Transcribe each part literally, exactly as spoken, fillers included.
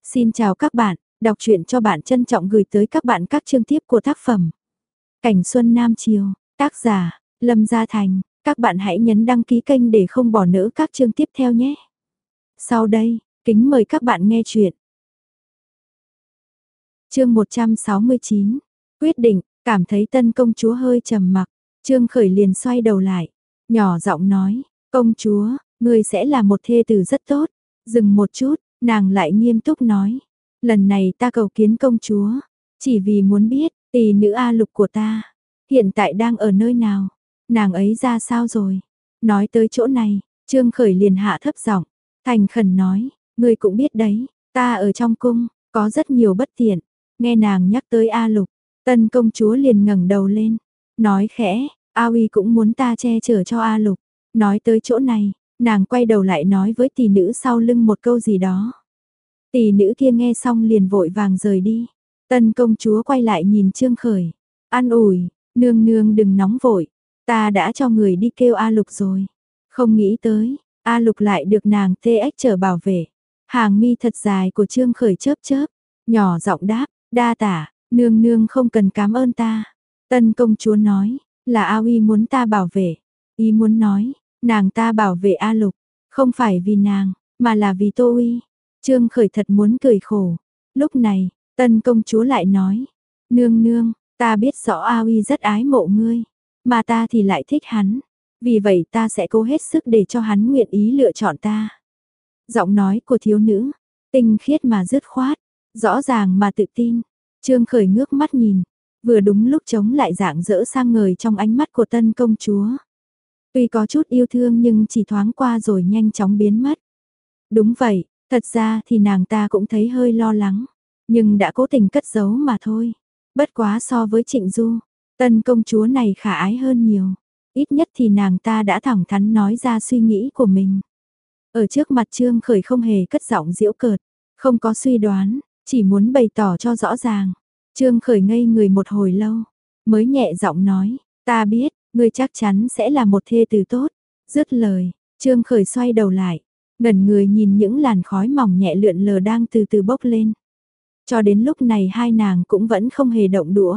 Xin chào các bạn, đọc truyện cho bạn trân trọng gửi tới các bạn các chương tiếp của tác phẩm Cảnh Xuân Nam Chiều, tác giả Lâm Gia Thành. Các bạn hãy nhấn đăng ký kênh để không bỏ lỡ các chương tiếp theo nhé. Sau đây, kính mời các bạn nghe truyện. Chương một trăm sáu mươi chín, quyết định. Cảm thấy tân công chúa hơi trầm mặc, Trương Khởi liền xoay đầu lại, nhỏ giọng nói, công chúa, ngươi sẽ là một thê tử rất tốt. Dừng một chút, nàng lại nghiêm túc nói, lần này ta cầu kiến công chúa, chỉ vì muốn biết, tỷ nữ A Lục của ta, hiện tại đang ở nơi nào, nàng ấy ra sao rồi. Nói tới chỗ này, Trương Khởi liền hạ thấp giọng, thành khẩn nói, ngươi cũng biết đấy, ta ở trong cung, có rất nhiều bất tiện. Nghe nàng nhắc tới A Lục, tân công chúa liền ngẩng đầu lên, nói khẽ, A Uy cũng muốn ta che chở cho A Lục. Nói tới chỗ này, nàng quay đầu lại nói với tỷ nữ sau lưng một câu gì đó. Tỷ nữ kia nghe xong liền vội vàng rời đi. Tân công chúa quay lại nhìn Trương Khởi, an ủi, nương nương đừng nóng vội, ta đã cho người đi kêu A Lục rồi. Không nghĩ tới, A Lục lại được nàng tê ếch trở bảo vệ. Hàng mi thật dài của Trương Khởi chớp chớp, nhỏ giọng đáp, đa tả, nương nương không cần cảm ơn ta. Tân công chúa nói, là A Uy muốn ta bảo vệ. Ý muốn nói, nàng ta bảo vệ A Lục, không phải vì nàng, mà là vì Tô Uy. Trương Khởi thật muốn cười khổ. Lúc này, tân công chúa lại nói, nương nương, ta biết rõ A Uy rất ái mộ ngươi, mà ta thì lại thích hắn. Vì vậy ta sẽ cố hết sức để cho hắn nguyện ý lựa chọn ta. Giọng nói của thiếu nữ, tinh khiết mà dứt khoát, rõ ràng mà tự tin. Trương Khởi ngước mắt nhìn, vừa đúng lúc chống lại dạng dỡ sang ngời trong ánh mắt của tân công chúa. Tuy có chút yêu thương nhưng chỉ thoáng qua rồi nhanh chóng biến mất. Đúng vậy, thật ra thì nàng ta cũng thấy hơi lo lắng, nhưng đã cố tình cất giấu mà thôi. Bất quá so với Trịnh Du, tân công chúa này khả ái hơn nhiều. Ít nhất thì nàng ta đã thẳng thắn nói ra suy nghĩ của mình. Ở trước mặt Trương Khởi không hề cất giọng giễu cợt, không có suy đoán, chỉ muốn bày tỏ cho rõ ràng. Trương Khởi ngây người một hồi lâu, mới nhẹ giọng nói, ta biết, ngươi chắc chắn sẽ là một thê tử tốt. Dứt lời, Trương Khởi xoay đầu lại, ngẩn người nhìn những làn khói mỏng nhẹ lượn lờ đang từ từ bốc lên. Cho đến lúc này hai nàng cũng vẫn không hề động đũa.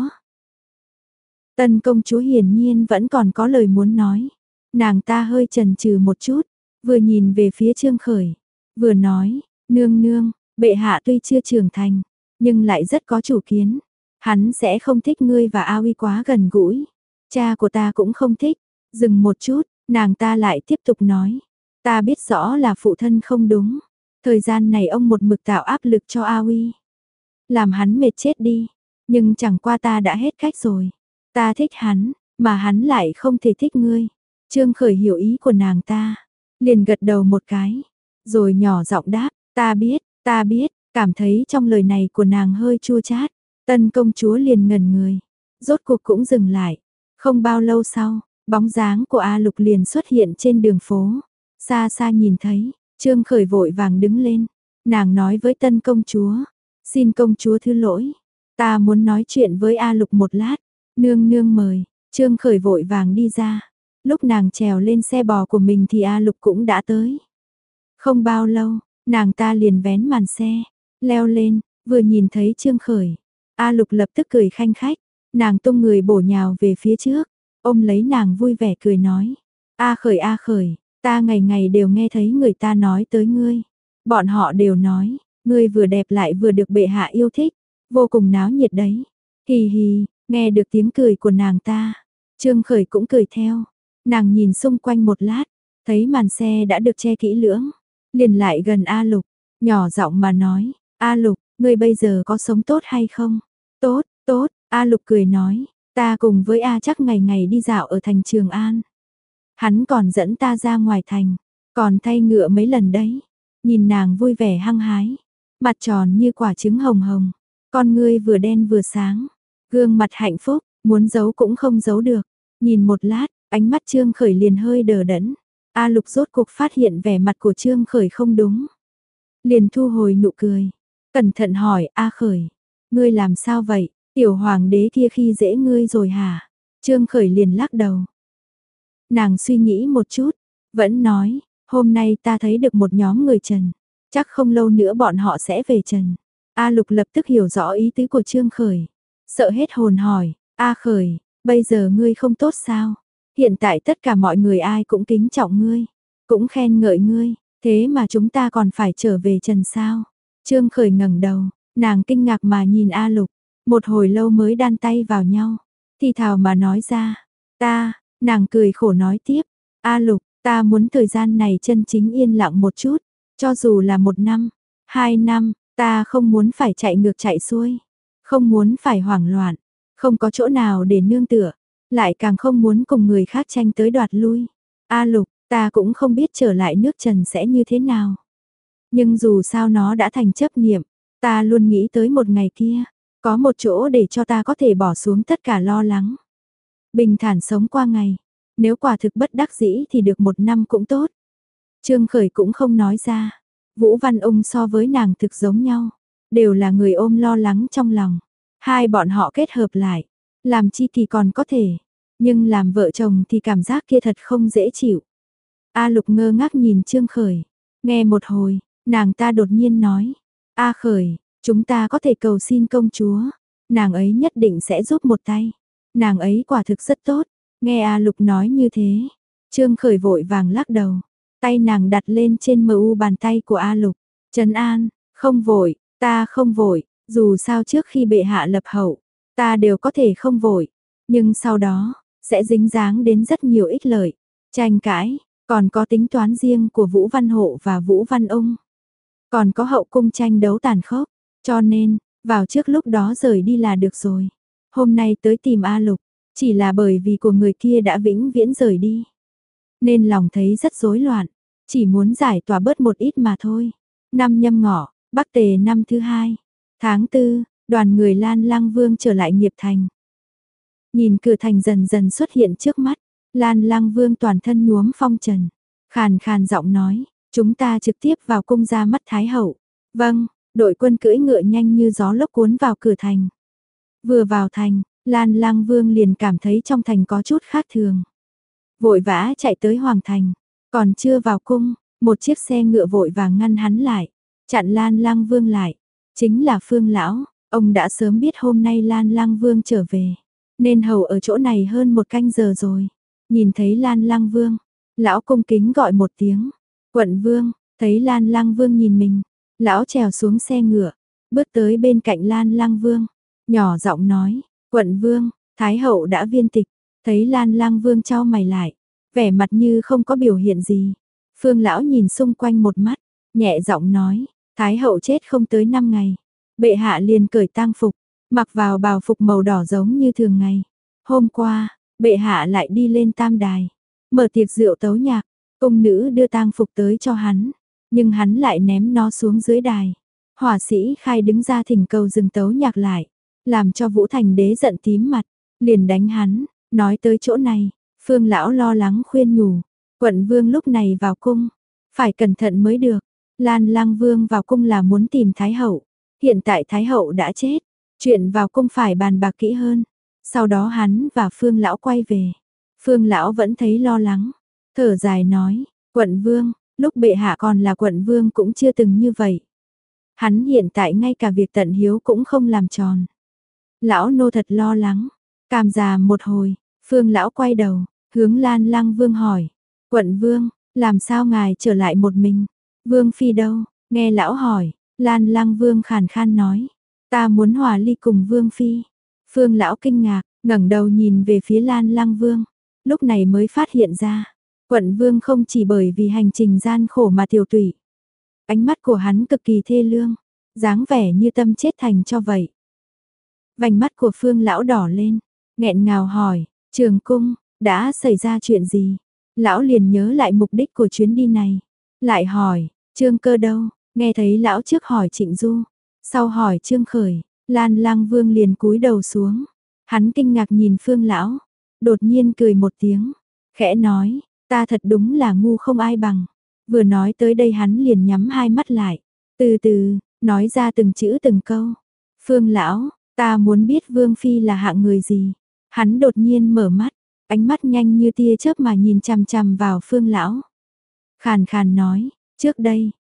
Tân công chúa hiển nhiên vẫn còn có lời muốn nói. Nàng ta hơi chần chừ một chút, vừa nhìn về phía Trương Khởi, vừa nói, nương nương, bệ hạ tuy chưa trưởng thành, nhưng lại rất có chủ kiến. Hắn sẽ không thích ngươi và A Uy quá gần gũi. Cha của ta cũng không thích. Dừng một chút, nàng ta lại tiếp tục nói, ta biết rõ là phụ thân không đúng. Thời gian này ông một mực tạo áp lực cho A Uy, làm hắn mệt chết đi. Nhưng chẳng qua ta đã hết cách rồi. Ta thích hắn, mà hắn lại không thể thích ngươi. Trương Khởi hiểu ý của nàng ta, liền gật đầu một cái, rồi nhỏ giọng đáp, ta biết, ta biết. Cảm thấy trong lời này của nàng hơi chua chát, tân công chúa liền ngẩn người, rốt cuộc cũng dừng lại. Không bao lâu sau, bóng dáng của A Lục liền xuất hiện trên đường phố. Xa xa nhìn thấy, Trương Khởi vội vàng đứng lên. Nàng nói với tân công chúa, xin công chúa thứ lỗi, ta muốn nói chuyện với A Lục một lát. Nương nương mời. Trương Khởi vội vàng đi ra. Lúc nàng trèo lên xe bò của mình thì A Lục cũng đã tới. Không bao lâu, nàng ta liền vén màn xe, leo lên, vừa nhìn thấy Trương Khởi, A Lục lập tức cười khanh khách. Nàng tung người bổ nhào về phía trước, ôm lấy nàng vui vẻ cười nói, A Khởi A Khởi, ta ngày ngày đều nghe thấy người ta nói tới ngươi. Bọn họ đều nói, ngươi vừa đẹp lại vừa được bệ hạ yêu thích, vô cùng náo nhiệt đấy. Hì hì. Nghe được tiếng cười của nàng ta, Trương Khởi cũng cười theo. Nàng nhìn xung quanh một lát, thấy màn xe đã được che kỹ lưỡng, liền lại gần A Lục, nhỏ giọng mà nói, A Lục, ngươi bây giờ có sống tốt hay không? Tốt, tốt, A Lục cười nói, ta cùng với A chắc ngày ngày đi dạo ở thành Trường An. Hắn còn dẫn ta ra ngoài thành, còn thay ngựa mấy lần đấy. Nhìn nàng vui vẻ hăng hái, mặt tròn như quả trứng hồng hồng, con ngươi vừa đen vừa sáng. Gương mặt hạnh phúc, muốn giấu cũng không giấu được. Nhìn một lát, ánh mắt Trương Khởi liền hơi đờ đẫn. A Lục rốt cuộc phát hiện vẻ mặt của Trương Khởi không đúng, liền thu hồi nụ cười, cẩn thận hỏi, A Khởi, ngươi làm sao vậy? Tiểu hoàng đế kia khi dễ ngươi rồi hả? Trương Khởi liền lắc đầu. Nàng suy nghĩ một chút, vẫn nói, hôm nay ta thấy được một nhóm người Trần, chắc không lâu nữa bọn họ sẽ về Trần. A Lục lập tức hiểu rõ ý tứ của Trương Khởi. Sợ hết hồn hỏi, A Khởi, bây giờ ngươi không tốt sao? Hiện tại tất cả mọi người ai cũng kính trọng ngươi, cũng khen ngợi ngươi, thế mà chúng ta còn phải trở về Trần sao? Trương Khởi ngẩng đầu, nàng kinh ngạc mà nhìn A Lục, một hồi lâu mới đan tay vào nhau, thì thào mà nói ra, ta, nàng cười khổ nói tiếp, A Lục, ta muốn thời gian này chân chính yên lặng một chút, cho dù là một năm, hai năm, ta không muốn phải chạy ngược chạy xuôi, không muốn phải hoảng loạn, không có chỗ nào để nương tựa, lại càng không muốn cùng người khác tranh tới đoạt lui. A Lục, ta cũng không biết trở lại nước Trần sẽ như thế nào. Nhưng dù sao nó đã thành chấp niệm, ta luôn nghĩ tới một ngày kia, có một chỗ để cho ta có thể bỏ xuống tất cả lo lắng. Bình thản sống qua ngày, nếu quả thực bất đắc dĩ thì được một năm cũng tốt. Trương Khởi cũng không nói ra, Vũ Văn Ung so với nàng thực giống nhau, đều là người ôm lo lắng trong lòng. Hai bọn họ kết hợp lại, làm chi thì còn có thể, nhưng làm vợ chồng thì cảm giác kia thật không dễ chịu. A Lục ngơ ngác nhìn Trương Khởi, nghe một hồi, nàng ta đột nhiên nói, A Khởi, chúng ta có thể cầu xin công chúa, nàng ấy nhất định sẽ giúp một tay, nàng ấy quả thực rất tốt. Nghe A Lục nói như thế, Trương Khởi vội vàng lắc đầu, tay nàng đặt lên trên mờ u bàn tay của A Lục, trấn an, không vội, ta không vội, dù sao trước khi bệ hạ lập hậu, ta đều có thể không vội, nhưng sau đó, sẽ dính dáng đến rất nhiều ích lợi, tranh cãi, còn có tính toán riêng của Vũ Văn Hộ và Vũ Văn Ung. Còn có hậu cung tranh đấu tàn khốc, cho nên, vào trước lúc đó rời đi là được rồi. Hôm nay tới tìm A Lục, chỉ là bởi vì của người kia đã vĩnh viễn rời đi. Nên lòng thấy rất rối loạn, chỉ muốn giải tỏa bớt một ít mà thôi. Năm Nhâm Ngọ, Bắc Tề năm thứ hai, tháng tư, đoàn người Lan Lăng Vương trở lại Nghiệp Thành. Nhìn cửa thành dần dần xuất hiện trước mắt, Lan Lăng Vương toàn thân nhuốm phong trần, khàn khàn giọng nói, chúng ta trực tiếp vào cung ra mắt Thái Hậu. Vâng, đội quân cưỡi ngựa nhanh như gió lốc cuốn vào cửa thành. Vừa vào thành, Lan Lăng Vương liền cảm thấy trong thành có chút khác thường. Vội vã chạy tới Hoàng Thành, còn chưa vào cung, một chiếc xe ngựa vội vàng ngăn hắn lại, chặn Lan Lăng Vương lại. Chính là Phương Lão, ông đã sớm biết hôm nay Lan Lăng Vương trở về, nên hầu ở chỗ này hơn một canh giờ rồi. Nhìn thấy Lan Lăng Vương, lão cung kính gọi một tiếng, quận vương. Thấy Lan Lăng Vương nhìn mình, lão trèo xuống xe ngựa, bước tới bên cạnh Lan Lăng Vương, nhỏ giọng nói, quận vương, Thái hậu đã viên tịch. Thấy Lan Lăng Vương chau mày lại, vẻ mặt như không có biểu hiện gì. Phương lão nhìn xung quanh một mắt, nhẹ giọng nói, Thái hậu chết không tới năm ngày, bệ hạ liền cởi tang phục, mặc vào bào phục màu đỏ giống như thường ngày. Hôm qua, bệ hạ lại đi lên tam đài, mở tiệc rượu tấu nhạc, cung nữ đưa tang phục tới cho hắn, nhưng hắn lại ném nó xuống dưới đài. Hỏa sĩ Khai đứng ra thỉnh cầu dừng tấu nhạc lại, làm cho Vũ Thành đế giận tím mặt, liền đánh hắn. Nói tới chỗ này, Phương lão lo lắng khuyên nhủ, quận vương lúc này vào cung, phải cẩn thận mới được. Lan Lăng Vương vào cung là muốn tìm Thái hậu, hiện tại Thái hậu đã chết, chuyện vào cung phải bàn bạc kỹ hơn. Sau đó hắn và Phương lão quay về. Phương lão vẫn thấy lo lắng, thở dài nói, quận vương, lúc bệ hạ còn là quận vương cũng chưa từng như vậy. Hắn hiện tại ngay cả việc tận hiếu cũng không làm tròn. Lão nô thật lo lắng. Càm già một hồi, Phương lão quay đầu, hướng Lan Lăng Vương hỏi, quận vương, làm sao ngài trở lại một mình? Vương phi đâu? Nghe lão hỏi, Lan Lăng Vương khàn khan nói, ta muốn hòa ly cùng Vương phi. Phương lão kinh ngạc, ngẩng đầu nhìn về phía Lan Lăng Vương, lúc này mới phát hiện ra, quận vương không chỉ bởi vì hành trình gian khổ mà tiểu tụy. Ánh mắt của hắn cực kỳ thê lương, dáng vẻ như tâm chết thành cho vậy. Vành mắt của Phương lão đỏ lên, nghẹn ngào hỏi, Trường cung, đã xảy ra chuyện gì? Lão liền nhớ lại mục đích của chuyến đi này. Lại hỏi, Trương Cơ đâu? Nghe thấy lão trước hỏi Trịnh Du, sau hỏi Trương Khởi, Lan Lăng Vương liền cúi đầu xuống. Hắn kinh ngạc nhìn Phương lão, đột nhiên cười một tiếng, khẽ nói, ta thật đúng là ngu không ai bằng. Vừa nói tới đây hắn liền nhắm hai mắt lại, từ từ, nói ra từng chữ từng câu. Phương lão, ta muốn biết Vương phi là hạng người gì? Hắn đột nhiên mở mắt, ánh mắt nhanh như tia chớp mà nhìn chằm chằm vào Phương lão. Khàn khàn nói, trước đây,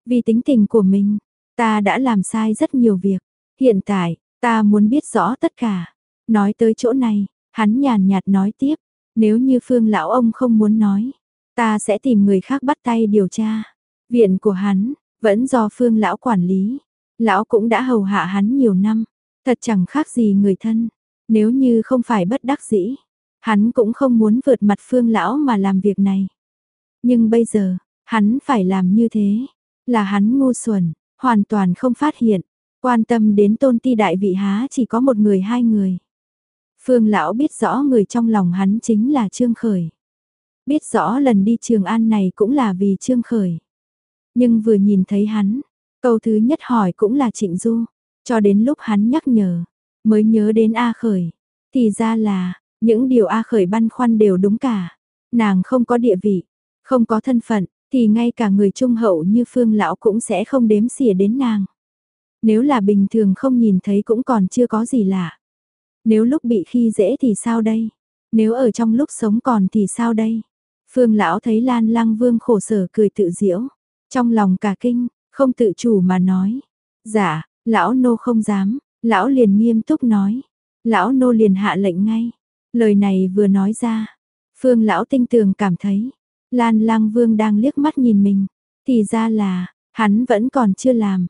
Vì tính tình của mình, ta đã làm sai rất nhiều việc. Hiện tại, ta muốn biết rõ tất cả. Nói tới chỗ này, hắn nhàn nhạt nói tiếp. Nếu như Phương lão ông không muốn nói, ta sẽ tìm người khác bắt tay điều tra. Viện của hắn, vẫn do Phương lão quản lý. Lão cũng đã hầu hạ hắn nhiều năm. Thật chẳng khác gì người thân. Nếu như không phải bất đắc dĩ, hắn cũng không muốn vượt mặt Phương lão mà làm việc này. Nhưng bây giờ, hắn phải làm như thế. Là hắn ngu xuẩn, hoàn toàn không phát hiện. Quan tâm đến tôn ti đại vị há chỉ có một người hai người. Phương lão biết rõ người trong lòng hắn chính là Trương Khởi. Biết rõ lần đi Trường An này cũng là vì Trương Khởi. Nhưng vừa nhìn thấy hắn, câu thứ nhất hỏi cũng là Trịnh Du. Cho đến lúc hắn nhắc nhở, mới nhớ đến A Khởi. Thì ra là, những điều A Khởi băn khoăn đều đúng cả. Nàng không có địa vị, không có thân phận, thì ngay cả người trung hậu như Phương lão cũng sẽ không đếm xỉa đến nàng. Nếu là bình thường không nhìn thấy cũng còn chưa có gì lạ. Nếu lúc bị khi dễ thì sao đây? Nếu ở trong lúc sống còn thì sao đây? Phương lão thấy Lan Lăng Vương khổ sở cười tự giễu, trong lòng cả kinh, không tự chủ mà nói: "Dạ, lão nô không dám." Lão liền nghiêm túc nói: "Lão nô liền hạ lệnh ngay." Lời này vừa nói ra, Phương lão tinh tường cảm thấy, Lan Lăng Vương đang liếc mắt nhìn mình, thì ra là hắn vẫn còn chưa làm.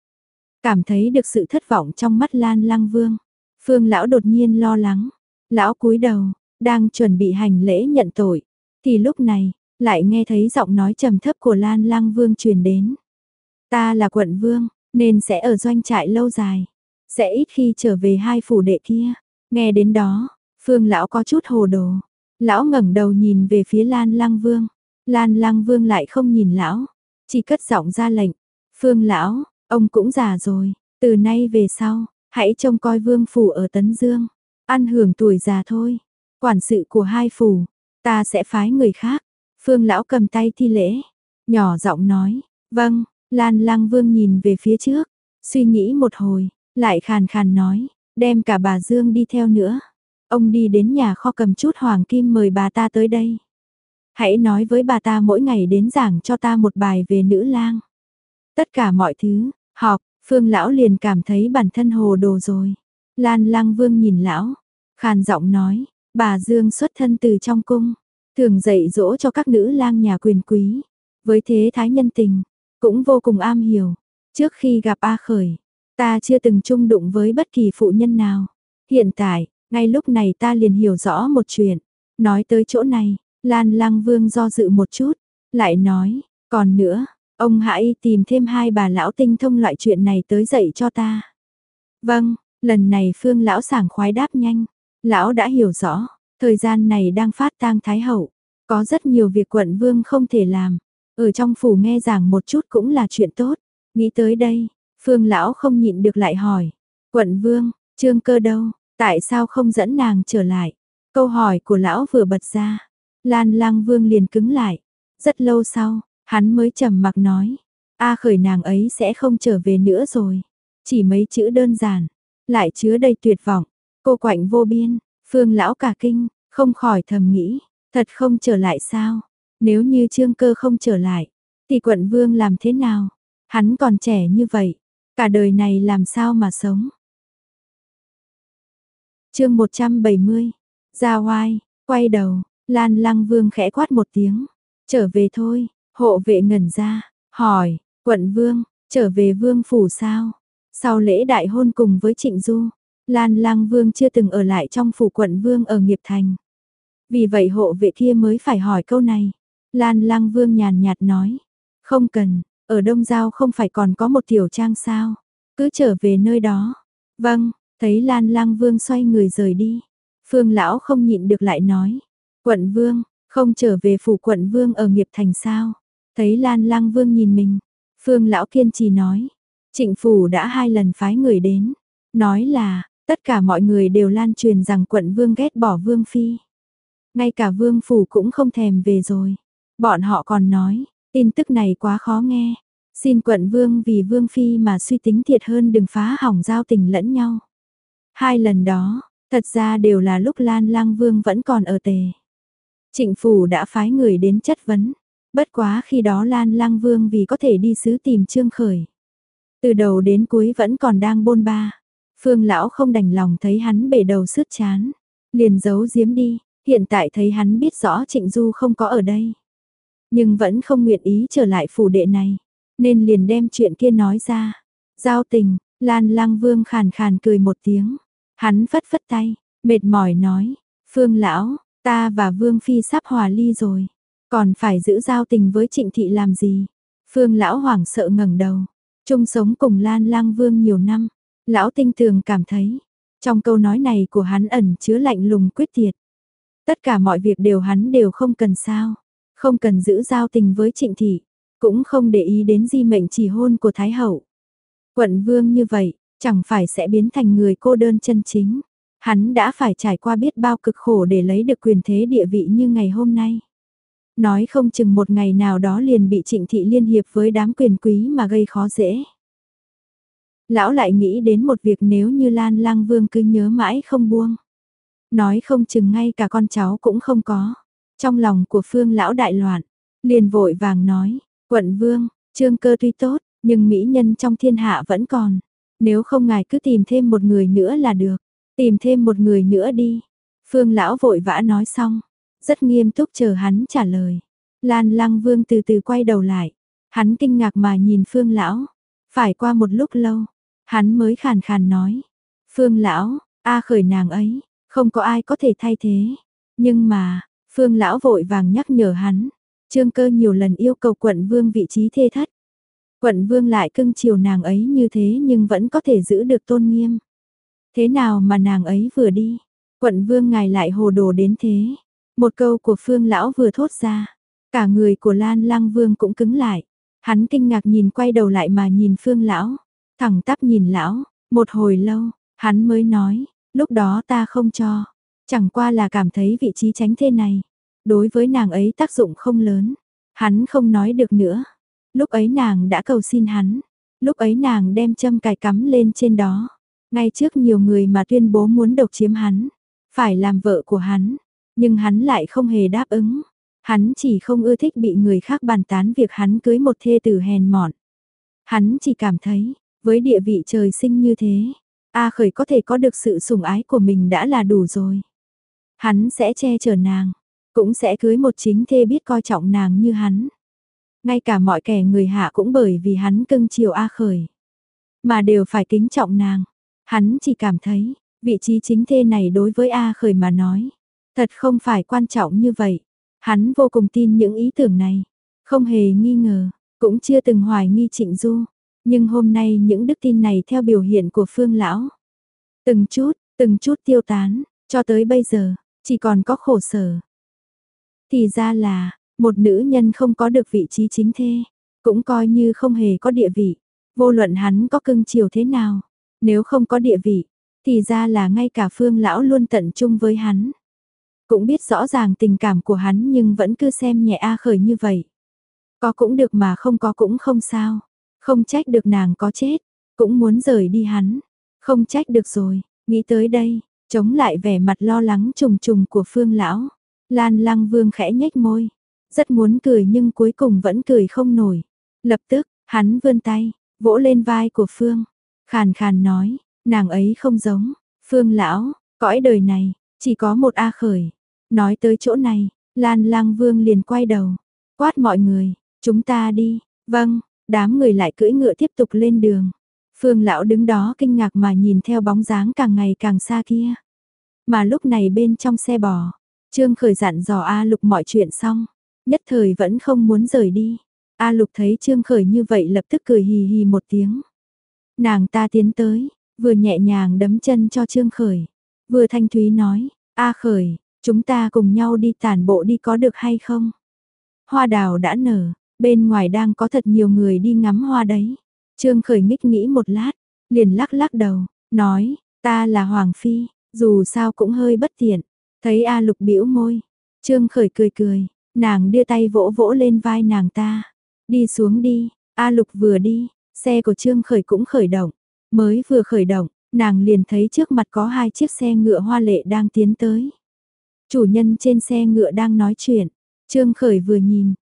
Cảm thấy được sự thất vọng trong mắt Lan Lăng Vương, Phương lão đột nhiên lo lắng, lão cúi đầu, đang chuẩn bị hành lễ nhận tội, thì lúc này, lại nghe thấy giọng nói trầm thấp của Lan Lăng Vương truyền đến. "Ta là quận vương, nên sẽ ở doanh trại lâu dài, sẽ ít khi trở về hai phủ đệ kia." Nghe đến đó, Phương lão có chút hồ đồ, lão ngẩng đầu nhìn về phía Lan Lăng Vương, Lan Lăng Vương lại không nhìn lão, chỉ cất giọng ra lệnh: "Phương lão, ông cũng già rồi, từ nay về sau, hãy trông coi vương phủ ở Tấn Dương, ăn hưởng tuổi già thôi. Quản sự của hai phủ, ta sẽ phái người khác." Phương lão cầm tay thi lễ, nhỏ giọng nói: "Vâng." Lan Lăng Vương nhìn về phía trước, suy nghĩ một hồi, lại khàn khàn nói: "Đem cả bà Dương đi theo nữa. Ông đi đến nhà kho cầm chút hoàng kim mời bà ta tới đây. Hãy nói với bà ta mỗi ngày đến giảng cho ta một bài về nữ lang." Tất cả mọi thứ, học, Phương lão liền cảm thấy bản thân hồ đồ rồi. Lan Lăng Vương nhìn lão, khàn giọng nói: "Bà Dương xuất thân từ trong cung, thường dạy dỗ cho các nữ lang nhà quyền quý, với thế thái nhân tình, cũng vô cùng am hiểu. Trước khi gặp A Khởi, ta chưa từng chung đụng với bất kỳ phụ nhân nào. Hiện tại, ngay lúc này ta liền hiểu rõ một chuyện." Nói tới chỗ này, Lan Lăng Vương do dự một chút, lại nói: "Còn nữa, ông hãy tìm thêm hai bà lão tinh thông loại chuyện này tới dạy cho ta." "Vâng." Lần này Phương lão sảng khoái đáp nhanh. Lão đã hiểu rõ, thời gian này đang phát tang thái hậu, có rất nhiều việc quận vương không thể làm, ở trong phủ nghe giảng một chút cũng là chuyện tốt. Nghĩ tới đây, Phương lão không nhịn được lại hỏi: "Quận vương, Trương Cơ đâu, tại sao không dẫn nàng trở lại?" Câu hỏi của lão vừa bật ra, Lan Lăng Vương liền cứng lại. Rất lâu sau, hắn mới trầm mặc nói: "A Khởi nàng ấy sẽ không trở về nữa rồi." Chỉ mấy chữ đơn giản, lại chứa đầy tuyệt vọng. Cô quạnh vô biên. Phương lão cả kinh, không khỏi thầm nghĩ: thật không trở lại sao? Nếu như Trương Cơ không trở lại, thì quận vương làm thế nào? Hắn còn trẻ như vậy, cả đời này làm sao mà sống? Chương một trăm bảy mươi. Ra oai, quay đầu, Lan Lăng Vương khẽ quát một tiếng: "Trở về thôi." Hộ vệ ngẩn ra, hỏi: "Quận vương, trở về vương phủ sao?" Sau lễ đại hôn cùng với Trịnh Du, Lan Lăng Vương chưa từng ở lại trong phủ quận vương ở Nghiệp Thành. Vì vậy hộ vệ kia mới phải hỏi câu này. Lan Lăng Vương nhàn nhạt nói: "Không cần, ở Đông Giao không phải còn có một tiểu trang sao? Cứ trở về nơi đó." "Vâng." Thấy Lan Lăng Vương xoay người rời đi, Phương lão không nhịn được lại nói: "Quận vương, không trở về phủ quận vương ở Nghiệp Thành sao?" Thấy Lan Lăng Vương nhìn mình, Phương lão kiên trì nói: "Trịnh phủ đã hai lần phái người đến, nói là tất cả mọi người đều lan truyền rằng quận vương ghét bỏ vương phi. Ngay cả vương phủ cũng không thèm về rồi. Bọn họ còn nói, tin tức này quá khó nghe. Xin quận vương vì vương phi mà suy tính thiệt hơn, đừng phá hỏng giao tình lẫn nhau." Hai lần đó, thật ra đều là lúc Lan Lăng Vương vẫn còn ở Tề. Trịnh phủ đã phái người đến chất vấn, Bất quá khi đó Lan Lang Vương vì có thể đi sứ tìm Trương Khởi. Từ đầu đến cuối vẫn còn đang bôn ba. Phương lão không đành lòng thấy hắn bể đầu sứt chán. Liền giấu giếm đi, hiện tại thấy hắn biết rõ Trịnh Du không có ở đây. Nhưng vẫn không nguyện ý trở lại phủ đệ này. Nên liền đem chuyện kia nói ra. Giao tình, Lan Lang Vương khàn khàn cười một tiếng. Hắn phất phất tay, mệt mỏi nói. Phương lão, ta và Vương Phi sắp hòa ly rồi. Còn phải giữ giao tình với Trịnh Thị làm gì? Phương lão hoảng sợ ngẩng đầu. Chung sống cùng Lan Lang Vương nhiều năm. Lão tinh tường cảm thấy. Trong câu nói này của hắn ẩn chứa lạnh lùng quyết tuyệt. Tất cả mọi việc đều hắn đều không cần sao. Không cần giữ giao tình với Trịnh Thị. Cũng không để ý đến di mệnh chỉ hôn của Thái Hậu. Quận Vương như vậy, chẳng phải sẽ biến thành người cô đơn chân chính. Hắn đã phải trải qua biết bao cực khổ để lấy được quyền thế địa vị như ngày hôm nay. Nói không chừng một ngày nào đó liền bị Trịnh Thị liên hiệp với đám quyền quý mà gây khó dễ. Lão lại nghĩ đến một việc nếu như Lan Lang Vương cứ nhớ mãi không buông. Nói không chừng ngay cả con cháu cũng không có. Trong lòng của Phương lão đại loạn, liền vội vàng nói, quận Vương, Trương Cơ tuy tốt, nhưng mỹ nhân trong thiên hạ vẫn còn. Nếu không ngài cứ tìm thêm một người nữa là được. Tìm thêm một người nữa đi. Phương lão vội vã nói xong. Rất nghiêm túc chờ hắn trả lời. Lan Lang Vương từ từ quay đầu lại. Hắn kinh ngạc mà nhìn Phương lão. Phải qua một lúc lâu. Hắn mới khàn khàn nói. Phương lão, A Khởi nàng ấy. Không có ai có thể thay thế. Nhưng mà, Phương lão vội vàng nhắc nhở hắn. Trương Cơ nhiều lần yêu cầu quận Vương vị trí thê thất. Quận Vương lại cưng chiều nàng ấy như thế nhưng vẫn có thể giữ được tôn nghiêm. Thế nào mà nàng ấy vừa đi, quận Vương ngài lại hồ đồ đến thế. Một câu của Phương lão vừa thốt ra, cả người của Lan Lang Vương cũng cứng lại. Hắn kinh ngạc nhìn quay đầu lại mà nhìn Phương lão, thẳng tắp nhìn lão, một hồi lâu, hắn mới nói, lúc đó ta không cho, chẳng qua là cảm thấy vị trí tránh thê này, đối với nàng ấy tác dụng không lớn. Hắn không nói được nữa. Lúc ấy nàng đã cầu xin hắn, lúc ấy nàng đem châm cài cắm lên trên đó, ngay trước nhiều người mà tuyên bố muốn độc chiếm hắn, phải làm vợ của hắn, nhưng hắn lại không hề đáp ứng. Hắn chỉ không ưa thích bị người khác bàn tán việc hắn cưới một thê tử hèn mọn. Hắn chỉ cảm thấy, với địa vị trời sinh như thế, A Khởi có thể có được sự sủng ái của mình đã là đủ rồi. Hắn sẽ che chở nàng, cũng sẽ cưới một chính thê biết coi trọng nàng như hắn. Ngay cả mọi kẻ người hạ cũng bởi vì hắn cưng chiều A Khởi, mà đều phải kính trọng nàng. Hắn chỉ cảm thấy, vị trí chính thê này đối với A Khởi mà nói, thật không phải quan trọng như vậy. Hắn vô cùng tin những ý tưởng này, không hề nghi ngờ, cũng chưa từng hoài nghi Trịnh Du. Nhưng hôm nay những đức tin này theo biểu hiện của Phương lão, từng chút, từng chút tiêu tán, cho tới bây giờ, chỉ còn có khổ sở. Thì ra là, một nữ nhân không có được vị trí chính thê, cũng coi như không hề có địa vị. Vô luận hắn có cưng chiều thế nào, nếu không có địa vị, thì ra là ngay cả Phương lão luôn tận trung với hắn. Cũng biết rõ ràng tình cảm của hắn nhưng vẫn cứ xem nhẹ A Khởi như vậy. Có cũng được mà không có cũng không sao. Không trách được nàng có chết, cũng muốn rời đi hắn. Không trách được rồi, nghĩ tới đây, chống lại vẻ mặt lo lắng trùng trùng của Phương lão. Lan Lang Vương khẽ nhếch môi, rất muốn cười nhưng cuối cùng vẫn cười không nổi. Lập tức, hắn vươn tay, vỗ lên vai của Phương, khàn khàn nói, nàng ấy không giống, Phương lão, cõi đời này, chỉ có một A Khởi. Nói tới chỗ này, Lan Lang Vương liền quay đầu, quát mọi người, chúng ta đi, vâng, đám người lại cưỡi ngựa tiếp tục lên đường. Phương lão đứng đó kinh ngạc mà nhìn theo bóng dáng càng ngày càng xa kia. Mà lúc này bên trong xe bò, Trương Khởi dặn dò A Lục mọi chuyện xong, nhất thời vẫn không muốn rời đi. A Lục thấy Trương Khởi như vậy lập tức cười hì hì một tiếng. Nàng ta tiến tới, vừa nhẹ nhàng đấm chân cho Trương Khởi, vừa thanh thúy nói, A Khởi, chúng ta cùng nhau đi tản bộ đi có được hay không? Hoa đào đã nở, bên ngoài đang có thật nhiều người đi ngắm hoa đấy. Trương Khởi nghích nghĩ một lát, liền lắc lắc đầu, nói, ta là Hoàng Phi, dù sao cũng hơi bất tiện. Thấy A Lục bĩu môi, Trương Khởi cười cười, nàng đưa tay vỗ vỗ lên vai nàng ta. Đi xuống đi, A Lục vừa đi, xe của Trương Khởi cũng khởi động. Mới vừa khởi động, nàng liền thấy trước mặt có hai chiếc xe ngựa hoa lệ đang tiến tới. Chủ nhân trên xe ngựa đang nói chuyện, Trương Khởi vừa nhìn,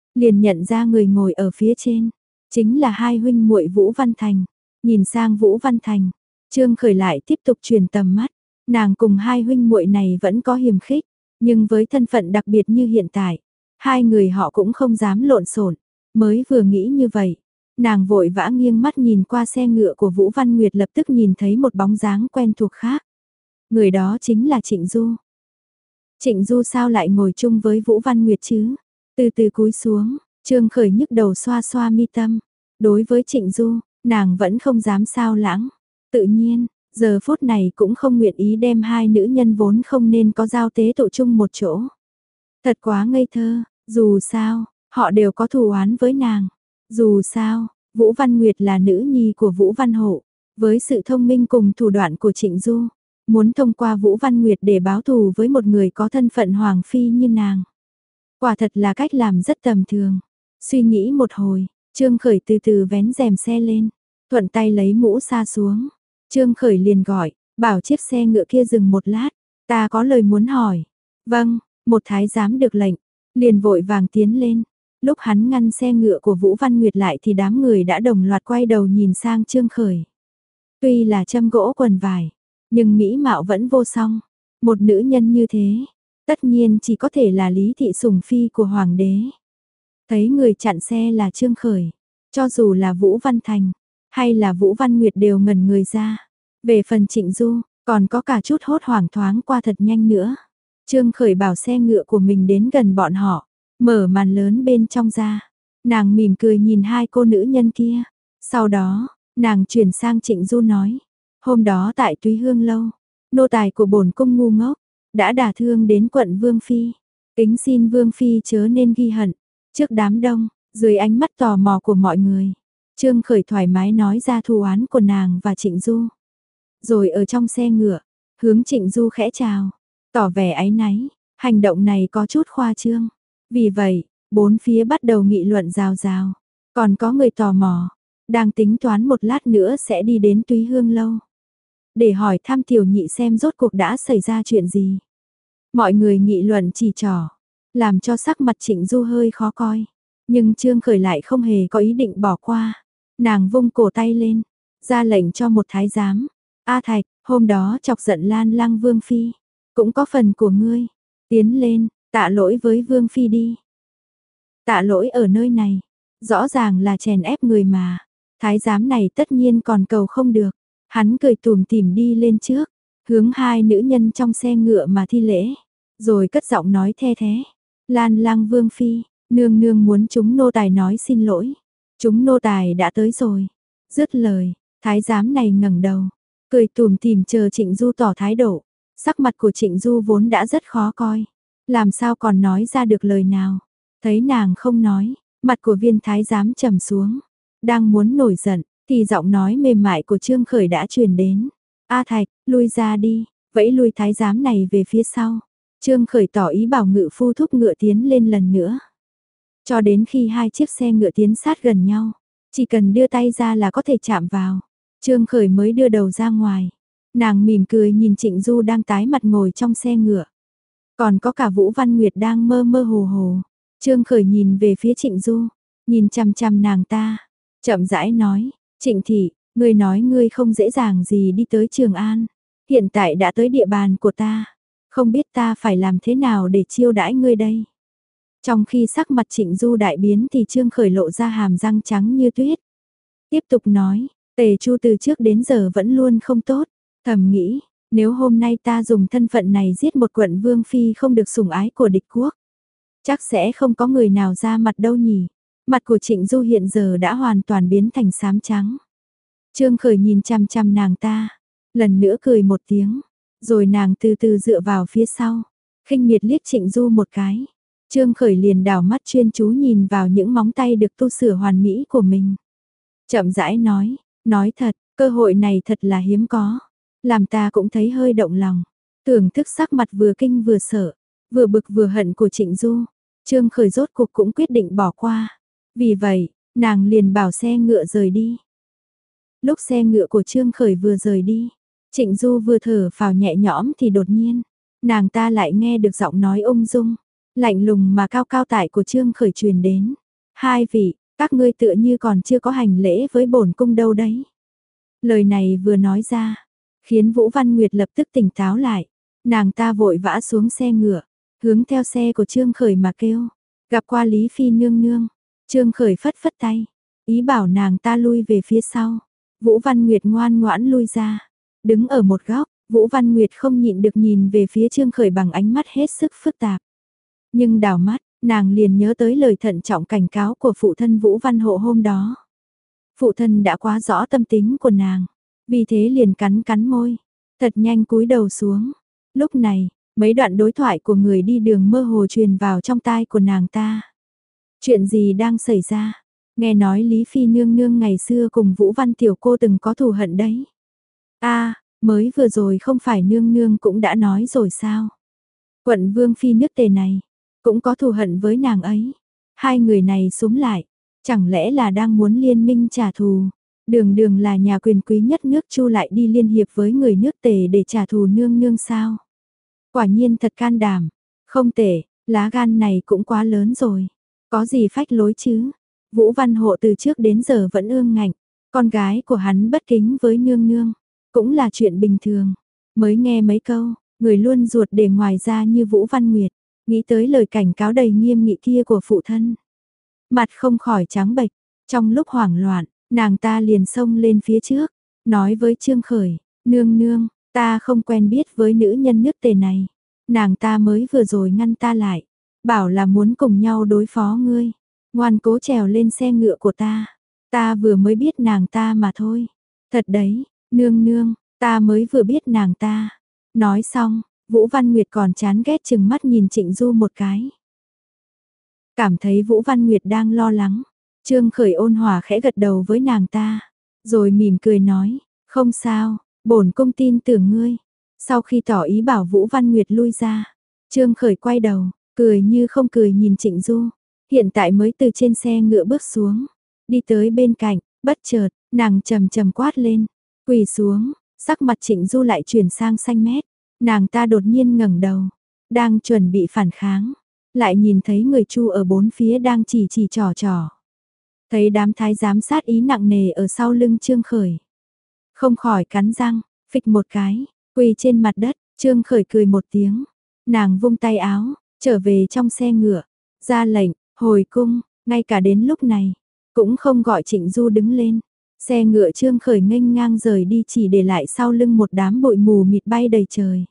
liền nhận ra người ngồi ở phía trên, chính là hai huynh muội Vũ Văn Thành. Nhìn sang Vũ Văn Thành, Trương Khởi lại tiếp tục truyền tầm mắt, nàng cùng hai huynh muội này vẫn có hiềm khích, nhưng với thân phận đặc biệt như hiện tại, hai người họ cũng không dám lộn xộn. Mới vừa nghĩ như vậy, nàng vội vã nghiêng mắt nhìn qua xe ngựa của Vũ Văn Nguyệt, lập tức nhìn thấy một bóng dáng quen thuộc khác. Người đó chính là Trịnh Du. Trịnh Du sao lại ngồi chung với Vũ Văn Nguyệt chứ? Từ từ cúi xuống, Trương Khởi nhức đầu xoa xoa mi tâm. Đối với Trịnh Du, nàng vẫn không dám sao lãng. Tự nhiên, giờ phút này cũng không nguyện ý đem hai nữ nhân vốn không nên có giao tế tụ chung một chỗ. Thật quá ngây thơ, dù sao, họ đều có thù oán với nàng. Dù sao, Vũ Văn Nguyệt là nữ nhi của Vũ Văn Hộ. Với sự thông minh cùng thủ đoạn của Trịnh Du, muốn thông qua Vũ Văn Nguyệt để báo thù với một người có thân phận hoàng phi như nàng. Quả thật là cách làm rất tầm thường. Suy nghĩ một hồi, Trương Khởi từ từ vén rèm xe lên, thuận tay lấy mũ sa xuống. Trương Khởi liền gọi, bảo chiếc xe ngựa kia dừng một lát, ta có lời muốn hỏi. Vâng, một thái giám được lệnh, liền vội vàng tiến lên. Lúc hắn ngăn xe ngựa của Vũ Văn Nguyệt lại thì đám người đã đồng loạt quay đầu nhìn sang Trương Khởi. Tuy là châm gỗ quần vải, nhưng mỹ mạo vẫn vô song. Một nữ nhân như thế, tất nhiên chỉ có thể là Lý Thị sủng phi của hoàng đế. Thấy người chặn xe là Trương Khởi, cho dù là Vũ Văn Thành hay là Vũ Văn Nguyệt đều ngẩn người ra. Về phần Trịnh Du, còn có cả chút hốt hoảng thoáng qua thật nhanh nữa. Trương Khởi bảo xe ngựa của mình đến gần bọn họ, mở màn lớn bên trong ra. Nàng mỉm cười nhìn hai cô nữ nhân kia. Sau đó, nàng chuyển sang Trịnh Du nói, hôm đó tại Túy Hương Lâu, nô tài của bổn cung ngu ngốc đã đả thương đến quận Vương Phi. Kính xin Vương Phi chớ nên ghi hận. Trước đám đông, dưới ánh mắt tò mò của mọi người, Trương Khởi thoải mái nói ra thù oán của nàng và Trịnh Du. Rồi ở trong xe ngựa, hướng Trịnh Du khẽ chào, tỏ vẻ áy náy, hành động này có chút khoa trương. Vì vậy, bốn phía bắt đầu nghị luận rào rào. Còn có người tò mò, đang tính toán một lát nữa sẽ đi đến Túy Hương Lâu, để hỏi thăm tiểu nhị xem rốt cuộc đã xảy ra chuyện gì. Mọi người nghị luận chỉ trỏ, làm cho sắc mặt Trịnh Du hơi khó coi. Nhưng Trương Khởi lại không hề có ý định bỏ qua. Nàng vung cổ tay lên, ra lệnh cho một thái giám. A Thạch, hôm đó chọc giận Lan Lăng Vương Phi, cũng có phần của ngươi. Tiến lên, tạ lỗi với Vương Phi đi. Tạ lỗi ở nơi này, rõ ràng là chèn ép người mà. Thái giám này tất nhiên còn cầu không được. Hắn cười tủm tỉm đi lên trước, hướng hai nữ nhân trong xe ngựa mà thi lễ. Rồi cất giọng nói the thế. Lan Lăng Vương Phi, nương nương muốn chúng nô tài nói xin lỗi. Chúng nô tài đã tới rồi. Dứt lời, thái giám này ngẩng đầu, cười tủm tỉm chờ Trịnh Du tỏ thái độ. Sắc mặt của Trịnh Du vốn đã rất khó coi, làm sao còn nói ra được lời nào. Thấy nàng không nói, mặt của viên thái giám trầm xuống. Đang muốn nổi giận, thì giọng nói mềm mại của Trương Khởi đã truyền đến. A Thạch, lui ra đi, vẫy lui thái giám này về phía sau. Trương Khởi tỏ ý bảo ngự phu thúc ngựa tiến lên lần nữa. Cho đến khi hai chiếc xe ngựa tiến sát gần nhau, chỉ cần đưa tay ra là có thể chạm vào. Trương Khởi mới đưa đầu ra ngoài. Nàng mỉm cười nhìn Trịnh Du đang tái mặt ngồi trong xe ngựa. Còn có cả Vũ Văn Nguyệt đang mơ mơ hồ hồ. Trương Khởi nhìn về phía Trịnh Du, nhìn chằm chằm nàng ta, chậm rãi nói, Trịnh thị, ngươi nói ngươi không dễ dàng gì đi tới Trường An. Hiện tại đã tới địa bàn của ta, không biết ta phải làm thế nào để chiêu đãi ngươi đây. Trong khi sắc mặt Trịnh Du đại biến thì Trương Khởi lộ ra hàm răng trắng như tuyết. Tiếp tục nói, Tề Chu từ trước đến giờ vẫn luôn không tốt. Thầm nghĩ, nếu hôm nay ta dùng thân phận này giết một quận Vương Phi không được sủng ái của địch quốc, chắc sẽ không có người nào ra mặt đâu nhỉ. Mặt của Trịnh Du hiện giờ đã hoàn toàn biến thành xám trắng. Trương Khởi nhìn chằm chằm nàng ta, lần nữa cười một tiếng, rồi nàng từ từ dựa vào phía sau, khinh miệt liếc Trịnh Du một cái. Trương Khởi liền đảo mắt chuyên chú nhìn vào những móng tay được tu sửa hoàn mỹ của mình. Chậm rãi nói, nói thật, cơ hội này thật là hiếm có, làm ta cũng thấy hơi động lòng. Thưởng thức sắc mặt vừa kinh vừa sợ, vừa bực vừa hận của Trịnh Du, Trương Khởi rốt cuộc cũng quyết định bỏ qua. Vì vậy, nàng liền bảo xe ngựa rời đi. Lúc xe ngựa của Trương Khởi vừa rời đi, Trịnh Du vừa thở phào nhẹ nhõm thì đột nhiên, nàng ta lại nghe được giọng nói ung dung, lạnh lùng mà cao cao tại của Trương Khởi truyền đến. Hai vị, các ngươi tựa như còn chưa có hành lễ với bổn cung đâu đấy. Lời này vừa nói ra, khiến Vũ Văn Nguyệt lập tức tỉnh táo lại. Nàng ta vội vã xuống xe ngựa, hướng theo xe của Trương Khởi mà kêu. Gặp qua Lý Phi nương nương, Trương Khởi phất phất tay, ý bảo nàng ta lui về phía sau. Vũ Văn Nguyệt ngoan ngoãn lui ra, đứng ở một góc, Vũ Văn Nguyệt không nhịn được nhìn về phía Trương Khởi bằng ánh mắt hết sức phức tạp. Nhưng đảo mắt, nàng liền nhớ tới lời thận trọng cảnh cáo của phụ thân Vũ Văn Hộ hôm đó. Phụ thân đã quá rõ tâm tính của nàng, vì thế liền cắn cắn môi, thật nhanh cúi đầu xuống. Lúc này, mấy đoạn đối thoại của người đi đường mơ hồ truyền vào trong tai của nàng ta. Chuyện gì đang xảy ra? Nghe nói Lý Phi nương nương ngày xưa cùng Vũ Văn tiểu cô từng có thù hận đấy. A, mới vừa rồi không phải nương nương cũng đã nói rồi sao? Quận Vương Phi nước Tề này cũng có thù hận với nàng ấy. Hai người này xúm lại, chẳng lẽ là đang muốn liên minh trả thù? Đường Đường là nhà quyền quý nhất nước Chu lại đi liên hiệp với người nước Tề để trả thù nương nương sao? Quả nhiên thật can đảm, không tệ, lá gan này cũng quá lớn rồi. Có gì phách lối chứ? Vũ Văn Hộ từ trước đến giờ vẫn ương ngạnh, con gái của hắn bất kính với nương nương, cũng là chuyện bình thường. Mới nghe mấy câu, người luôn ruột để ngoài ra như Vũ Văn Nguyệt, nghĩ tới lời cảnh cáo đầy nghiêm nghị kia của phụ thân. Mặt không khỏi trắng bệch, trong lúc hoảng loạn, nàng ta liền xông lên phía trước, nói với Trương Khởi, nương nương, ta không quen biết với nữ nhân nước Tề này. Nàng ta mới vừa rồi ngăn ta lại, bảo là muốn cùng nhau đối phó ngươi. Ngoan cố trèo lên xe ngựa của ta. Ta vừa mới biết nàng ta mà thôi. Thật đấy, nương nương, ta mới vừa biết nàng ta. Nói xong, Vũ Văn Nguyệt còn chán ghét chừng mắt nhìn Trịnh Du một cái. Cảm thấy Vũ Văn Nguyệt đang lo lắng. Trương Khởi ôn hòa khẽ gật đầu với nàng ta. Rồi mỉm cười nói, không sao, bổn cung tin tưởng ngươi. Sau khi tỏ ý bảo Vũ Văn Nguyệt lui ra, Trương Khởi quay đầu, cười như không cười nhìn Trịnh Du. Hiện tại mới từ trên xe ngựa bước xuống, đi tới bên cạnh, bất chợt, nàng trầm trầm quát lên, quỳ xuống, sắc mặt Trịnh Du lại chuyển sang xanh mét. Nàng ta đột nhiên ngẩng đầu, đang chuẩn bị phản kháng, lại nhìn thấy người Chu ở bốn phía đang chỉ chỉ trò trò. Thấy đám thái giám sát ý nặng nề ở sau lưng Trương Khởi. Không khỏi cắn răng, phịch một cái, quỳ trên mặt đất, Trương Khởi cười một tiếng. Nàng vung tay áo, trở về trong xe ngựa, ra lệnh, hồi cung, ngay cả đến lúc này, cũng không gọi Trịnh Du đứng lên. Xe ngựa Trương Khởi nghênh ngang rời đi chỉ để lại sau lưng một đám bụi mù mịt bay đầy trời.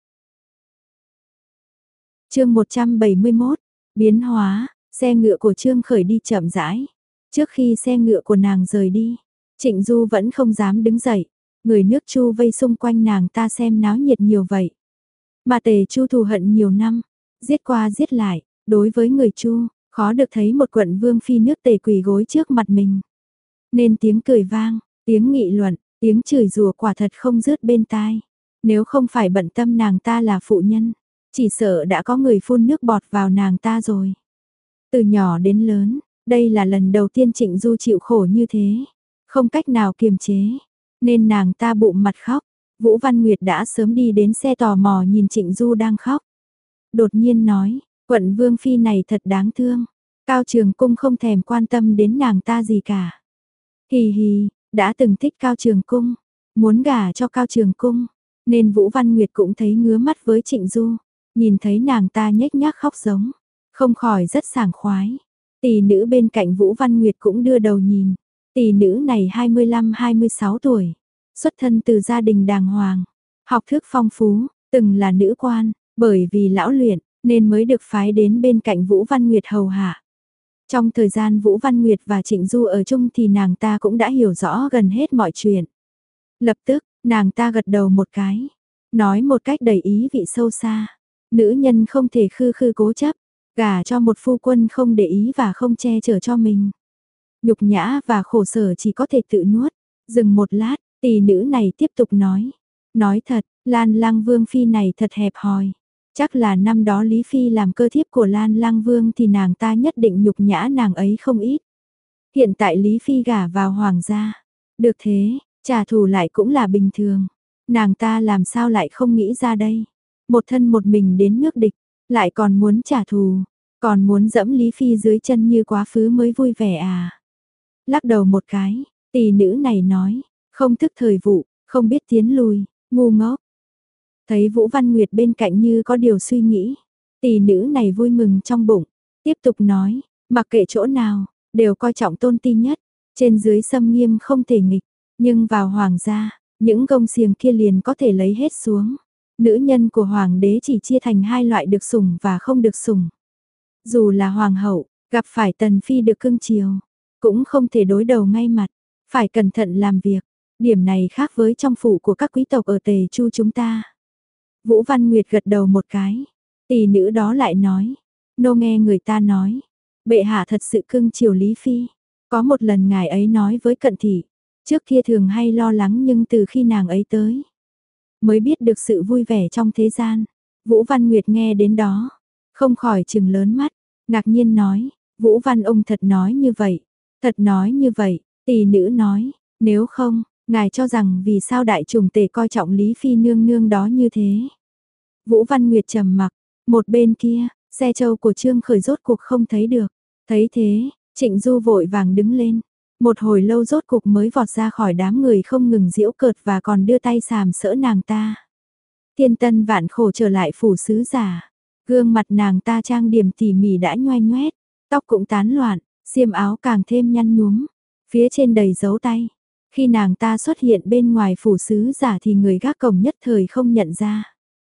Chương một trăm bảy mươi mốt, biến hóa, xe ngựa của Trương Khởi đi chậm rãi. Trước khi xe ngựa của nàng rời đi, Trịnh Du vẫn không dám đứng dậy. Người nước Chu vây xung quanh nàng ta xem náo nhiệt nhiều vậy. Mà Tề Chu thù hận nhiều năm, giết qua giết lại, đối với người Chu, khó được thấy một quận vương phi nước Tề quỳ gối trước mặt mình. Nên tiếng cười vang, tiếng nghị luận, tiếng chửi rủa quả thật không dứt bên tai. Nếu không phải bận tâm nàng ta là phụ nhân, chỉ sợ đã có người phun nước bọt vào nàng ta rồi. Từ nhỏ đến lớn, đây là lần đầu tiên Trịnh Du chịu khổ như thế, không cách nào kiềm chế, nên nàng ta bụng mặt khóc. Vũ Văn Nguyệt đã sớm đi đến xe tò mò nhìn Trịnh Du đang khóc. Đột nhiên nói, quận vương phi này thật đáng thương, Cao Trường Cung không thèm quan tâm đến nàng ta gì cả. Hì hì, đã từng thích Cao Trường Cung, muốn gả cho Cao Trường Cung, nên Vũ Văn Nguyệt cũng thấy ngứa mắt với Trịnh Du, nhìn thấy nàng ta nhếch nhác khóc giống, không khỏi rất sảng khoái. Tỷ nữ bên cạnh Vũ Văn Nguyệt cũng đưa đầu nhìn, tỷ nữ này hai mươi lăm hai mươi sáu tuổi, xuất thân từ gia đình đàng hoàng, học thức phong phú, từng là nữ quan, bởi vì lão luyện nên mới được phái đến bên cạnh Vũ Văn Nguyệt hầu hạ. Trong thời gian Vũ Văn Nguyệt và Trịnh Du ở chung thì nàng ta cũng đã hiểu rõ gần hết mọi chuyện. Lập tức, nàng ta gật đầu một cái, nói một cách đầy ý vị sâu xa, nữ nhân không thể khư khư cố chấp, gả cho một phu quân không để ý và không che chở cho mình. Nhục nhã và khổ sở chỉ có thể tự nuốt. Dừng một lát, tỷ nữ này tiếp tục nói, nói thật, Lan Lang Vương phi này thật hẹp hòi. Chắc là năm đó Lý Phi làm cơ thiếp của Lan Lang Vương thì nàng ta nhất định nhục nhã nàng ấy không ít. Hiện tại Lý Phi gả vào hoàng gia, được thế, trả thù lại cũng là bình thường. Nàng ta làm sao lại không nghĩ ra đây. Một thân một mình đến nước địch, lại còn muốn trả thù. Còn muốn dẫm Lý Phi dưới chân như quá khứ mới vui vẻ à? Lắc đầu một cái, tỷ nữ này nói, không thức thời vụ, không biết tiến lùi, ngu ngốc. Thấy Vũ Văn Nguyệt bên cạnh như có điều suy nghĩ, tỷ nữ này vui mừng trong bụng, tiếp tục nói, mặc kệ chỗ nào, đều coi trọng tôn ti nhất, trên dưới xâm nghiêm không thể nghịch, nhưng vào hoàng gia, những gông xiềng kia liền có thể lấy hết xuống. Nữ nhân của hoàng đế chỉ chia thành hai loại được sủng và không được sủng. Dù là hoàng hậu, gặp phải tần phi được cưng chiều, cũng không thể đối đầu ngay mặt, phải cẩn thận làm việc. Điểm này khác với trong phủ của các quý tộc ở Tề Chu chúng ta. Vũ Văn Nguyệt gật đầu một cái, tỷ nữ đó lại nói, nô nghe người ta nói, bệ hạ thật sự cưng chiều Lý Phi. Có một lần ngài ấy nói với cận thị, trước kia thường hay lo lắng nhưng từ khi nàng ấy tới, mới biết được sự vui vẻ trong thế gian. Vũ Văn Nguyệt nghe đến đó, không khỏi trừng lớn mắt, ngạc nhiên nói, Vũ Văn ông thật nói như vậy, thật nói như vậy, tỷ nữ nói, nếu không, ngài cho rằng vì sao đại trùng tể coi trọng Lý Phi nương nương đó như thế. Vũ Văn Nguyệt trầm mặc, một bên kia, xe châu của Trương Khởi rốt cuộc không thấy được, thấy thế, Trịnh Du vội vàng đứng lên, một hồi lâu rốt cuộc mới vọt ra khỏi đám người không ngừng giễu cợt và còn đưa tay sàm sỡ nàng ta. Thiên Tân vạn khổ trở lại phủ sứ giả, gương mặt nàng ta trang điểm tỉ mỉ đã nhoe nhoét, tóc cũng tán loạn, xiêm áo càng thêm nhăn nhúm, phía trên đầy dấu tay. Khi nàng ta xuất hiện bên ngoài phủ sứ giả thì người gác cổng nhất thời không nhận ra.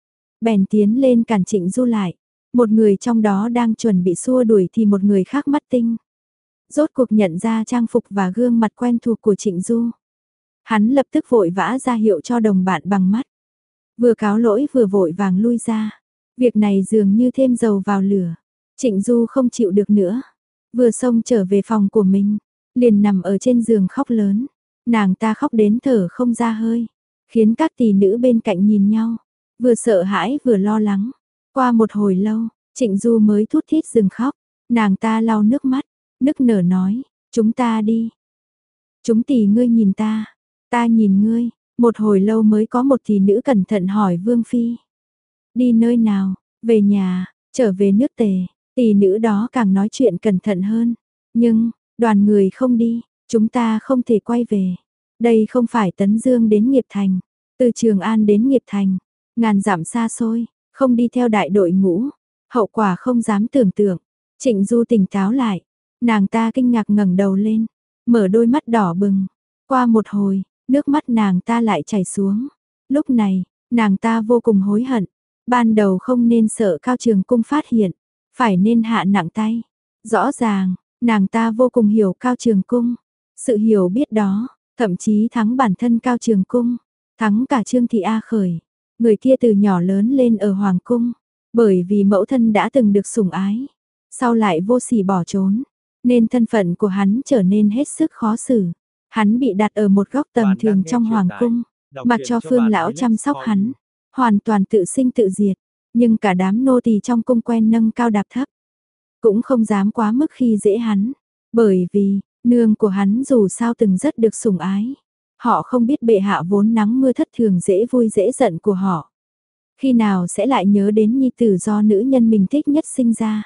Bèn tiến lên cản Trịnh Du lại, một người trong đó đang chuẩn bị xua đuổi thì một người khác mắt tinh. Rốt cuộc nhận ra trang phục và gương mặt quen thuộc của Trịnh Du. Hắn lập tức vội vã ra hiệu cho đồng bạn bằng mắt. Vừa cáo lỗi vừa vội vàng lui ra. Việc này dường như thêm dầu vào lửa. Trịnh Du không chịu được nữa. Vừa xông trở về phòng của mình, liền nằm ở trên giường khóc lớn. Nàng ta khóc đến thở không ra hơi, khiến các tỷ nữ bên cạnh nhìn nhau, vừa sợ hãi vừa lo lắng. Qua một hồi lâu, Trịnh Du mới thút thít dừng khóc. Nàng ta lau nước mắt, nức nở nói, chúng ta đi. Chúng tỷ ngươi nhìn ta, ta nhìn ngươi. Một hồi lâu mới có một tỷ nữ cẩn thận hỏi Vương Phi. Đi nơi nào, về nhà, trở về nước Tề. Tỷ nữ đó càng nói chuyện cẩn thận hơn. Nhưng, đoàn người không đi, chúng ta không thể quay về. Đây không phải Tấn Dương đến Nghiệp Thành, từ Trường An đến Nghiệp Thành, ngàn dặm xa xôi, không đi theo đại đội ngũ, hậu quả không dám tưởng tượng. Trịnh Du tỉnh táo lại, nàng ta kinh ngạc ngẩng đầu lên, mở đôi mắt đỏ bừng. Qua một hồi, nước mắt nàng ta lại chảy xuống. Lúc này, nàng ta vô cùng hối hận. Ban đầu không nên sợ Cao Trường Cung phát hiện, phải nên hạ nặng tay. Rõ ràng, nàng ta vô cùng hiểu Cao Trường Cung. Sự hiểu biết đó, thậm chí thắng bản thân Cao Trường Cung, thắng cả Trương Thị A Khởi. Người kia từ nhỏ lớn lên ở Hoàng Cung, bởi vì mẫu thân đã từng được sủng ái, sau lại vô sỉ bỏ trốn, nên thân phận của hắn trở nên hết sức khó xử. Hắn bị đặt ở một góc tầm thường trong Hoàng Cung, mặc cho Phương Lão chăm sóc hắn, hoàn toàn tự sinh tự diệt, nhưng cả đám nô tỳ trong cung quen nâng cao đạp thấp, cũng không dám quá mức khi dễ hắn, bởi vì, nương của hắn dù sao từng rất được sủng ái. Họ không biết bệ hạ vốn nắng mưa thất thường dễ vui dễ giận của họ. Khi nào sẽ lại nhớ đến nhi tử do nữ nhân mình thích nhất sinh ra.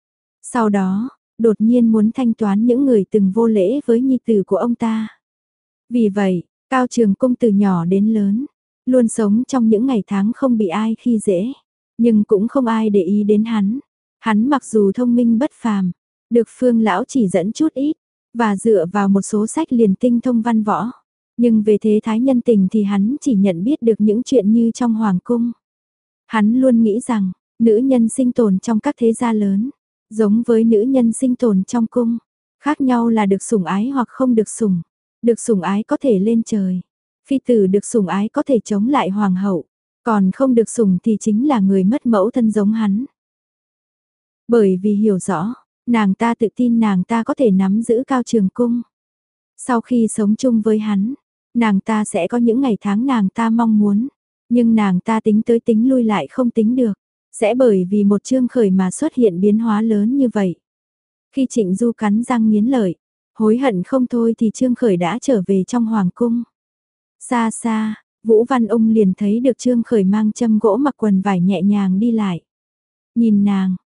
Sau đó, đột nhiên muốn thanh toán những người từng vô lễ với nhi tử của ông ta. Vì vậy, Cao Trường Cung từ nhỏ đến lớn, luôn sống trong những ngày tháng không bị ai khi dễ, nhưng cũng không ai để ý đến hắn. Hắn mặc dù thông minh bất phàm, được Phương Lão chỉ dẫn chút ít, và dựa vào một số sách liền tinh thông văn võ. Nhưng về thế thái nhân tình thì hắn chỉ nhận biết được những chuyện như trong Hoàng Cung. Hắn luôn nghĩ rằng, nữ nhân sinh tồn trong các thế gia lớn, giống với nữ nhân sinh tồn trong cung. Khác nhau là được sủng ái hoặc không được sủng. Được sủng ái có thể lên trời. Phi tử được sủng ái có thể chống lại hoàng hậu. Còn không được sủng thì chính là người mất mẫu thân giống hắn. Bởi vì hiểu rõ, nàng ta tự tin nàng ta có thể nắm giữ Cao Trường Cung. Sau khi sống chung với hắn, nàng ta sẽ có những ngày tháng nàng ta mong muốn. Nhưng nàng ta tính tới tính lui lại không tính được. Sẽ bởi vì một Trương Khởi mà xuất hiện biến hóa lớn như vậy. Khi Trịnh Du cắn răng nghiến lợi, hối hận không thôi thì Trương Khởi đã trở về trong Hoàng Cung. Xa xa, Vũ Văn Ung liền thấy được Trương Khởi mang châm gỗ mặc quần vải nhẹ nhàng đi lại. Nhìn nàng,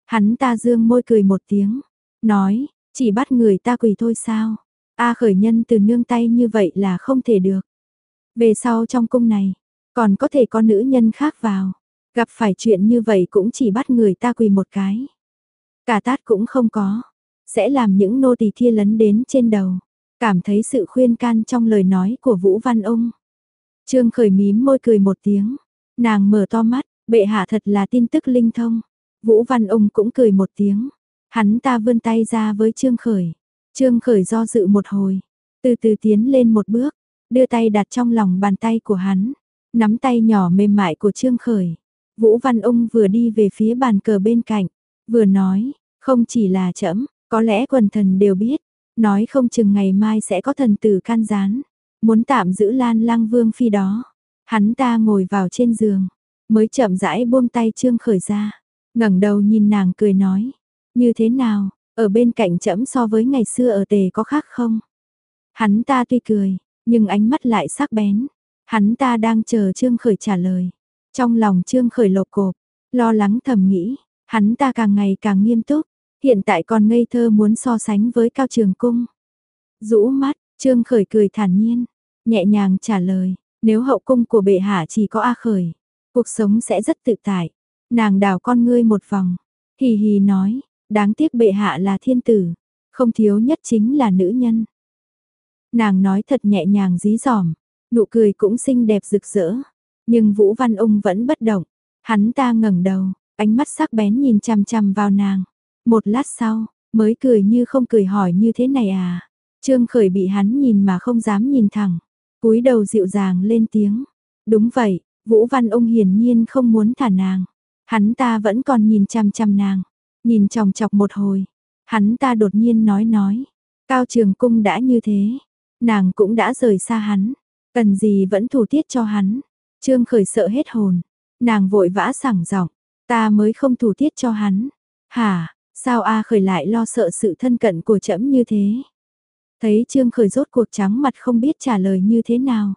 Hắn ta dương môi cười một tiếng, nói, chỉ bắt người ta quỳ thôi sao? A Khởi nhân từ nương tay như vậy là không thể được. Về sau trong cung này, còn có thể có nữ nhân khác vào. Gặp phải chuyện như vậy cũng chỉ bắt người ta quỳ một cái. Cả tát cũng không có. Sẽ làm những nô tỳ kia lấn đến trên đầu. Cảm thấy sự khuyên can trong lời nói của Vũ Văn Ung. Trương Khởi mím môi cười một tiếng. Nàng mở to mắt, bệ hạ thật là tin tức linh thông. Vũ Văn Ung cũng cười một tiếng. Hắn ta vươn tay ra với Trương Khởi. Trương Khởi do dự một hồi. Từ từ tiến lên một bước. Đưa tay đặt trong lòng bàn tay của hắn. Nắm tay nhỏ mềm mại của Trương Khởi. Vũ Văn Ung vừa đi về phía bàn cờ bên cạnh. Vừa nói, không chỉ là trẫm, có lẽ quần thần đều biết. Nói không chừng ngày mai sẽ có thần tử can gián. Muốn tạm giữ Lan Lang Vương phi đó. Hắn ta ngồi vào trên giường. Mới chậm rãi buông tay Trương Khởi ra. Ngẩng đầu nhìn nàng cười nói. Như thế nào, ở bên cạnh trẫm so với ngày xưa ở Tề có khác không? Hắn ta tuy cười, nhưng ánh mắt lại sắc bén. Hắn ta đang chờ Trương Khởi trả lời. Trong lòng Trương Khởi lột cộp, lo lắng thầm nghĩ, hắn ta càng ngày càng nghiêm túc, hiện tại còn ngây thơ muốn so sánh với Cao Trường Cung. Rũ mắt, Trương Khởi cười thản nhiên, nhẹ nhàng trả lời, nếu hậu cung của bệ hạ chỉ có A Khởi, cuộc sống sẽ rất tự tại. Nàng đảo con ngươi một vòng, hì hì nói, đáng tiếc bệ hạ là thiên tử, không thiếu nhất chính là nữ nhân. Nàng nói thật nhẹ nhàng dí dỏm, nụ cười cũng xinh đẹp rực rỡ. Nhưng Vũ Văn Ung vẫn bất động. Hắn ta ngẩng đầu, ánh mắt sắc bén nhìn chằm chằm vào nàng. Một lát sau, mới cười như không cười hỏi như thế này à. Trương Khởi bị hắn nhìn mà không dám nhìn thẳng. Cúi đầu dịu dàng lên tiếng. Đúng vậy, Vũ Văn Ung hiển nhiên không muốn thả nàng. Hắn ta vẫn còn nhìn chằm chằm nàng. Nhìn chòng chọc một hồi. Hắn ta đột nhiên nói nói. Cao Trường Cung đã như thế. Nàng cũng đã rời xa hắn. Cần gì vẫn thủ tiết cho hắn. Trương Khởi sợ hết hồn. Nàng vội vã sảng giọng. Ta mới không thủ tiết cho hắn. Hả, sao A Khởi lại lo sợ sự thân cận của trẫm như thế? Thấy Trương Khởi rốt cuộc trắng mặt không biết trả lời như thế nào.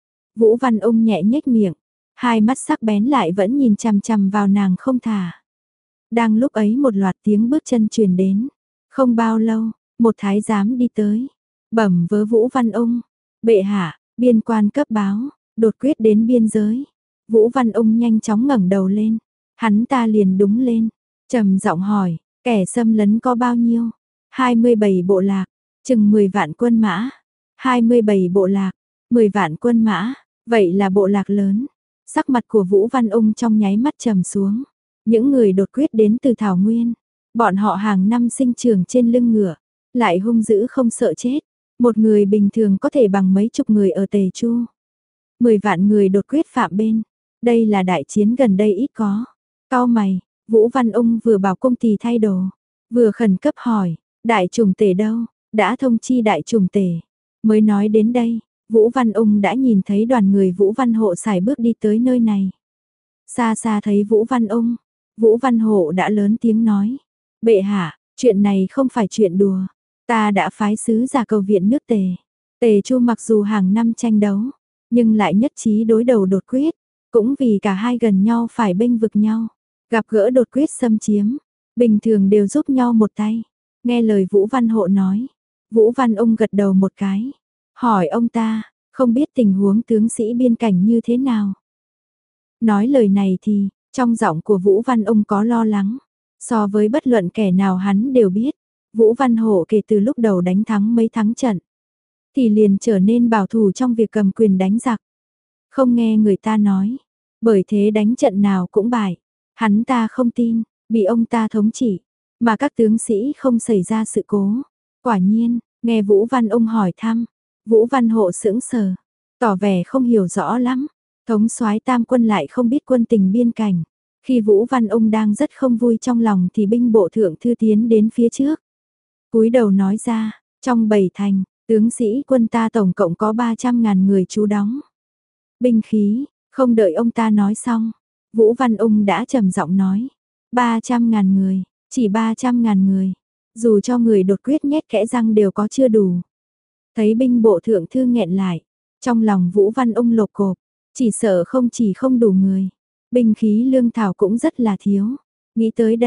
Vũ Văn Ung nhẹ nhếch miệng. Hai mắt sắc bén lại vẫn nhìn chằm chằm vào nàng không thả. Đang lúc ấy một loạt tiếng bước chân truyền đến. Không bao lâu, một thái giám đi tới. Bẩm vớ Vũ Văn Ung. Bệ hạ, biên quan cấp báo. Đột quyết đến biên giới. Vũ Văn Ung nhanh chóng ngẩng đầu lên. Hắn ta liền đúng lên. Trầm giọng hỏi, kẻ xâm lấn có bao nhiêu? hai mươi bảy bộ lạc, chừng mười vạn quân mã. hai mươi bảy bộ lạc, mười vạn quân mã. Vậy là bộ lạc lớn. Sắc mặt của Vũ Văn Ung trong nháy mắt trầm xuống. Những người đột quyết đến từ Thảo Nguyên. Bọn họ hàng năm sinh trưởng trên lưng ngựa. Lại hung dữ không sợ chết. Một người bình thường có thể bằng mấy chục người ở Tề Chu. Mười vạn người đột quyết phạm bên. Đây là đại chiến gần đây ít có. Cau mày, Vũ Văn Ung vừa bảo cung tỳ thay đồ. Vừa khẩn cấp hỏi, đại trùng tể đâu? Đã thông chi đại trùng tể. Mới nói đến đây, Vũ Văn Ung đã nhìn thấy đoàn người Vũ Văn Hộ sải bước đi tới nơi này. Xa xa thấy Vũ Văn Ung, Vũ Văn Hộ đã lớn tiếng nói. Bệ hạ, chuyện này không phải chuyện đùa. Ta đã phái sứ giả cầu viện nước Tề. Tề Chu mặc dù hàng năm tranh đấu, nhưng lại nhất trí đối đầu đột quyết. Cũng vì cả hai gần nhau phải bênh vực nhau. Gặp gỡ đột quyết xâm chiếm, bình thường đều giúp nhau một tay. Nghe lời Vũ Văn Hộ nói, Vũ Văn Ung gật đầu một cái. Hỏi ông ta, không biết tình huống tướng sĩ biên cảnh như thế nào. Nói lời này thì, trong giọng của Vũ Văn Ung có lo lắng. So với bất luận kẻ nào hắn đều biết, Vũ Văn Hộ kể từ lúc đầu đánh thắng mấy thắng trận, thì liền trở nên bảo thủ trong việc cầm quyền đánh giặc. Không nghe người ta nói, bởi thế đánh trận nào cũng bại. Hắn ta không tin, bị ông ta thống trị, mà các tướng sĩ không xảy ra sự cố. Quả nhiên, nghe Vũ Văn Ung hỏi thăm, Vũ Văn Hộ sững sờ, tỏ vẻ không hiểu rõ lắm. Thống soái tam quân lại không biết quân tình biên cảnh. Khi Vũ Văn Ung đang rất không vui trong lòng thì binh bộ thượng thư tiến đến phía trước. Cúi đầu nói ra, trong bảy thành, tướng sĩ quân ta tổng cộng có ba trăm ngàn người trú đóng. Binh khí, không đợi ông ta nói xong, Vũ Văn Ung đã trầm giọng nói, ba trăm ngàn người, chỉ ba trăm ngàn người, dù cho người đột quyết nhét kẽ răng đều có chưa đủ. Thấy binh bộ thượng thư nghẹn lại, trong lòng Vũ Văn Ung lột cộp, chỉ sợ không chỉ không đủ người, binh khí lương thảo cũng rất là thiếu. Nghĩ tới đây,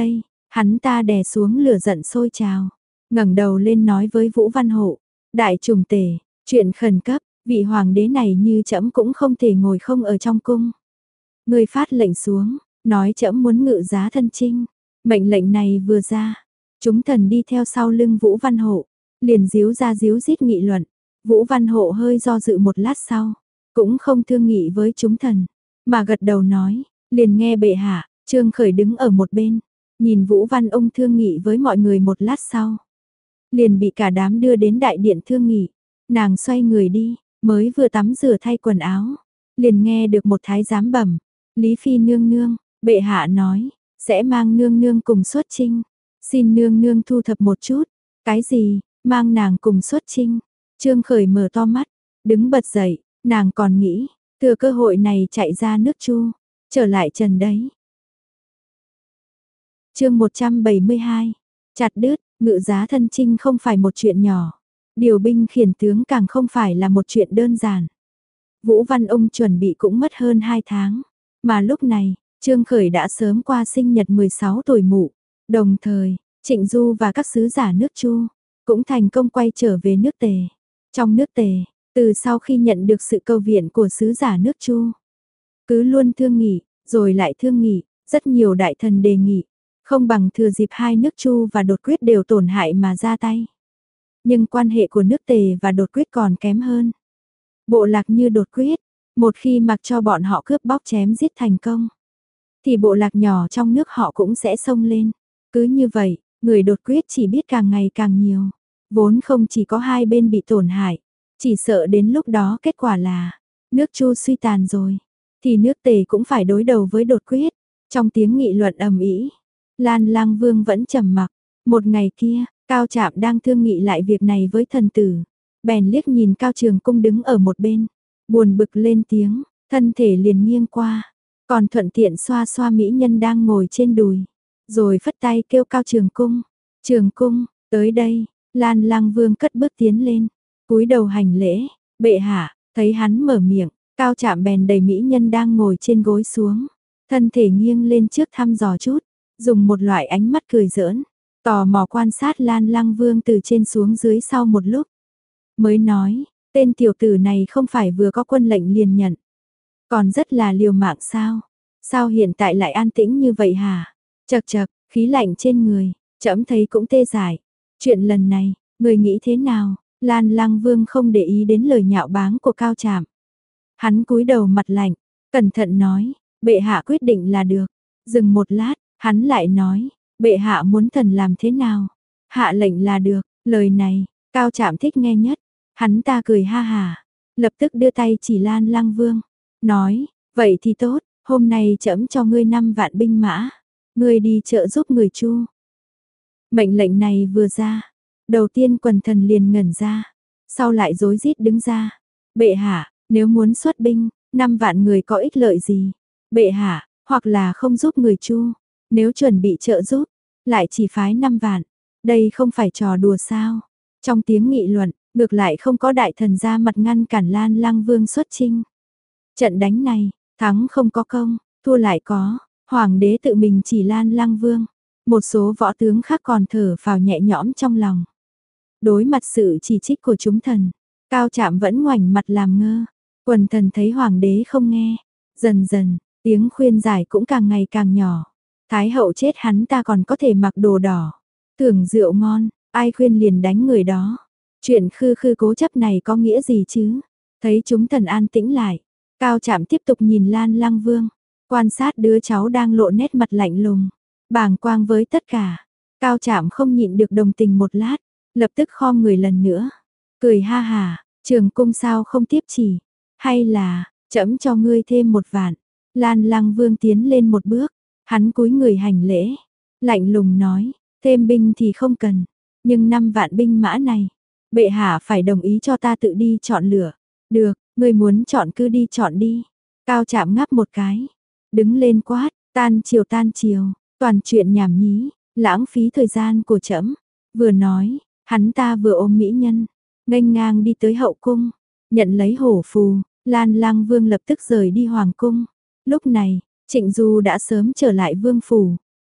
Hắn ta đè xuống lửa giận sôi trào, ngẩng đầu lên nói với Vũ Văn Hộ, đại trùng tể, chuyện khẩn cấp, vị hoàng đế này như trẫm cũng không thể ngồi không ở trong cung. Người phát lệnh xuống, nói trẫm muốn ngự giá thân chinh. Mệnh lệnh này vừa ra, chúng thần đi theo sau lưng Vũ Văn Hộ, liền díu ra díu dít nghị luận. Vũ Văn Hộ hơi do dự một lát sau, cũng không thương nghị với chúng thần, mà gật đầu nói, liền nghe bệ hạ. Trương Khởi đứng ở một bên, nhìn Vũ Văn ông thương nghị với mọi người một lát sau, liền bị cả đám đưa đến đại điện thương nghị. Nàng xoay người đi, mới vừa tắm rửa thay quần áo, liền nghe được một thái giám bẩm, Lý Phi nương nương, bệ hạ nói, sẽ mang nương nương cùng xuất chinh. Xin nương nương thu thập một chút. Cái gì, mang nàng cùng xuất chinh? Trương Khởi mở to mắt, đứng bật dậy, nàng còn nghĩ, thừa cơ hội này chạy ra nước Chu, trở lại trần đấy. Chương một trăm bảy mươi hai, chặt đứt, ngự giá thân chinh không phải một chuyện nhỏ. Điều binh khiển tướng càng không phải là một chuyện đơn giản. Vũ Văn ông chuẩn bị cũng mất hơn hai tháng, mà lúc này, Trương Khởi đã sớm qua sinh nhật mười sáu tuổi mụ. Đồng thời, Trịnh Du và các sứ giả nước Chu cũng thành công quay trở về nước Tề. Trong nước Tề, từ sau khi nhận được sự cầu viện của sứ giả nước Chu, cứ luôn thương nghị, rồi lại thương nghị, rất nhiều đại thần đề nghị, không bằng thừa dịp hai nước Chu và Đột Quyết đều tổn hại mà ra tay. Nhưng quan hệ của nước Tề và Đột Quyết còn kém hơn. Bộ lạc như Đột Quyết, một khi mặc cho bọn họ cướp bóc chém giết thành công, thì bộ lạc nhỏ trong nước họ cũng sẽ xông lên. Cứ như vậy, người Đột Quyết chỉ biết càng ngày càng nhiều. Vốn không chỉ có hai bên bị tổn hại, chỉ sợ đến lúc đó kết quả là nước Chu suy tàn rồi, thì nước Tề cũng phải đối đầu với Đột Quyết. Trong tiếng nghị luận ầm ĩ, Lan Lang Vương vẫn trầm mặc. Một ngày kia, Cao Trạm đang thương nghị lại việc này với thần tử, bèn liếc nhìn Cao Trường Cung đứng ở một bên, buồn bực lên tiếng, thân thể liền nghiêng qua, còn thuận tiện xoa xoa mỹ nhân đang ngồi trên đùi, rồi phất tay kêu Cao Trường Cung, Trường Cung, tới đây. Lan Lang Vương cất bước tiến lên, cúi đầu hành lễ, bệ hạ. Thấy hắn mở miệng, Cao Trạm bèn đẩy mỹ nhân đang ngồi trên gối xuống, thân thể nghiêng lên trước thăm dò chút, dùng một loại ánh mắt cười giỡn, tò mò quan sát Lan Lang Vương từ trên xuống dưới sau một lúc, mới nói, tên tiểu tử này không phải vừa có quân lệnh liền nhận, còn rất là liều mạng sao? Sao hiện tại lại an tĩnh như vậy hả? Chậc chậc, khí lạnh trên người, trẫm thấy cũng tê dại. Chuyện lần này, người nghĩ thế nào? Lan Lang Vương không để ý đến lời nhạo báng của Cao Trạm. Hắn cúi đầu mặt lạnh, cẩn thận nói, bệ hạ quyết định là được. Dừng một lát, hắn lại nói, bệ hạ muốn thần làm thế nào? Hạ lệnh là được. Lời này, Cao Trạm thích nghe nhất. Hắn ta cười ha hà, lập tức đưa tay chỉ Lan Lang Vương, nói, vậy thì tốt, hôm nay trẫm cho ngươi năm vạn binh mã, ngươi đi trợ giúp người Chu. Mệnh lệnh này vừa ra, đầu tiên quần thần liền ngẩn ra, sau lại rối rít đứng ra. Bệ hạ, nếu muốn xuất binh, năm vạn người có ích lợi gì? Bệ hạ, hoặc là không giúp người Chu, nếu chuẩn bị trợ giúp, lại chỉ phái năm vạn. Đây không phải trò đùa sao? Trong tiếng nghị luận, ngược lại không có đại thần ra mặt ngăn cản Lan Lang Vương xuất chinh. Trận đánh này, thắng không có công, thua lại có, hoàng đế tự mình chỉ Lan Lang Vương. Một số võ tướng khác còn thở phào nhẹ nhõm trong lòng. Đối mặt sự chỉ trích của chúng thần, Cao Trạm vẫn ngoảnh mặt làm ngơ. Quần thần thấy hoàng đế không nghe, dần dần, tiếng khuyên giải cũng càng ngày càng nhỏ. Thái hậu chết hắn ta còn có thể mặc đồ đỏ, thưởng rượu ngon, ai khuyên liền đánh người đó. Chuyện khư khư cố chấp này có nghĩa gì chứ? Thấy chúng thần an tĩnh lại, Cao Trạm tiếp tục nhìn Lan Lang Vương, quan sát đứa cháu đang lộ nét mặt lạnh lùng, bàng quang với tất cả. Cao Trạm không nhịn được đồng tình một lát, lập tức khom người lần nữa, cười ha hà, Trường Cung sao không tiếp chỉ, hay là trẫm cho ngươi thêm một vạn. Lan Lang Vương tiến lên một bước, hắn cúi người hành lễ, lạnh lùng nói, thêm binh thì không cần, nhưng năm vạn binh mã này, bệ hạ phải đồng ý cho ta tự đi chọn lựa. Được, ngươi muốn chọn cứ đi chọn đi. Cao Trạm ngáp một cái, đứng lên quát, tan chiều tan chiều, toàn chuyện nhảm nhí, lãng phí thời gian của trẫm. Vừa nói, hắn ta vừa ôm mỹ nhân, nghênh ngang đi tới hậu cung, nhận lấy hổ phù. Lan Lang Vương lập tức rời đi hoàng cung. Lúc này, Trịnh Du đã sớm trở lại vương phủ,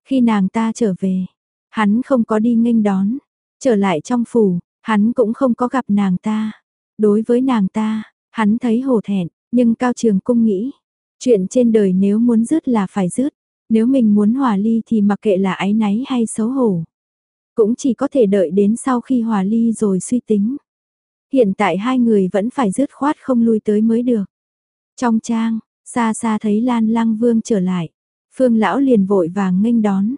Khi nàng ta trở về, hắn không có đi nghênh đón, trở lại trong phủ, hắn cũng không có gặp nàng ta. Đối với nàng ta, hắn thấy hổ thẹn, nhưng Cao Trường Cung nghĩ, chuyện trên đời nếu muốn dứt là phải dứt, nếu mình muốn hòa ly thì mặc kệ là áy náy hay xấu hổ, cũng chỉ có thể đợi đến sau khi hòa ly rồi suy tính. Hiện tại hai người vẫn phải dứt khoát không lui tới mới được. Trong trang, xa xa thấy Lan Lăng Vương trở lại, Phương lão liền vội vàng nghênh đón.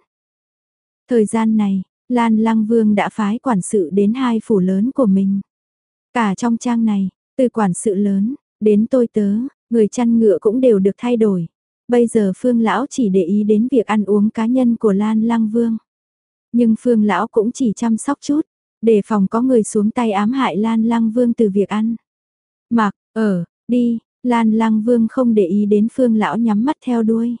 Thời gian này, Lan Lăng Vương đã phái quản sự đến hai phủ lớn của mình. Cả trong trang này, từ quản sự lớn đến tôi tớ, người chăn ngựa cũng đều được thay đổi. Bây giờ Phương lão chỉ để ý đến việc ăn uống cá nhân của Lan Lăng Vương. Nhưng Phương lão cũng chỉ chăm sóc chút, để phòng có người xuống tay ám hại Lan Lăng Vương từ việc ăn. Mặc, ở, đi, Lan Lăng Vương không để ý đến Phương lão nhắm mắt theo đuôi.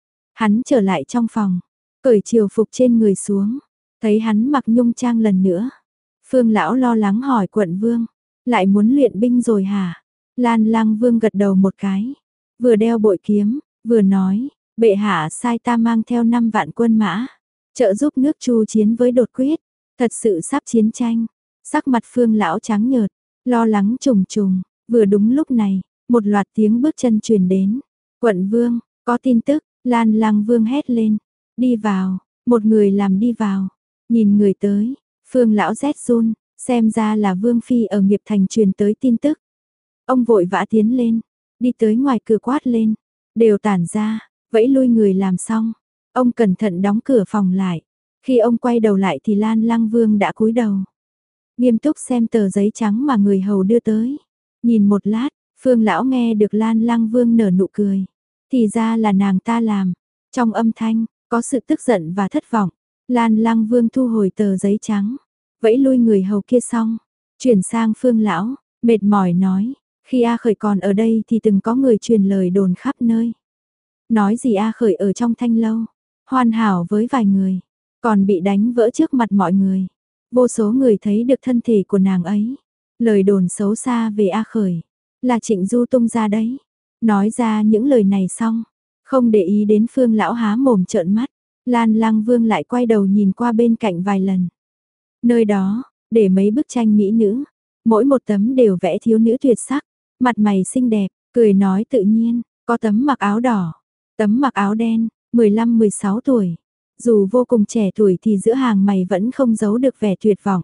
Hắn trở lại trong phòng, cởi triều phục trên người xuống, thấy hắn mặc nhung trang lần nữa. Phương lão lo lắng hỏi quận vương, lại muốn luyện binh rồi hả? Lan Lăng Vương gật đầu một cái, vừa đeo bội kiếm, vừa nói, bệ hạ sai ta mang theo năm vạn quân mã, trợ giúp nước Chu chiến với đột quyết, thật sự sắp chiến tranh. Sắc mặt Phương lão trắng nhợt, lo lắng trùng trùng, vừa đúng lúc này, một loạt tiếng bước chân truyền đến. Quận vương, có tin tức, Lan Lăng Vương hét lên, đi vào, một người làm đi vào, nhìn người tới, Phương lão rét run, xem ra là Vương Phi ở Nghiệp Thành truyền tới tin tức. Ông vội vã tiến lên, đi tới ngoài cửa quát lên, đều tản ra, vẫy lui người làm xong. Ông cẩn thận đóng cửa phòng lại, khi ông quay đầu lại thì Lan Lăng Vương đã cúi đầu. Nghiêm túc xem tờ giấy trắng mà người hầu đưa tới. Nhìn một lát, Phương lão nghe được Lan Lăng Vương nở nụ cười. Thì ra là nàng ta làm. Trong âm thanh, có sự tức giận và thất vọng. Lan Lăng Vương thu hồi tờ giấy trắng, vẫy lui người hầu kia xong, chuyển sang Phương lão, mệt mỏi nói, khi A Khởi còn ở đây thì từng có người truyền lời đồn khắp nơi. Nói gì A Khởi ở trong thanh lâu, hoàn hảo với vài người, còn bị đánh vỡ trước mặt mọi người. Vô số người thấy được thân thể của nàng ấy. Lời đồn xấu xa về A Khởi, là Trịnh Du tung ra đấy. Nói ra những lời này xong, không để ý đến Phương lão há mồm trợn mắt, Lan Lăng Vương lại quay đầu nhìn qua bên cạnh vài lần. Nơi đó, để mấy bức tranh mỹ nữ, mỗi một tấm đều vẽ thiếu nữ tuyệt sắc, mặt mày xinh đẹp, cười nói tự nhiên, có tấm mặc áo đỏ, tấm mặc áo đen, mười lăm mười sáu tuổi. Dù vô cùng trẻ tuổi thì giữa hàng mày vẫn không giấu được vẻ tuyệt vọng.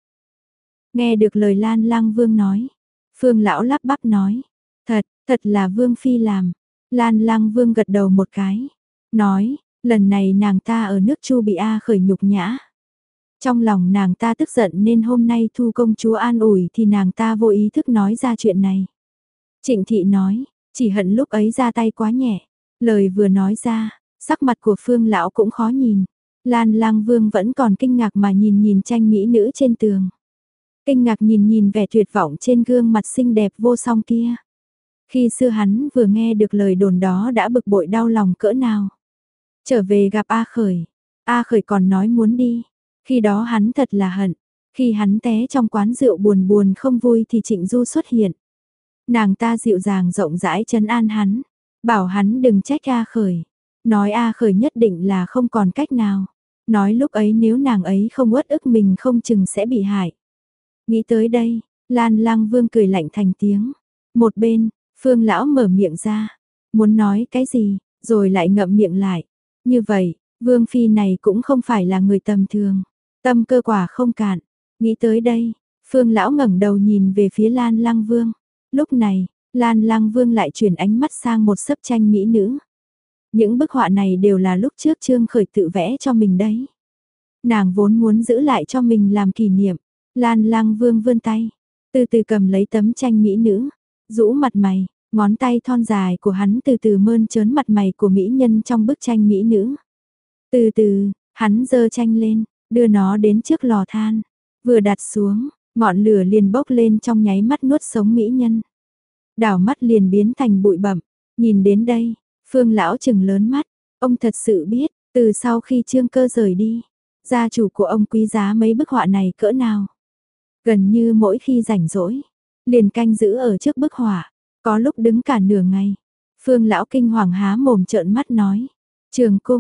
Nghe được lời Lan Lăng Vương nói, Phương lão lắp bắp nói, thật, thật là Vương Phi làm. Lan Lăng Vương gật đầu một cái, nói, lần này nàng ta ở nước Chu bị A Khởi nhục nhã. Trong lòng nàng ta tức giận nên hôm nay Thu công chúa an ủi thì nàng ta vô ý thức nói ra chuyện này. Trịnh Thị nói, chỉ hận lúc ấy ra tay quá nhẹ. Lời vừa nói ra, sắc mặt của Phương lão cũng khó nhìn. Lan Lăng Vương vẫn còn kinh ngạc mà nhìn nhìn tranh mỹ nữ trên tường. Kinh ngạc nhìn nhìn vẻ tuyệt vọng trên gương mặt xinh đẹp vô song kia. Khi xưa hắn vừa nghe được lời đồn đó đã bực bội đau lòng cỡ nào. Trở về gặp A Khởi, A Khởi còn nói muốn đi. Khi đó hắn thật là hận. Khi hắn té trong quán rượu buồn buồn không vui thì Trịnh Du xuất hiện. Nàng ta dịu dàng rộng rãi trấn an hắn, bảo hắn đừng trách A Khởi. Nói A Khởi nhất định là không còn cách nào. Nói lúc ấy nếu nàng ấy không uất ức mình không chừng sẽ bị hại. Nghĩ tới đây, Lan Lăng Vương cười lạnh thành tiếng. Một bên, Phương lão mở miệng ra, muốn nói cái gì, rồi lại ngậm miệng lại. Như vậy, Vương Phi này cũng không phải là người tầm thường. Tâm cơ quả không cạn. Nghĩ tới đây, Phương lão ngẩng đầu nhìn về phía Lan Lăng Vương. Lúc này, Lan Lăng Vương lại chuyển ánh mắt sang một sấp tranh mỹ nữ. Những bức họa này đều là lúc trước Trương Khởi tự vẽ cho mình đấy. Nàng vốn muốn giữ lại cho mình làm kỷ niệm. Lan Lăng Vương vươn tay, từ từ cầm lấy tấm tranh mỹ nữ, rũ mặt mày, ngón tay thon dài của hắn từ từ mơn trớn mặt mày của mỹ nhân trong bức tranh mỹ nữ. Từ từ, hắn giơ tranh lên, đưa nó đến trước lò than, vừa đặt xuống, ngọn lửa liền bốc lên trong nháy mắt nuốt sống mỹ nhân. Đảo mắt liền biến thành bụi bặm. Nhìn đến đây, Phương lão trừng lớn mắt, ông thật sự biết, từ sau khi Trương Cơ rời đi, gia chủ của ông quý giá mấy bức họa này cỡ nào. Gần như mỗi khi rảnh rỗi, liền canh giữ ở trước bức họa, có lúc đứng cả nửa ngày. Phương lão kinh hoàng há mồm trợn mắt nói, Trường Cung,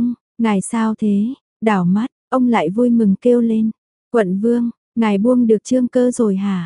Ngài sao thế? Đảo mắt, ông lại vui mừng kêu lên. Quận vương, ngài buông được Trương Cơ rồi hả?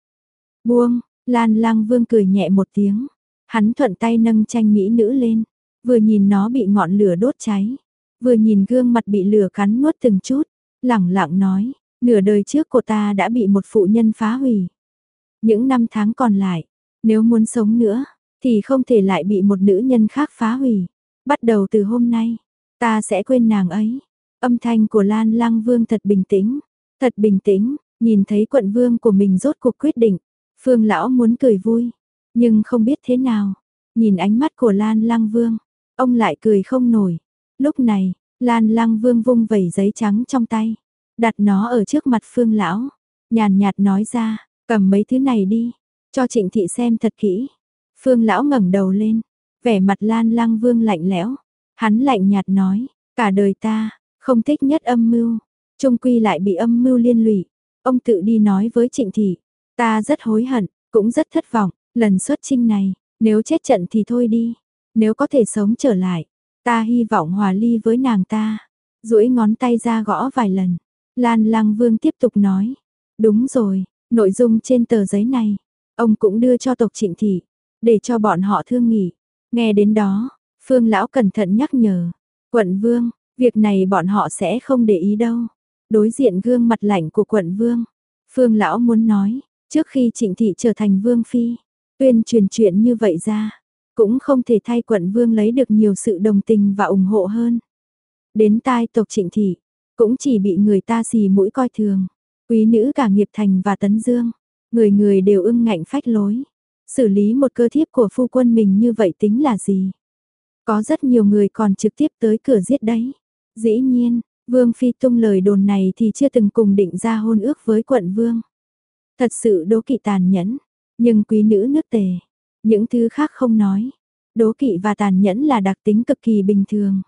Buông, Lan Lang Vương cười nhẹ một tiếng. Hắn thuận tay nâng tranh mỹ nữ lên, vừa nhìn nó bị ngọn lửa đốt cháy, vừa nhìn gương mặt bị lửa cắn nuốt từng chút, lẳng lặng nói, nửa đời trước của ta đã bị một phụ nhân phá hủy. Những năm tháng còn lại, nếu muốn sống nữa, thì không thể lại bị một nữ nhân khác phá hủy. Bắt đầu từ hôm nay, ta sẽ quên nàng ấy. Âm thanh của Lan Lang Vương thật bình tĩnh, thật bình tĩnh, nhìn thấy quận vương của mình rốt cuộc quyết định. Phương lão muốn cười vui, nhưng không biết thế nào. Nhìn ánh mắt của Lan Lang Vương, ông lại cười không nổi. Lúc này, Lan Lang Vương vung vẩy giấy trắng trong tay, đặt nó ở trước mặt Phương lão, nhàn nhạt nói ra, cầm mấy thứ này đi, cho Trịnh thị xem thật kỹ. Phương lão ngẩng đầu lên, vẻ mặt Lan Lang Vương lạnh lẽo, hắn lạnh nhạt nói, cả đời ta không thích nhất âm mưu, chung quy lại bị âm mưu liên lụy. Ông tự đi nói với Trịnh thị, ta rất hối hận, cũng rất thất vọng, lần xuất chinh này, nếu chết trận thì thôi đi, nếu có thể sống trở lại, ta hy vọng hòa ly với nàng ta. Duỗi ngón tay ra gõ vài lần, Lan Lang Vương tiếp tục nói, đúng rồi, nội dung trên tờ giấy này, ông cũng đưa cho tộc Trịnh thị, để cho bọn họ thương nghị. Nghe đến đó, Phương lão cẩn thận nhắc nhở, quận vương, việc này bọn họ sẽ không để ý đâu. Đối diện gương mặt lạnh của quận vương, Phương lão muốn nói, trước khi Trịnh thị trở thành vương phi, tuyên truyền chuyện như vậy ra, cũng không thể thay quận vương lấy được nhiều sự đồng tình và ủng hộ hơn. Đến tai tộc Trịnh thị, cũng chỉ bị người ta xì mũi coi thường. Quý nữ cả Nghiệp Thành và Tấn Dương, người người đều ưng ngạnh phách lối. Xử lý một cơ thiếp của phu quân mình như vậy tính là gì? Có rất nhiều người còn trực tiếp tới cửa giết đấy. Dĩ nhiên, Vương Phi tung lời đồn này thì chưa từng cùng định ra hôn ước với quận vương. Thật sự đố kỵ tàn nhẫn, nhưng quý nữ nước Tề, những thứ khác không nói. Đố kỵ và tàn nhẫn là đặc tính cực kỳ bình thường.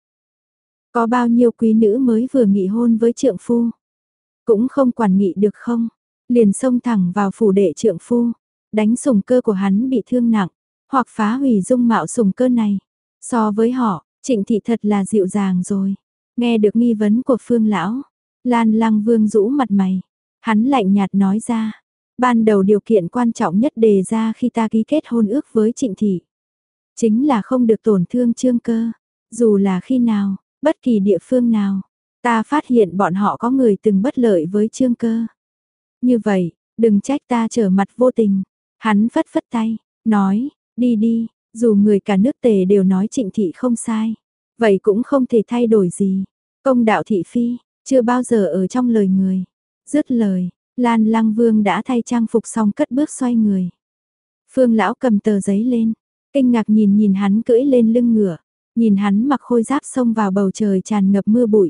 Có bao nhiêu quý nữ mới vừa nghị hôn với trượng phu, cũng không quản nghị được không, liền xông thẳng vào phủ đệ trượng phu, đánh sủng cơ của hắn bị thương nặng, hoặc phá hủy dung mạo sủng cơ này. So với họ, Trịnh thị thật là dịu dàng rồi. Nghe được nghi vấn của Phương lão, Lan Lang Vương rũ mặt mày, hắn lạnh nhạt nói ra, ban đầu điều kiện quan trọng nhất đề ra khi ta ký kết hôn ước với Trịnh thị, chính là không được tổn thương Trương Cơ, dù là khi nào, bất kỳ địa phương nào, ta phát hiện bọn họ có người từng bất lợi với Trương Cơ. Như vậy, đừng trách ta trở mặt vô tình. Hắn phất phất tay, nói, đi đi, dù người cả nước Tề đều nói Trịnh thị không sai, vậy cũng không thể thay đổi gì. Công đạo thị phi, chưa bao giờ ở trong lời người. Dứt lời, Lan Lang Vương đã thay trang phục xong cất bước xoay người. Phương lão cầm tờ giấy lên, kinh ngạc nhìn nhìn hắn cưỡi lên lưng ngựa, nhìn hắn mặc khôi giáp xông vào bầu trời tràn ngập mưa bụi.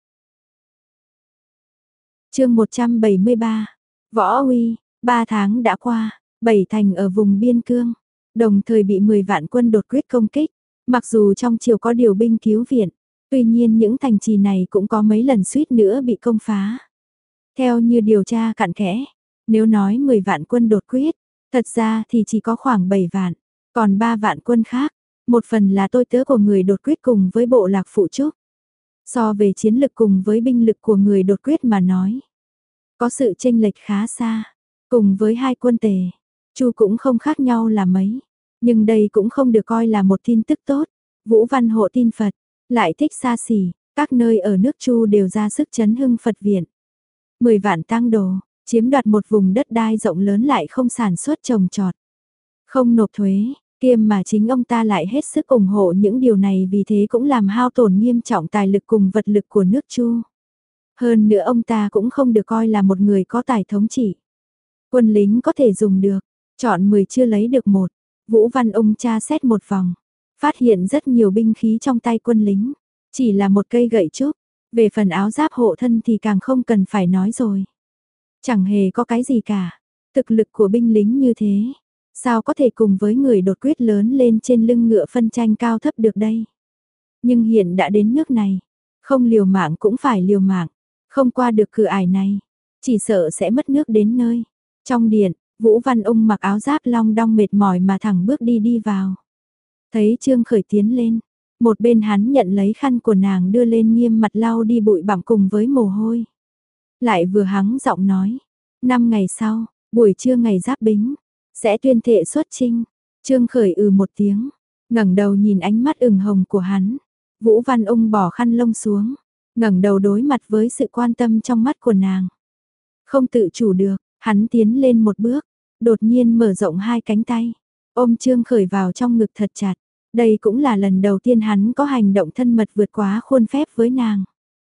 Chương một trăm bảy mươi ba. Võ uy, ba tháng đã qua, bảy thành ở vùng biên cương, đồng thời bị mười vạn quân đột quyết công kích. Mặc dù trong triều có điều binh cứu viện, tuy nhiên những thành trì này cũng có mấy lần suýt nữa bị công phá. Theo như điều tra cặn kẽ, nếu nói mười vạn quân đột quyết, thật ra thì chỉ có khoảng bảy vạn, còn ba vạn quân khác, một phần là tôi tớ của người đột quyết cùng với bộ lạc phụ trúc. So về chiến lực cùng với binh lực của người đột quyết mà nói, có sự chênh lệch khá xa, cùng với hai quân Tề, Chu cũng không khác nhau là mấy, nhưng đây cũng không được coi là một tin tức tốt. Vũ Văn Hộ tin Phật, lại thích xa xỉ, các nơi ở nước Chu đều ra sức chấn hưng Phật viện. Mười vạn tang đồ, chiếm đoạt một vùng đất đai rộng lớn lại không sản xuất trồng trọt, không nộp thuế, kiêm mà chính ông ta lại hết sức ủng hộ những điều này, vì thế cũng làm hao tổn nghiêm trọng tài lực cùng vật lực của nước Chu. Hơn nữa ông ta cũng không được coi là một người có tài thống trị. Quân lính có thể dùng được, chọn mười chưa lấy được một. Vũ Văn ông tra xét một vòng, phát hiện rất nhiều binh khí trong tay quân lính, chỉ là một cây gậy trúc. Về phần áo giáp hộ thân thì càng không cần phải nói rồi. Chẳng hề có cái gì cả. Thực lực của binh lính như thế, sao có thể cùng với người đột quyết lớn lên trên lưng ngựa phân tranh cao thấp được đây? Nhưng hiện đã đến nước này, không liều mạng cũng phải liều mạng, không qua được cửa ải này, chỉ sợ sẽ mất nước đến nơi. Trong điện, Vũ Văn Ung mặc áo giáp long đong mệt mỏi mà thẳng bước đi đi vào. Thấy Trương Khởi tiến lên, Một bên hắn nhận lấy khăn của nàng đưa lên nghiêm mặt lau đi bụi bặm cùng với mồ hôi. Lại vừa hắng giọng nói, năm ngày sau, buổi trưa ngày Giáp Bính, sẽ tuyên thệ xuất chinh. Trương Khởi ừ một tiếng, ngẩng đầu nhìn ánh mắt ửng hồng của hắn. Vũ Văn Ung bỏ khăn lông xuống, ngẩng đầu đối mặt với sự quan tâm trong mắt của nàng. Không tự chủ được, hắn tiến lên một bước, đột nhiên mở rộng hai cánh tay, ôm Trương Khởi vào trong ngực thật chặt. Đây cũng là lần đầu tiên hắn có hành động thân mật vượt quá khuôn phép với nàng.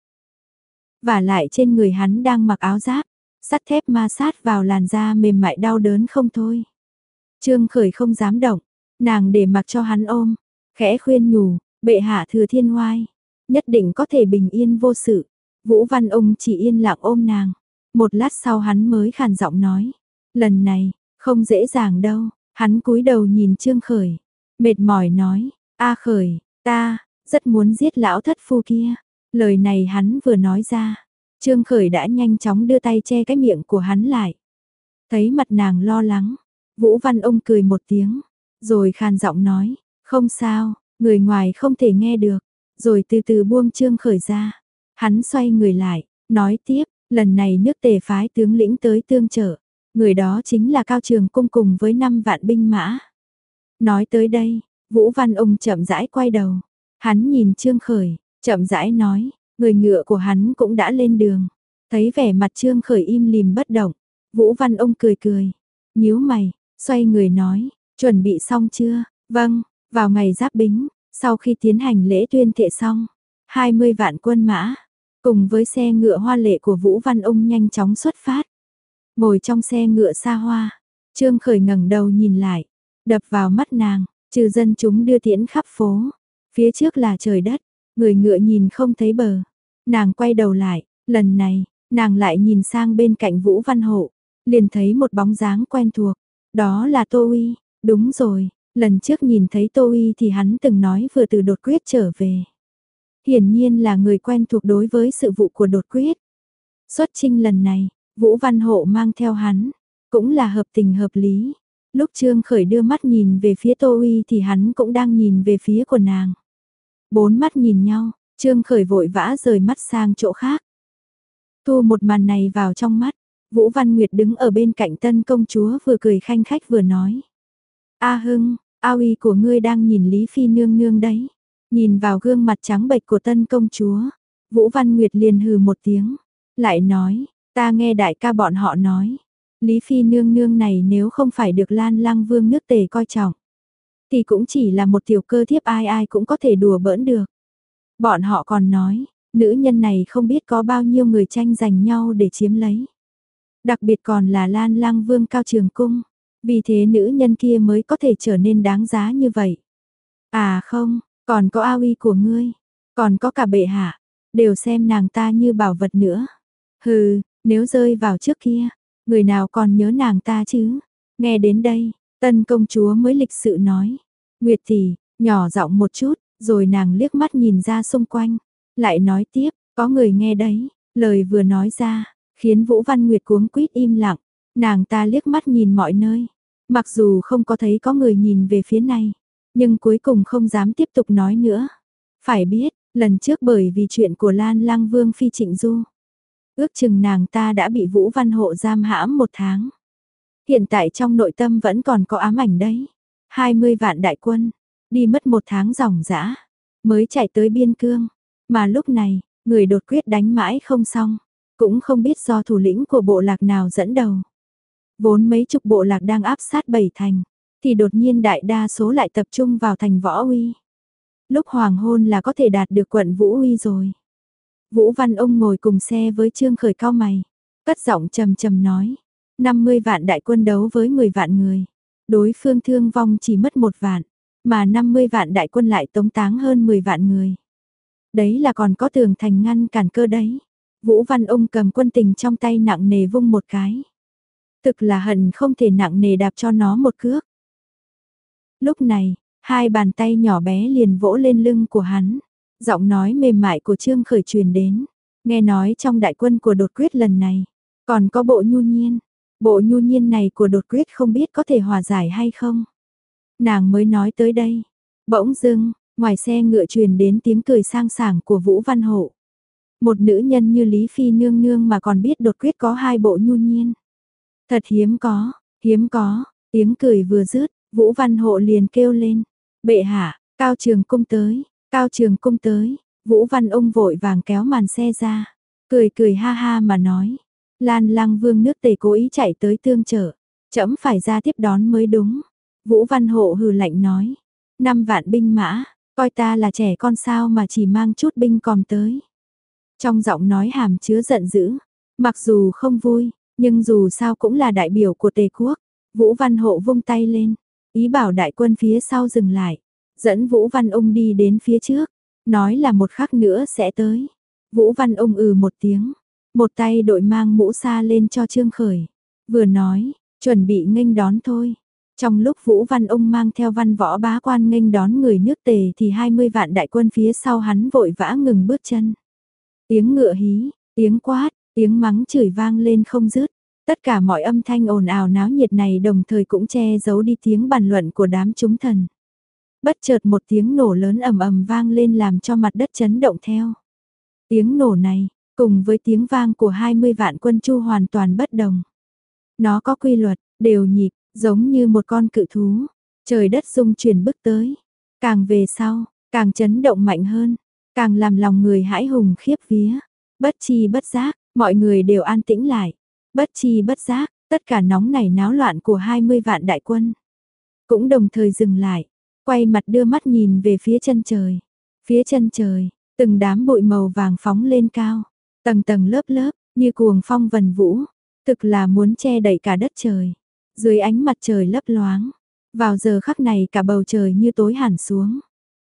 Và lại trên người hắn đang mặc áo giáp, sắt thép ma sát vào làn da mềm mại đau đớn không thôi. Trương Khởi không dám động, nàng để mặc cho hắn ôm, khẽ khuyên nhủ, bệ hạ thừa thiên hoai, nhất định có thể bình yên vô sự. Vũ Văn Ung chỉ yên lặng ôm nàng, một lát sau hắn mới khàn giọng nói, lần này, không dễ dàng đâu. Hắn cúi đầu nhìn Trương Khởi, mệt mỏi nói, A Khởi, ta, rất muốn giết lão thất phu kia. Lời này hắn vừa nói ra, Trương Khởi đã nhanh chóng đưa tay che cái miệng của hắn lại. Thấy mặt nàng lo lắng, Vũ Văn Ung cười một tiếng, rồi khàn giọng nói, không sao, người ngoài không thể nghe được, rồi từ từ buông Trương Khởi ra. Hắn xoay người lại, nói tiếp, lần này nước Tề phái tướng lĩnh tới tương trợ, người đó chính là Cao Trường Cung cùng với năm vạn binh mã. Nói tới đây, Vũ Văn Ung chậm rãi quay đầu, hắn nhìn Trương Khởi, chậm rãi nói, người ngựa của hắn cũng đã lên đường. Thấy vẻ mặt Trương Khởi im lìm bất động, Vũ Văn Ung cười cười, nhíu mày, xoay người nói, chuẩn bị xong chưa? Vâng, vào ngày Giáp Bính, sau khi tiến hành lễ tuyên thệ xong, hai mươi vạn quân mã, cùng với xe ngựa hoa lệ của Vũ Văn Ung nhanh chóng xuất phát. Ngồi trong xe ngựa xa hoa, Trương Khởi ngẩng đầu nhìn lại, đập vào mắt nàng, trừ dân chúng đưa tiễn khắp phố, phía trước là trời đất, người ngựa nhìn không thấy bờ. Nàng quay đầu lại, lần này, nàng lại nhìn sang bên cạnh Vũ Văn Hộ, liền thấy một bóng dáng quen thuộc, đó là Tô Uy. Đúng rồi, lần trước nhìn thấy Tô Uy thì hắn từng nói vừa từ đột quyết trở về. Hiển nhiên là người quen thuộc đối với sự vụ của đột quyết. Xuất chinh lần này, Vũ Văn Hộ mang theo hắn, cũng là hợp tình hợp lý. Lúc Trương Khởi đưa mắt nhìn về phía Tô Uy thì hắn cũng đang nhìn về phía của nàng. Bốn mắt nhìn nhau, Trương Khởi vội vã rời mắt sang chỗ khác. Thu một màn này vào trong mắt, Vũ Văn Nguyệt đứng ở bên cạnh tân công chúa vừa cười khanh khách vừa nói. A Hưng, A Uy của ngươi đang nhìn Lý Phi nương nương đấy. Nhìn vào gương mặt trắng bệch của tân công chúa, Vũ Văn Nguyệt liền hừ một tiếng, lại nói, ta nghe đại ca bọn họ nói, Lý Phi nương nương này nếu không phải được Lan Lăng Vương nước Tề coi trọng, thì cũng chỉ là một tiểu cơ thiếp ai ai cũng có thể đùa bỡn được. Bọn họ còn nói, nữ nhân này không biết có bao nhiêu người tranh giành nhau để chiếm lấy. Đặc biệt còn là Lan Lăng Vương Cao Trường Cung, vì thế nữ nhân kia mới có thể trở nên đáng giá như vậy. À không, còn có A Uy của ngươi, còn có cả bệ hạ, đều xem nàng ta như bảo vật nữa. Hừ, nếu rơi vào trước kia, người nào còn nhớ nàng ta chứ? Nghe đến đây, tân công chúa mới lịch sự nói. Nguyệt tỷ, nhỏ giọng một chút, rồi nàng liếc mắt nhìn ra xung quanh, lại nói tiếp, có người nghe đấy. Lời vừa nói ra, khiến Vũ Văn Nguyệt cuống quýt im lặng. Nàng ta liếc mắt nhìn mọi nơi, mặc dù không có thấy có người nhìn về phía này, nhưng cuối cùng không dám tiếp tục nói nữa. Phải biết, lần trước bởi vì chuyện của Lan Lăng Vương Phi Trịnh Du, ước chừng nàng ta đã bị Vũ Văn Hộ giam hãm một tháng. Hiện tại trong nội tâm vẫn còn có ám ảnh đấy. hai mươi vạn đại quân, đi mất một tháng ròng rã, mới chạy tới biên cương. Mà lúc này, người đột quyết đánh mãi không xong, cũng không biết do thủ lĩnh của bộ lạc nào dẫn đầu. Vốn mấy chục bộ lạc đang áp sát bảy thành, thì đột nhiên đại đa số lại tập trung vào thành Võ Uy. Lúc hoàng hôn là có thể đạt được quận Vũ Uy rồi. Vũ Văn Ung ngồi cùng xe với Trương Khởi cau mày, cất giọng trầm trầm nói, năm mươi vạn đại quân đấu với mười vạn người, đối phương thương vong chỉ mất một vạn, mà năm mươi vạn đại quân lại tống táng hơn mười vạn người. Đấy là còn có tường thành ngăn cản cơ đấy. Vũ Văn Ung cầm quân tình trong tay nặng nề vung một cái. Thực là hận không thể nặng nề đạp cho nó một cước. Lúc này, hai bàn tay nhỏ bé liền vỗ lên lưng của hắn. Giọng nói mềm mại của Trương Khởi truyền đến. Nghe nói trong đại quân của đột quyết lần này, còn có bộ nhu nhiên. Bộ nhu nhiên này của đột quyết không biết có thể hòa giải hay không. Nàng mới nói tới đây. Bỗng dưng, Ngoài xe ngựa truyền đến tiếng cười sang sảng của Vũ Văn Hộ. Một nữ nhân như Lý Phi nương nương mà còn biết đột quyết có hai bộ nhu nhiên. Thật hiếm có, hiếm có, tiếng cười vừa dứt, Vũ Văn Hộ liền kêu lên. Bệ hạ, Cao Trường Cung tới, Cao Trường Cung tới. Vũ Văn Ung vội vàng kéo màn xe ra. Cười cười ha ha mà nói. Lan Lăng Vương nước Tề cố ý chạy tới tương trợ. Trẫm phải ra tiếp đón mới đúng. Vũ Văn Hộ hừ lạnh nói. Năm vạn binh mã, coi ta là trẻ con sao mà chỉ mang chút binh còm tới. Trong giọng nói hàm chứa giận dữ. Mặc dù không vui, nhưng dù sao cũng là đại biểu của Tề quốc. Vũ Văn Hộ vung tay lên. Ý bảo đại quân phía sau dừng lại. Dẫn Vũ Văn Ung đi đến phía trước. Nói là một khắc nữa sẽ tới. Vũ Văn Ung ừ một tiếng. Một tay đội mang mũ sa lên cho Trương Khởi. Vừa nói, chuẩn bị nghênh đón thôi. Trong lúc Vũ Văn Ung mang theo văn võ bá quan nghênh đón người nước Tề thì hai mươi vạn đại quân phía sau hắn vội vã ngừng bước chân. Tiếng ngựa hí, tiếng quát, tiếng mắng chửi vang lên không dứt. Tất cả mọi âm thanh ồn ào náo nhiệt này đồng thời cũng che giấu đi tiếng bàn luận của đám chúng thần. Bất chợt một tiếng nổ lớn ầm ầm vang lên làm cho mặt đất chấn động theo. Tiếng nổ này, cùng với tiếng vang của hai mươi vạn quân Chu hoàn toàn bất đồng. Nó có quy luật, đều nhịp, giống như một con cự thú. Trời đất rung chuyển bước tới. Càng về sau, càng chấn động mạnh hơn. Càng làm lòng người hãi hùng khiếp vía. Bất chi bất giác, mọi người đều an tĩnh lại. Bất chi bất giác, tất cả nóng nảy náo loạn của hai mươi vạn đại quân. Cũng đồng thời dừng lại. Quay mặt đưa mắt nhìn về phía chân trời. Phía chân trời, từng đám bụi màu vàng phóng lên cao. Tầng tầng lớp lớp, như cuồng phong vần vũ. Thực là muốn che đậy cả đất trời. Dưới ánh mặt trời lấp loáng. Vào giờ khắc này cả bầu trời như tối hẳn xuống.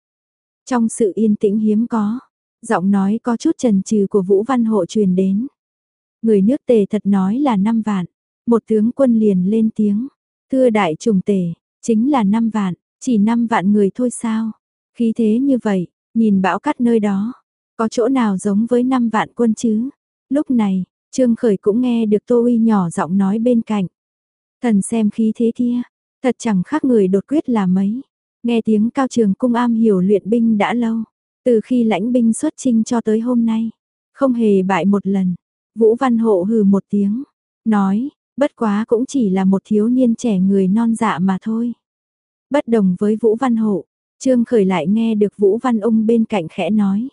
Trong sự yên tĩnh hiếm có, giọng nói có chút chần chừ của Vũ Văn Hộ truyền đến. Người nước Tề thật nói là năm vạn. Một tướng quân liền lên tiếng. Thưa đại trùng Tề, chính là năm vạn. Chỉ năm vạn người thôi sao? Khí thế như vậy, nhìn bão cát nơi đó, có chỗ nào giống với năm vạn quân chứ? Lúc này, Trương Khởi cũng nghe được Tô Uy nhỏ giọng nói bên cạnh. Thần xem khí thế kia, thật chẳng khác người đột quyết là mấy. Nghe tiếng Cao Trường Cung am hiểu luyện binh đã lâu, từ khi lãnh binh xuất chinh cho tới hôm nay, không hề bại một lần. Vũ Văn Hộ hừ một tiếng, nói, bất quá cũng chỉ là một thiếu niên trẻ người non dạ mà thôi. Bất đồng với Vũ Văn Hộ, Trương Khởi lại nghe được Vũ Văn Ung bên cạnh khẽ nói.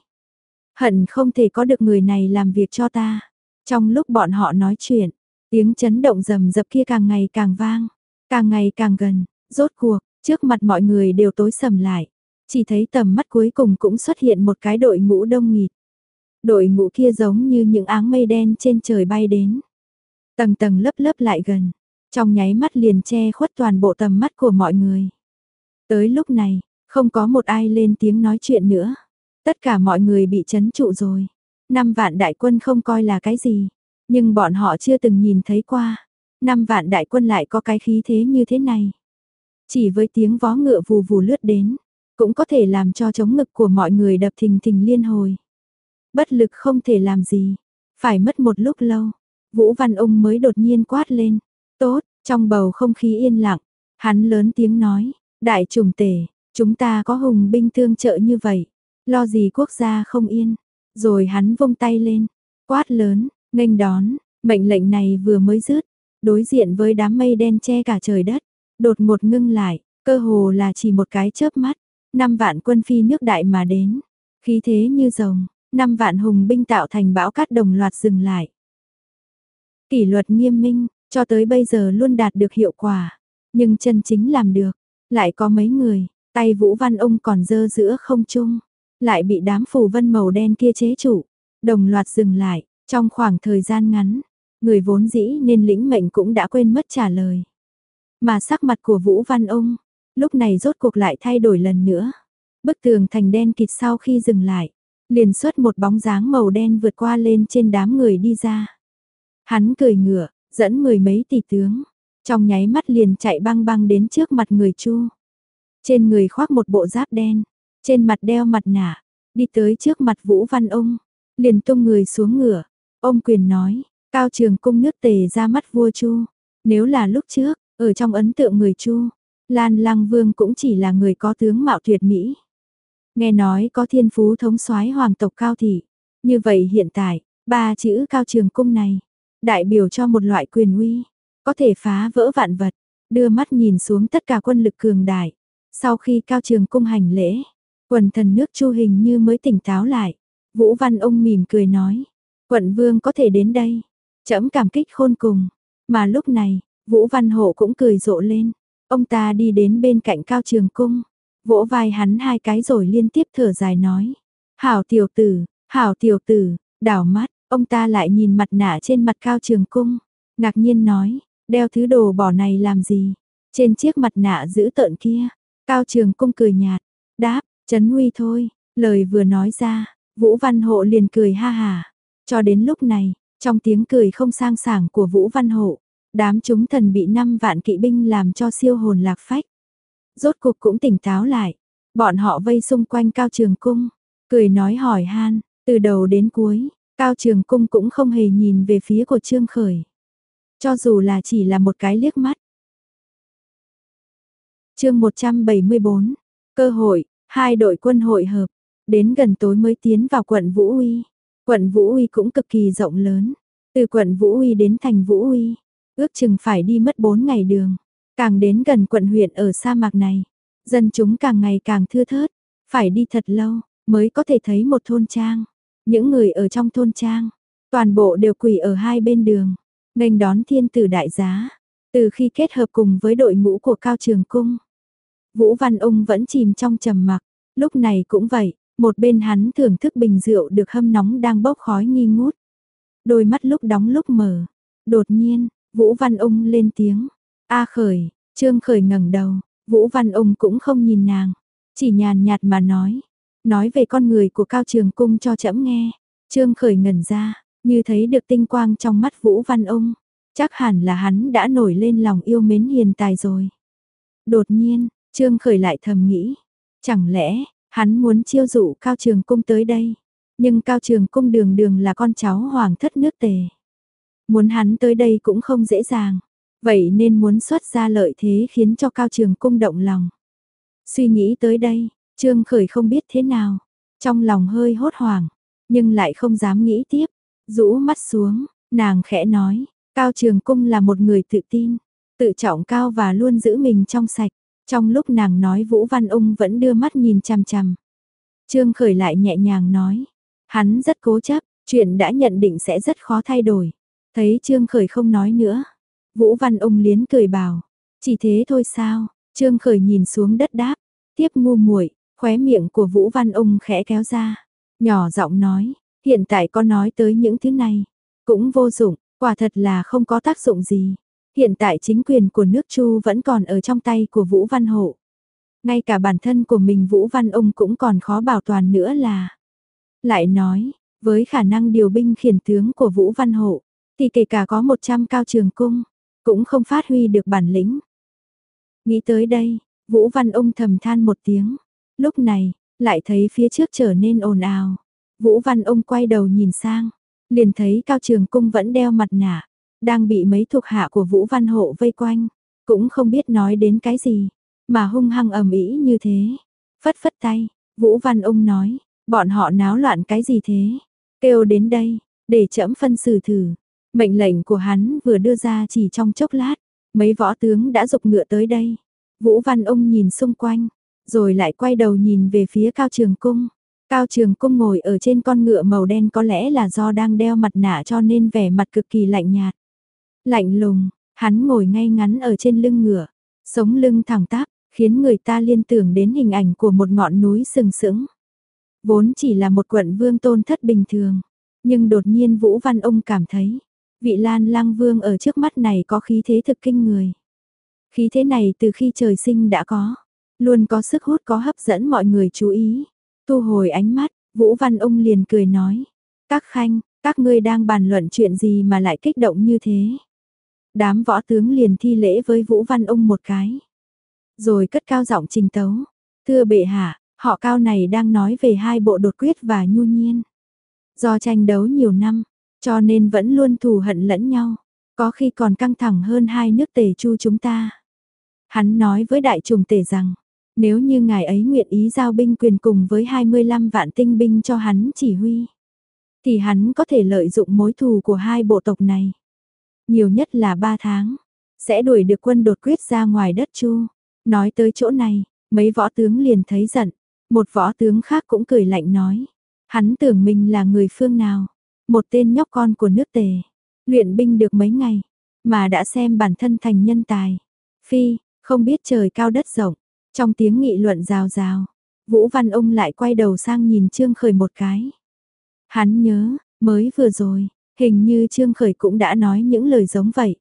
Hận không thể có được người này làm việc cho ta. Trong lúc bọn họ nói chuyện, tiếng chấn động rầm rập kia càng ngày càng vang, càng ngày càng gần, rốt cuộc, trước mặt mọi người đều tối sầm lại. Chỉ thấy tầm mắt cuối cùng cũng xuất hiện một cái đội ngũ đông nghịt. Đội ngũ kia giống như những áng mây đen trên trời bay đến. Tầng tầng lớp lớp lại gần, trong nháy mắt liền che khuất toàn bộ tầm mắt của mọi người. Tới lúc này, không có một ai lên tiếng nói chuyện nữa. Tất cả mọi người bị trấn trụ rồi. Năm vạn đại quân không coi là cái gì, nhưng bọn họ chưa từng nhìn thấy qua. Năm vạn đại quân lại có cái khí thế như thế này. Chỉ với tiếng vó ngựa vù vù lướt đến, cũng có thể làm cho trống ngực của mọi người đập thình thình liên hồi. Bất lực không thể làm gì, phải mất một lúc lâu, Vũ Văn Ung mới đột nhiên quát lên. Tốt, trong bầu không khí yên lặng, hắn lớn tiếng nói. Đại trùng Tề, chúng ta có hùng binh tương trợ như vậy, lo gì quốc gia không yên. Rồi hắn vung tay lên, quát lớn, nghênh đón. Mệnh lệnh này vừa mới dứt, đối diện với đám mây đen che cả trời đất, đột ngột ngưng lại, cơ hồ là chỉ một cái chớp mắt. Năm vạn quân phi nước đại mà đến, khí thế như rồng, năm vạn hùng binh tạo thành bão cát đồng loạt dừng lại. Kỷ luật nghiêm minh, cho tới bây giờ luôn đạt được hiệu quả, nhưng chân chính làm được. Lại có mấy người, tay Vũ Văn Ung còn dơ giữa không trung, lại bị đám phù vân màu đen kia chế trụ, đồng loạt dừng lại. Trong khoảng thời gian ngắn, người vốn dĩ nên lĩnh mệnh cũng đã quên mất trả lời. Mà sắc mặt của Vũ Văn Ung, lúc này rốt cuộc lại thay đổi lần nữa. Bức tường thành đen kịt sau khi dừng lại, liền xuất một bóng dáng màu đen vượt qua lên trên đám người đi ra. Hắn cười ngửa, dẫn mười mấy tỷ tướng, trong nháy mắt liền chạy băng băng đến trước mặt người Chu. Trên người khoác một bộ giáp đen, trên mặt đeo mặt nạ, đi tới trước mặt Vũ Văn Ung, liền tung người xuống ngựa, ôm quyền nói, Cao Trường Cung nước Tề ra mắt vua Chu. Nếu là lúc trước, ở trong ấn tượng người Chu, Lan Lăng Vương cũng chỉ là người có tướng mạo tuyệt mỹ. Nghe nói có thiên phú thống soái hoàng tộc Cao thị. Như vậy hiện tại, ba chữ Cao Trường Cung này, đại biểu cho một loại quyền uy, có thể phá vỡ vạn vật, đưa mắt nhìn xuống tất cả quân lực cường đại. Sau khi Cao Trường Cung hành lễ, quần thần nước Chu hình như mới tỉnh táo lại. Vũ Văn Ung mỉm cười nói, quận vương có thể đến đây, trẫm cảm kích khôn cùng. Mà lúc này, Vũ Văn Hộ cũng cười rộ lên, ông ta đi đến bên cạnh Cao Trường Cung, vỗ vai hắn hai cái rồi liên tiếp thở dài nói, hảo tiểu tử, hảo tiểu tử, đảo mắt, ông ta lại nhìn mặt nạ trên mặt Cao Trường Cung, ngạc nhiên nói, đeo thứ đồ bỏ này làm gì, trên chiếc mặt nạ dữ tợn kia. Cao Trường Cung cười nhạt, đáp, trấn uy thôi, lời vừa nói ra, Vũ Văn Hộ liền cười ha hà. Cho đến lúc này, trong tiếng cười không sang sảng của Vũ Văn Hộ, đám chúng thần bị năm vạn kỵ binh làm cho siêu hồn lạc phách. Rốt cuộc cũng tỉnh táo lại, bọn họ vây xung quanh Cao Trường Cung, cười nói hỏi han, từ đầu đến cuối, Cao Trường Cung cũng không hề nhìn về phía của Trương Khởi. Cho dù là chỉ là một cái liếc mắt. Chương một trăm bảy mươi bốn, cơ hội, hai đội quân hội hợp, đến gần tối mới tiến vào quận Vũ Uy. Quận Vũ Uy cũng cực kỳ rộng lớn, từ quận Vũ Uy đến thành Vũ Uy, ước chừng phải đi mất bốn ngày đường. Càng đến gần quận huyện ở sa mạc này, dân chúng càng ngày càng thưa thớt, phải đi thật lâu mới có thể thấy một thôn trang. Những người ở trong thôn trang, toàn bộ đều quỳ ở hai bên đường, nghênh đón thiên tử đại giá. Từ khi kết hợp cùng với đội ngũ của Cao Trường Cung, Vũ Văn Ung vẫn chìm trong trầm mặc, lúc này cũng vậy, một bên hắn thưởng thức bình rượu được hâm nóng đang bốc khói nghi ngút. Đôi mắt lúc đóng lúc mở, đột nhiên, Vũ Văn Ung lên tiếng, "A Khởi." Trương Khởi ngẩng đầu, Vũ Văn Ung cũng không nhìn nàng, chỉ nhàn nhạt mà nói, nói về con người của Cao Trường Cung cho trẫm nghe. Trương Khởi ngẩn ra, như thấy được tinh quang trong mắt Vũ Văn Ung, chắc hẳn là hắn đã nổi lên lòng yêu mến hiền tài rồi. Đột nhiên, Trương Khởi lại thầm nghĩ, chẳng lẽ hắn muốn chiêu dụ Cao Trường Cung tới đây, nhưng Cao Trường Cung đường đường là con cháu hoàng thất nước Tề. Muốn hắn tới đây cũng không dễ dàng, vậy nên muốn xuất ra lợi thế khiến cho Cao Trường Cung động lòng. Suy nghĩ tới đây, Trương Khởi không biết thế nào, trong lòng hơi hốt hoảng, nhưng lại không dám nghĩ tiếp, rũ mắt xuống, nàng khẽ nói, Cao Trường Cung là một người tự tin, tự trọng cao và luôn giữ mình trong sạch. Trong lúc nàng nói Vũ Văn Ung vẫn đưa mắt nhìn chằm chằm. Trương Khởi lại nhẹ nhàng nói, hắn rất cố chấp, chuyện đã nhận định sẽ rất khó thay đổi. Thấy Trương Khởi không nói nữa, Vũ Văn Ung liến cười bảo, chỉ thế thôi sao? Trương Khởi nhìn xuống đất đáp, tiếp ngu muội. Khóe miệng của Vũ Văn Ung khẽ kéo ra, nhỏ giọng nói, hiện tại có nói tới những thứ này, cũng vô dụng, quả thật là không có tác dụng gì. Hiện tại chính quyền của nước Chu vẫn còn ở trong tay của Vũ Văn Hộ. Ngay cả bản thân của mình Vũ Văn Ung cũng còn khó bảo toàn nữa là. Lại nói, với khả năng điều binh khiển tướng của Vũ Văn Hộ, thì kể cả có một trăm Cao Trường Cung, cũng không phát huy được bản lĩnh. Nghĩ tới đây, Vũ Văn Ung thầm than một tiếng. Lúc này, lại thấy phía trước trở nên ồn ào. Vũ Văn Ung quay đầu nhìn sang, liền thấy Cao Trường Cung vẫn đeo mặt nạ, đang bị mấy thuộc hạ của Vũ Văn Hộ vây quanh, cũng không biết nói đến cái gì, mà hung hăng ầm ĩ như thế. Phất phất tay, Vũ Văn Ung nói, bọn họ náo loạn cái gì thế? Kêu đến đây, để trẫm phân xử thử. Mệnh lệnh của hắn vừa đưa ra chỉ trong chốc lát, mấy võ tướng đã giục ngựa tới đây. Vũ Văn Ung nhìn xung quanh, rồi lại quay đầu nhìn về phía Cao Trường Cung. Cao Trường Cung ngồi ở trên con ngựa màu đen, có lẽ là do đang đeo mặt nạ cho nên vẻ mặt cực kỳ lạnh nhạt. Lạnh lùng, hắn ngồi ngay ngắn ở trên lưng ngựa, sống lưng thẳng tắp, khiến người ta liên tưởng đến hình ảnh của một ngọn núi sừng sững. Vốn chỉ là một quận vương tôn thất bình thường, nhưng đột nhiên Vũ Văn Ung cảm thấy, vị Lan Lang Vương ở trước mắt này có khí thế thực kinh người. Khí thế này từ khi trời sinh đã có, luôn có sức hút, có hấp dẫn mọi người chú ý. Thu hồi ánh mắt, Vũ Văn Ung liền cười nói, các khanh, các ngươi đang bàn luận chuyện gì mà lại kích động như thế? Đám võ tướng liền thi lễ với Vũ Văn Ung một cái, rồi cất cao giọng trình tấu, thưa bệ hạ, họ Cao này đang nói về hai bộ Đột Quyết và Nhu Nhiên. Do tranh đấu nhiều năm, cho nên vẫn luôn thù hận lẫn nhau, có khi còn căng thẳng hơn hai nước Tề Chu chúng ta. Hắn nói với đại trùng Tề rằng, Nếu như ngài ấy nguyện ý giao binh quyền cùng với hai mươi lăm vạn tinh binh cho hắn chỉ huy, thì hắn có thể lợi dụng mối thù của hai bộ tộc này. Nhiều nhất là ba tháng, sẽ đuổi được quân đột quyết ra ngoài đất Chu. Nói tới chỗ này, mấy võ tướng liền thấy giận. Một võ tướng khác cũng cười lạnh nói. Hắn tưởng mình là người phương nào? Một tên nhóc con của nước Tề. Luyện binh được mấy ngày, mà đã xem bản thân thành nhân tài. Phi, không biết trời cao đất rộng. Trong tiếng nghị luận rào rào, Vũ Văn Ông lại quay đầu sang nhìn Trương Khởi một cái. Hắn nhớ, mới vừa rồi, hình như Trương Khởi cũng đã nói những lời giống vậy.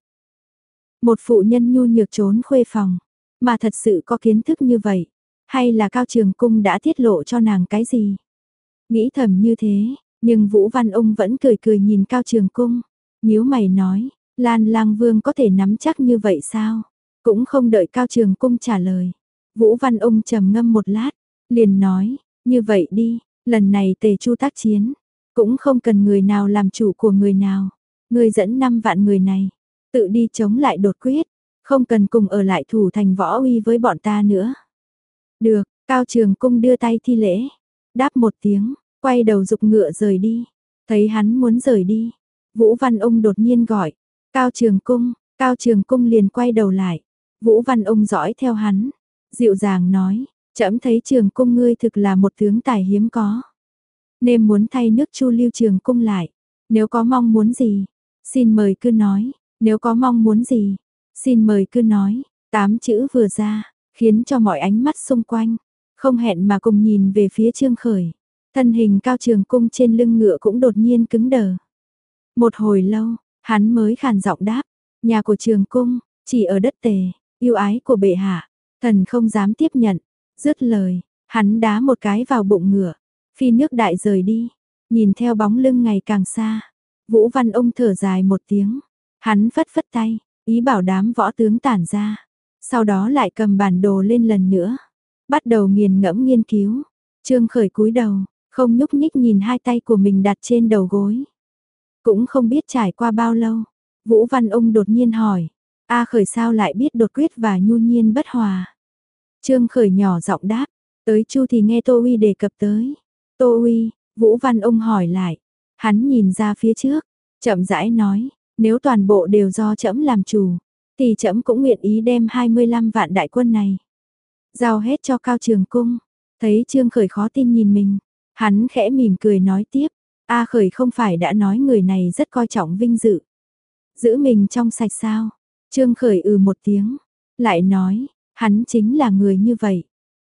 Một phụ nhân nhu nhược trốn khuê phòng, mà thật sự có kiến thức như vậy, hay là Cao Trường Cung đã tiết lộ cho nàng cái gì? Nghĩ thầm như thế, nhưng Vũ Văn Ông vẫn cười cười nhìn Cao Trường Cung, nhíu mày nói, Lan Lang Vương có thể nắm chắc như vậy sao? Cũng không đợi Cao Trường Cung trả lời. Vũ Văn Ông trầm ngâm một lát, liền nói, như vậy đi, lần này Tề Chu tác chiến, cũng không cần người nào làm chủ của người nào. Người dẫn năm vạn người này, tự đi chống lại đột quyết, không cần cùng ở lại thủ thành Võ Uy với bọn ta nữa. Được, Cao Trường Cung đưa tay thi lễ, đáp một tiếng, quay đầu dục ngựa rời đi. Thấy hắn muốn rời đi, Vũ Văn Ông đột nhiên gọi, Cao Trường Cung, Cao Trường Cung liền quay đầu lại. Vũ Văn Ông dõi theo hắn, dịu dàng nói, trẫm thấy Trường Cung ngươi thực là một tướng tài hiếm có. Nên muốn thay nước Chu lưu Trường Cung lại, nếu có mong muốn gì, xin mời cứ nói, nếu có mong muốn gì, xin mời cứ nói. Tám chữ vừa ra, khiến cho mọi ánh mắt xung quanh, không hẹn mà cùng nhìn về phía Trương Khởi. Thân hình Cao Trường Cung trên lưng ngựa cũng đột nhiên cứng đờ. Một hồi lâu, hắn mới khàn giọng đáp, nhà của Trường Cung, chỉ ở đất Tề, yêu ái của bệ hạ, thần không dám tiếp nhận. Dứt lời, hắn đá một cái vào bụng ngựa, phi nước đại rời đi. Nhìn theo bóng lưng ngày càng xa, Vũ Văn Ông thở dài một tiếng, hắn phất phất tay, ý bảo đám võ tướng tản ra. Sau đó lại cầm bản đồ lên lần nữa, bắt đầu nghiền ngẫm nghiên cứu. Trương Khởi cúi đầu, không nhúc nhích nhìn hai tay của mình đặt trên đầu gối. Cũng không biết trải qua bao lâu, Vũ Văn Ông đột nhiên hỏi, A Khởi sao lại biết đột quyết và nhu nhiên bất hòa? Trương Khởi nhỏ giọng đáp, tới Chu thì nghe Tô Uy đề cập tới. Tô Uy, Vũ Văn Ông hỏi lại, hắn nhìn ra phía trước, chậm rãi nói, nếu toàn bộ đều do trẫm làm chủ, thì trẫm cũng nguyện ý đem hai mươi lăm vạn đại quân này giao hết cho Cao Trường Cung. Thấy Trương Khởi khó tin nhìn mình, hắn khẽ mỉm cười nói tiếp, A Khởi không phải đã nói người này rất coi trọng vinh dự, giữ mình trong sạch sao? Trương Khởi ừ một tiếng, lại nói, hắn chính là người như vậy.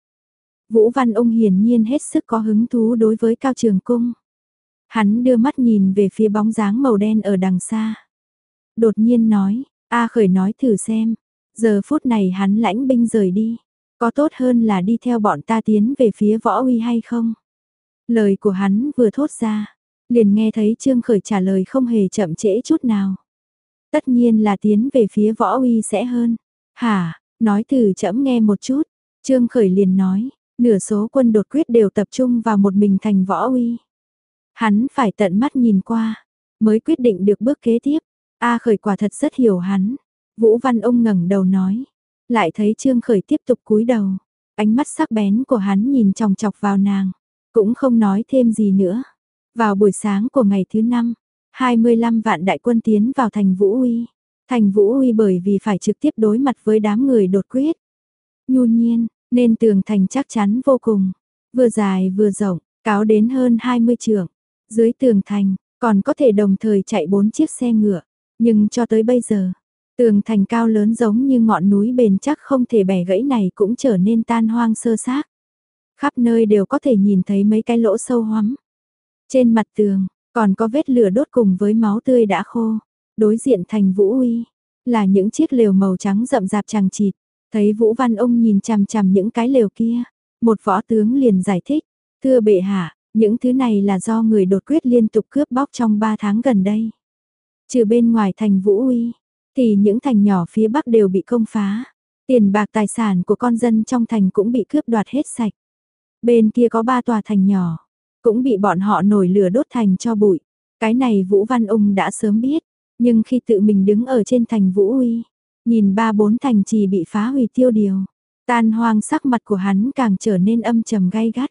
Vũ Văn Ông hiển nhiên hết sức có hứng thú đối với Cao Trường Cung. Hắn đưa mắt nhìn về phía bóng dáng màu đen ở đằng xa. Đột nhiên nói, A Khởi nói thử xem, giờ phút này hắn lãnh binh rời đi, có tốt hơn là đi theo bọn ta tiến về phía Võ Uy hay không? Lời của hắn vừa thốt ra, liền nghe thấy Trương Khởi trả lời không hề chậm trễ chút nào. Tất nhiên là tiến về phía Võ Uy sẽ hơn. Hả, nói thử trẫm nghe một chút. Trương Khởi liền nói, nửa số quân đột quyết đều tập trung vào một mình thành Võ Uy. Hắn phải tận mắt nhìn qua, mới quyết định được bước kế tiếp. A Khởi quả thật rất hiểu hắn. Vũ Văn Ông ngẩng đầu nói, lại thấy Trương Khởi tiếp tục cúi đầu. Ánh mắt sắc bén của hắn nhìn chòng chọc vào nàng, cũng không nói thêm gì nữa. Vào buổi sáng của ngày thứ năm, hai mươi lăm vạn đại quân tiến vào thành Vũ Uy. Thành Vũ Uy bởi vì phải trực tiếp đối mặt với đám người đột quyết. Nhu nhiên, nên tường thành chắc chắn vô cùng, vừa dài vừa rộng, cáo đến hơn hai mươi trượng. Dưới tường thành, còn có thể đồng thời chạy bốn chiếc xe ngựa. Nhưng cho tới bây giờ, tường thành cao lớn giống như ngọn núi bền chắc không thể bẻ gãy này cũng trở nên tan hoang sơ xác. Khắp nơi đều có thể nhìn thấy mấy cái lỗ sâu hoắm. Trên mặt tường, còn có vết lửa đốt cùng với máu tươi đã khô. Đối diện thành Vũ Uy, là những chiếc lều màu trắng rậm rạp chằng chịt. Thấy Vũ Văn Ông nhìn chằm chằm những cái lều kia, một võ tướng liền giải thích, thưa bệ hạ, những thứ này là do người đột quyết liên tục cướp bóc trong ba tháng gần đây. Trừ bên ngoài thành Vũ Uy, thì những thành nhỏ phía bắc đều bị công phá, tiền bạc tài sản của con dân trong thành cũng bị cướp đoạt hết sạch. Bên kia có ba tòa thành nhỏ, cũng bị bọn họ nổi lửa đốt thành cho bụi. Cái này Vũ Văn Ông đã sớm biết, nhưng khi tự mình đứng ở trên thành Vũ Uy, nhìn ba bốn thành trì bị phá hủy tiêu điều, Tan hoang sắc mặt của hắn càng trở nên âm trầm gay gắt.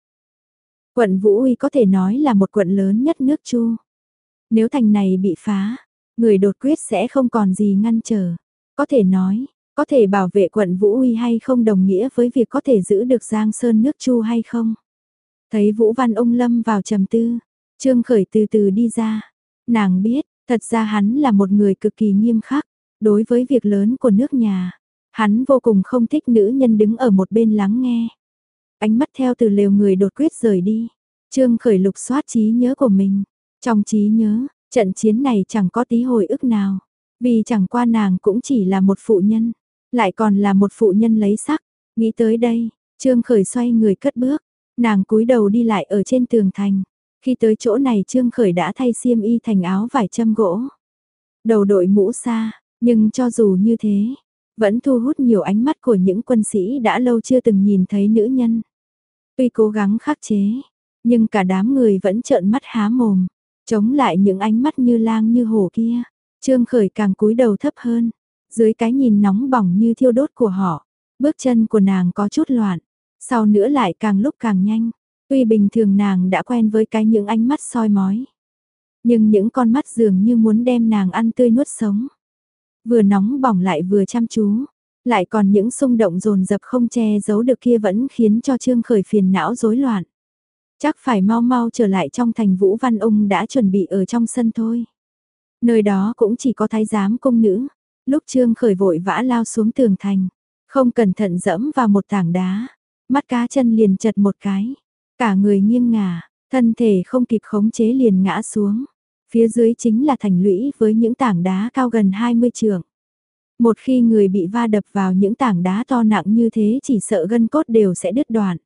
Quận Vũ Uy có thể nói là một quận lớn nhất nước Chu. Nếu thành này bị phá, người đột quyết sẽ không còn gì ngăn trở. Có thể nói, có thể bảo vệ quận Vũ Uy hay không đồng nghĩa với việc có thể giữ được Giang Sơn nước Chu hay không. Thấy Vũ Văn Ung lâm vào trầm tư, Trương Khởi từ từ đi ra. Nàng biết, thật ra hắn là một người cực kỳ nghiêm khắc, đối với việc lớn của nước nhà. Hắn vô cùng không thích nữ nhân đứng ở một bên lắng nghe. Ánh mắt theo từ lều người đột quyết rời đi. Trương Khởi lục soát trí nhớ của mình. Trong trí nhớ, trận chiến này chẳng có tí hồi ức nào. Vì chẳng qua nàng cũng chỉ là một phụ nhân. Lại còn là một phụ nhân lấy sắc. Nghĩ tới đây, Trương Khởi xoay người cất bước. Nàng cúi đầu đi lại ở trên tường thành. Khi tới chỗ này Trương Khởi đã thay xiêm y thành áo vải châm gỗ. Đầu đội mũ sa, nhưng cho dù như thế, vẫn thu hút nhiều ánh mắt của những quân sĩ đã lâu chưa từng nhìn thấy nữ nhân. Tuy cố gắng khắc chế, nhưng cả đám người vẫn trợn mắt há mồm, chống lại những ánh mắt như lang như hổ kia. Trương Khởi càng cúi đầu thấp hơn, dưới cái nhìn nóng bỏng như thiêu đốt của họ, bước chân của nàng có chút loạn, sau nữa lại càng lúc càng nhanh. Tuy bình thường nàng đã quen với cái những ánh mắt soi mói, nhưng những con mắt dường như muốn đem nàng ăn tươi nuốt sống. Vừa nóng bỏng lại vừa chăm chú, lại còn những xung động dồn dập không che giấu được kia vẫn khiến cho Trương Khởi phiền não rối loạn. Chắc phải mau mau trở lại trong thành. Vũ Văn Ung đã chuẩn bị ở trong sân thôi. Nơi đó cũng chỉ có thái giám cung nữ. Lúc Trương Khởi vội vã lao xuống tường thành, không cẩn thận dẫm vào một tảng đá, mắt cá chân liền chật một cái, cả người nghiêng ngả, thân thể không kịp khống chế liền ngã xuống. Phía dưới chính là thành lũy với những tảng đá cao gần hai mươi trượng. Một khi người bị va đập vào những tảng đá to nặng như thế chỉ sợ gân cốt đều sẽ đứt đoạn.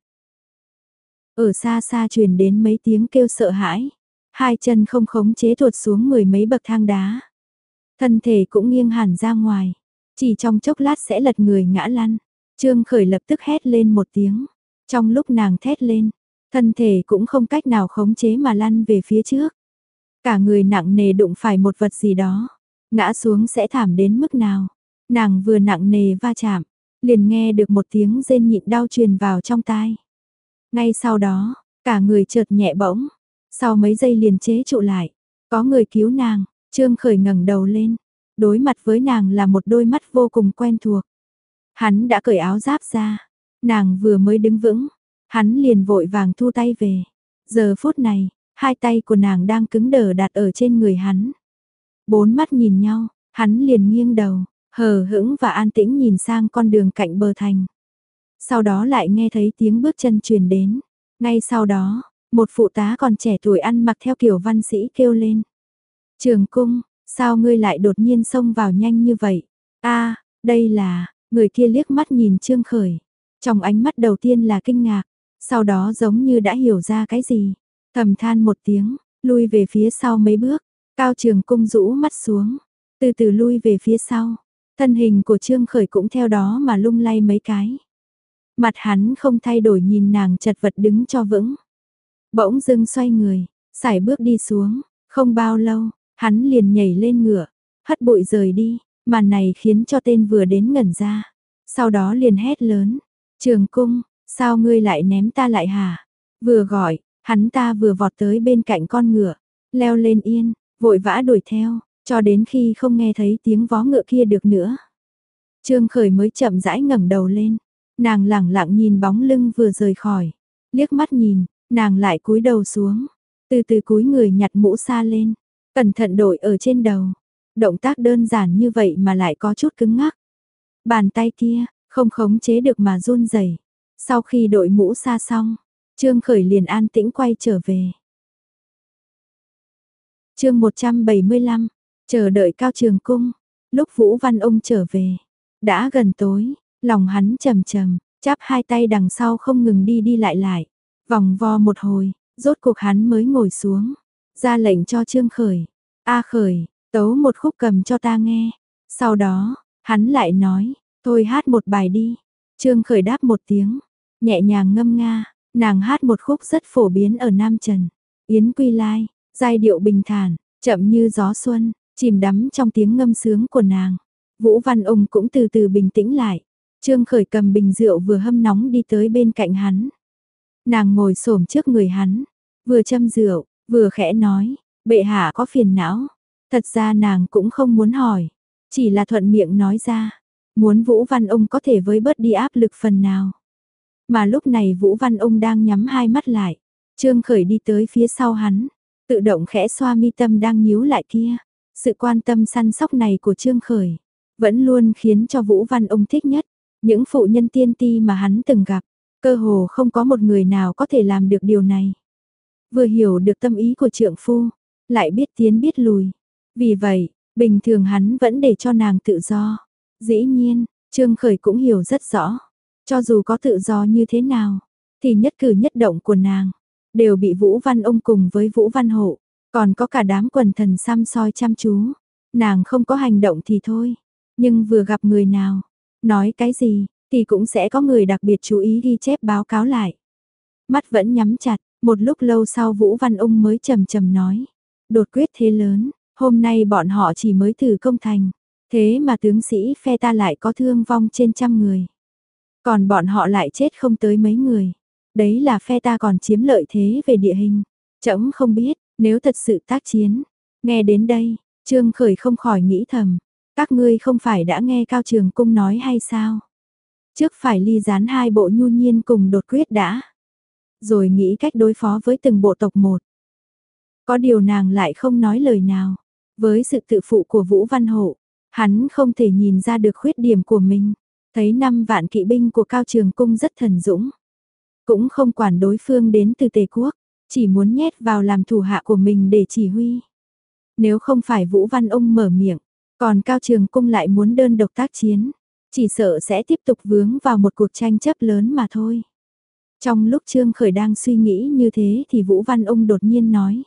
Ở xa xa truyền đến mấy tiếng kêu sợ hãi, hai chân không khống chế tuột xuống mười mấy bậc thang đá. Thân thể cũng nghiêng hẳn ra ngoài, chỉ trong chốc lát sẽ lật người ngã lăn. Trương Khởi lập tức hét lên một tiếng, trong lúc nàng thét lên, thân thể cũng không cách nào khống chế mà lăn về phía trước. Cả người nặng nề đụng phải một vật gì đó, ngã xuống sẽ thảm đến mức nào. Nàng vừa nặng nề va chạm, liền nghe được một tiếng rên nhịn đau truyền vào trong tai. Ngay sau đó, cả người chợt nhẹ bỗng, sau mấy giây liền chế trụ lại. Có người cứu nàng. Trương Khởi ngẩng đầu lên, đối mặt với nàng là một đôi mắt vô cùng quen thuộc. Hắn đã cởi áo giáp ra, nàng vừa mới đứng vững, hắn liền vội vàng thu tay về. Giờ phút này, hai tay của nàng đang cứng đờ đặt ở trên người hắn. Bốn mắt nhìn nhau, hắn liền nghiêng đầu, hờ hững và an tĩnh nhìn sang con đường cạnh bờ thành. Sau đó lại nghe thấy tiếng bước chân truyền đến. Ngay sau đó, một phụ tá còn trẻ tuổi ăn mặc theo kiểu văn sĩ kêu lên. Trường Cung, sao ngươi lại đột nhiên xông vào nhanh như vậy? A, đây là, người kia liếc mắt nhìn Trương Khởi. Trong ánh mắt đầu tiên là kinh ngạc, sau đó giống như đã hiểu ra cái gì. Thầm than một tiếng, lui về phía sau mấy bước, Cao Trường Cung rũ mắt xuống, từ từ lui về phía sau. Thân hình của Trương Khởi cũng theo đó mà lung lay mấy cái. Mặt hắn không thay đổi nhìn nàng chật vật đứng cho vững. Bỗng dưng xoay người, sải bước đi xuống, không bao lâu, hắn liền nhảy lên ngựa, hất bụi rời đi, màn này khiến cho tên vừa đến ngẩn ra. Sau đó liền hét lớn, Trường Cung, sao ngươi lại ném ta lại hả? Vừa gọi, hắn ta vừa vọt tới bên cạnh con ngựa, leo lên yên, vội vã đuổi theo, cho đến khi không nghe thấy tiếng vó ngựa kia được nữa. Trương Khởi mới chậm rãi ngẩng đầu lên, nàng lẳng lặng nhìn bóng lưng vừa rời khỏi, liếc mắt nhìn, nàng lại cúi đầu xuống, từ từ cúi người nhặt mũ sa lên, cẩn thận đội ở trên đầu. Động tác đơn giản như vậy mà lại có chút cứng ngắc. Bàn tay kia, không khống chế được mà run rẩy. Sau khi đội mũ sa xong, Trương Khởi liền an tĩnh quay trở về. Chương một trăm bảy mươi lăm, chờ đợi Cao Trường Cung. Lúc Vũ Văn Ung trở về, đã gần tối, lòng hắn trầm trầm, chắp hai tay đằng sau không ngừng đi đi lại lại, vòng vo một hồi, rốt cuộc hắn mới ngồi xuống, ra lệnh cho Trương Khởi, "A Khởi, tấu một khúc cầm cho ta nghe." Sau đó, hắn lại nói, "Thôi hát một bài đi." Trương Khởi đáp một tiếng, nhẹ nhàng ngâm nga, nàng hát một khúc rất phổ biến ở Nam Trần, Yến Quy Lai, giai điệu bình thản, chậm như gió xuân, chìm đắm trong tiếng ngâm sướng của nàng. Vũ Văn Ung cũng từ từ bình tĩnh lại, Trương Khởi cầm bình rượu vừa hâm nóng đi tới bên cạnh hắn. Nàng ngồi xổm trước người hắn, vừa châm rượu, vừa khẽ nói, bệ hạ có phiền não. Thật ra nàng cũng không muốn hỏi, chỉ là thuận miệng nói ra, muốn Vũ Văn Ung có thể với bớt đi áp lực phần nào. Mà lúc này Vũ Văn Ung đang nhắm hai mắt lại, Trương Khởi đi tới phía sau hắn, tự động khẽ xoa mi tâm đang nhíu lại kia. Sự quan tâm săn sóc này của Trương Khởi, vẫn luôn khiến cho Vũ Văn Ung thích nhất. Những phụ nhân tiên ti mà hắn từng gặp, cơ hồ không có một người nào có thể làm được điều này. Vừa hiểu được tâm ý của trượng phu, lại biết tiến biết lùi. Vì vậy, bình thường hắn vẫn để cho nàng tự do. Dĩ nhiên, Trương Khởi cũng hiểu rất rõ. Cho dù có tự do như thế nào, thì nhất cử nhất động của nàng, đều bị Vũ Văn Ung cùng với Vũ Văn Hộ, còn có cả đám quần thần xăm soi chăm chú. Nàng không có hành động thì thôi, nhưng vừa gặp người nào, nói cái gì, thì cũng sẽ có người đặc biệt chú ý ghi chép báo cáo lại. Mắt vẫn nhắm chặt, một lúc lâu sau Vũ Văn Ung mới trầm trầm nói. Đột quyết thế lớn, hôm nay bọn họ chỉ mới thử công thành. Thế mà tướng sĩ phe ta lại có thương vong trên trăm người. Còn bọn họ lại chết không tới mấy người. Đấy là phe ta còn chiếm lợi thế về địa hình. Trẫm không biết, nếu thật sự tác chiến. Nghe đến đây, Trương Khởi không khỏi nghĩ thầm. Các ngươi không phải đã nghe Cao Trường Cung nói hay sao? Trước phải ly gián hai bộ nhu nhiên cùng đột quyết đã. Rồi nghĩ cách đối phó với từng bộ tộc một. Có điều nàng lại không nói lời nào. Với sự tự phụ của Vũ Văn Hộ, hắn không thể nhìn ra được khuyết điểm của mình. Thấy năm vạn kỵ binh của Cao Trường Cung rất thần dũng. Cũng không quản đối phương đến từ Tề Quốc, chỉ muốn nhét vào làm thủ hạ của mình để chỉ huy. Nếu không phải Vũ Văn Ung mở miệng, còn Cao Trường Cung lại muốn đơn độc tác chiến, chỉ sợ sẽ tiếp tục vướng vào một cuộc tranh chấp lớn mà thôi. Trong lúc Trương Khởi đang suy nghĩ như thế thì Vũ Văn Ung đột nhiên nói.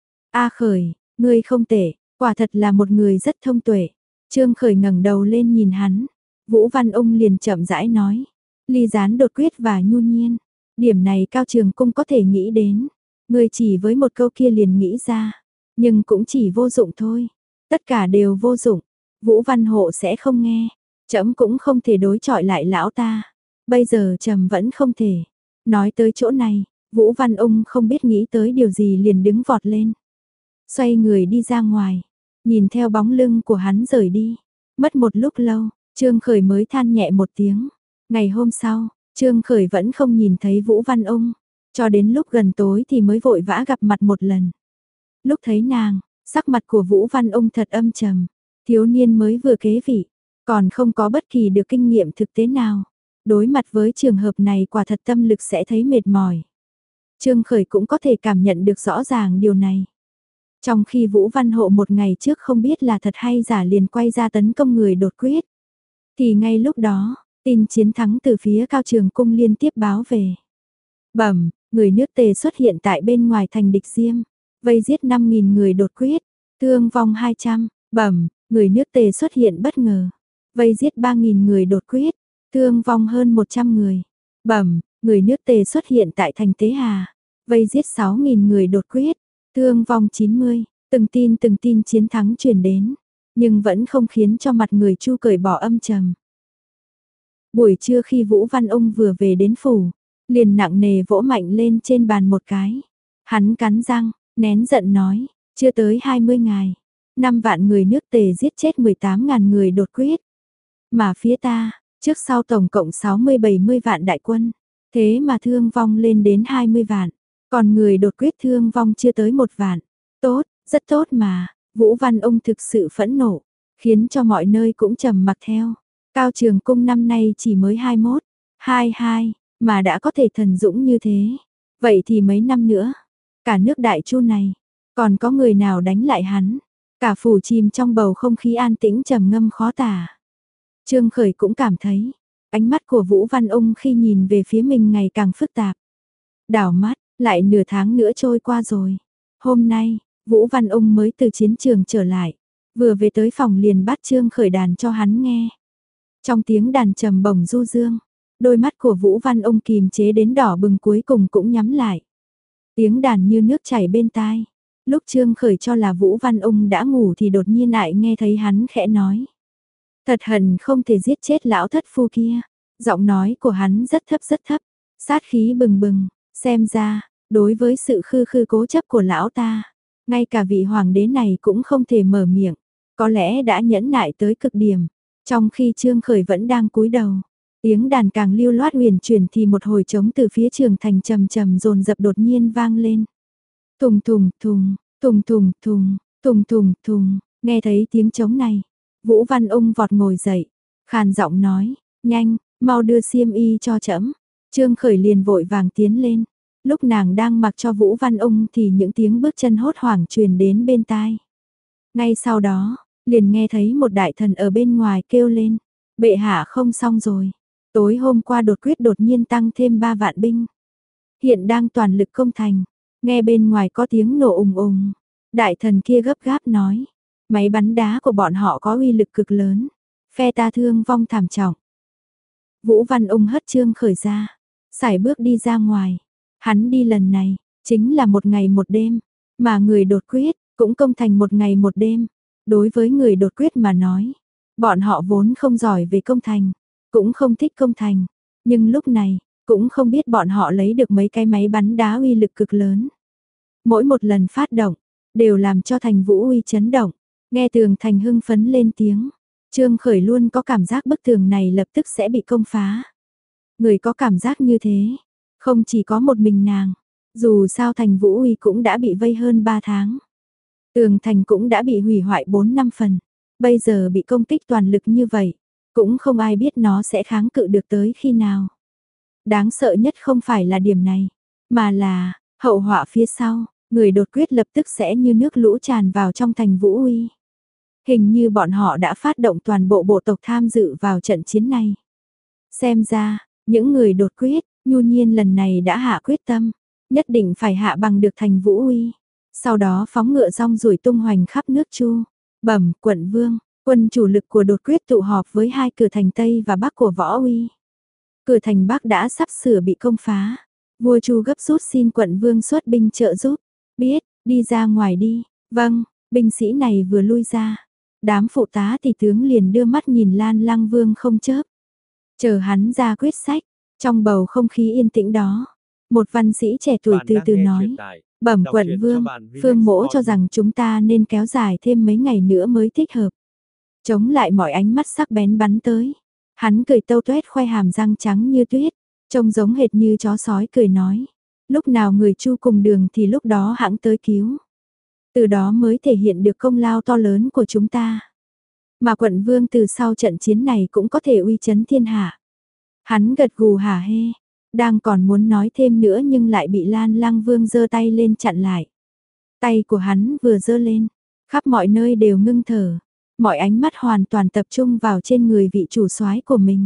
A Khởi, ngươi không tệ, quả thật là một người rất thông tuệ. Trương Khởi ngẩng đầu lên nhìn hắn. Vũ Văn Ung liền chậm rãi nói. Ly gián đột quyết và nhu nhiên. Điểm này Cao Trường Cung có thể nghĩ đến. Ngươi chỉ với một câu kia liền nghĩ ra. Nhưng cũng chỉ vô dụng thôi. Tất cả đều vô dụng. Vũ Văn Hộ sẽ không nghe. Trẫm cũng không thể đối chọi lại lão ta. Bây giờ trầm vẫn không thể. Nói tới chỗ này, Vũ Văn Ung không biết nghĩ tới điều gì liền đứng vọt lên. Xoay người đi ra ngoài, nhìn theo bóng lưng của hắn rời đi. Mất một lúc lâu, Trương Khởi mới than nhẹ một tiếng. Ngày hôm sau, Trương Khởi vẫn không nhìn thấy Vũ Văn Ung. Cho đến lúc gần tối thì mới vội vã gặp mặt một lần. Lúc thấy nàng, sắc mặt của Vũ Văn Ung thật âm trầm. Thiếu niên mới vừa kế vị, còn không có bất kỳ được kinh nghiệm thực tế nào. Đối mặt với trường hợp này quả thật tâm lực sẽ thấy mệt mỏi. Trương Khởi cũng có thể cảm nhận được rõ ràng điều này. Trong khi Vũ Văn Hộ một ngày trước không biết là thật hay giả liền quay ra tấn công người đột quyết. Thì ngay lúc đó, tin chiến thắng từ phía Cao Trường Cung liên tiếp báo về. Bẩm, người nước Tề xuất hiện tại bên ngoài thành địch Diêm, vây giết năm nghìn người đột quyết, thương vong hai trăm. Bẩm, người nước Tề xuất hiện bất ngờ, vây giết ba nghìn người đột quyết, thương vong hơn một trăm người. Bẩm, người nước Tề xuất hiện tại thành Tế Hà, vây giết sáu nghìn người đột quyết, thương vong chín mươi. Từng tin từng tin chiến thắng truyền đến, nhưng vẫn không khiến cho mặt người Chu cởi bỏ âm trầm. Buổi trưa khi Vũ Văn Ung vừa về đến phủ, liền nặng nề vỗ mạnh lên trên bàn một cái. Hắn cắn răng, nén giận nói, chưa tới hai mươi ngày, năm vạn người nước Tề giết chết mười tám nghìn người đột quyết. Mà phía ta, trước sau tổng cộng sáu mươi bảy mươi vạn đại quân, thế mà thương vong lên đến hai mươi vạn, còn người đột quyết thương vong chưa tới một vạn. Tốt, rất tốt mà, Vũ Văn Ung thực sự phẫn nộ, khiến cho mọi nơi cũng trầm mặc theo. Cao Trường Cung năm nay chỉ mới hai mươi mốt, hai mươi hai, mà đã có thể thần dũng như thế. Vậy thì mấy năm nữa, cả nước Đại Chu này, còn có người nào đánh lại hắn? Cả phủ chìm trong bầu không khí an tĩnh trầm ngâm khó tả. Trương Khởi cũng cảm thấy, ánh mắt của Vũ Văn Ung khi nhìn về phía mình ngày càng phức tạp. Đảo mắt, lại nửa tháng nữa trôi qua rồi. Hôm nay, Vũ Văn Ung mới từ chiến trường trở lại. Vừa về tới phòng liền bắt Trương Khởi đàn cho hắn nghe. Trong tiếng đàn trầm bổng du dương, đôi mắt của Vũ Văn Ung kìm chế đến đỏ bừng cuối cùng cũng nhắm lại. Tiếng đàn như nước chảy bên tai. Lúc Trương Khởi cho là Vũ Văn Ung đã ngủ thì đột nhiên lại nghe thấy hắn khẽ nói. Thật hận không thể giết chết lão thất phu kia. Giọng nói của hắn rất thấp rất thấp, sát khí bừng bừng, xem ra, đối với sự khư khư cố chấp của lão ta, ngay cả vị hoàng đế này cũng không thể mở miệng, có lẽ đã nhẫn nại tới cực điểm. Trong khi Trương Khởi vẫn đang cúi đầu, tiếng đàn càng lưu loát huyền chuyển thì một hồi trống từ phía trường thành trầm trầm dồn dập đột nhiên vang lên. Thùng thùng thùng, thùng thùng thùng, thùng thùng thùng, nghe thấy tiếng trống này, Vũ Văn Ung vọt ngồi dậy, khàn giọng nói, nhanh, mau đưa xiêm y cho trẫm. Trương Khởi liền vội vàng tiến lên, lúc nàng đang mặc cho Vũ Văn Ung thì những tiếng bước chân hốt hoảng truyền đến bên tai. Ngay sau đó, liền nghe thấy một đại thần ở bên ngoài kêu lên, bệ hạ không xong rồi, tối hôm qua đột quyết đột nhiên tăng thêm ba vạn binh. Hiện đang toàn lực công thành, nghe bên ngoài có tiếng nổ ùng ùng, đại thần kia gấp gáp nói, máy bắn đá của bọn họ có uy lực cực lớn, phe ta thương vong thảm trọng. Vũ Văn Ung hất Trương Khởi ra, sải bước đi ra ngoài, hắn đi lần này, chính là một ngày một đêm, mà người đột quyết cũng công thành một ngày một đêm. Đối với người đột quyết mà nói, bọn họ vốn không giỏi về công thành, cũng không thích công thành, nhưng lúc này, cũng không biết bọn họ lấy được mấy cái máy bắn đá uy lực cực lớn. Mỗi một lần phát động, đều làm cho thành Vũ Uy chấn động, nghe tường thành hưng phấn lên tiếng. Trương Khởi luôn có cảm giác bức tường này lập tức sẽ bị công phá. Người có cảm giác như thế, không chỉ có một mình nàng, dù sao thành Vũ Uy cũng đã bị vây hơn ba tháng. Tường thành cũng đã bị hủy hoại bốn năm phần, bây giờ bị công kích toàn lực như vậy, cũng không ai biết nó sẽ kháng cự được tới khi nào. Đáng sợ nhất không phải là điểm này, mà là hậu họa phía sau, người đột quyết lập tức sẽ như nước lũ tràn vào trong thành Vũ Uy. Hình như bọn họ đã phát động toàn bộ bộ tộc tham dự vào trận chiến này. Xem ra, những người đột quyết, nhu nhiên lần này đã hạ quyết tâm, nhất định phải hạ bằng được thành Vũ Uy. Sau đó phóng ngựa rong ruổi tung hoành khắp nước Chu. Bẩm, quận vương, quân chủ lực của đột quyết tụ họp với hai cửa thành Tây và Bắc của Võ Uy. Cửa thành Bắc đã sắp sửa bị công phá. Vua Chu gấp rút xin quận vương xuất binh trợ giúp. Biết, đi ra ngoài đi. Vâng, binh sĩ này vừa lui ra. Đám phụ tá thì tướng liền đưa mắt nhìn Lan Lăng Vương không chớp. Chờ hắn ra quyết sách. Trong bầu không khí yên tĩnh đó, một văn sĩ trẻ tuổi từ từ nói. Bẩm quận vương, Phương Mỗ cho rằng chúng ta nên kéo dài thêm mấy ngày nữa mới thích hợp. Chống lại mọi ánh mắt sắc bén bắn tới. Hắn cười tâu tuét khoe hàm răng trắng như tuyết, trông giống hệt như chó sói cười nói. Lúc nào người Chu cùng đường thì lúc đó hãng tới cứu. Từ đó mới thể hiện được công lao to lớn của chúng ta. Mà quận vương từ sau trận chiến này cũng có thể uy chấn thiên hạ. Hắn gật gù hả hê, đang còn muốn nói thêm nữa nhưng lại bị Lan Lăng Vương giơ tay lên chặn lại. Tay của hắn vừa giơ lên, khắp mọi nơi đều ngưng thở, mọi ánh mắt hoàn toàn tập trung vào trên người vị chủ soái của mình.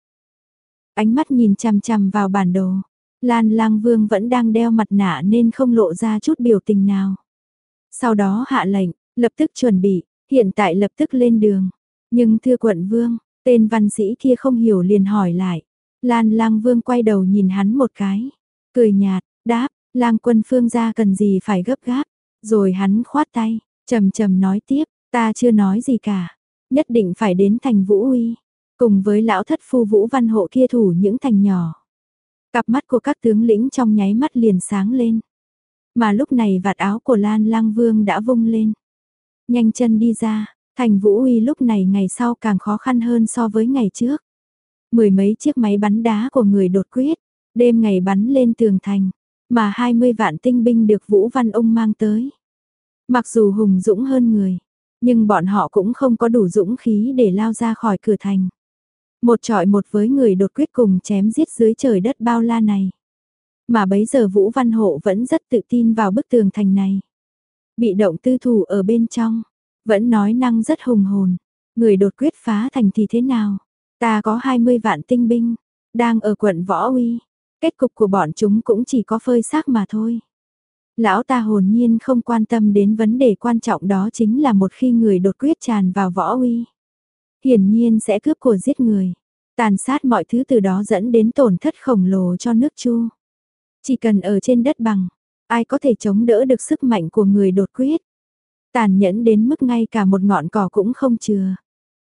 Ánh mắt nhìn chằm chằm vào bản đồ, Lan Lăng Vương vẫn đang đeo mặt nạ nên không lộ ra chút biểu tình nào. Sau đó hạ lệnh, lập tức chuẩn bị, hiện tại lập tức lên đường. Nhưng thưa quận vương, tên văn sĩ kia không hiểu liền hỏi lại. Lan Lang Vương quay đầu nhìn hắn một cái, cười nhạt, đáp, Lang quân phương gia cần gì phải gấp gáp. Rồi hắn khoát tay, trầm trầm nói tiếp, ta chưa nói gì cả, nhất định phải đến thành Vũ Uy, cùng với lão thất phu Vũ Văn Hộ kia thủ những thành nhỏ. Cặp mắt của các tướng lĩnh trong nháy mắt liền sáng lên. Mà lúc này vạt áo của Lan Lang Vương đã vung lên. Nhanh chân đi ra, thành Vũ Uy lúc này ngày sau càng khó khăn hơn so với ngày trước. Mười mấy chiếc máy bắn đá của người đột quyết, đêm ngày bắn lên tường thành, mà hai mươi vạn tinh binh được Vũ Văn Ung mang tới. Mặc dù hùng dũng hơn người, nhưng bọn họ cũng không có đủ dũng khí để lao ra khỏi cửa thành. Một trọi một với người đột quyết cùng chém giết dưới trời đất bao la này. Mà bấy giờ Vũ Văn Hộ vẫn rất tự tin vào bức tường thành này. Bị động tư thủ ở bên trong, vẫn nói năng rất hùng hồn. Người đột quyết phá thành thì thế nào? Ta có hai mươi vạn tinh binh, đang ở quận Võ Uy. Kết cục của bọn chúng cũng chỉ có phơi xác mà thôi. Lão ta hồn nhiên không quan tâm đến vấn đề quan trọng đó chính là một khi người đột quyết tràn vào Võ Uy. Hiển nhiên sẽ cướp của giết người, tàn sát mọi thứ, từ đó dẫn đến tổn thất khổng lồ cho nước Chu. Chỉ cần ở trên đất bằng, ai có thể chống đỡ được sức mạnh của người đột quyết. Tàn nhẫn đến mức ngay cả một ngọn cỏ cũng không chừa.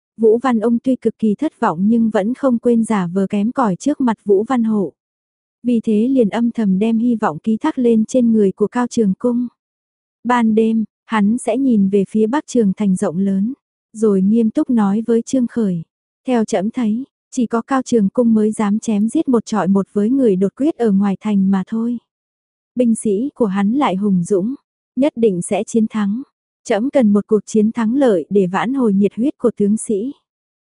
Vũ Văn Ông tuy cực kỳ thất vọng nhưng vẫn không quên giả vờ kém cỏi trước mặt Vũ Văn Hộ. Vì thế liền âm thầm đem hy vọng ký thác lên trên người của Cao Trường Cung. Ban đêm, hắn sẽ nhìn về phía bắc trường thành rộng lớn, rồi nghiêm túc nói với Trương Khởi. Theo trẫm thấy, chỉ có Cao Trường Cung mới dám chém giết một trọi một với người đột quyết ở ngoài thành mà thôi. Binh sĩ của hắn lại hùng dũng, nhất định sẽ chiến thắng. Trẫm cần một cuộc chiến thắng lợi để vãn hồi nhiệt huyết của tướng sĩ.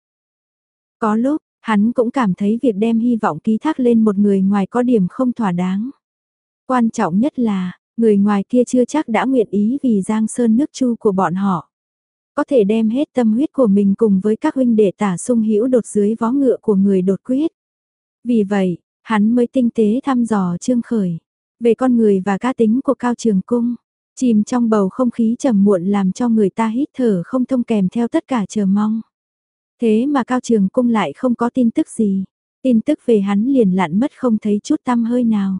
Có lúc, hắn cũng cảm thấy việc đem hy vọng ký thác lên một người ngoài có điểm không thỏa đáng. Quan trọng nhất là, người ngoài kia chưa chắc đã nguyện ý vì Giang Sơn nước Chu của bọn họ. Có thể đem hết tâm huyết của mình cùng với các huynh đệ Tả Sung Hữu đột dưới vó ngựa của người đột quyết. Vì vậy, hắn mới tinh tế thăm dò Trương Khởi về con người và cá tính của Cao Trường Cung, chìm trong bầu không khí trầm muộn làm cho người ta hít thở không thông kèm theo tất cả chờ mong. Thế mà Cao Trường Cung lại không có tin tức gì, tin tức về hắn liền lặn mất không thấy chút tăm hơi nào.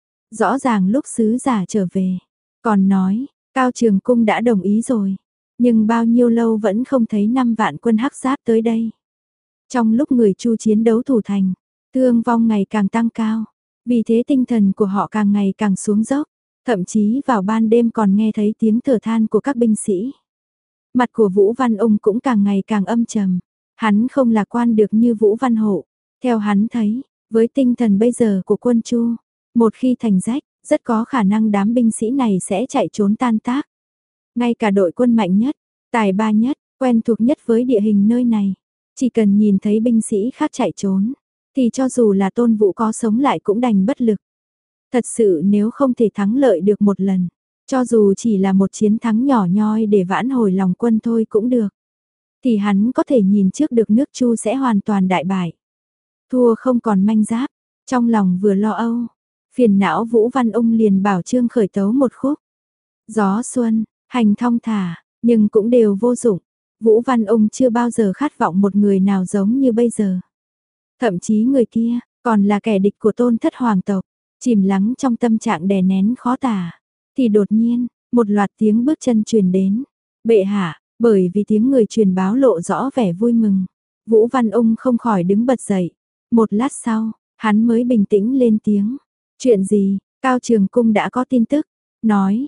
Rõ ràng lúc sứ giả trở về, còn nói, Cao Trường Cung đã đồng ý rồi, nhưng bao nhiêu lâu vẫn không thấy năm vạn quân Hắc Giáp tới đây. Trong lúc người Chu chiến đấu thủ thành, thương vong ngày càng tăng cao, vì thế tinh thần của họ càng ngày càng xuống dốc, thậm chí vào ban đêm còn nghe thấy tiếng thở than của các binh sĩ. Mặt của Vũ Văn Ung cũng càng ngày càng âm trầm, hắn không lạc quan được như Vũ Văn Hộ. Theo hắn thấy, với tinh thần bây giờ của quân Chu, một khi thành rách, rất có khả năng đám binh sĩ này sẽ chạy trốn tan tác. Ngay cả đội quân mạnh nhất, tài ba nhất, quen thuộc nhất với địa hình nơi này, chỉ cần nhìn thấy binh sĩ khác chạy trốn, thì cho dù là Tôn Vũ có sống lại cũng đành bất lực. Thật sự nếu không thể thắng lợi được một lần, cho dù chỉ là một chiến thắng nhỏ nhoi để vãn hồi lòng quân thôi cũng được, thì hắn có thể nhìn trước được nước Chu sẽ hoàn toàn đại bại. Thua không còn manh giáp, trong lòng vừa lo âu, phiền não Vũ Văn Ung liền bảo Trương Khởi tấu một khúc. Gió xuân, hành thong thả, nhưng cũng đều vô dụng. Vũ Văn Ung chưa bao giờ khát vọng một người nào giống như bây giờ. Thậm chí người kia, còn là kẻ địch của Tôn thất hoàng tộc, chìm lắng trong tâm trạng đè nén khó tả. Thì đột nhiên, một loạt tiếng bước chân truyền đến. Bệ hạ, bởi vì tiếng người truyền báo lộ rõ vẻ vui mừng. Vũ Văn Ung không khỏi đứng bật dậy. Một lát sau, hắn mới bình tĩnh lên tiếng. Chuyện gì, Cao Trường Cung đã có tin tức, nói.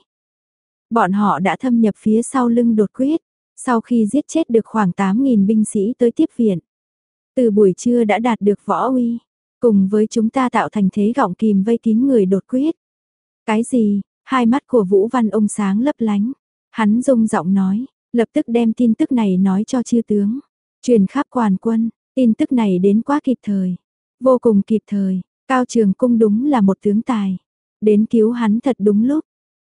Bọn họ đã thâm nhập phía sau lưng đột quyết, sau khi giết chết được khoảng tám nghìn binh sĩ tới tiếp viện. Từ buổi trưa đã đạt được võ uy, cùng với chúng ta tạo thành thế gọng kìm vây kín người đột quyết. Cái gì? Hai mắt của Vũ Văn Ung sáng lấp lánh. Hắn rung giọng nói, lập tức đem tin tức này nói cho chư tướng. Truyền khắp toàn quân, tin tức này đến quá kịp thời. Vô cùng kịp thời, Cao Trường Cung đúng là một tướng tài. Đến cứu hắn thật đúng lúc.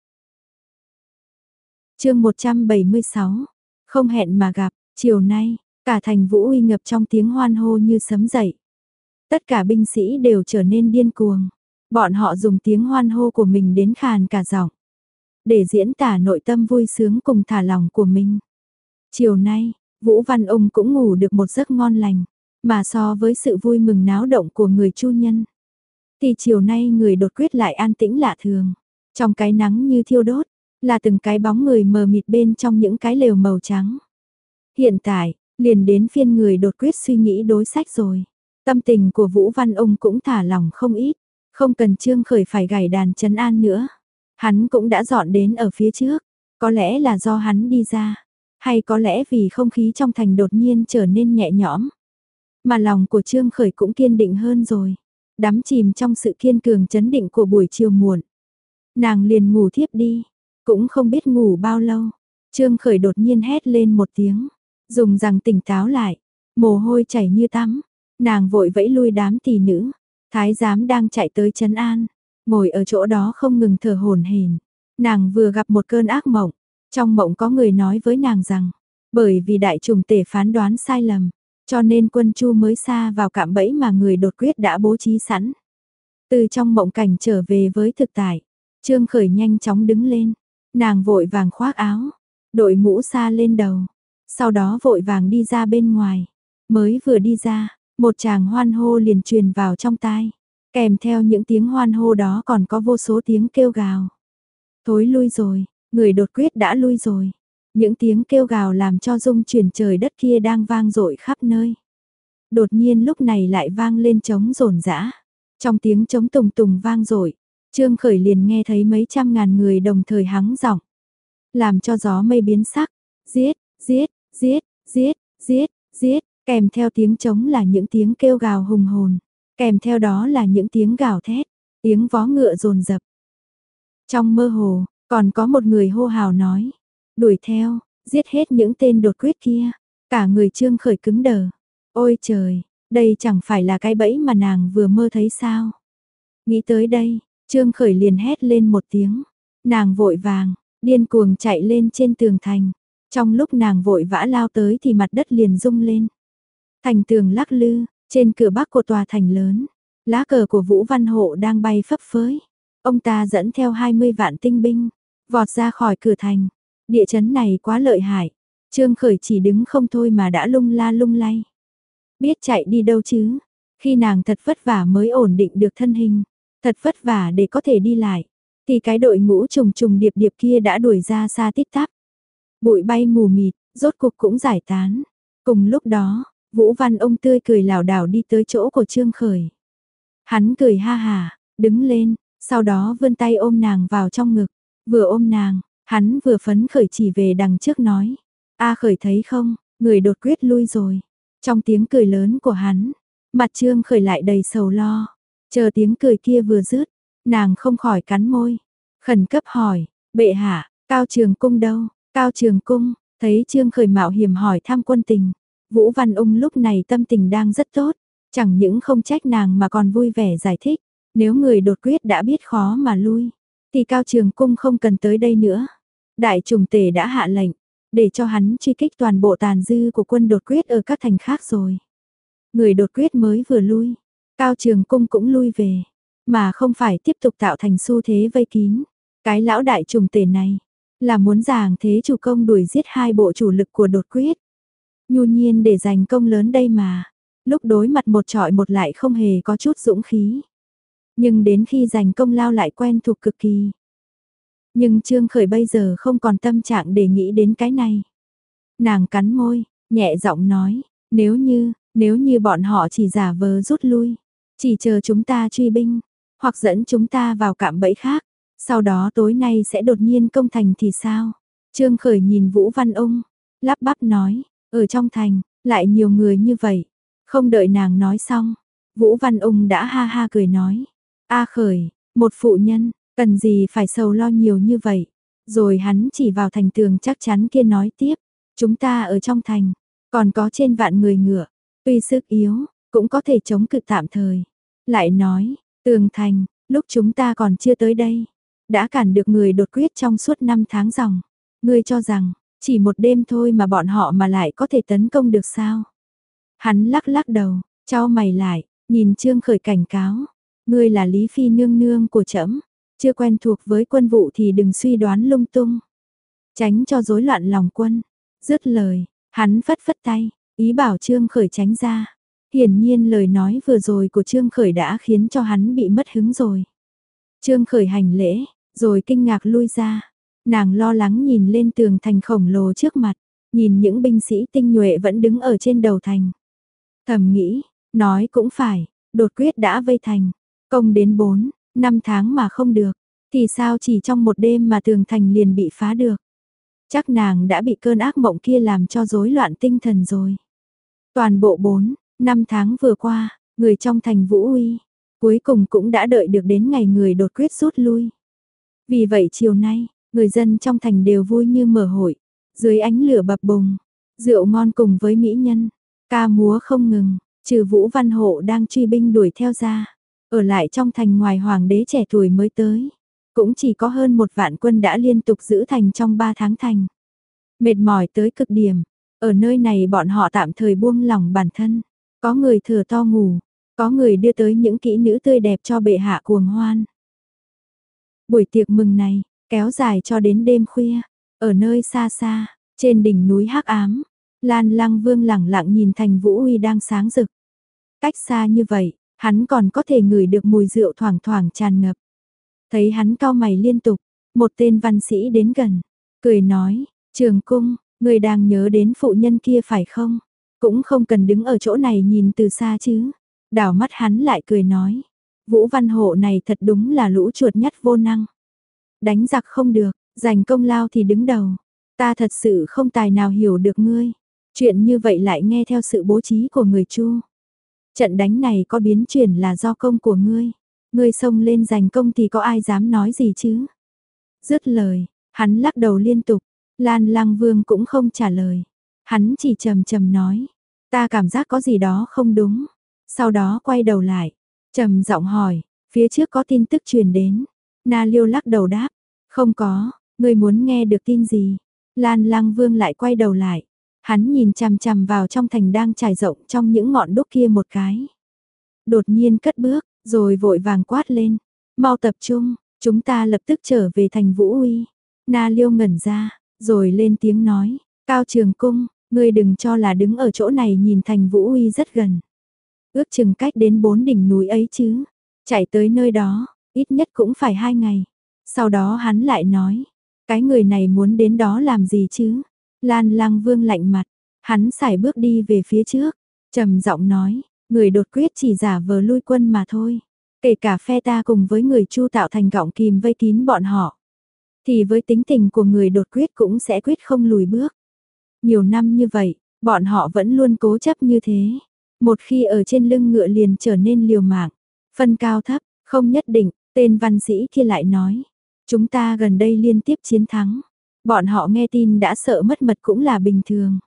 Chương một trăm bảy mươi sáu, không hẹn mà gặp, chiều nay, cả thành Vũ Uy ngập trong tiếng hoan hô như sấm dậy. Tất cả binh sĩ đều trở nên điên cuồng. Bọn họ dùng tiếng hoan hô của mình đến khàn cả giọng, để diễn tả nội tâm vui sướng cùng thả lỏng của mình. Chiều nay, Vũ Văn Ung cũng ngủ được một giấc ngon lành, mà so với sự vui mừng náo động của người Chu nhân, thì chiều nay người đột quyết lại an tĩnh lạ thường. Trong cái nắng như thiêu đốt, là từng cái bóng người mờ mịt bên trong những cái lều màu trắng. Hiện tại, liền đến phiên người đột quyết suy nghĩ đối sách rồi. Tâm tình của Vũ Văn Ung cũng thả lỏng không ít, không cần Trương Khởi phải gảy đàn trấn an nữa. Hắn cũng đã dọn đến ở phía trước, có lẽ là do hắn đi ra, hay có lẽ vì không khí trong thành đột nhiên trở nên nhẹ nhõm. Mà lòng của Trương Khởi cũng kiên định hơn rồi, đắm chìm trong sự kiên cường chấn định của buổi chiều muộn. Nàng liền ngủ thiếp đi, cũng không biết ngủ bao lâu. Trương Khởi đột nhiên hét lên một tiếng, dùng rằng tỉnh táo lại, mồ hôi chảy như tắm. Nàng vội vẫy lui đám tỳ nữ, thái giám đang chạy tới trấn an, ngồi ở chỗ đó không ngừng thở hổn hển. Nàng vừa gặp một cơn ác mộng, trong mộng có người nói với nàng rằng, bởi vì đại trùng tể phán đoán sai lầm, cho nên quân Chu mới sa vào cạm bẫy mà người đột quyết đã bố trí sẵn. Từ trong mộng cảnh trở về với thực tại, Trương Khởi nhanh chóng đứng lên, nàng vội vàng khoác áo, đội mũ sa lên đầu, sau đó vội vàng đi ra bên ngoài. Mới vừa đi ra, một tràng hoan hô liền truyền vào trong tai, kèm theo những tiếng hoan hô đó còn có vô số tiếng kêu gào. Thối lui rồi, người đột quyết đã lui rồi. Những tiếng kêu gào làm cho rung chuyển trời đất kia đang vang dội khắp nơi. Đột nhiên lúc này lại vang lên trống rồn rã. Trong tiếng trống tùng tùng vang dội, Trương Khởi liền nghe thấy mấy trăm ngàn người đồng thời hắng giọng, làm cho gió mây biến sắc, giết, giết, giết, giết, giết, giết, kèm theo tiếng trống là những tiếng kêu gào hùng hồn, kèm theo đó là những tiếng gào thét, tiếng vó ngựa dồn dập. Trong mơ hồ, còn có một người hô hào nói, đuổi theo, giết hết những tên đột quyết kia. Cả người Trương Khởi cứng đờ. Ôi trời, đây chẳng phải là cái bẫy mà nàng vừa mơ thấy sao? Nghĩ tới đây, Trương Khởi liền hét lên một tiếng. Nàng vội vàng, điên cuồng chạy lên trên tường thành. Trong lúc nàng vội vã lao tới thì mặt đất liền rung lên. Thành tường lắc lư, trên cửa bắc của tòa thành lớn, lá cờ của Vũ Văn Hộ đang bay phấp phới. Ông ta dẫn theo hai mươi vạn tinh binh, vọt ra khỏi cửa thành. Địa chấn này quá lợi hại. Trương Khởi chỉ đứng không thôi mà đã lung la lung lay. Biết chạy đi đâu chứ? Khi nàng thật vất vả mới ổn định được thân hình, thật vất vả để có thể đi lại, thì cái đội ngũ trùng trùng điệp điệp kia đã đuổi ra xa tít tắp. Bụi bay mù mịt, rốt cuộc cũng giải tán. Cùng lúc đó, Vũ Văn ông tươi cười lảo đảo đi tới chỗ của Trương Khởi. Hắn cười ha hà, đứng lên, sau đó vươn tay ôm nàng vào trong ngực. Vừa ôm nàng, hắn vừa phấn khởi chỉ về đằng trước nói. A Khởi thấy không, người đột quyết lui rồi. Trong tiếng cười lớn của hắn, mặt Trương Khởi lại đầy sầu lo. Chờ tiếng cười kia vừa dứt, nàng không khỏi cắn môi. Khẩn cấp hỏi, bệ hạ, Cao Trường Cung đâu? Cao Trường Cung, thấy Trương Khởi mạo hiểm hỏi thăm quân tình. Vũ Văn Ung lúc này tâm tình đang rất tốt. Chẳng những không trách nàng mà còn vui vẻ giải thích. Nếu người đột quyết đã biết khó mà lui, thì Cao Trường Cung không cần tới đây nữa. Đại trùng tể đã hạ lệnh, để cho hắn truy kích toàn bộ tàn dư của quân đột quyết ở các thành khác rồi. Người đột quyết mới vừa lui, Cao Trường Cung cũng lui về, mà không phải tiếp tục tạo thành xu thế vây kín. Cái lão đại trùng tể này, là muốn giảng thế chủ công đuổi giết hai bộ chủ lực của đột quyết. Nhu nhiên để giành công lớn đây mà, lúc đối mặt một trọi một lại không hề có chút dũng khí. Nhưng đến khi giành công lao lại quen thuộc cực kỳ. Nhưng Trương Khởi bây giờ không còn tâm trạng để nghĩ đến cái này. Nàng cắn môi, nhẹ giọng nói, nếu như, nếu như bọn họ chỉ giả vờ rút lui, chỉ chờ chúng ta truy binh, hoặc dẫn chúng ta vào cạm bẫy khác, sau đó tối nay sẽ đột nhiên công thành thì sao? Trương Khởi nhìn Vũ Văn Ung, lắp bắp nói, ở trong thành, lại nhiều người như vậy. Không đợi nàng nói xong, Vũ Văn Ung đã ha ha cười nói, A Khởi, một phụ nhân, cần gì phải sầu lo nhiều như vậy. Rồi hắn chỉ vào thành tường chắc chắn kia nói tiếp, chúng ta ở trong thành, còn có trên vạn người ngựa, tuy sức yếu, cũng có thể chống cự tạm thời. Lại nói, tường thành, lúc chúng ta còn chưa tới đây, đã cản được người đột quyết trong suốt năm tháng ròng. Ngươi cho rằng, chỉ một đêm thôi mà bọn họ mà lại có thể tấn công được sao? Hắn lắc lắc đầu, chau mày lại, nhìn Trương Khởi cảnh cáo, ngươi là Lý Phi nương nương của trẫm, chưa quen thuộc với quân vụ thì đừng suy đoán lung tung, tránh cho rối loạn lòng quân. Dứt lời, hắn phất phất tay, ý bảo Trương Khởi tránh ra. Hiển nhiên lời nói vừa rồi của Trương Khởi đã khiến cho hắn bị mất hứng rồi. Trương Khởi hành lễ, rồi kinh ngạc lui ra. Nàng lo lắng nhìn lên tường thành khổng lồ trước mặt, nhìn những binh sĩ tinh nhuệ vẫn đứng ở trên đầu thành. Thầm nghĩ, nói cũng phải, đột quyết đã vây thành, công đến bốn, năm tháng mà không được, thì sao chỉ trong một đêm mà tường thành liền bị phá được. Chắc nàng đã bị cơn ác mộng kia làm cho rối loạn tinh thần rồi. Toàn bộ bốn, năm tháng vừa qua, người trong thành Vũ Uy, cuối cùng cũng đã đợi được đến ngày người đột quyết rút lui. Vì vậy chiều nay, người dân trong thành đều vui như mở hội, dưới ánh lửa bập bùng, rượu ngon cùng với mỹ nhân, ca múa không ngừng, trừ Vũ Văn Hộ đang truy binh đuổi theo ra. Ở lại trong thành ngoài hoàng đế trẻ tuổi mới tới, cũng chỉ có hơn một vạn quân đã liên tục giữ thành trong ba tháng thành. Mệt mỏi tới cực điểm, ở nơi này bọn họ tạm thời buông lỏng bản thân, có người thở to ngủ, có người đưa tới những kỹ nữ tươi đẹp cho bệ hạ cuồng hoan. Buổi tiệc mừng này, kéo dài cho đến đêm khuya, ở nơi xa xa, trên đỉnh núi hắc ám, Lan Lăng Vương lẳng lặng nhìn thành Vũ Uy đang sáng rực. Cách xa như vậy, hắn còn có thể ngửi được mùi rượu thoảng thoảng tràn ngập. Thấy hắn cau mày liên tục, một tên văn sĩ đến gần, cười nói, Trường cung, người đang nhớ đến phụ nhân kia phải không? Cũng không cần đứng ở chỗ này nhìn từ xa chứ. Đảo mắt hắn lại cười nói. Vũ Văn Hộ này thật đúng là lũ chuột nhắt vô năng. Đánh giặc không được, giành công lao thì đứng đầu. Ta thật sự không tài nào hiểu được ngươi. Chuyện như vậy lại nghe theo sự bố trí của người Chu. Trận đánh này có biến chuyển là do công của ngươi. Ngươi xông lên giành công thì có ai dám nói gì chứ? Dứt lời, hắn lắc đầu liên tục. Lan Lăng Vương cũng không trả lời. Hắn chỉ trầm trầm nói. Ta cảm giác có gì đó không đúng. Sau đó quay đầu lại. Trầm giọng hỏi. Phía trước có tin tức truyền đến. Na Liêu lắc đầu đáp. Không có. Ngươi muốn nghe được tin gì? Lan Lăng Vương lại quay đầu lại. Hắn nhìn chằm chằm vào trong thành đang trải rộng trong những ngọn đúc kia một cái. Đột nhiên cất bước, rồi vội vàng quát lên. Mau tập trung, chúng ta lập tức trở về thành Vũ Uy. Na Liêu ngẩn ra, rồi lên tiếng nói. Cao Trường Cung, ngươi đừng cho là đứng ở chỗ này nhìn thành Vũ Uy rất gần. Ước chừng cách đến bốn đỉnh núi ấy chứ. Chạy tới nơi đó, ít nhất cũng phải hai ngày. Sau đó hắn lại nói. Cái người này muốn đến đó làm gì chứ? Lan Lăng Vương lạnh mặt, hắn sải bước đi về phía trước, trầm giọng nói, người đột quyết chỉ giả vờ lui quân mà thôi. Kể cả phe ta cùng với người Chu tạo thành gọng kìm vây kín bọn họ, thì với tính tình của người đột quyết cũng sẽ quyết không lùi bước. Nhiều năm như vậy, bọn họ vẫn luôn cố chấp như thế. Một khi ở trên lưng ngựa liền trở nên liều mạng, phân cao thấp, không nhất định, tên văn sĩ kia lại nói. Chúng ta gần đây liên tiếp chiến thắng. Bọn họ nghe tin đã sợ mất mật cũng là bình thường.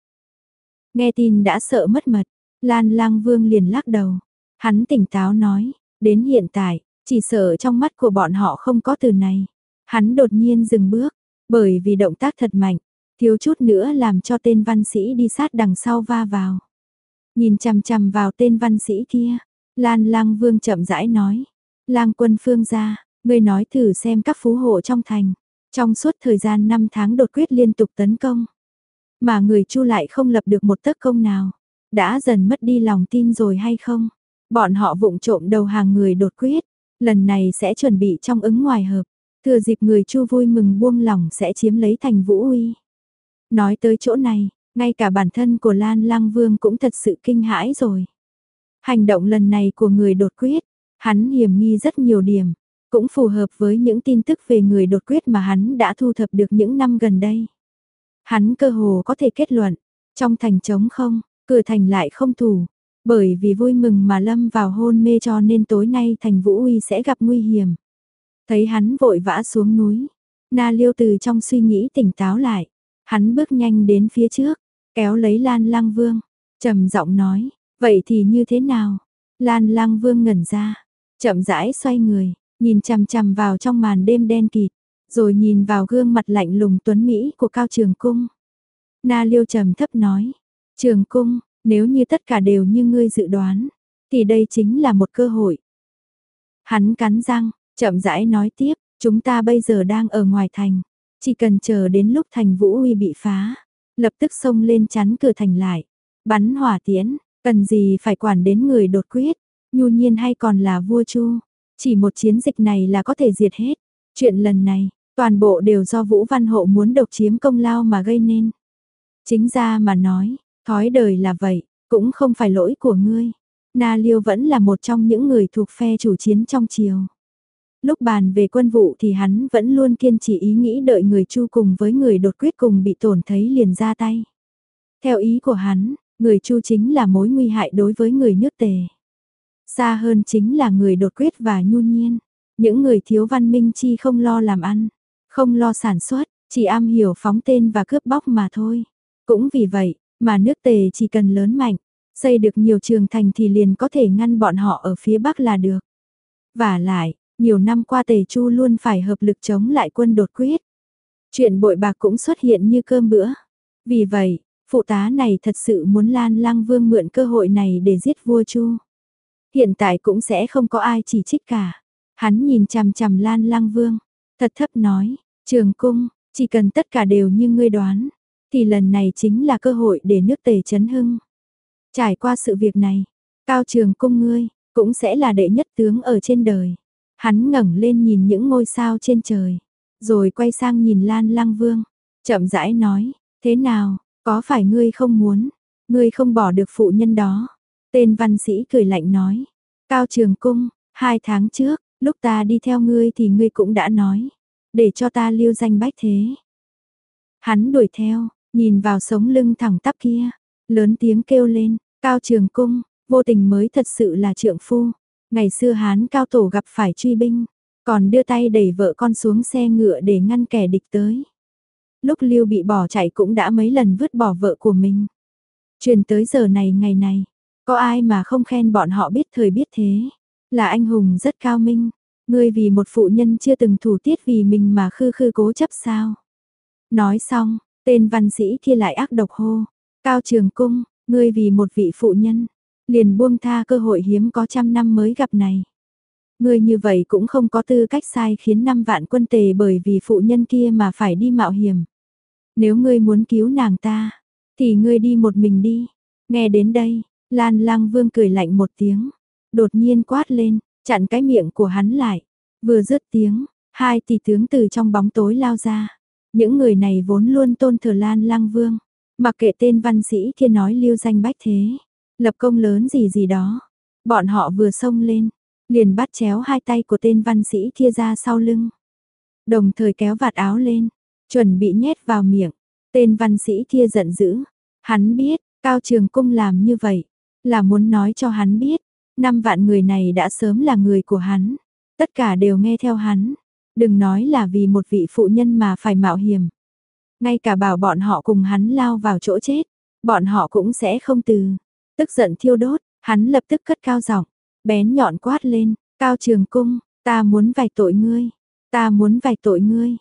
Nghe tin đã sợ mất mật, Lan Lang Vương liền lắc đầu. Hắn tỉnh táo nói, đến hiện tại, chỉ sợ trong mắt của bọn họ không có từ này. Hắn đột nhiên dừng bước, bởi vì động tác thật mạnh, thiếu chút nữa làm cho tên văn sĩ đi sát đằng sau va vào. Nhìn chằm chằm vào tên văn sĩ kia, Lan Lang Vương chậm rãi nói, Lang quân Phương gia, ngươi nói thử xem các phú hộ trong thành. Trong suốt thời gian năm tháng đột quyết liên tục tấn công, mà người Chu lại không lập được một tấc công nào, đã dần mất đi lòng tin rồi hay không? Bọn họ vụng trộm đầu hàng người đột quyết, lần này sẽ chuẩn bị trong ứng ngoài hợp, thừa dịp người Chu vui mừng buông lỏng sẽ chiếm lấy thành Vũ Uy. Nói tới chỗ này, ngay cả bản thân của Lan Lăng Vương cũng thật sự kinh hãi rồi. Hành động lần này của người đột quyết, hắn hiểm nghi rất nhiều điểm. Cũng phù hợp với những tin tức về người đột quyết mà hắn đã thu thập được những năm gần đây. Hắn cơ hồ có thể kết luận, trong thành trống không, cửa thành lại không thủ, bởi vì vui mừng mà lâm vào hôn mê cho nên tối nay thành Vũ Uy sẽ gặp nguy hiểm. Thấy hắn vội vã xuống núi, Na Liêu từ trong suy nghĩ tỉnh táo lại, hắn bước nhanh đến phía trước, kéo lấy Lan Lăng Vương, trầm giọng nói, vậy thì như thế nào? Lan Lăng Vương ngẩn ra, chậm rãi xoay người. Nhìn chằm chằm vào trong màn đêm đen kịt, rồi nhìn vào gương mặt lạnh lùng tuấn Mỹ của Cao Trường Cung. Na Liêu trầm thấp nói, Trường Cung, nếu như tất cả đều như ngươi dự đoán, thì đây chính là một cơ hội. Hắn cắn răng, chậm rãi nói tiếp, chúng ta bây giờ đang ở ngoài thành, chỉ cần chờ đến lúc thành Vũ Uy bị phá, lập tức xông lên chắn cửa thành lại, bắn hỏa tiễn, cần gì phải quản đến người đột quyết, nhu nhiên hay còn là vua Chu. Chỉ một chiến dịch này là có thể diệt hết. Chuyện lần này, toàn bộ đều do Vũ Văn Hộ muốn độc chiếm công lao mà gây nên. Chính ra mà nói, thói đời là vậy, cũng không phải lỗi của ngươi. Na Liêu vẫn là một trong những người thuộc phe chủ chiến trong triều. Lúc bàn về quân vụ thì hắn vẫn luôn kiên trì ý nghĩ đợi người Chu cùng với người đột quyết cùng bị tổn thấy liền ra tay. Theo ý của hắn, người Chu chính là mối nguy hại đối với người nước Tề. Xa hơn chính là người đột quyết và nhu nhiên, những người thiếu văn minh chi không lo làm ăn, không lo sản xuất, chỉ am hiểu phóng tên và cướp bóc mà thôi. Cũng vì vậy, mà nước Tề chỉ cần lớn mạnh, xây được nhiều trường thành thì liền có thể ngăn bọn họ ở phía Bắc là được. Vả lại, nhiều năm qua Tề Chu luôn phải hợp lực chống lại quân đột quyết. Chuyện bội bạc cũng xuất hiện như cơm bữa. Vì vậy, phụ tá này thật sự muốn Lan Lăng Vương mượn cơ hội này để giết vua Chu. Hiện tại cũng sẽ không có ai chỉ trích cả. Hắn nhìn chằm chằm Lan Lăng Vương, thật thấp nói, Trường Cung, chỉ cần tất cả đều như ngươi đoán, thì lần này chính là cơ hội để nước Tề chấn hưng. Trải qua sự việc này, Cao Trường Cung ngươi, cũng sẽ là đệ nhất tướng ở trên đời. Hắn ngẩng lên nhìn những ngôi sao trên trời, rồi quay sang nhìn Lan Lăng Vương, chậm rãi nói, thế nào, có phải ngươi không muốn, ngươi không bỏ được phụ nhân đó. Tên văn sĩ cười lạnh nói, Cao Trường Cung, hai tháng trước, lúc ta đi theo ngươi thì ngươi cũng đã nói, để cho ta lưu danh bách thế. Hắn đuổi theo, nhìn vào sống lưng thẳng tắp kia, lớn tiếng kêu lên, Cao Trường Cung, vô tình mới thật sự là trượng phu. Ngày xưa Hán Cao Tổ gặp phải truy binh, còn đưa tay đẩy vợ con xuống xe ngựa để ngăn kẻ địch tới. Lúc Lưu bị bỏ chạy cũng đã mấy lần vứt bỏ vợ của mình. Truyền tới giờ này ngày này, có ai mà không khen bọn họ biết thời biết thế, là anh hùng rất cao minh. Ngươi vì một phụ nhân chưa từng thủ tiết vì mình mà khư khư cố chấp sao? Nói xong, tên văn sĩ kia lại ác độc hô, Cao Trường Cung, ngươi vì một vị phụ nhân, liền buông tha cơ hội hiếm có trăm năm mới gặp này. Ngươi như vậy cũng không có tư cách sai khiến năm vạn quân tề bởi vì phụ nhân kia mà phải đi mạo hiểm. Nếu ngươi muốn cứu nàng ta, thì ngươi đi một mình đi. Nghe đến đây, Lan Lang Vương cười lạnh một tiếng, đột nhiên quát lên, chặn cái miệng của hắn lại. Vừa dứt tiếng, hai tỷ tướng từ trong bóng tối lao ra. Những người này vốn luôn tôn thờ Lan Lang Vương, mặc kệ tên văn sĩ kia nói lưu danh bách thế, lập công lớn gì gì đó. Bọn họ vừa xông lên, liền bắt chéo hai tay của tên văn sĩ kia ra sau lưng. Đồng thời kéo vạt áo lên, chuẩn bị nhét vào miệng. Tên văn sĩ kia giận dữ, hắn biết, Cao Trường Cung làm như vậy, là muốn nói cho hắn biết, năm vạn người này đã sớm là người của hắn, tất cả đều nghe theo hắn, đừng nói là vì một vị phụ nhân mà phải mạo hiểm. Ngay cả bảo bọn họ cùng hắn lao vào chỗ chết, bọn họ cũng sẽ không từ. Tức giận thiêu đốt, hắn lập tức cất cao giọng, bén nhọn quát lên, Cao Trường Cung, ta muốn vạch tội ngươi, ta muốn vạch tội ngươi.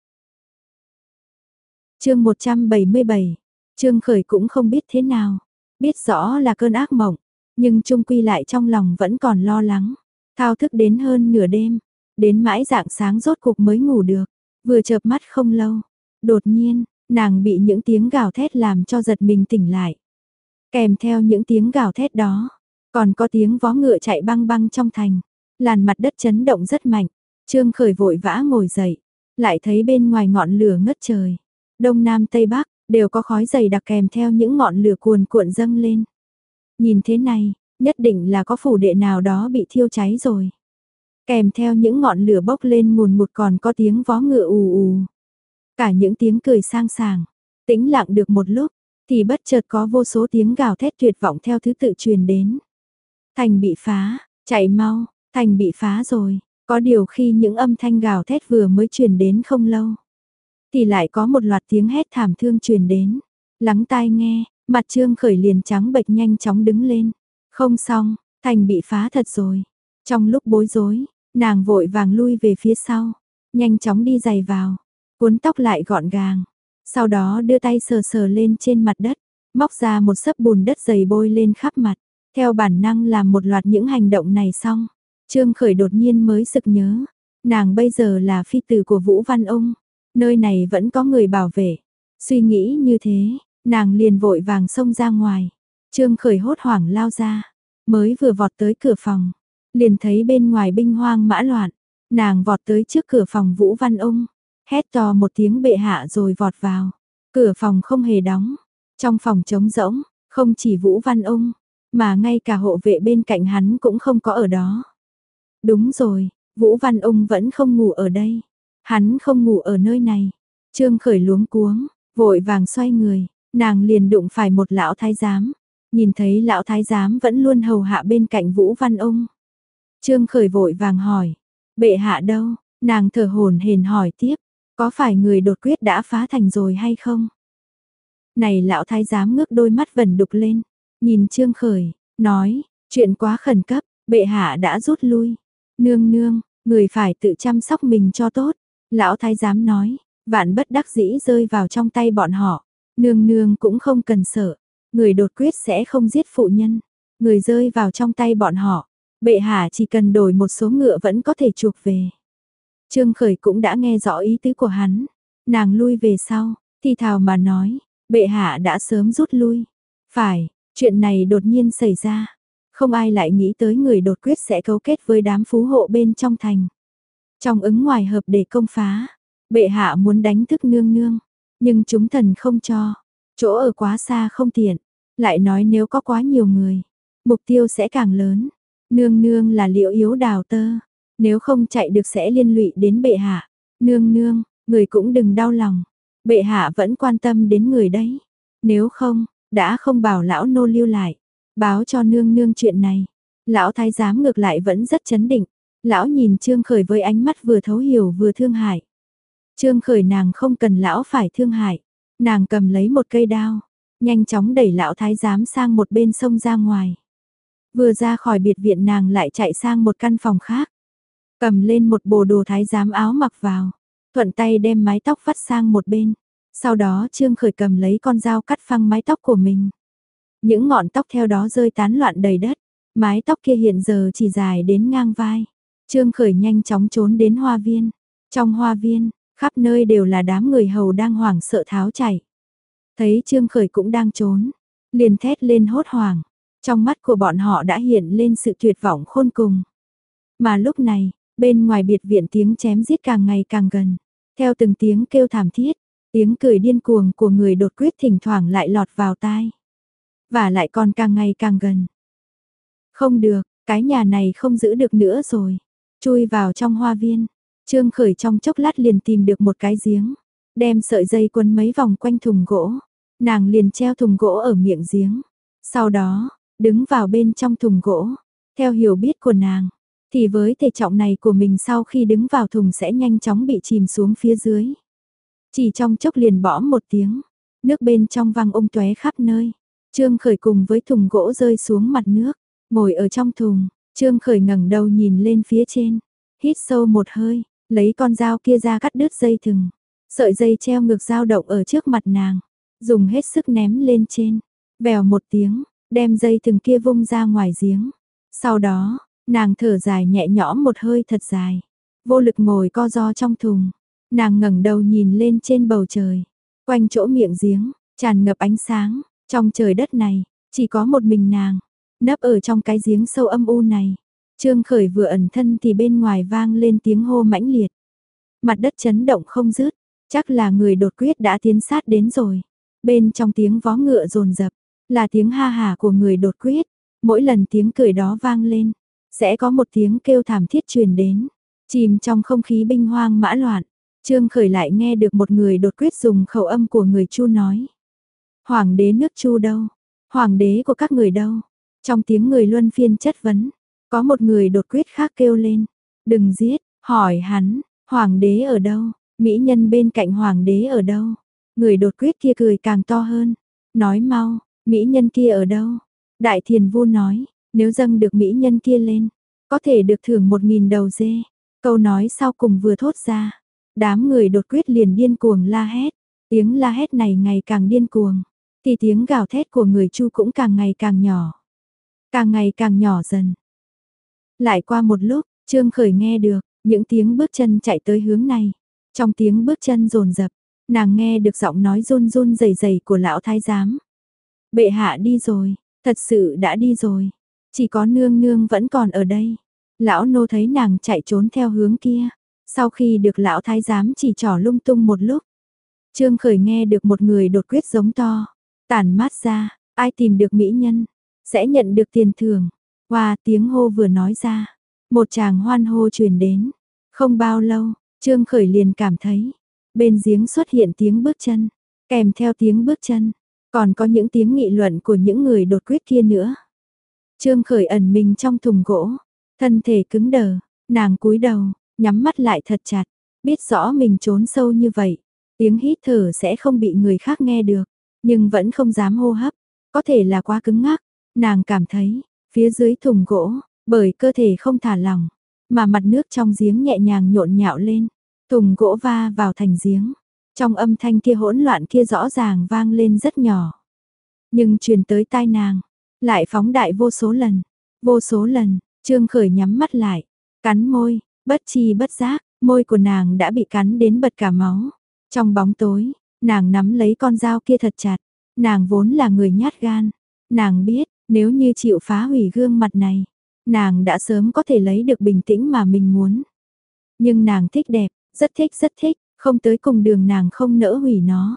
Chương một trăm bảy mươi bảy. Trương Khởi cũng không biết thế nào, biết rõ là cơn ác mộng, nhưng chung quy lại trong lòng vẫn còn lo lắng. Thao thức đến hơn nửa đêm, đến mãi rạng sáng rốt cuộc mới ngủ được, vừa chợp mắt không lâu, đột nhiên, nàng bị những tiếng gào thét làm cho giật mình tỉnh lại. Kèm theo những tiếng gào thét đó, còn có tiếng vó ngựa chạy băng băng trong thành, làn mặt đất chấn động rất mạnh. Trương Khởi vội vã ngồi dậy, lại thấy bên ngoài ngọn lửa ngất trời, đông nam tây bắc đều có khói dày đặc kèm theo những ngọn lửa cuồn cuộn dâng lên. Nhìn thế này, nhất định là có phủ đệ nào đó bị thiêu cháy rồi. Kèm theo những ngọn lửa bốc lên ngùn ngụt còn có tiếng vó ngựa ù ù. Cả những tiếng cười sang sảng, tĩnh lặng được một lúc, thì bất chợt có vô số tiếng gào thét tuyệt vọng theo thứ tự truyền đến. Thành bị phá, chạy mau, thành bị phá rồi. Có điều khi những âm thanh gào thét vừa mới truyền đến không lâu, thì lại có một loạt tiếng hét thảm thương truyền đến. Lắng tai nghe, mặt Trương Khởi liền trắng bệch nhanh chóng đứng lên. Không xong, thành bị phá thật rồi. Trong lúc bối rối, nàng vội vàng lui về phía sau, nhanh chóng đi giày vào, cuốn tóc lại gọn gàng. Sau đó đưa tay sờ sờ lên trên mặt đất, móc ra một xấp bùn đất dày bôi lên khắp mặt. Theo bản năng làm một loạt những hành động này xong, Trương Khởi đột nhiên mới sực nhớ, nàng bây giờ là phi tử của Vũ Văn Ung, nơi này vẫn có người bảo vệ. Suy nghĩ như thế, nàng liền vội vàng xông ra ngoài. Trương Khởi hốt hoảng lao ra, mới vừa vọt tới cửa phòng, liền thấy bên ngoài binh hoang mã loạn. Nàng vọt tới trước cửa phòng Vũ Văn Ung, hét to một tiếng bệ hạ rồi vọt vào. Cửa phòng không hề đóng, trong phòng trống rỗng, không chỉ Vũ Văn Ung, mà ngay cả hộ vệ bên cạnh hắn cũng không có ở đó. Đúng rồi, Vũ Văn Ung vẫn không ngủ ở đây. Hắn không ngủ ở nơi này. Trương Khởi luống cuống, vội vàng xoay người, nàng liền đụng phải một lão thái giám. Nhìn thấy lão thái giám vẫn luôn hầu hạ bên cạnh Vũ Văn Ung. Trương Khởi vội vàng hỏi, bệ hạ đâu? Nàng thở hổn hển hỏi tiếp, có phải người đột quyết đã phá thành rồi hay không? Này lão thái giám ngước đôi mắt vẩn đục lên, nhìn Trương Khởi, nói, chuyện quá khẩn cấp, bệ hạ đã rút lui. Nương nương, người phải tự chăm sóc mình cho tốt. Lão thái giám nói, vạn bất đắc dĩ rơi vào trong tay bọn họ. Nương nương cũng không cần sợ, người đột quyết sẽ không giết phụ nhân. Người rơi vào trong tay bọn họ, bệ hạ chỉ cần đổi một số ngựa vẫn có thể chuộc về. Trương Khởi cũng đã nghe rõ ý tứ của hắn. Nàng lui về sau, thì thào mà nói, bệ hạ đã sớm rút lui. Phải, chuyện này đột nhiên xảy ra. Không ai lại nghĩ tới người đột quyết sẽ cấu kết với đám phú hộ bên trong thành. Trong ứng ngoài hợp để công phá, bệ hạ muốn đánh thức nương nương. Nhưng chúng thần không cho, chỗ ở quá xa không tiện, lại nói nếu có quá nhiều người, mục tiêu sẽ càng lớn. Nương nương là Liễu Yếu đào tơ, nếu không chạy được sẽ liên lụy đến bệ hạ. Nương nương, người cũng đừng đau lòng, bệ hạ vẫn quan tâm đến người đấy. Nếu không, đã không bảo lão nô lưu lại, báo cho nương nương chuyện này. Lão thái giám ngược lại vẫn rất chấn định, lão nhìn Trương Khởi với ánh mắt vừa thấu hiểu vừa thương hại. Trương Khởi nàng không cần lão phải thương hại, nàng cầm lấy một cây đao, nhanh chóng đẩy lão thái giám sang một bên sông ra ngoài. Vừa ra khỏi biệt viện nàng lại chạy sang một căn phòng khác, cầm lên một bộ đồ thái giám áo mặc vào, thuận tay đem mái tóc vắt sang một bên. Sau đó Trương Khởi cầm lấy con dao cắt phăng mái tóc của mình. Những ngọn tóc theo đó rơi tán loạn đầy đất, mái tóc kia hiện giờ chỉ dài đến ngang vai. Trương Khởi nhanh chóng trốn đến hoa viên. Trong hoa viên, khắp nơi đều là đám người hầu đang hoảng sợ tháo chạy. Thấy Trương Khởi cũng đang trốn, liền thét lên hốt hoảng. Trong mắt của bọn họ đã hiện lên sự tuyệt vọng khôn cùng. Mà lúc này, bên ngoài biệt viện tiếng chém giết càng ngày càng gần. Theo từng tiếng kêu thảm thiết, tiếng cười điên cuồng của người đột quyết thỉnh thoảng lại lọt vào tai. Và lại còn càng ngày càng gần. Không được, cái nhà này không giữ được nữa rồi. Chui vào trong hoa viên, Trương Khởi trong chốc lát liền tìm được một cái giếng, đem sợi dây quấn mấy vòng quanh thùng gỗ. Nàng liền treo thùng gỗ ở miệng giếng. Sau đó, đứng vào bên trong thùng gỗ. Theo hiểu biết của nàng, thì với thể trọng này của mình sau khi đứng vào thùng sẽ nhanh chóng bị chìm xuống phía dưới. Chỉ trong chốc liền bõm một tiếng, nước bên trong văng tung tóe khắp nơi. Trương Khởi cùng với thùng gỗ rơi xuống mặt nước, ngồi ở trong thùng, Trương Khởi ngẩng đầu nhìn lên phía trên, hít sâu một hơi, lấy con dao kia ra cắt đứt dây thừng. Sợi dây treo ngược dao động ở trước mặt nàng, dùng hết sức ném lên trên, vèo một tiếng, đem dây thừng kia vung ra ngoài giếng. Sau đó, nàng thở dài nhẹ nhõm một hơi thật dài, vô lực ngồi co ro trong thùng. Nàng ngẩng đầu nhìn lên trên bầu trời, quanh chỗ miệng giếng, tràn ngập ánh sáng, trong trời đất này, chỉ có một mình nàng, nấp ở trong cái giếng sâu âm u này. Trương Khởi vừa ẩn thân thì bên ngoài vang lên tiếng hô mãnh liệt. Mặt đất chấn động không dứt, chắc là người đột quyết đã tiến sát đến rồi. Bên trong tiếng vó ngựa dồn dập, là tiếng ha hả của người đột quyết. Mỗi lần tiếng cười đó vang lên, sẽ có một tiếng kêu thảm thiết truyền đến, chìm trong không khí binh hoang mã loạn. Trương Khởi lại nghe được một người đột quyết dùng khẩu âm của người Chu nói. Hoàng đế nước Chu đâu? Hoàng đế của các người đâu? Trong tiếng người luân phiên chất vấn, có một người đột quyết khác kêu lên. Đừng giết, hỏi hắn, hoàng đế ở đâu? Mỹ nhân bên cạnh hoàng đế ở đâu? Người đột quyết kia cười càng to hơn. Nói mau, mỹ nhân kia ở đâu? Đại thiền vu nói, nếu dâng được mỹ nhân kia lên, có thể được thưởng một nghìn đầu dê. Câu nói sau cùng vừa thốt ra, đám người đột quyết liền điên cuồng la hét. Tiếng la hét này ngày càng điên cuồng, thì tiếng gào thét của người Chu cũng càng ngày càng nhỏ. Càng ngày càng nhỏ dần. Lại qua một lúc, Trương Khởi nghe được những tiếng bước chân chạy tới hướng này. Trong tiếng bước chân dồn dập, nàng nghe được giọng nói run run rẩy rẩy của lão thái giám. Bệ hạ đi rồi, thật sự đã đi rồi. Chỉ có nương nương vẫn còn ở đây. Lão nô thấy nàng chạy trốn theo hướng kia. Sau khi được lão thái giám chỉ trỏ lung tung một lúc, Trương Khởi nghe được một người đột quyết giống to. Tản mát ra, ai tìm được mỹ nhân, sẽ nhận được tiền thưởng. Hoa tiếng hô vừa nói ra, một tràng hoan hô truyền đến. Không bao lâu, Trương Khởi liền cảm thấy, bên giếng xuất hiện tiếng bước chân, kèm theo tiếng bước chân, còn có những tiếng nghị luận của những người đột quyết kia nữa. Trương Khởi ẩn mình trong thùng gỗ, thân thể cứng đờ, nàng cúi đầu, nhắm mắt lại thật chặt, biết rõ mình trốn sâu như vậy, tiếng hít thở sẽ không bị người khác nghe được, nhưng vẫn không dám hô hấp, có thể là quá cứng ngắc. Nàng cảm thấy, phía dưới thùng gỗ, bởi cơ thể không thả lỏng, mà mặt nước trong giếng nhẹ nhàng nhộn nhạo lên, thùng gỗ va vào thành giếng. Trong âm thanh kia hỗn loạn kia rõ ràng vang lên rất nhỏ, nhưng truyền tới tai nàng, lại phóng đại vô số lần. Vô số lần, Trương Khởi nhắm mắt lại, cắn môi, bất chi bất giác, môi của nàng đã bị cắn đến bật cả máu. Trong bóng tối, nàng nắm lấy con dao kia thật chặt, nàng vốn là người nhát gan, nàng biết, nếu như chịu phá hủy gương mặt này, nàng đã sớm có thể lấy được bình tĩnh mà mình muốn. Nhưng nàng thích đẹp, rất thích rất thích, không tới cùng đường nàng không nỡ hủy nó.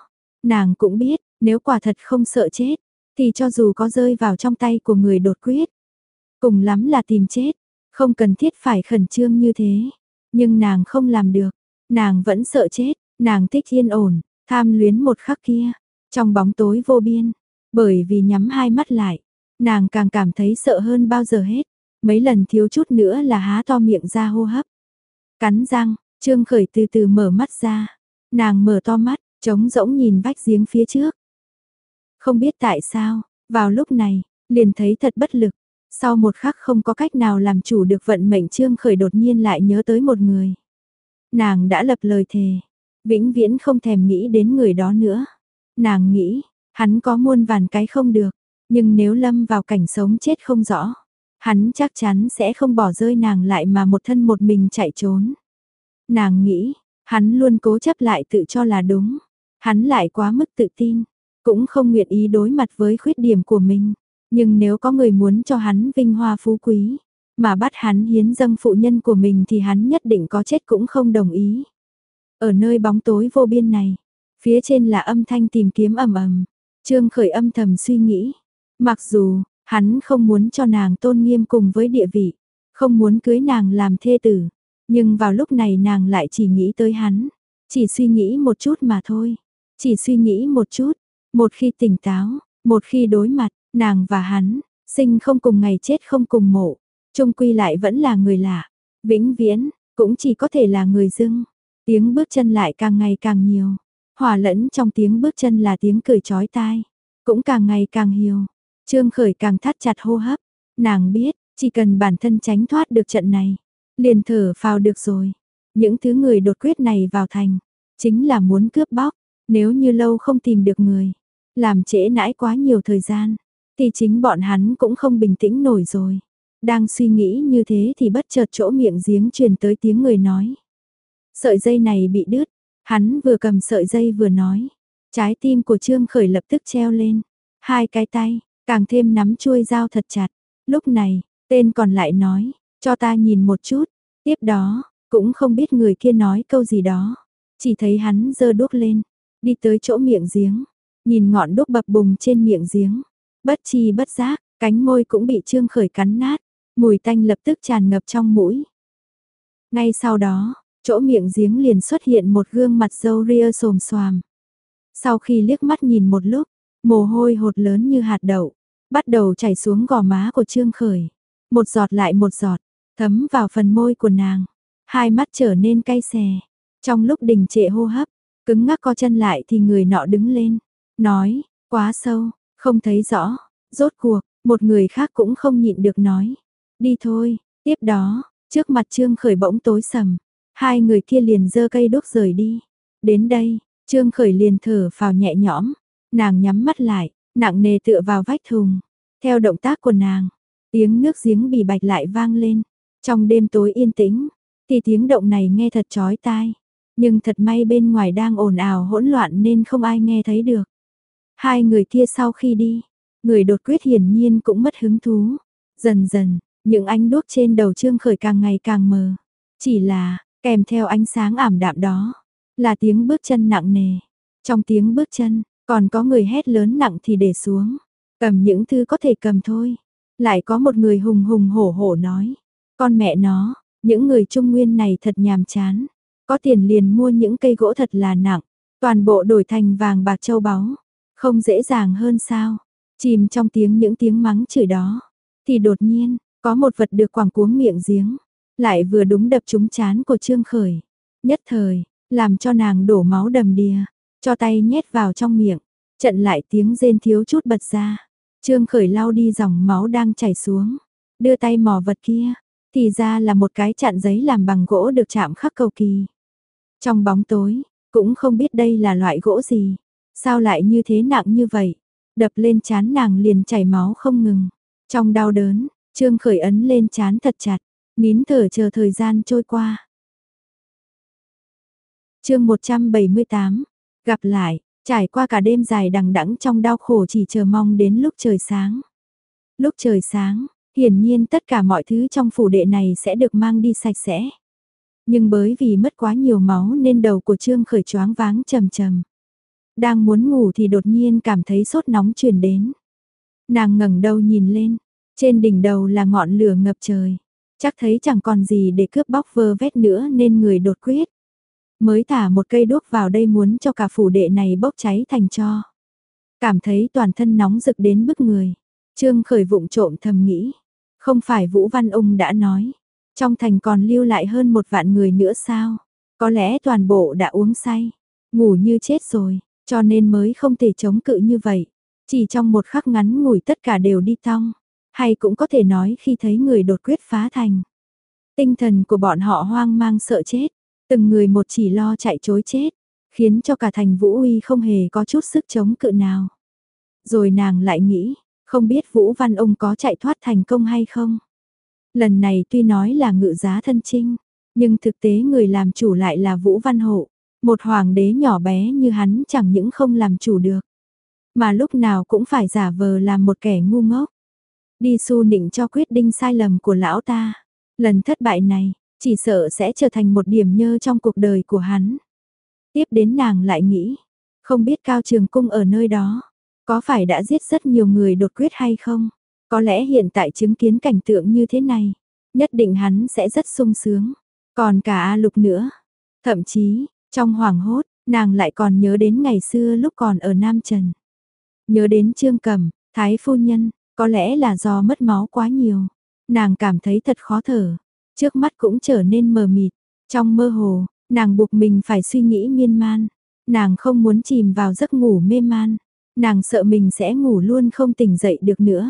Nàng cũng biết, nếu quả thật không sợ chết, thì cho dù có rơi vào trong tay của người đột quyết, cùng lắm là tìm chết, không cần thiết phải khẩn trương như thế. Nhưng nàng không làm được, nàng vẫn sợ chết, nàng thích yên ổn, tham luyến một khắc kia, trong bóng tối vô biên, bởi vì nhắm hai mắt lại, nàng càng cảm thấy sợ hơn bao giờ hết, mấy lần thiếu chút nữa là há to miệng ra hô hấp. Cắn răng, Trương Khởi từ từ mở mắt ra, nàng mở to mắt, trống rỗng nhìn vách giếng phía trước. Không biết tại sao, vào lúc này, liền thấy thật bất lực, sau một khắc không có cách nào làm chủ được vận mệnh Trương Khởi đột nhiên lại nhớ tới một người. Nàng đã lập lời thề, vĩnh viễn không thèm nghĩ đến người đó nữa. Nàng nghĩ, hắn có muôn vàn cái không được, nhưng nếu lâm vào cảnh sống chết không rõ, hắn chắc chắn sẽ không bỏ rơi nàng lại mà một thân một mình chạy trốn. Nàng nghĩ, hắn luôn cố chấp lại tự cho là đúng, hắn lại quá mức tự tin, cũng không nguyện ý đối mặt với khuyết điểm của mình. Nhưng nếu có người muốn cho hắn vinh hoa phú quý, mà bắt hắn hiến dâng phụ nhân của mình thì hắn nhất định có chết cũng không đồng ý. Ở nơi bóng tối vô biên này, phía trên là âm thanh tìm kiếm ầm ầm. Trương Khởi âm thầm suy nghĩ, mặc dù hắn không muốn cho nàng tôn nghiêm cùng với địa vị, không muốn cưới nàng làm thê tử, nhưng vào lúc này nàng lại chỉ nghĩ tới hắn, chỉ suy nghĩ một chút mà thôi, chỉ suy nghĩ một chút, một khi tỉnh táo, một khi đối mặt, nàng và hắn, sinh không cùng ngày chết không cùng mộ, chung quy lại vẫn là người lạ, vĩnh viễn, cũng chỉ có thể là người dưng. Tiếng bước chân lại càng ngày càng nhiều, hòa lẫn trong tiếng bước chân là tiếng cười chói tai, cũng càng ngày càng hiều. Trương Khởi càng thắt chặt hô hấp, nàng biết, chỉ cần bản thân tránh thoát được trận này, liền thở phào được rồi. Những thứ người đột quyết này vào thành, chính là muốn cướp bóc, nếu như lâu không tìm được người, làm trễ nãi quá nhiều thời gian, thì chính bọn hắn cũng không bình tĩnh nổi rồi. Đang suy nghĩ như thế thì bất chợt chỗ miệng giếng truyền tới tiếng người nói. Sợi dây này bị đứt, hắn vừa cầm sợi dây vừa nói. Trái tim của Trương Khởi lập tức treo lên, hai cái tay, càng thêm nắm chuôi dao thật chặt. Lúc này, tên còn lại nói, cho ta nhìn một chút. Tiếp đó, cũng không biết người kia nói câu gì đó. Chỉ thấy hắn giơ đuốc lên, đi tới chỗ miệng giếng, nhìn ngọn đuốc bập bùng trên miệng giếng. Bất chi bất giác, cánh môi cũng bị Trương Khởi cắn nát, mùi tanh lập tức tràn ngập trong mũi. Ngay sau đó, chỗ miệng giếng liền xuất hiện một gương mặt râu ria xồm xoàm. Sau khi liếc mắt nhìn một lúc, mồ hôi hột lớn như hạt đậu, bắt đầu chảy xuống gò má của Trương Khởi. Một giọt lại một giọt, thấm vào phần môi của nàng. Hai mắt trở nên cay xè. Trong lúc đình trệ hô hấp, cứng ngắc co chân lại thì người nọ đứng lên, nói, quá sâu, không thấy rõ. Rốt cuộc, một người khác cũng không nhịn được nói, đi thôi. Tiếp đó, trước mặt Trương Khởi bỗng tối sầm, hai người kia liền giơ cây đuốc rời đi. Đến đây, Trương Khởi liền thở phào nhẹ nhõm, nàng nhắm mắt lại, nặng nề tựa vào vách thùng. Theo động tác của nàng, tiếng nước giếng bì bạch lại vang lên. Trong đêm tối yên tĩnh, thì tiếng động này nghe thật chói tai. Nhưng thật may bên ngoài đang ồn ào hỗn loạn nên không ai nghe thấy được. Hai người kia sau khi đi, người đột quyết hiển nhiên cũng mất hứng thú. Dần dần, những ánh đuốc trên đầu Trương Khởi càng ngày càng mờ. Chỉ là, kèm theo ánh sáng ảm đạm đó, là tiếng bước chân nặng nề. Trong tiếng bước chân, còn có người hét lớn nặng thì để xuống. Cầm những thứ có thể cầm thôi. Lại có một người hùng hùng hổ hổ nói. Con mẹ nó, những người Trung Nguyên này thật nhàm chán. Có tiền liền mua những cây gỗ thật là nặng. Toàn bộ đổi thành vàng bạc châu báu. Không dễ dàng hơn sao. Chìm trong tiếng những tiếng mắng chửi đó. Thì đột nhiên, có một vật được quẳng cuống miệng giếng. Lại vừa đúng đập trúng trán của Trương Khởi. Nhất thời, làm cho nàng đổ máu đầm đìa. Cho tay nhét vào trong miệng. Trận lại tiếng rên thiếu chút bật ra. Trương Khởi lau đi dòng máu đang chảy xuống. Đưa tay mò vật kia. Thì ra là một cái chặn giấy làm bằng gỗ được chạm khắc cầu kỳ. Trong bóng tối, cũng không biết đây là loại gỗ gì. Sao lại như thế nặng như vậy? Đập lên trán nàng liền chảy máu không ngừng. Trong đau đớn, Trương Khởi ấn lên trán thật chặt. Nín thở chờ thời gian trôi qua. Chương một trăm bảy mươi tám. Gặp lại, trải qua cả đêm dài đằng đẵng trong đau khổ chỉ chờ mong đến lúc trời sáng. Lúc trời sáng, hiển nhiên tất cả mọi thứ trong phủ đệ này sẽ được mang đi sạch sẽ. Nhưng bởi vì mất quá nhiều máu nên đầu của Trương Khởi choáng váng trầm trầm. Đang muốn ngủ thì đột nhiên cảm thấy sốt nóng truyền đến. Nàng ngẩng đầu nhìn lên, trên đỉnh đầu là ngọn lửa ngập trời. Chắc thấy chẳng còn gì để cướp bóc vơ vét nữa nên người đột quyết. Mới thả một cây đuốc vào đây muốn cho cả phủ đệ này bốc cháy thành tro. Cảm thấy toàn thân nóng rực đến bức người. Trương Khởi vụng trộm thầm nghĩ. Không phải Vũ Văn Ung đã nói. Trong thành còn lưu lại hơn một vạn người nữa sao? Có lẽ toàn bộ đã uống say. Ngủ như chết rồi. Cho nên mới không thể chống cự như vậy. Chỉ trong một khắc ngắn ngủi tất cả đều đi tong. Hay cũng có thể nói khi thấy người đột quyết phá thành. Tinh thần của bọn họ hoang mang sợ chết. Từng người một chỉ lo chạy trối chết. Khiến cho cả thành Vũ Uy không hề có chút sức chống cự nào. Rồi nàng lại nghĩ, không biết Vũ Văn Ung có chạy thoát thành công hay không. Lần này tuy nói là ngự giá thân chinh, nhưng thực tế người làm chủ lại là Vũ Văn Hộ. Một hoàng đế nhỏ bé như hắn chẳng những không làm chủ được. Mà lúc nào cũng phải giả vờ làm một kẻ ngu ngốc. Đi su nịnh cho quyết định sai lầm của lão ta. Lần thất bại này, chỉ sợ sẽ trở thành một điểm nhơ trong cuộc đời của hắn. Tiếp đến nàng lại nghĩ, không biết Cao Trường Cung ở nơi đó, có phải đã giết rất nhiều người đột quyết hay không? Có lẽ hiện tại chứng kiến cảnh tượng như thế này, nhất định hắn sẽ rất sung sướng. Còn cả A Lục nữa. Thậm chí, trong hoảng hốt, nàng lại còn nhớ đến ngày xưa lúc còn ở Nam Trần. Nhớ đến Trương Cẩm, Thái Phu Nhân, có lẽ là do mất máu quá nhiều. Nàng cảm thấy thật khó thở, trước mắt cũng trở nên mờ mịt. Trong mơ hồ, nàng buộc mình phải suy nghĩ miên man. Nàng không muốn chìm vào giấc ngủ mê man. Nàng sợ mình sẽ ngủ luôn không tỉnh dậy được nữa.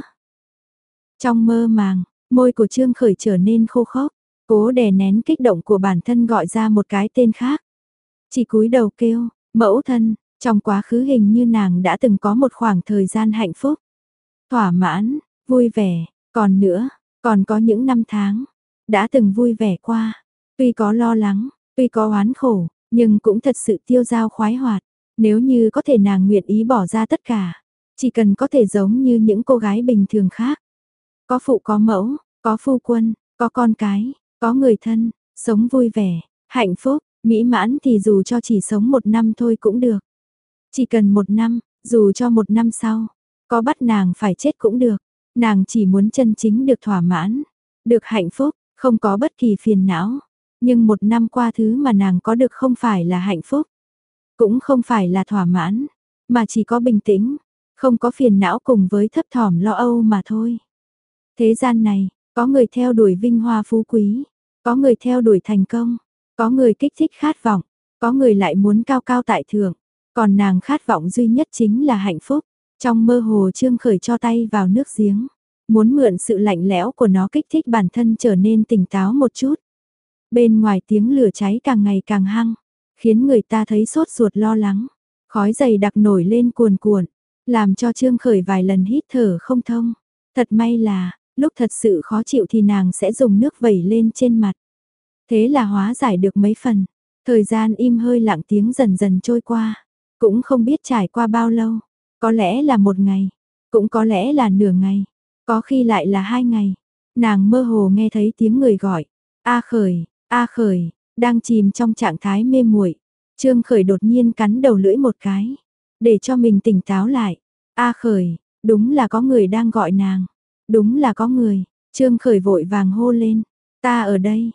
Trong mơ màng, môi của Trương Khởi trở nên khô khốc, cố đè nén kích động của bản thân gọi ra một cái tên khác. Chỉ cúi đầu kêu, mẫu thân, trong quá khứ hình như nàng đã từng có một khoảng thời gian hạnh phúc. Thỏa mãn, vui vẻ, còn nữa, còn có những năm tháng, đã từng vui vẻ qua. Tuy có lo lắng, tuy có oán khổ, nhưng cũng thật sự tiêu dao khoái hoạt. Nếu như có thể nàng nguyện ý bỏ ra tất cả, chỉ cần có thể giống như những cô gái bình thường khác. Có phụ có mẫu, có phu quân, có con cái, có người thân, sống vui vẻ, hạnh phúc, mỹ mãn thì dù cho chỉ sống một năm thôi cũng được. Chỉ cần một năm, dù cho một năm sau, có bắt nàng phải chết cũng được. Nàng chỉ muốn chân chính được thỏa mãn, được hạnh phúc, không có bất kỳ phiền não. Nhưng một năm qua thứ mà nàng có được không phải là hạnh phúc, cũng không phải là thỏa mãn, mà chỉ có bình tĩnh, không có phiền não cùng với thấp thỏm lo âu mà thôi. Thế gian này, có người theo đuổi vinh hoa phú quý, có người theo đuổi thành công, có người kích thích khát vọng, có người lại muốn cao cao tại thượng, còn nàng khát vọng duy nhất chính là hạnh phúc. Trong mơ hồ Trương Khởi cho tay vào nước giếng, muốn mượn sự lạnh lẽo của nó kích thích bản thân trở nên tỉnh táo một chút. Bên ngoài tiếng lửa cháy càng ngày càng hăng, khiến người ta thấy sốt ruột lo lắng. Khói dày đặc nổi lên cuồn cuộn, làm cho Trương Khởi vài lần hít thở không thông. Thật may là, lúc thật sự khó chịu thì nàng sẽ dùng nước vẩy lên trên mặt. Thế là hóa giải được mấy phần. Thời gian im hơi lặng tiếng dần dần trôi qua. Cũng không biết trải qua bao lâu. Có lẽ là một ngày, cũng có lẽ là nửa ngày, có khi lại là hai ngày. Nàng mơ hồ nghe thấy tiếng người gọi, A Khởi, A Khởi, đang chìm trong trạng thái mê muội. Trương Khởi đột nhiên cắn đầu lưỡi một cái, để cho mình tỉnh táo lại. A Khởi, đúng là có người đang gọi nàng, đúng là có người. Trương Khởi vội vàng hô lên, ta ở đây.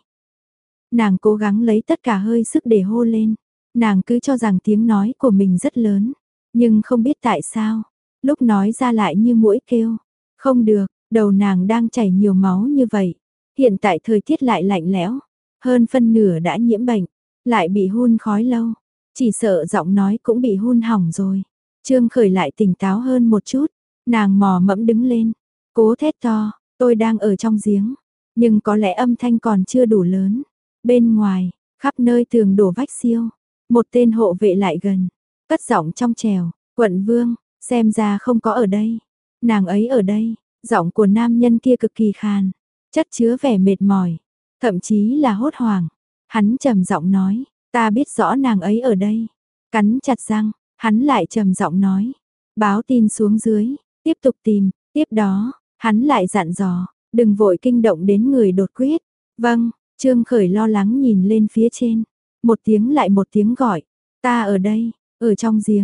Nàng cố gắng lấy tất cả hơi sức để hô lên, nàng cứ cho rằng tiếng nói của mình rất lớn. Nhưng không biết tại sao, lúc nói ra lại như muỗi kêu. Không được, đầu nàng đang chảy nhiều máu như vậy. Hiện tại thời tiết lại lạnh lẽo, hơn phân nửa đã nhiễm bệnh, lại bị hun khói lâu. Chỉ sợ giọng nói cũng bị hun hỏng rồi. Trương Khởi lại tỉnh táo hơn một chút, nàng mò mẫm đứng lên, cố thét to, tôi đang ở trong giếng. Nhưng có lẽ âm thanh còn chưa đủ lớn. Bên ngoài, khắp nơi tường đổ vách xiêu, một tên hộ vệ lại gần. Cất giọng trong trèo, quận vương, xem ra không có ở đây. Nàng ấy ở đây, giọng của nam nhân kia cực kỳ khàn, chất chứa vẻ mệt mỏi, thậm chí là hốt hoảng. Hắn trầm giọng nói, ta biết rõ nàng ấy ở đây. Cắn chặt răng, hắn lại trầm giọng nói, báo tin xuống dưới, tiếp tục tìm. Tiếp đó, hắn lại dặn dò, đừng vội kinh động đến người đột quyết. Vâng, Trương Khởi lo lắng nhìn lên phía trên, một tiếng lại một tiếng gọi, ta ở đây. Ở trong giếng,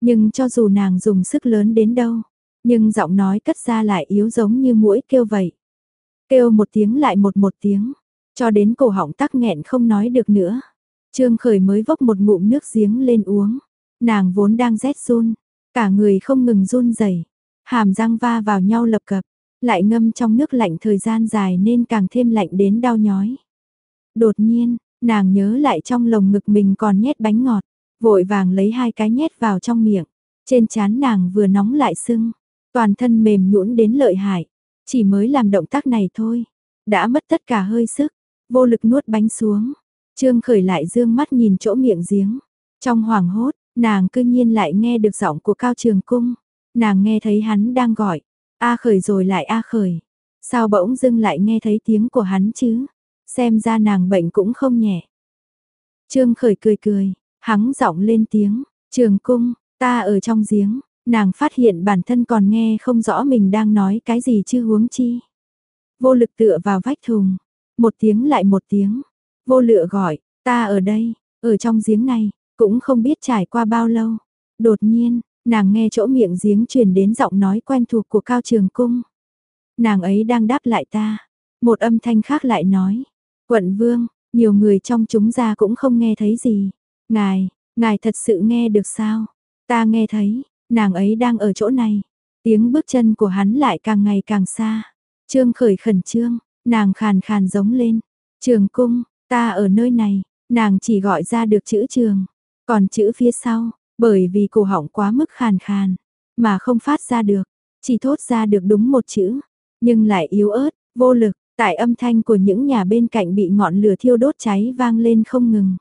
Nhưng cho dù nàng dùng sức lớn đến đâu, nhưng giọng nói cất ra lại yếu giống như muỗi kêu vậy. Kêu một tiếng lại một một tiếng, cho đến cổ họng tắc nghẹn không nói được nữa. Trương Khởi mới vốc một ngụm nước giếng lên uống. Nàng vốn đang rét run, cả người không ngừng run rẩy, hàm răng va vào nhau lập cập, lại ngâm trong nước lạnh thời gian dài nên càng thêm lạnh đến đau nhói. Đột nhiên, nàng nhớ lại trong lồng ngực mình còn nhét bánh ngọt, vội vàng lấy hai cái nhét vào trong miệng. Trên trán nàng vừa nóng lại sưng, toàn thân mềm nhũn đến lợi hại. Chỉ mới làm động tác này thôi, đã mất tất cả hơi sức, vô lực nuốt bánh xuống. Trương Khởi lại dương mắt nhìn chỗ miệng giếng. Trong hoảng hốt, nàng cư nhiên lại nghe được giọng của Cao Trường Cung. Nàng nghe thấy hắn đang gọi, A Khởi rồi lại A Khởi. Sao bỗng dưng lại nghe thấy tiếng của hắn chứ? Xem ra nàng bệnh cũng không nhẹ. Trương Khởi cười cười, hắng giọng lên tiếng, Trường Cung, ta ở trong giếng. Nàng phát hiện bản thân còn nghe không rõ mình đang nói cái gì chứ huống chi. Vô lực tựa vào vách thùng, một tiếng lại một tiếng, vô lựa gọi, ta ở đây, ở trong giếng này, cũng không biết trải qua bao lâu. Đột nhiên, nàng nghe chỗ miệng giếng truyền đến giọng nói quen thuộc của Cao Trường Cung. Nàng ấy đang đáp lại ta, một âm thanh khác lại nói, Quận Vương, nhiều người trong chúng ra cũng không nghe thấy gì. Ngài, ngài thật sự nghe được sao? Ta nghe thấy. Nàng ấy đang ở chỗ này. Tiếng bước chân của hắn lại càng ngày càng xa. Trương Khởi khẩn trương, nàng khàn khàn giống lên. Trường Cung, ta ở nơi này. Nàng chỉ gọi ra được chữ trường. Còn chữ phía sau, bởi vì cổ họng quá mức khàn khàn, mà không phát ra được. Chỉ thốt ra được đúng một chữ, nhưng lại yếu ớt, vô lực. Tại âm thanh của những nhà bên cạnh bị ngọn lửa thiêu đốt cháy vang lên không ngừng.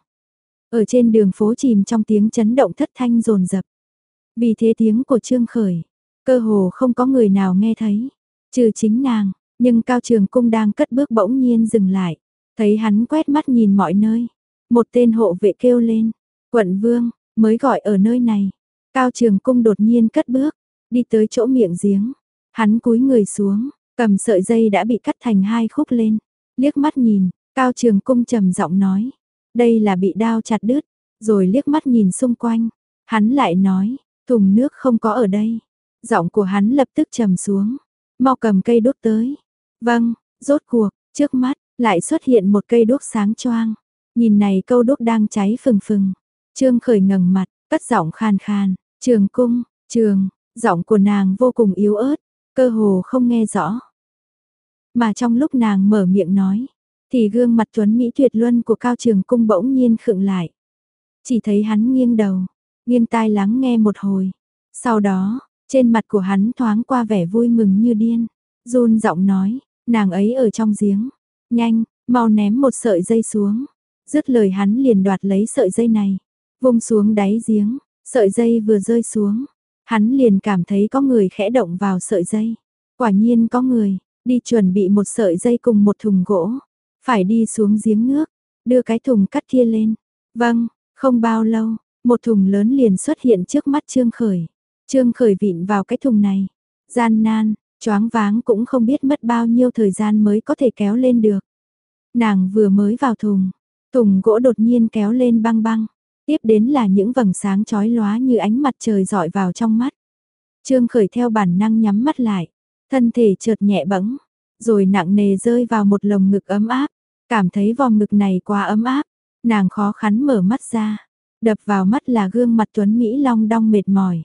Ở trên đường phố chìm trong tiếng chấn động thất thanh dồn dập. Vì thế tiếng của Trương Khởi, cơ hồ không có người nào nghe thấy, trừ chính nàng, nhưng Cao Trường Cung đang cất bước bỗng nhiên dừng lại, thấy hắn quét mắt nhìn mọi nơi. Một tên hộ vệ kêu lên, Quận Vương, mới gọi ở nơi này. Cao Trường Cung đột nhiên cất bước, đi tới chỗ miệng giếng, hắn cúi người xuống, cầm sợi dây đã bị cắt thành hai khúc lên, liếc mắt nhìn, Cao Trường Cung trầm giọng nói, đây là bị đao chặt đứt, rồi liếc mắt nhìn xung quanh, hắn lại nói, thùng nước không có ở đây. Giọng của hắn lập tức trầm xuống. Mau cầm cây đuốc tới. Vâng, rốt cuộc, trước mắt, lại xuất hiện một cây đuốc sáng choang. Nhìn này câu đuốc đang cháy phừng phừng. Trương Khởi ngẩng mặt, cất giọng khan khan. Trường Cung, Trường, giọng của nàng vô cùng yếu ớt, cơ hồ không nghe rõ. Mà trong lúc nàng mở miệng nói, thì gương mặt tuấn mỹ tuyệt luân của Cao Trường Cung bỗng nhiên khựng lại. Chỉ thấy hắn nghiêng đầu, nghiêng tai lắng nghe một hồi. Sau đó, trên mặt của hắn thoáng qua vẻ vui mừng như điên. Run giọng nói, nàng ấy ở trong giếng. Nhanh, mau ném một sợi dây xuống. Dứt lời hắn liền đoạt lấy sợi dây này. Vung xuống đáy giếng, sợi dây vừa rơi xuống. Hắn liền cảm thấy có người khẽ động vào sợi dây. Quả nhiên có người, đi chuẩn bị một sợi dây cùng một thùng gỗ. Phải đi xuống giếng nước, đưa cái thùng cắt kia lên. Vâng, không bao lâu. Một thùng lớn liền xuất hiện trước mắt Trương Khởi. Trương Khởi vịn vào cái thùng này. Gian nan, choáng váng cũng không biết mất bao nhiêu thời gian mới có thể kéo lên được. Nàng vừa mới vào thùng, thùng gỗ đột nhiên kéo lên băng băng. Tiếp đến là những vầng sáng chói lóa như ánh mặt trời dọi vào trong mắt. Trương Khởi theo bản năng nhắm mắt lại. Thân thể chợt nhẹ bẫng, rồi nặng nề rơi vào một lồng ngực ấm áp. Cảm thấy vòng ngực này quá ấm áp. Nàng khó khăn mở mắt ra. Đập vào mắt là gương mặt tuấn Mỹ long đong mệt mỏi.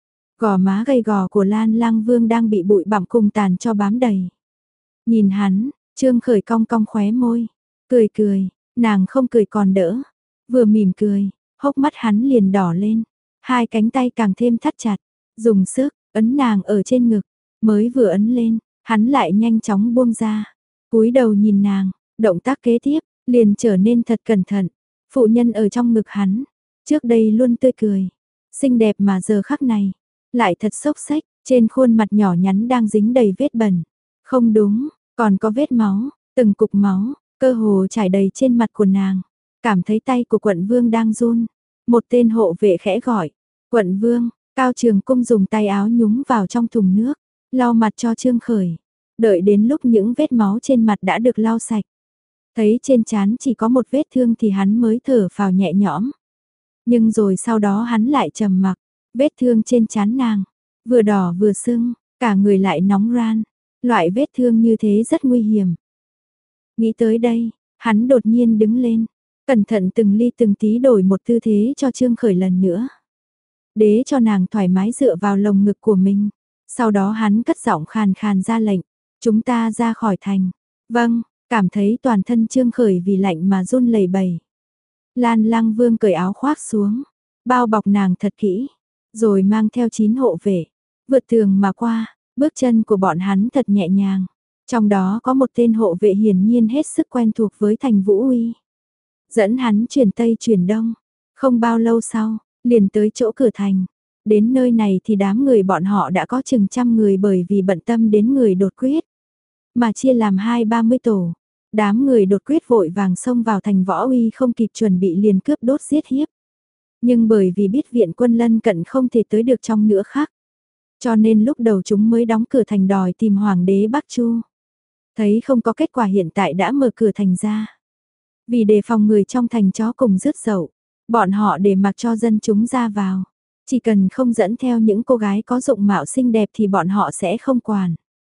Gò má gầy gò của Lan Lang Vương đang bị bụi bặm cùng tàn cho bám đầy. Nhìn hắn, Trương Khởi cong cong khóe môi, cười cười, nàng không cười còn đỡ. Vừa mỉm cười, hốc mắt hắn liền đỏ lên, hai cánh tay càng thêm thắt chặt, dùng sức ấn nàng ở trên ngực, mới vừa ấn lên, hắn lại nhanh chóng buông ra, cúi đầu nhìn nàng, động tác kế tiếp liền trở nên thật cẩn thận. Phụ nhân ở trong ngực hắn, trước đây luôn tươi cười, xinh đẹp mà giờ khắc này, lại thật xốc xếch, trên khuôn mặt nhỏ nhắn đang dính đầy vết bẩn. Không đúng, còn có vết máu, từng cục máu, cơ hồ trải đầy trên mặt của nàng. Cảm thấy tay của Quận Vương đang run. Một tên hộ vệ khẽ gọi, Quận Vương, Cao Trường Cung dùng tay áo nhúng vào trong thùng nước, lau mặt cho Trương Khởi. Đợi đến lúc những vết máu trên mặt đã được lau sạch. Thấy trên trán chỉ có một vết thương thì hắn mới thở phào nhẹ nhõm. Nhưng rồi sau đó hắn lại trầm mặc, Vết thương trên trán nàng, vừa đỏ vừa sưng, cả người lại nóng ran. Loại vết thương như thế rất nguy hiểm. Nghĩ tới đây, hắn đột nhiên đứng lên, cẩn thận từng ly từng tí đổi một tư thế cho Trương Khởi lần nữa. Đế cho nàng thoải mái dựa vào lồng ngực của mình. Sau đó hắn cất giọng khàn khàn ra lệnh, chúng ta ra khỏi thành. Vâng, cảm thấy toàn thân Trương Khởi vì lạnh mà run lẩy bẩy. Lan Lăng Vương cởi áo khoác xuống, bao bọc nàng thật kỹ, rồi mang theo chín hộ vệ, vượt tường mà qua, bước chân của bọn hắn thật nhẹ nhàng. Trong đó có một tên hộ vệ hiển nhiên hết sức quen thuộc với thành Vũ Uy. Dẫn hắn chuyển Tây chuyển Đông, không bao lâu sau, liền tới chỗ cửa thành. Đến nơi này thì đám người bọn họ đã có chừng trăm người bởi vì bận tâm đến người đột quyết. Mà chia làm hai ba mươi tổ, đám người đột quyết vội vàng xông vào thành Võ Uy không kịp chuẩn bị liền cướp đốt giết hiếp. Nhưng bởi vì biết viện quân lân cận không thể tới được trong nữa khác, cho nên lúc đầu chúng mới đóng cửa thành đòi tìm Hoàng đế Bắc Chu. Thấy không có kết quả hiện tại đã mở cửa thành ra. Vì đề phòng người trong thành chó cùng rứt dậu, bọn họ để mặc cho dân chúng ra vào. Chỉ cần không dẫn theo những cô gái có dụng mạo xinh đẹp thì bọn họ sẽ không quản.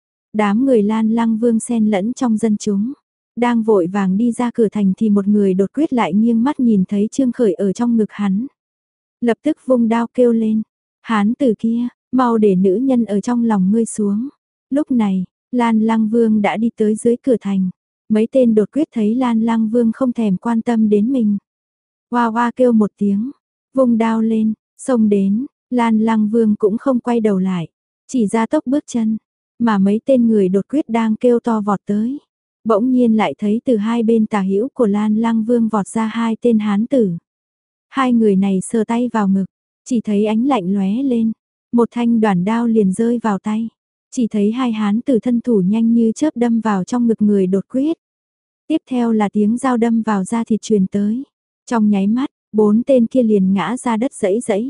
Đám người Lan Lăng Vương xen lẫn trong dân chúng. Đang vội vàng đi ra cửa thành thì một người đột quyết lại nghiêng mắt nhìn thấy Trương Khởi ở trong ngực hắn. Lập tức vung đao kêu lên. Hán tử kia, mau để nữ nhân ở trong lòng ngươi xuống. Lúc này, Lan Lăng Vương đã đi tới dưới cửa thành. Mấy tên đột quyết thấy Lan Lăng Vương không thèm quan tâm đến mình. Hoa hoa kêu một tiếng, vung đao lên, xông đến, Lan Lăng Vương cũng không quay đầu lại, chỉ ra tốc bước chân, mà mấy tên người đột quyết đang kêu to vọt tới. Bỗng nhiên lại thấy từ hai bên tả hữu của Lan Lăng Vương vọt ra hai tên hán tử. Hai người này sờ tay vào ngực, chỉ thấy ánh lạnh lóe lên, một thanh đoản đao liền rơi vào tay. Chỉ thấy hai hán tử thân thủ nhanh như chớp đâm vào trong ngực người đột quyết. Tiếp theo là tiếng dao đâm vào da thịt truyền tới. Trong nháy mắt, bốn tên kia liền ngã ra đất rẫy rẫy.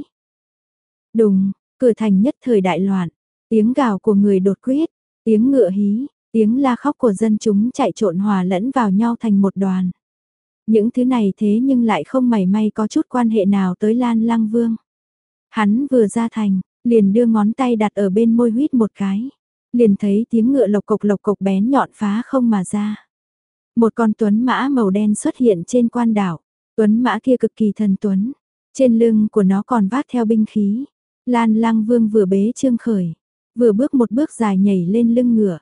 Đùng, cửa thành nhất thời đại loạn, tiếng gào của người đột quyết, tiếng ngựa hí, tiếng la khóc của dân chúng chạy trộn hòa lẫn vào nhau thành một đoàn. Những thứ này thế nhưng lại không mảy may có chút quan hệ nào tới Lan Lăng Vương. Hắn vừa ra thành, liền đưa ngón tay đặt ở bên môi huýt một cái, liền thấy tiếng ngựa lộc cộc lộc cộc bén nhọn phá không mà ra. Một con tuấn mã màu đen xuất hiện trên quan đảo, tuấn mã kia cực kỳ thần tuấn, trên lưng của nó còn vác theo binh khí. Lan Lăng Vương vừa bế Trương Khởi, vừa bước một bước dài nhảy lên lưng ngựa.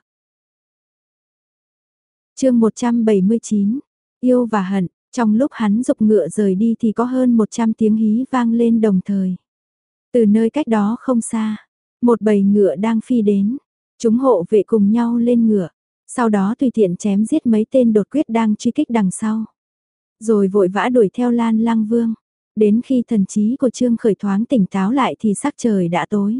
Chương một trăm bảy mươi chín, yêu và hận, trong lúc hắn dục ngựa rời đi thì có hơn một trăm tiếng hí vang lên đồng thời. Từ nơi cách đó không xa, một bầy ngựa đang phi đến, chúng hộ vệ cùng nhau lên ngựa, sau đó tùy tiện chém giết mấy tên đột quyết đang truy kích đằng sau. Rồi vội vã đuổi theo Lan Lăng Vương, đến khi thần trí của Trương Khởi thoáng tỉnh táo lại thì sắc trời đã tối.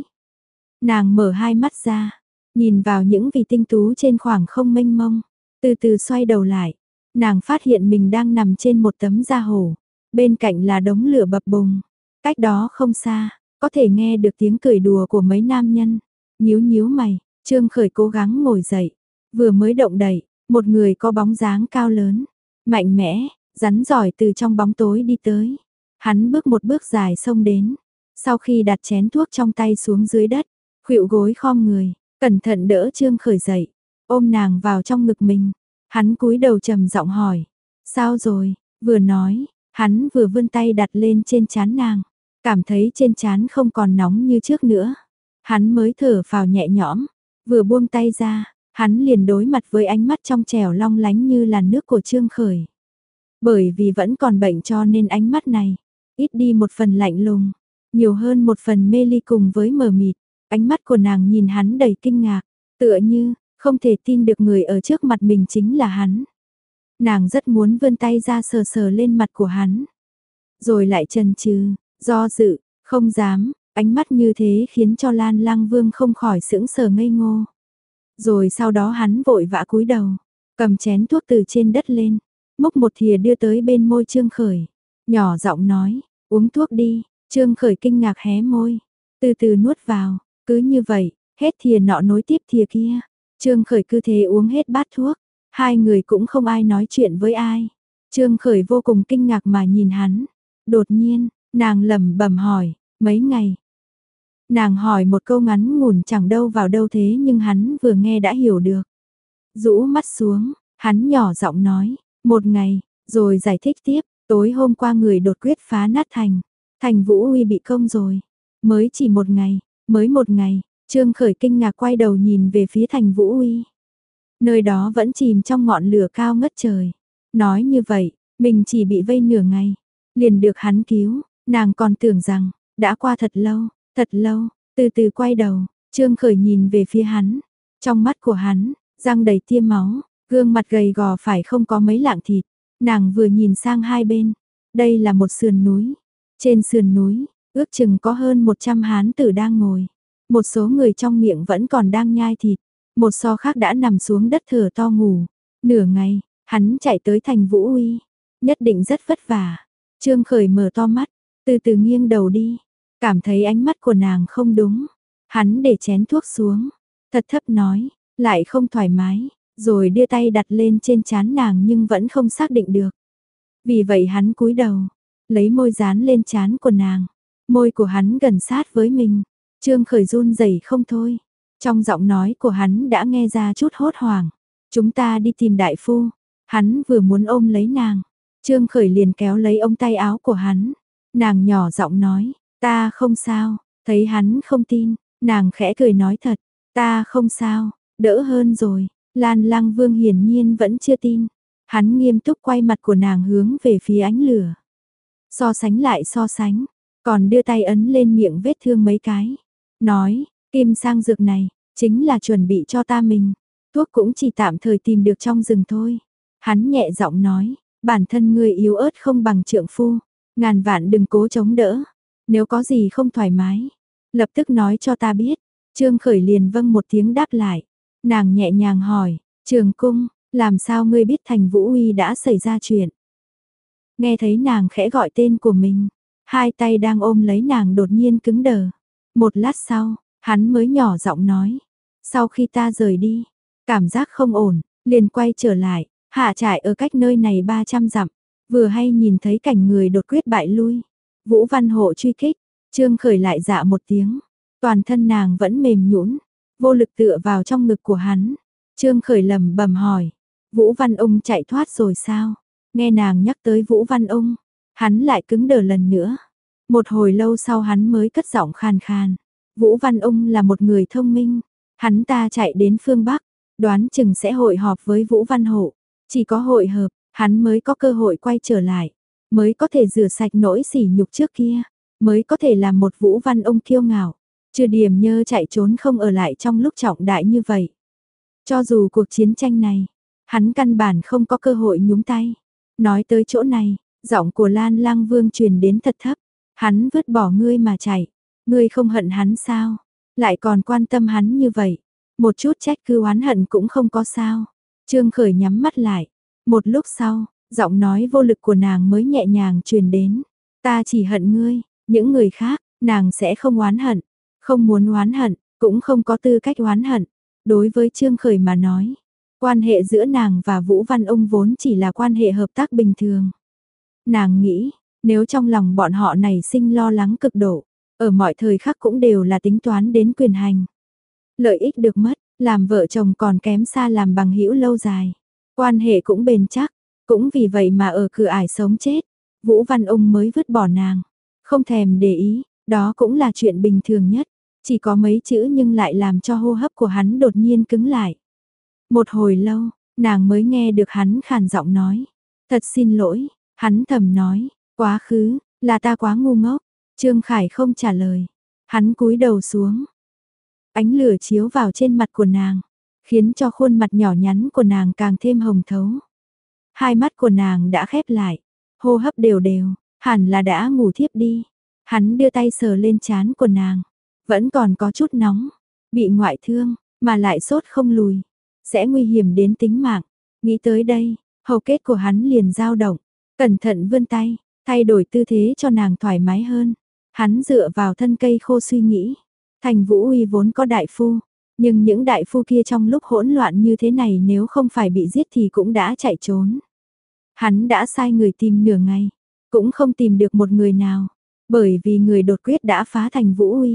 Nàng mở hai mắt ra, nhìn vào những vì tinh tú trên khoảng không mênh mông, từ từ xoay đầu lại, nàng phát hiện mình đang nằm trên một tấm da hổ, bên cạnh là đống lửa bập bùng, cách đó không xa, có thể nghe được tiếng cười đùa của mấy nam nhân. Nhíu nhíu mày, Trương Khởi cố gắng ngồi dậy, vừa mới động đậy, một người có bóng dáng cao lớn, mạnh mẽ, rắn giỏi từ trong bóng tối đi tới. Hắn bước một bước dài xông đến, sau khi đặt chén thuốc trong tay xuống dưới đất, khuỵu gối khom người, cẩn thận đỡ Trương Khởi dậy, ôm nàng vào trong ngực mình. Hắn cúi đầu trầm giọng hỏi, sao rồi? Vừa nói, hắn vừa vươn tay đặt lên trên trán nàng, cảm thấy trên trán không còn nóng như trước nữa. Hắn mới thở phào nhẹ nhõm, vừa buông tay ra, hắn liền đối mặt với ánh mắt trong trẻo long lánh như là nước của Trương Khởi. Bởi vì vẫn còn bệnh cho nên ánh mắt này, ít đi một phần lạnh lùng, nhiều hơn một phần mê ly cùng với mờ mịt. Ánh mắt của nàng nhìn hắn đầy kinh ngạc, tựa như, không thể tin được người ở trước mặt mình chính là hắn. Nàng rất muốn vươn tay ra sờ sờ lên mặt của hắn. Rồi lại chần chừ, do dự, không dám, ánh mắt như thế khiến cho Lan Lăng Vương không khỏi sững sờ ngây ngô. Rồi sau đó hắn vội vã cúi đầu, cầm chén thuốc từ trên đất lên, múc một thìa đưa tới bên môi Trương Khởi, nhỏ giọng nói, uống thuốc đi. Trương Khởi kinh ngạc hé môi, từ từ nuốt vào, cứ như vậy, hết thìa nọ nối tiếp thìa kia. Trương Khởi cứ thế uống hết bát thuốc, hai người cũng không ai nói chuyện với ai. Trương Khởi vô cùng kinh ngạc mà nhìn hắn, đột nhiên, nàng lẩm bẩm hỏi, mấy ngày, Nàng hỏi một câu ngắn ngủn chẳng đâu vào đâu thế nhưng hắn vừa nghe đã hiểu được. Rũ mắt xuống, hắn nhỏ giọng nói, một ngày, rồi giải thích tiếp, tối hôm qua người đột quyết phá nát thành, thành Vũ Uy bị công rồi. Mới chỉ một ngày, mới một ngày, Trương Khởi kinh ngạc quay đầu nhìn về phía thành Vũ Uy. Nơi đó vẫn chìm trong ngọn lửa cao ngất trời. Nói như vậy, mình chỉ bị vây nửa ngày, liền được hắn cứu, nàng còn tưởng rằng, đã qua thật lâu, thật lâu, từ từ quay đầu, Trương Khởi nhìn về phía hắn, trong mắt của hắn, răng đầy tia máu, gương mặt gầy gò phải không có mấy lạng thịt, nàng vừa nhìn sang hai bên, đây là một sườn núi, trên sườn núi, ước chừng có hơn một trăm hán tử đang ngồi, một số người trong miệng vẫn còn đang nhai thịt, một so khác đã nằm xuống đất thở to ngủ, nửa ngày, hắn chạy tới thành Vũ Uy, nhất định rất vất vả. Trương Khởi mở to mắt, từ từ nghiêng đầu đi, cảm thấy ánh mắt của nàng không đúng. Hắn để chén thuốc xuống, thật thấp nói, lại không thoải mái, rồi đưa tay đặt lên trên trán nàng nhưng vẫn không xác định được. Vì vậy hắn cúi đầu, lấy môi dán lên trán của nàng, môi của hắn gần sát với mình. Trương Khởi run rẩy không thôi, trong giọng nói của hắn đã nghe ra chút hốt hoảng. Chúng ta đi tìm đại phu. Hắn vừa muốn ôm lấy nàng, Trương Khởi liền kéo lấy ống tay áo của hắn. Nàng nhỏ giọng nói, ta không sao, thấy hắn không tin, nàng khẽ cười nói thật, ta không sao, đỡ hơn rồi. Lan Lăng Vương hiển nhiên vẫn chưa tin, hắn nghiêm túc quay mặt của nàng hướng về phía ánh lửa. So sánh lại so sánh, còn đưa tay ấn lên miệng vết thương mấy cái, nói, kim sang dược này, chính là chuẩn bị cho ta mình, thuốc cũng chỉ tạm thời tìm được trong rừng thôi. Hắn nhẹ giọng nói, bản thân ngươi yếu ớt không bằng trượng phu, ngàn vạn đừng cố chống đỡ, nếu có gì không thoải mái, lập tức nói cho ta biết. Trương Khởi liền vâng một tiếng đáp lại, nàng nhẹ nhàng hỏi, Trường Cung, làm sao ngươi biết thành Vũ Uy đã xảy ra chuyện? Nghe thấy nàng khẽ gọi tên của mình, hai tay đang ôm lấy nàng đột nhiên cứng đờ. Một lát sau, hắn mới nhỏ giọng nói, sau khi ta rời đi, cảm giác không ổn, liền quay trở lại, hạ trại ở cách nơi này ba trăm dặm, vừa hay nhìn thấy cảnh người đột quyết bại lui. Vũ Văn Hộ truy kích, Trương Khởi lại dạ một tiếng, toàn thân nàng vẫn mềm nhũn, vô lực tựa vào trong ngực của hắn. Trương Khởi lẩm bẩm hỏi, Vũ Văn Ung chạy thoát rồi sao? Nghe nàng nhắc tới Vũ Văn Ung, hắn lại cứng đờ lần nữa. Một hồi lâu sau hắn mới cất giọng khàn khàn, Vũ Văn Ung là một người thông minh, hắn ta chạy đến phương Bắc, đoán chừng sẽ hội họp với Vũ Văn Hộ, chỉ có hội hợp, hắn mới có cơ hội quay trở lại, mới có thể rửa sạch nỗi sỉ nhục trước kia, mới có thể làm một Vũ Văn Ung kiêu ngạo. Trừ Điềm Nhơ chạy trốn không ở lại trong lúc trọng đại như vậy. Cho dù cuộc chiến tranh này, hắn căn bản không có cơ hội nhúng tay. Nói tới chỗ này, giọng của Lan Lăng Vương truyền đến thật thấp. Hắn vứt bỏ ngươi mà chạy. Ngươi không hận hắn sao? Lại còn quan tâm hắn như vậy. Một chút trách cứ oán hận cũng không có sao. Trương Khởi nhắm mắt lại. Một lúc sau, giọng nói vô lực của nàng mới nhẹ nhàng truyền đến. Ta chỉ hận ngươi, những người khác, nàng sẽ không oán hận. Không muốn oán hận, cũng không có tư cách oán hận. Đối với Trương Khởi mà nói, quan hệ giữa nàng và Vũ Văn Ung vốn chỉ là quan hệ hợp tác bình thường. Nàng nghĩ, nếu trong lòng bọn họ này sinh lo lắng cực độ, ở mọi thời khắc cũng đều là tính toán đến quyền hành. Lợi ích được mất, làm vợ chồng còn kém xa làm bằng hữu lâu dài. Quan hệ cũng bền chắc, cũng vì vậy mà ở cửa ải sống chết, Vũ Văn Ung mới vứt bỏ nàng. Không thèm để ý, đó cũng là chuyện bình thường nhất. Chỉ có mấy chữ nhưng lại làm cho hô hấp của hắn đột nhiên cứng lại. Một hồi lâu, nàng mới nghe được hắn khàn giọng nói. Thật xin lỗi, hắn thầm nói, quá khứ, là ta quá ngu ngốc. Trương Khải không trả lời. Hắn cúi đầu xuống. Ánh lửa chiếu vào trên mặt của nàng, khiến cho khuôn mặt nhỏ nhắn của nàng càng thêm hồng thấu. Hai mắt của nàng đã khép lại, hô hấp đều đều, hẳn là đã ngủ thiếp đi. Hắn đưa tay sờ lên trán của nàng. Vẫn còn có chút nóng, bị ngoại thương, mà lại sốt không lùi, sẽ nguy hiểm đến tính mạng. Nghĩ tới đây, hầu kết của hắn liền dao động, cẩn thận vươn tay, thay đổi tư thế cho nàng thoải mái hơn. Hắn dựa vào thân cây khô suy nghĩ, thành Vũ Uy vốn có đại phu, nhưng những đại phu kia trong lúc hỗn loạn như thế này nếu không phải bị giết thì cũng đã chạy trốn. Hắn đã sai người tìm nửa ngày, cũng không tìm được một người nào, bởi vì người đột quyết đã phá thành Vũ Uy.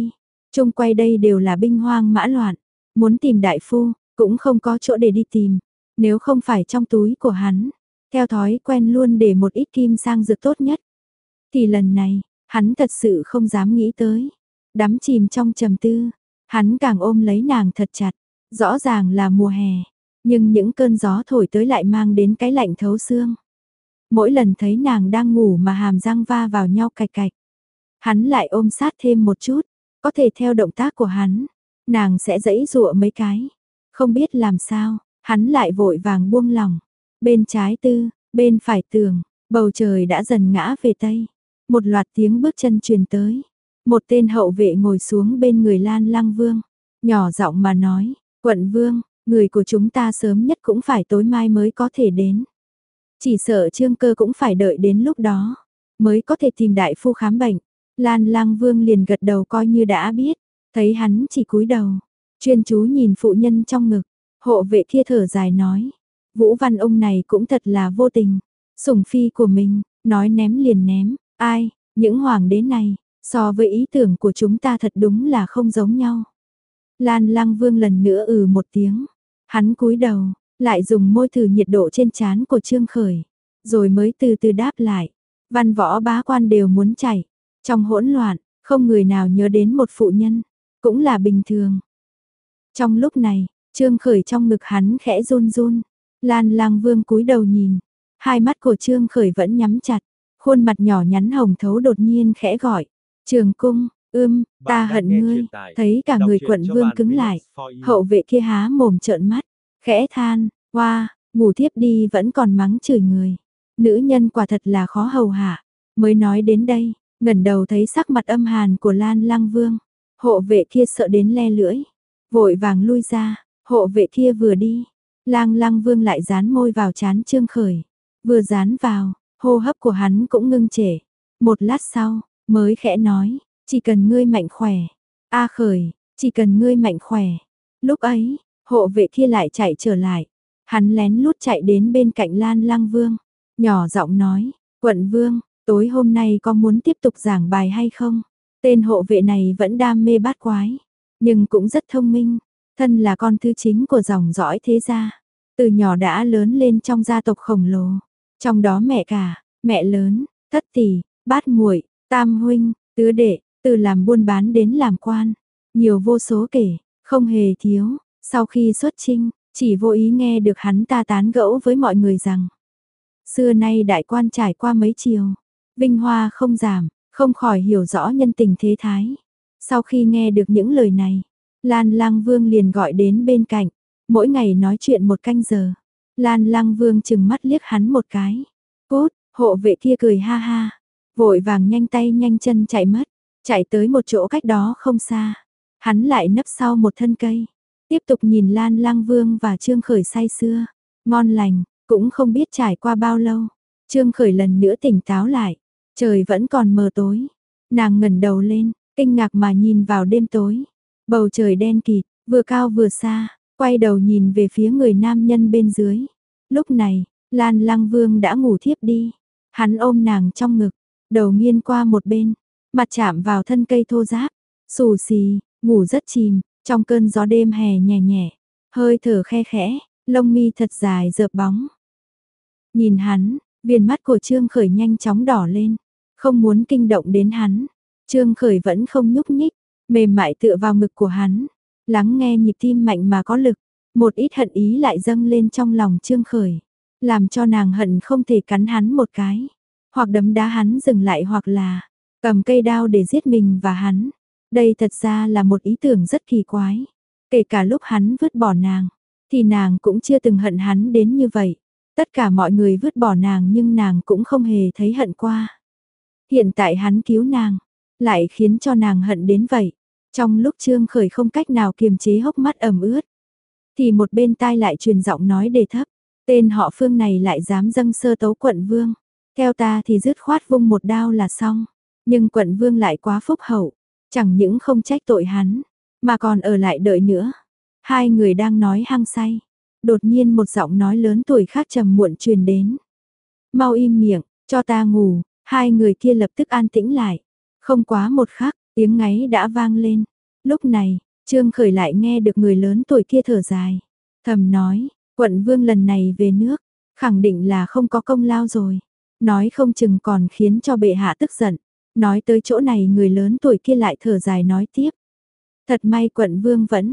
Chung quay đây đều là binh hoang mã loạn, muốn tìm đại phu, cũng không có chỗ để đi tìm, nếu không phải trong túi của hắn, theo thói quen luôn để một ít kim sang dược tốt nhất. Thì lần này, hắn thật sự không dám nghĩ tới, đắm chìm trong trầm tư, hắn càng ôm lấy nàng thật chặt, rõ ràng là mùa hè, nhưng những cơn gió thổi tới lại mang đến cái lạnh thấu xương. Mỗi lần thấy nàng đang ngủ mà hàm răng va vào nhau cạch cạch, hắn lại ôm sát thêm một chút, có thể theo động tác của hắn, nàng sẽ giãy giụa mấy cái. Không biết làm sao, hắn lại vội vàng buông lỏng. Bên trái tư, bên phải tường, bầu trời đã dần ngã về tây. Một loạt tiếng bước chân truyền tới. Một tên hậu vệ ngồi xuống bên người Lan Lăng Vương, nhỏ giọng mà nói, "Quận Vương, người của chúng ta sớm nhất cũng phải tối mai mới có thể đến. Chỉ sợ Trương Cơ cũng phải đợi đến lúc đó mới có thể tìm đại phu khám bệnh." Lan Lăng Vương liền gật đầu coi như đã biết, thấy hắn chỉ cúi đầu, chuyên chú nhìn phụ nhân trong ngực, hộ vệ kia thở dài nói, Vũ Văn ông này cũng thật là vô tình, sủng phi của mình, nói ném liền ném, ai, những hoàng đế này, so với ý tưởng của chúng ta thật đúng là không giống nhau. Lan Lăng Vương lần nữa ừ một tiếng, hắn cúi đầu, lại dùng môi thử nhiệt độ trên trán của Trương Khởi, rồi mới từ từ đáp lại, văn võ bá quan đều muốn chạy. Trong hỗn loạn, không người nào nhớ đến một phụ nhân, cũng là bình thường. Trong lúc này, Trương Khởi trong ngực hắn khẽ run run, Lan Lăng Vương cúi đầu nhìn, hai mắt của Trương Khởi vẫn nhắm chặt, khuôn mặt nhỏ nhắn hồng thấu đột nhiên khẽ gọi, Trường Cung, ưm, ta hận ngươi, thấy cả người quận vương cứng lại, hậu vệ kia há mồm trợn mắt, khẽ than, oa, ngủ thiếp đi vẫn còn mắng chửi người, nữ nhân quả thật là khó hầu hạ, mới nói đến đây. Ngẩng đầu thấy sắc mặt âm hàn của Lan Lăng Vương, hộ vệ kia sợ đến le lưỡi, vội vàng lui ra, hộ vệ kia vừa đi, Lan Lăng Vương lại dán môi vào trán Trương Khởi, vừa dán vào, hô hấp của hắn cũng ngưng trệ, một lát sau, mới khẽ nói, chỉ cần ngươi mạnh khỏe, A Khởi, chỉ cần ngươi mạnh khỏe. Lúc ấy, hộ vệ kia lại chạy trở lại, hắn lén lút chạy đến bên cạnh Lan Lăng Vương, nhỏ giọng nói, quận vương, tối hôm nay có muốn tiếp tục giảng bài hay không? Tên hộ vệ này vẫn đam mê bát quái, nhưng cũng rất thông minh, thân là con thứ chính của dòng dõi thế gia, từ nhỏ đã lớn lên trong gia tộc khổng lồ, trong đó mẹ cả, mẹ lớn, thất tỷ, bát muội, tam huynh, tứ đệ, từ làm buôn bán đến làm quan, nhiều vô số kể, không hề thiếu. Sau khi xuất chinh, chỉ vô ý nghe được hắn ta tán gẫu với mọi người rằng, xưa nay đại quan trải qua mấy triều, vinh hoa không giảm, không khỏi hiểu rõ nhân tình thế thái. Sau khi nghe được những lời này, Lan Lăng Vương liền gọi đến bên cạnh, mỗi ngày nói chuyện một canh giờ. Lan Lăng Vương chừng mắt liếc hắn một cái. Cút, hộ vệ kia cười ha ha, vội vàng nhanh tay nhanh chân chạy mất, chạy tới một chỗ cách đó không xa. Hắn lại nấp sau một thân cây, tiếp tục nhìn Lan Lăng Vương và Trương Khởi say sưa, ngon lành, cũng không biết trải qua bao lâu. Trương Khởi lần nữa tỉnh táo lại, trời vẫn còn mờ tối. Nàng ngẩng đầu lên, kinh ngạc mà nhìn vào đêm tối. Bầu trời đen kịt, vừa cao vừa xa, quay đầu nhìn về phía người nam nhân bên dưới. Lúc này, Lan Lăng Vương đã ngủ thiếp đi. Hắn ôm nàng trong ngực, đầu nghiêng qua một bên, mặt chạm vào thân cây thô ráp, xù xì, ngủ rất chìm, trong cơn gió đêm hè nhẹ nhẹ, hơi thở khe khẽ, lông mi thật dài rợp bóng. Nhìn hắn, viền mắt của Trương Khởi nhanh chóng đỏ lên, không muốn kinh động đến hắn. Trương Khởi vẫn không nhúc nhích, mềm mại tựa vào ngực của hắn, lắng nghe nhịp tim mạnh mà có lực, một ít hận ý lại dâng lên trong lòng Trương Khởi, làm cho nàng hận không thể cắn hắn một cái, hoặc đấm đá hắn dừng lại hoặc là cầm cây đao để giết mình và hắn. Đây thật ra là một ý tưởng rất kỳ quái, kể cả lúc hắn vứt bỏ nàng, thì nàng cũng chưa từng hận hắn đến như vậy. Tất cả mọi người vứt bỏ nàng nhưng nàng cũng không hề thấy hận qua. Hiện tại hắn cứu nàng, lại khiến cho nàng hận đến vậy. Trong lúc Trương Khởi không cách nào kiềm chế hốc mắt ẩm ướt, thì một bên tai lại truyền giọng nói đề thấp, tên họ Phương này lại dám dâng sơ tấu quận vương. Theo ta thì dứt khoát vung một đao là xong, nhưng quận vương lại quá phúc hậu, chẳng những không trách tội hắn, mà còn ở lại đợi nữa. Hai người đang nói hăng say, đột nhiên một giọng nói lớn tuổi khác trầm muộn truyền đến. Mau im miệng, cho ta ngủ. Hai người kia lập tức an tĩnh lại. Không quá một khắc, tiếng ngáy đã vang lên. Lúc này, Trương Khởi lại nghe được người lớn tuổi kia thở dài. Thầm nói, quận vương lần này về nước, khẳng định là không có công lao rồi. Nói không chừng còn khiến cho bệ hạ tức giận. Nói tới chỗ này người lớn tuổi kia lại thở dài nói tiếp. Thật may quận vương vẫn.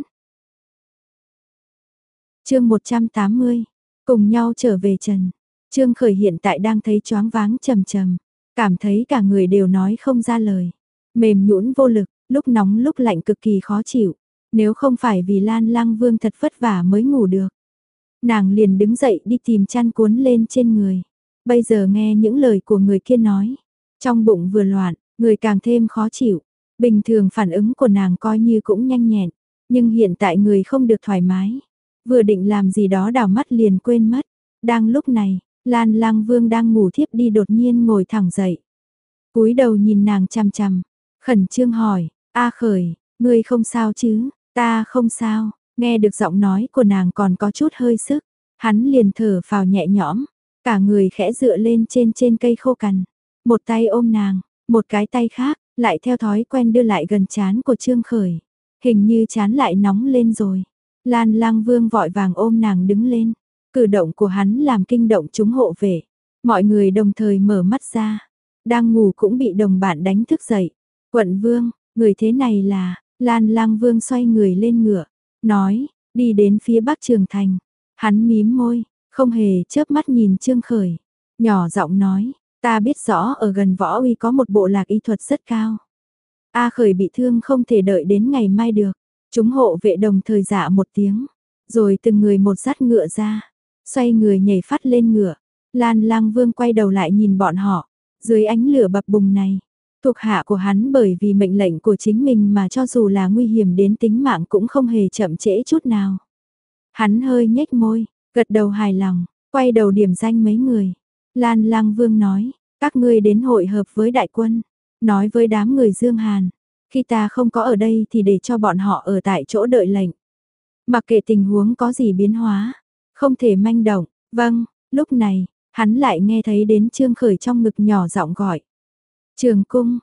Chương một trăm tám mươi. Cùng nhau trở về trần. Trương Khởi hiện tại đang thấy choáng váng trầm trầm, cảm thấy cả người đều nói không ra lời, mềm nhũn vô lực, lúc nóng lúc lạnh cực kỳ khó chịu. Nếu không phải vì Lan Lang Vương thật vất vả mới ngủ được, nàng liền đứng dậy đi tìm chăn cuốn lên trên người. Bây giờ nghe những lời của người kia nói, trong bụng vừa loạn, người càng thêm khó chịu. Bình thường phản ứng của nàng coi như cũng nhanh nhẹn, nhưng hiện tại người không được thoải mái, vừa định làm gì đó đảo mắt liền quên mất. Đang lúc này, Lan Lang Vương đang ngủ thiếp đi đột nhiên ngồi thẳng dậy, cúi đầu nhìn nàng chằm chằm, khẩn trương hỏi: "A Khởi, ngươi không sao chứ?" "Ta không sao." Nghe được giọng nói của nàng còn có chút hơi sức, hắn liền thở phào nhẹ nhõm, cả người khẽ dựa lên trên trên cây khô cằn, một tay ôm nàng, một cái tay khác lại theo thói quen đưa lại gần trán của Trương Khởi. Hình như trán lại nóng lên rồi. Lan Lang Vương vội vàng ôm nàng đứng lên. Cử động của hắn làm kinh động chúng hộ vệ. Mọi người đồng thời mở mắt ra. Đang ngủ cũng bị đồng bạn đánh thức dậy. "Quận Vương, người thế này là..." Lan Lang Vương xoay người lên ngựa, nói, đi đến phía bắc Trường Thành. Hắn mím môi, không hề chớp mắt nhìn Trương Khởi. Nhỏ giọng nói, ta biết rõ ở gần Võ Uy có một bộ lạc y thuật rất cao. A Khởi bị thương không thể đợi đến ngày mai được. Chúng hộ vệ đồng thời dạ một tiếng, rồi từng người một dắt ngựa ra, xoay người nhảy phát lên ngựa. Lan Lang Vương quay đầu lại nhìn bọn họ, dưới ánh lửa bập bùng này, thuộc hạ của hắn bởi vì mệnh lệnh của chính mình mà cho dù là nguy hiểm đến tính mạng cũng không hề chậm trễ chút nào. Hắn hơi nhếch môi, gật đầu hài lòng, quay đầu điểm danh mấy người. Lan Lang Vương nói, các ngươi đến hội hợp với đại quân, nói với đám người Dương Hàn, khi ta không có ở đây thì để cho bọn họ ở tại chỗ đợi lệnh. Mặc kệ tình huống có gì biến hóa, không thể manh động. Vâng, lúc này, hắn lại nghe thấy đến Trương Khởi trong ngực nhỏ giọng gọi. Trường cung.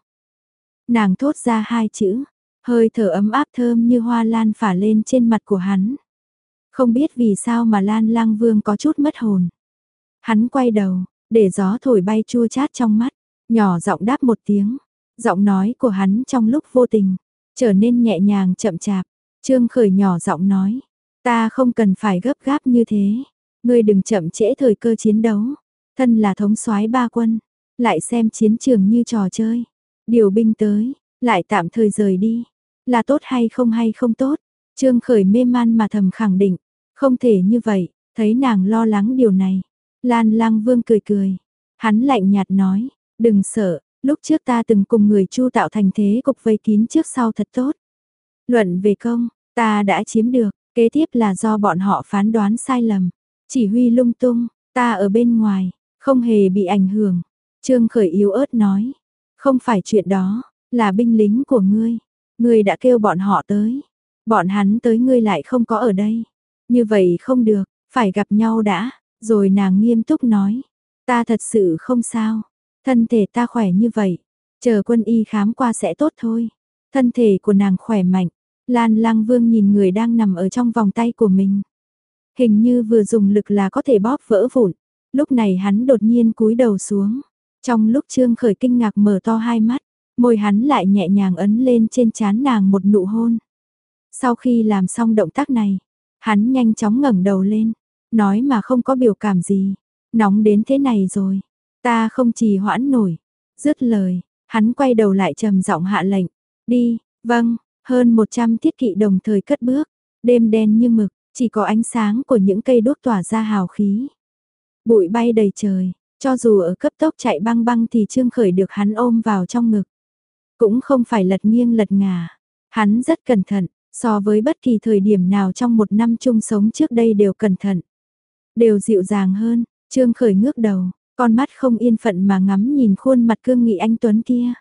Nàng thốt ra hai chữ, hơi thở ấm áp thơm như hoa lan phả lên trên mặt của hắn. Không biết vì sao mà Lan Lang Vương có chút mất hồn. Hắn quay đầu, để gió thổi bay chua chát trong mắt, nhỏ giọng đáp một tiếng. Giọng nói của hắn trong lúc vô tình, trở nên nhẹ nhàng chậm chạp. Trương Khởi nhỏ giọng nói, ta không cần phải gấp gáp như thế. Ngươi đừng chậm trễ thời cơ chiến đấu. Thân là thống soái ba quân, lại xem chiến trường như trò chơi. Điều binh tới, lại tạm thời rời đi. Là tốt hay không hay không tốt? Trương Khởi mê man mà thầm khẳng định, không thể như vậy. Thấy nàng lo lắng điều này, Lan Lang Vương cười cười. Hắn lạnh nhạt nói, đừng sợ, lúc trước ta từng cùng người Chu tạo thành thế cục vây kín trước sau thật tốt. Luận về công, ta đã chiếm được, kế tiếp là do bọn họ phán đoán sai lầm, chỉ huy lung tung, ta ở bên ngoài, không hề bị ảnh hưởng. Trương Khởi yếu ớt nói, không phải chuyện đó, là binh lính của ngươi, ngươi đã kêu bọn họ tới, bọn hắn tới ngươi lại không có ở đây. Như vậy không được, phải gặp nhau đã. Rồi nàng nghiêm túc nói, ta thật sự không sao, thân thể ta khỏe như vậy, chờ quân y khám qua sẽ tốt thôi. Thân thể của nàng khỏe mạnh. Lan Lang Vương nhìn người đang nằm ở trong vòng tay của mình, hình như vừa dùng lực là có thể bóp vỡ vụn. Lúc này hắn đột nhiên cúi đầu xuống, trong lúc Trương Khởi kinh ngạc mở to hai mắt, môi hắn lại nhẹ nhàng ấn lên trên trán nàng một nụ hôn. Sau khi làm xong động tác này, hắn nhanh chóng ngẩng đầu lên, nói mà không có biểu cảm gì, nóng đến thế này rồi, ta không trì hoãn nổi. Dứt lời, hắn quay đầu lại trầm giọng hạ lệnh, đi. Vâng. Hơn một trăm thiết kỵ đồng thời cất bước, đêm đen như mực, chỉ có ánh sáng của những cây đuốc tỏa ra hào khí. Bụi bay đầy trời, cho dù ở cấp tốc chạy băng băng thì Trương Khởi được hắn ôm vào trong ngực. Cũng không phải lật nghiêng lật ngả, hắn rất cẩn thận, so với bất kỳ thời điểm nào trong một năm chung sống trước đây đều cẩn thận. Đều dịu dàng hơn. Trương Khởi ngước đầu, con mắt không yên phận mà ngắm nhìn khuôn mặt cương nghị anh tuấn kia.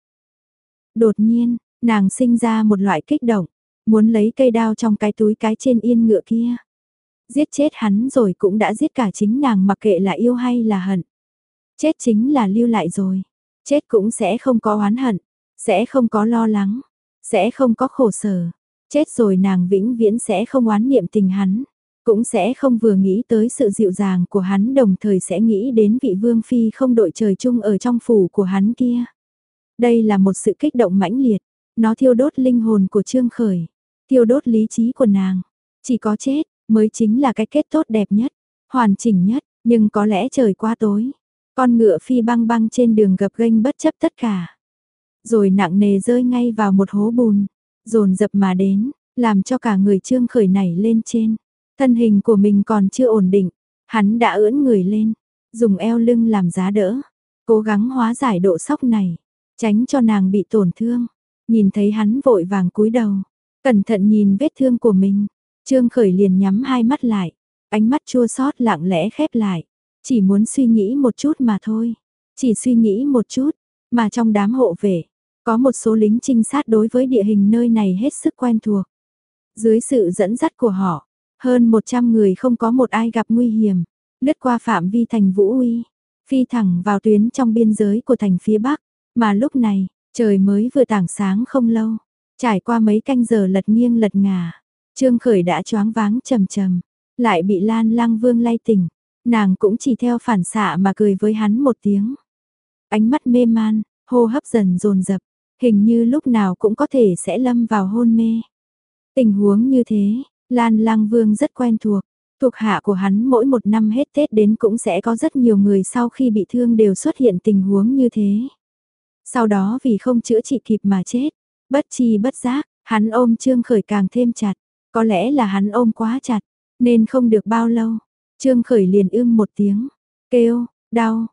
Đột nhiên, nàng sinh ra một loại kích động, muốn lấy cây đao trong cái túi cái trên yên ngựa kia. Giết chết hắn rồi cũng đã giết cả chính nàng, mặc kệ là yêu hay là hận. Chết chính là lưu lại rồi, chết cũng sẽ không có oán hận, sẽ không có lo lắng, sẽ không có khổ sở. Chết rồi nàng vĩnh viễn sẽ không oán niệm tình hắn, cũng sẽ không vừa nghĩ tới sự dịu dàng của hắn đồng thời sẽ nghĩ đến vị vương phi không đội trời chung ở trong phủ của hắn kia. Đây là một sự kích động mãnh liệt, nó thiêu đốt linh hồn của Trương Khởi, thiêu đốt lý trí của nàng. Chỉ có chết mới chính là cái kết tốt đẹp nhất, hoàn chỉnh nhất, nhưng có lẽ trời quá tối. Con ngựa phi băng băng trên đường gập ghềnh bất chấp tất cả. Rồi nặng nề rơi ngay vào một hố bùn, dồn dập mà đến, làm cho cả người Trương Khởi nảy lên trên. Thân hình của mình còn chưa ổn định, hắn đã ưỡn người lên, dùng eo lưng làm giá đỡ, cố gắng hóa giải độ sốc này, tránh cho nàng bị tổn thương. Nhìn thấy hắn vội vàng cúi đầu, cẩn thận nhìn vết thương của mình, Trương Khởi liền nhắm hai mắt lại, ánh mắt chua xót lặng lẽ khép lại, chỉ muốn suy nghĩ một chút mà thôi, chỉ suy nghĩ một chút, mà trong đám hộ vệ, có một số lính trinh sát đối với địa hình nơi này hết sức quen thuộc. Dưới sự dẫn dắt của họ, hơn một trăm người không có một ai gặp nguy hiểm, lướt qua phạm vi thành Vũ Uy, phi thẳng vào tuyến trong biên giới của thành phía Bắc, mà lúc này, trời mới vừa tảng sáng không lâu, trải qua mấy canh giờ lật nghiêng lật ngả, Trương Khởi đã choáng váng trầm trầm, lại bị Lan Lăng Vương lay tỉnh, nàng cũng chỉ theo phản xạ mà cười với hắn một tiếng. Ánh mắt mê man, hô hấp dần dồn dập, hình như lúc nào cũng có thể sẽ lâm vào hôn mê. Tình huống như thế, Lan Lăng Vương rất quen thuộc, thuộc hạ của hắn mỗi một năm hết Tết đến cũng sẽ có rất nhiều người sau khi bị thương đều xuất hiện tình huống như thế. Sau đó vì không chữa trị kịp mà chết, bất chi bất giác, hắn ôm Trương Khởi càng thêm chặt, có lẽ là hắn ôm quá chặt, nên không được bao lâu, Trương Khởi liền ưm một tiếng, kêu, đau.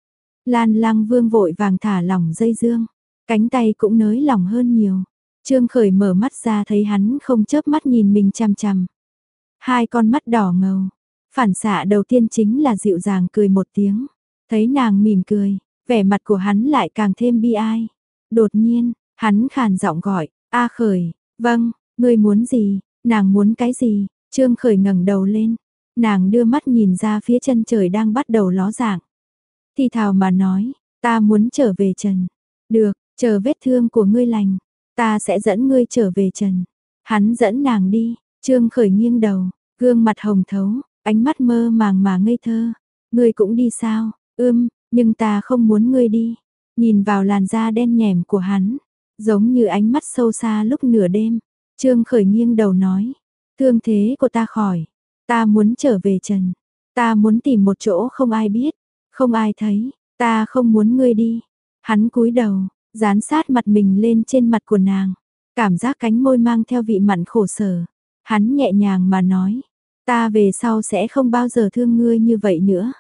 Lan Lăng Vương vội vàng thả lỏng dây dương, cánh tay cũng nới lỏng hơn nhiều. Trương Khởi mở mắt ra thấy hắn không chớp mắt nhìn mình chằm chằm. Hai con mắt đỏ ngầu, phản xạ đầu tiên chính là dịu dàng cười một tiếng. Thấy nàng mỉm cười, vẻ mặt của hắn lại càng thêm bi ai. Đột nhiên, hắn khàn giọng gọi, A Khởi, vâng, ngươi muốn gì, nàng muốn cái gì? Trương Khởi ngẩng đầu lên, nàng đưa mắt nhìn ra phía chân trời đang bắt đầu ló dạng. Thì thào mà nói, ta muốn trở về Trần. Được, chờ vết thương của ngươi lành, ta sẽ dẫn ngươi trở về Trần. Hắn dẫn nàng đi, Trương Khởi nghiêng đầu, gương mặt hồng thấu, ánh mắt mơ màng mà ngây thơ. Ngươi cũng đi sao? Ưm, nhưng ta không muốn ngươi đi. Nhìn vào làn da đen nhẻm của hắn, giống như ánh mắt sâu xa lúc nửa đêm. Trương Khởi nghiêng đầu nói, thương thế của ta khỏi, ta muốn trở về Trần. Ta muốn tìm một chỗ không ai biết, không ai thấy, ta không muốn ngươi đi. Hắn cúi đầu, dán sát mặt mình lên trên mặt của nàng, cảm giác cánh môi mang theo vị mặn khổ sở. Hắn nhẹ nhàng mà nói, ta về sau sẽ không bao giờ thương ngươi như vậy nữa.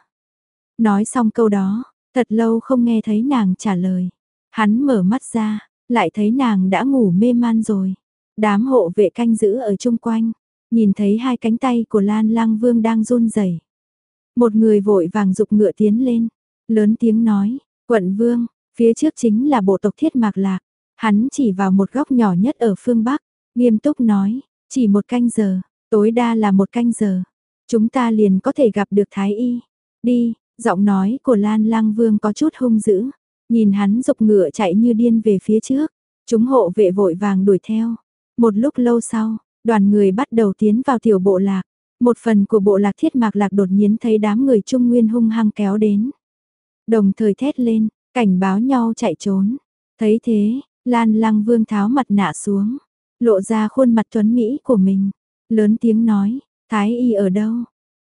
Nói xong câu đó, thật lâu không nghe thấy nàng trả lời. Hắn mở mắt ra, lại thấy nàng đã ngủ mê man rồi. Đám hộ vệ canh giữ ở chung quanh, nhìn thấy hai cánh tay của Lan Lăng Vương đang run rẩy. Một người vội vàng giục ngựa tiến lên, lớn tiếng nói, quận vương, phía trước chính là bộ tộc Thiết Mạc Lạc. Hắn chỉ vào một góc nhỏ nhất ở phương Bắc, nghiêm túc nói, chỉ một canh giờ, tối đa là một canh giờ, chúng ta liền có thể gặp được Thái Y. Đi, giọng nói của Lan Lăng Vương có chút hung dữ, nhìn hắn giục ngựa chạy như điên về phía trước, chúng hộ vệ vội vàng đuổi theo. Một lúc lâu sau, đoàn người bắt đầu tiến vào tiểu bộ lạc. Một phần của bộ lạc Thiết Mạc Lạc đột nhiên thấy đám người Trung Nguyên hung hăng kéo đến. Đồng thời thét lên, cảnh báo nhau chạy trốn. Thấy thế, Lan Lăng Vương tháo mặt nạ xuống, lộ ra khuôn mặt tuấn Mỹ của mình. Lớn tiếng nói, Thái Y ở đâu?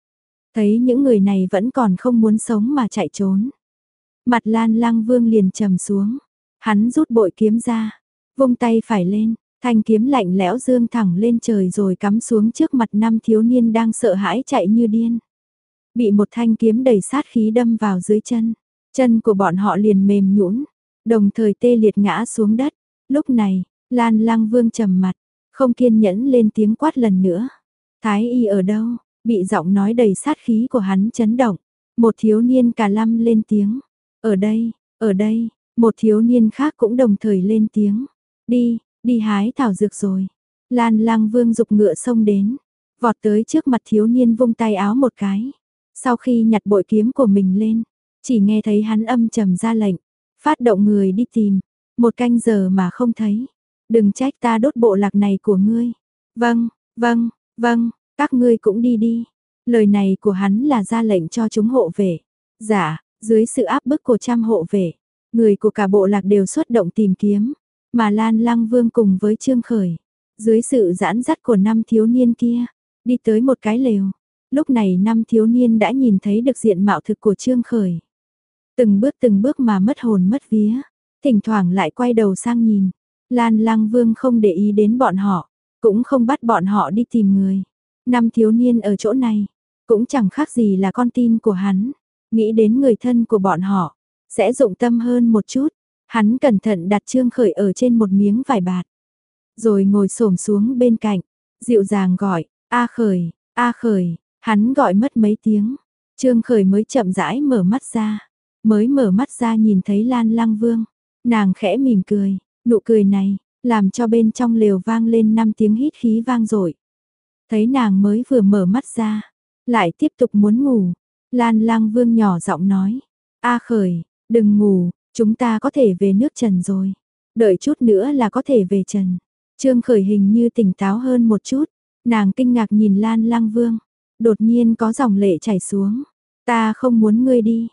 Thấy những người này vẫn còn không muốn sống mà chạy trốn. Mặt Lan Lăng Vương liền trầm xuống. Hắn rút bội kiếm ra, vung tay phải lên. Thanh kiếm lạnh lẽo dương thẳng lên trời rồi cắm xuống trước mặt năm thiếu niên đang sợ hãi chạy như điên. Bị một thanh kiếm đầy sát khí đâm vào dưới chân, chân của bọn họ liền mềm nhũn, đồng thời tê liệt ngã xuống đất. Lúc này, Lan Lăng Vương trầm mặt, không kiên nhẫn lên tiếng quát lần nữa. Thái Y ở đâu? Bị giọng nói đầy sát khí của hắn chấn động. Một thiếu niên cả lăm lên tiếng. Ở đây, ở đây, một thiếu niên khác cũng đồng thời lên tiếng. Đi. Đi hái thảo dược rồi. Lan Lăng Vương giục ngựa xông đến, vọt tới trước mặt thiếu niên vung tay áo một cái. Sau khi nhặt bội kiếm của mình lên, chỉ nghe thấy hắn âm trầm ra lệnh, phát động người đi tìm, một canh giờ mà không thấy. đừng trách ta đốt bộ lạc này của ngươi. Vâng, vâng, vâng, các ngươi cũng đi đi. Lời này của hắn là ra lệnh cho chúng hộ vệ. Dạ, dưới sự áp bức của trăm hộ vệ, người của cả bộ lạc đều xuất động tìm kiếm, mà Lan Lăng Vương cùng với Trương Khởi, dưới sự dẫn dắt của năm thiếu niên kia, đi tới một cái lều. Lúc này năm thiếu niên đã nhìn thấy được diện mạo thực của Trương Khởi. Từng bước từng bước mà mất hồn mất vía, thỉnh thoảng lại quay đầu sang nhìn. Lan Lăng Vương không để ý đến bọn họ, cũng không bắt bọn họ đi tìm người. Năm thiếu niên ở chỗ này, cũng chẳng khác gì là con tin của hắn. Nghĩ đến người thân của bọn họ, sẽ dụng tâm hơn một chút. Hắn cẩn thận đặt Trương Khởi ở trên một miếng vải bạt, rồi ngồi xổm xuống bên cạnh, dịu dàng gọi, A Khởi, A Khởi. Hắn gọi mất mấy tiếng, Trương Khởi mới chậm rãi mở mắt ra. Mới mở mắt ra nhìn thấy Lan Lăng Vương, nàng khẽ mỉm cười, nụ cười này làm cho bên trong lều vang lên năm tiếng hít khí vang dội. Thấy nàng mới vừa mở mắt ra, lại tiếp tục muốn ngủ, Lan Lăng Vương nhỏ giọng nói, A Khởi, đừng ngủ, chúng ta có thể về nước Trần rồi, đợi chút nữa là có thể về Trần. Trương Khởi hình như tỉnh táo hơn một chút, nàng kinh ngạc nhìn Lan Lăng Vương, đột nhiên có dòng lệ chảy xuống, ta không muốn ngươi đi.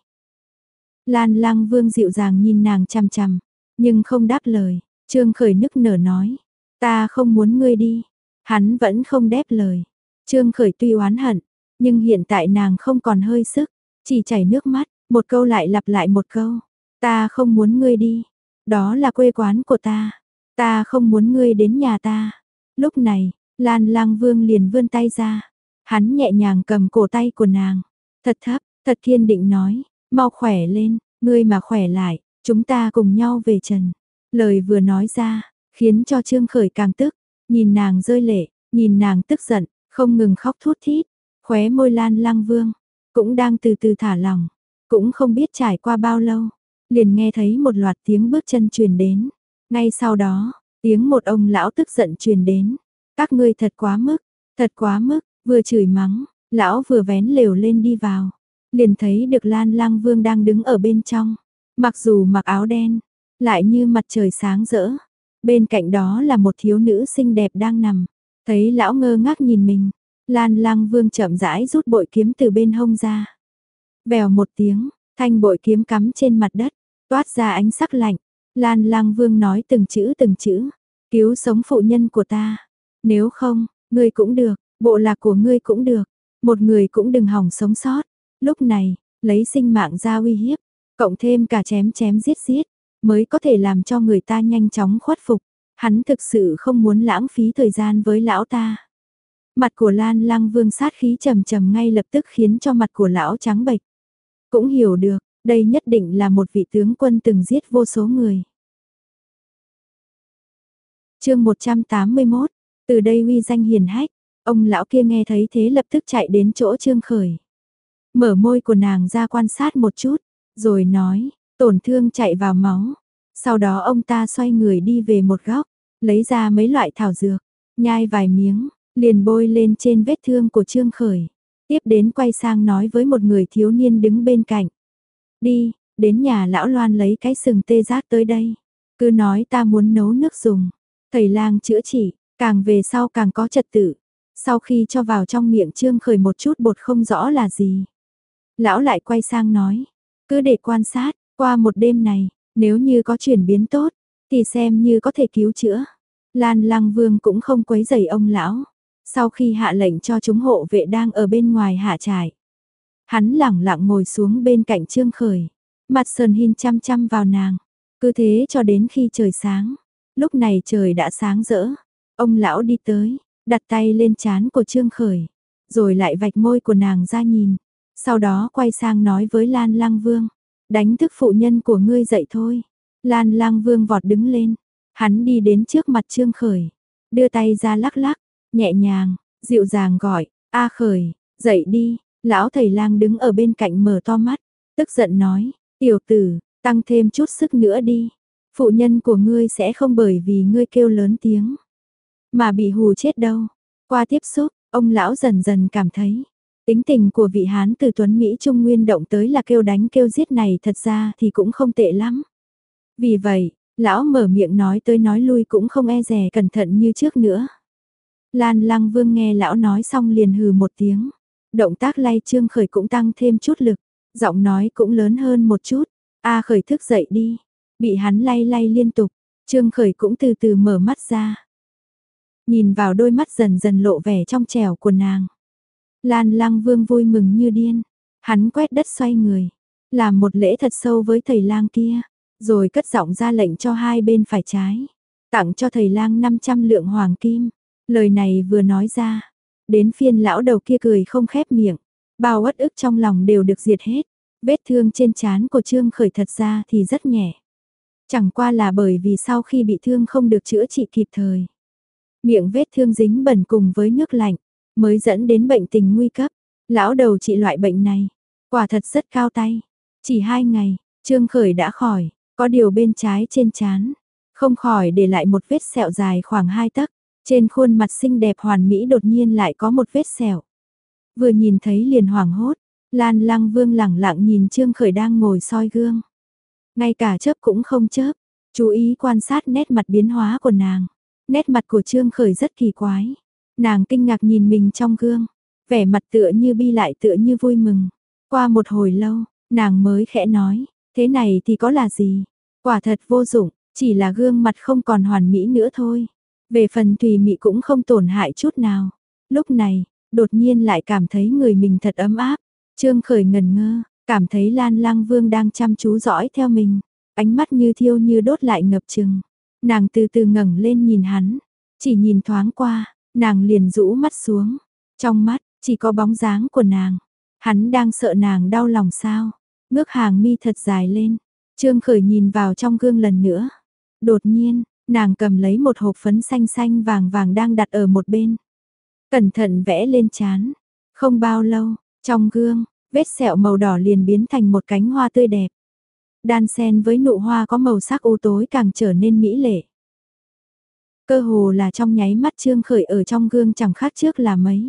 Lan Lăng Vương dịu dàng nhìn nàng chằm chằm, nhưng không đáp lời. Trương Khởi nức nở nói, ta không muốn ngươi đi. Hắn vẫn không đáp lời. Trương Khởi tuy oán hận, nhưng hiện tại nàng không còn hơi sức, chỉ chảy nước mắt, một câu lại lặp lại một câu. Ta không muốn ngươi đi, đó là quê quán của ta. Ta không muốn ngươi đến nhà ta. Lúc này, Lan Lăng Vương liền vươn tay ra. Hắn nhẹ nhàng cầm cổ tay của nàng, thật thấp, thật kiên định nói, mau khỏe lên, ngươi mà khỏe lại, chúng ta cùng nhau về Trần. Lời vừa nói ra, khiến cho Trương Khởi càng tức, nhìn nàng rơi lệ, nhìn nàng tức giận, không ngừng khóc thút thít, khóe môi Lan Lăng Vương, cũng đang từ từ thả lỏng, cũng không biết trải qua bao lâu, liền nghe thấy một loạt tiếng bước chân truyền đến, ngay sau đó, tiếng một ông lão tức giận truyền đến, các ngươi thật quá mức, thật quá mức, vừa chửi mắng, lão vừa vén lều lên đi vào, liền thấy được Lan Lăng Vương đang đứng ở bên trong, mặc dù mặc áo đen, lại như mặt trời sáng rỡ. Bên cạnh đó là một thiếu nữ xinh đẹp đang nằm, thấy lão ngơ ngác nhìn mình, Lan Lăng Vương chậm rãi rút bội kiếm từ bên hông ra. Vèo một tiếng, thanh bội kiếm cắm trên mặt đất, toát ra ánh sắc lạnh. Lan Lăng Vương nói từng chữ từng chữ, cứu sống phụ nhân của ta, nếu không, ngươi cũng được, bộ lạc của ngươi cũng được, một người cũng đừng hỏng sống sót. Lúc này, lấy sinh mạng ra uy hiếp, cộng thêm cả chém chém giết giết, mới có thể làm cho người ta nhanh chóng khuất phục. Hắn thực sự không muốn lãng phí thời gian với lão ta. Mặt của Lan Lăng Vương sát khí trầm trầm ngay lập tức khiến cho mặt của lão trắng bệch. Cũng hiểu được, đây nhất định là một vị tướng quân từng giết vô số người. Chương một trăm tám mươi mốt, từ đây uy danh hiền hách, ông lão kia nghe thấy thế lập tức chạy đến chỗ Trương Khởi. Mở môi của nàng ra quan sát một chút, rồi nói, tổn thương chạy vào máu. Sau đó ông ta xoay người đi về một góc, lấy ra mấy loại thảo dược, nhai vài miếng, liền bôi lên trên vết thương của Trương Khởi. Tiếp đến quay sang nói với một người thiếu niên đứng bên cạnh. Đi, đến nhà lão Loan lấy cái sừng tê giác tới đây. Cứ nói ta muốn nấu nước dùng. Thầy lang chữa trị, càng về sau càng có trật tự. Sau khi cho vào trong miệng Trương Khởi một chút bột không rõ là gì. Lão lại quay sang nói, cứ để quan sát, qua một đêm này, nếu như có chuyển biến tốt, thì xem như có thể cứu chữa. Lan Lăng Vương cũng không quấy rầy ông lão. Sau khi hạ lệnh cho chúng hộ vệ đang ở bên ngoài hạ trại, hắn lẳng lặng ngồi xuống bên cạnh Trương Khởi, mặt sờn hin chăm chăm vào nàng. Cứ thế cho đến khi trời sáng. Lúc này trời đã sáng rỡ. Ông lão đi tới, đặt tay lên trán của Trương Khởi, rồi lại vạch môi của nàng ra nhìn. Sau đó quay sang nói với Lan Lăng Vương, đánh thức phụ nhân của ngươi dậy thôi. Lan Lăng Vương vọt đứng lên, hắn đi đến trước mặt Trương Khởi, đưa tay ra lắc lắc, nhẹ nhàng, dịu dàng gọi, A Khởi, dậy đi. Lão thầy lang đứng ở bên cạnh mở to mắt, tức giận nói, tiểu tử, tăng thêm chút sức nữa đi. Phụ nhân của ngươi sẽ không bởi vì ngươi kêu lớn tiếng mà bị hù chết đâu. Qua tiếp xúc, ông lão dần dần cảm thấy tính tình của vị Hán từ Tuấn Mỹ Trung Nguyên động tới là kêu đánh kêu giết này thật ra thì cũng không tệ lắm. Vì vậy, Lão mở miệng nói tới nói lui cũng không e dè cẩn thận như trước nữa. Lan Lăng Vương nghe lão nói xong liền hừ một tiếng. Động tác lay Trương Khởi cũng tăng thêm chút lực. Giọng nói cũng lớn hơn một chút. A Khởi thức dậy đi. Bị hắn lay lay liên tục. Trương Khởi cũng từ từ mở mắt ra. Nhìn vào đôi mắt dần dần lộ vẻ trong trẻo của nàng. Lan Lăng Vương vui mừng như điên. Hắn quét đất xoay người. Làm một lễ thật sâu với thầy lang kia. Rồi cất giọng ra lệnh cho hai bên phải trái. Tặng cho thầy lang năm trăm lượng hoàng kim. Lời này vừa nói ra. Đến phiên lão đầu kia cười không khép miệng. Bao uất ức trong lòng đều được diệt hết. Vết thương trên trán của Trương Khởi thật ra thì rất nhẹ. Chẳng qua là bởi vì sau khi bị thương không được chữa trị kịp thời. Miệng vết thương dính bẩn cùng với nước lạnh. Mới dẫn đến bệnh tình nguy cấp. Lão đầu trị loại bệnh này. Quả thật rất cao tay. Chỉ hai ngày, Trương Khởi đã khỏi. Có điều bên trái trên trán. Không khỏi để lại một vết sẹo dài khoảng hai tấc. Trên khuôn mặt xinh đẹp hoàn mỹ đột nhiên lại có một vết sẹo. Vừa nhìn thấy liền hoảng hốt. Lan Lăng Vương lẳng lặng nhìn Trương Khởi đang ngồi soi gương. Ngay cả chớp cũng không chớp. Chú ý quan sát nét mặt biến hóa của nàng. Nét mặt của Trương Khởi rất kỳ quái. Nàng kinh ngạc nhìn mình trong gương. Vẻ mặt tựa như bi lại tựa như vui mừng. Qua một hồi lâu, nàng mới khẽ nói. Thế này thì có là gì? Quả thật vô dụng, chỉ là gương mặt không còn hoàn mỹ nữa thôi. Về phần tùy mị cũng không tổn hại chút nào. Lúc này, đột nhiên lại cảm thấy người mình thật ấm áp. Trương Khởi ngần ngơ, cảm thấy Lan Lăng Vương đang chăm chú dõi theo mình. Ánh mắt như thiêu như đốt lại ngập trừng. Nàng từ từ ngẩng lên nhìn hắn. Chỉ nhìn thoáng qua, nàng liền rũ mắt xuống. Trong mắt, chỉ có bóng dáng của nàng. Hắn đang sợ nàng đau lòng sao? Ngước hàng mi thật dài lên. Trương Khởi nhìn vào trong gương lần nữa. Đột nhiên, nàng cầm lấy một hộp phấn xanh xanh vàng vàng đang đặt ở một bên. Cẩn thận vẽ lên trán. Không bao lâu, trong gương, vết sẹo màu đỏ liền biến thành một cánh hoa tươi đẹp. Đan xen với nụ hoa có màu sắc u tối càng trở nên mỹ lệ. Cơ hồ là trong nháy mắt Trương Khởi ở trong gương chẳng khác trước là mấy.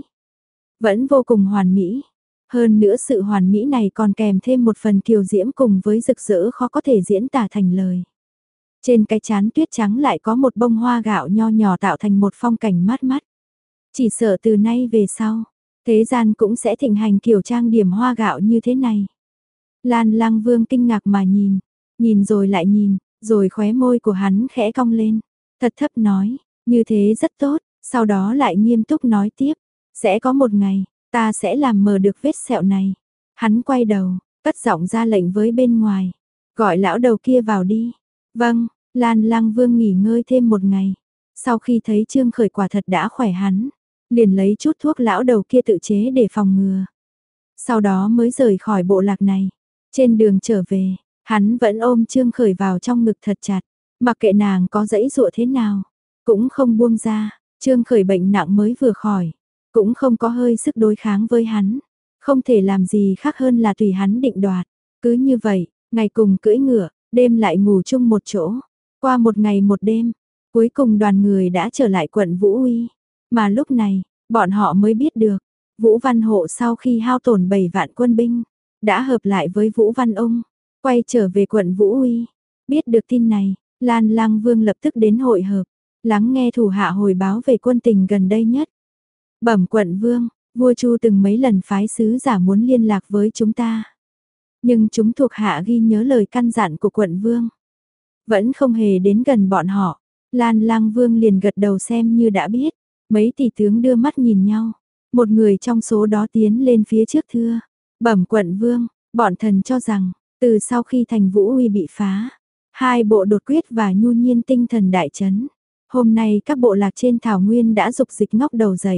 Vẫn vô cùng hoàn mỹ. Hơn nữa sự hoàn mỹ này còn kèm thêm một phần kiều diễm cùng với rực rỡ khó có thể diễn tả thành lời. Trên cái trán tuyết trắng lại có một bông hoa gạo nho nhỏ tạo thành một phong cảnh mát mắt. Chỉ sợ từ nay về sau, thế gian cũng sẽ thịnh hành kiểu trang điểm hoa gạo như thế này. Lan Lăng Vương kinh ngạc mà nhìn, nhìn rồi lại nhìn, rồi khóe môi của hắn khẽ cong lên. Thật thấp nói, như thế rất tốt, sau đó lại nghiêm túc nói tiếp, sẽ có một ngày, ta sẽ làm mờ được vết sẹo này. Hắn quay đầu, cất giọng ra lệnh với bên ngoài, gọi lão đầu kia vào đi. Vâng, Lan Lăng Vương nghỉ ngơi thêm một ngày. Sau khi thấy Trương Khởi quả thật đã khỏe hắn, liền lấy chút thuốc lão đầu kia tự chế để phòng ngừa. Sau đó mới rời khỏi bộ lạc này. Trên đường trở về, hắn vẫn ôm Trương Khởi vào trong ngực thật chặt, mặc kệ nàng có dãy dụa thế nào, cũng không buông ra. Trương Khởi bệnh nặng mới vừa khỏi, cũng không có hơi sức đối kháng với hắn, không thể làm gì khác hơn là tùy hắn định đoạt. Cứ như vậy, ngày cùng cưỡi ngựa, đêm lại ngủ chung một chỗ. Qua một ngày một đêm, cuối cùng đoàn người đã trở lại quận Vũ Uy. Mà lúc này, bọn họ mới biết được, Vũ Văn Hộ sau khi hao tổn bảy vạn quân binh, đã hợp lại với Vũ Văn Ung, quay trở về quận Vũ Uy. Biết được tin này, Lan Lăng Vương lập tức đến hội hợp, lắng nghe thủ hạ hồi báo về quân tình gần đây nhất. Bẩm quận Vương, vua Chu từng mấy lần phái sứ giả muốn liên lạc với chúng ta. Nhưng chúng thuộc hạ ghi nhớ lời căn dặn của quận Vương, vẫn không hề đến gần bọn họ. Lan Lăng Vương liền gật đầu xem như đã biết. Mấy tỷ tướng đưa mắt nhìn nhau. Một người trong số đó tiến lên phía trước thưa. Bẩm quận Vương, bọn thần cho rằng, từ sau khi thành Vũ Uy bị phá, hai bộ đột quyết và nhu nhiên tinh thần đại chấn. Hôm nay các bộ lạc trên thảo nguyên đã dục dịch ngóc đầu dậy.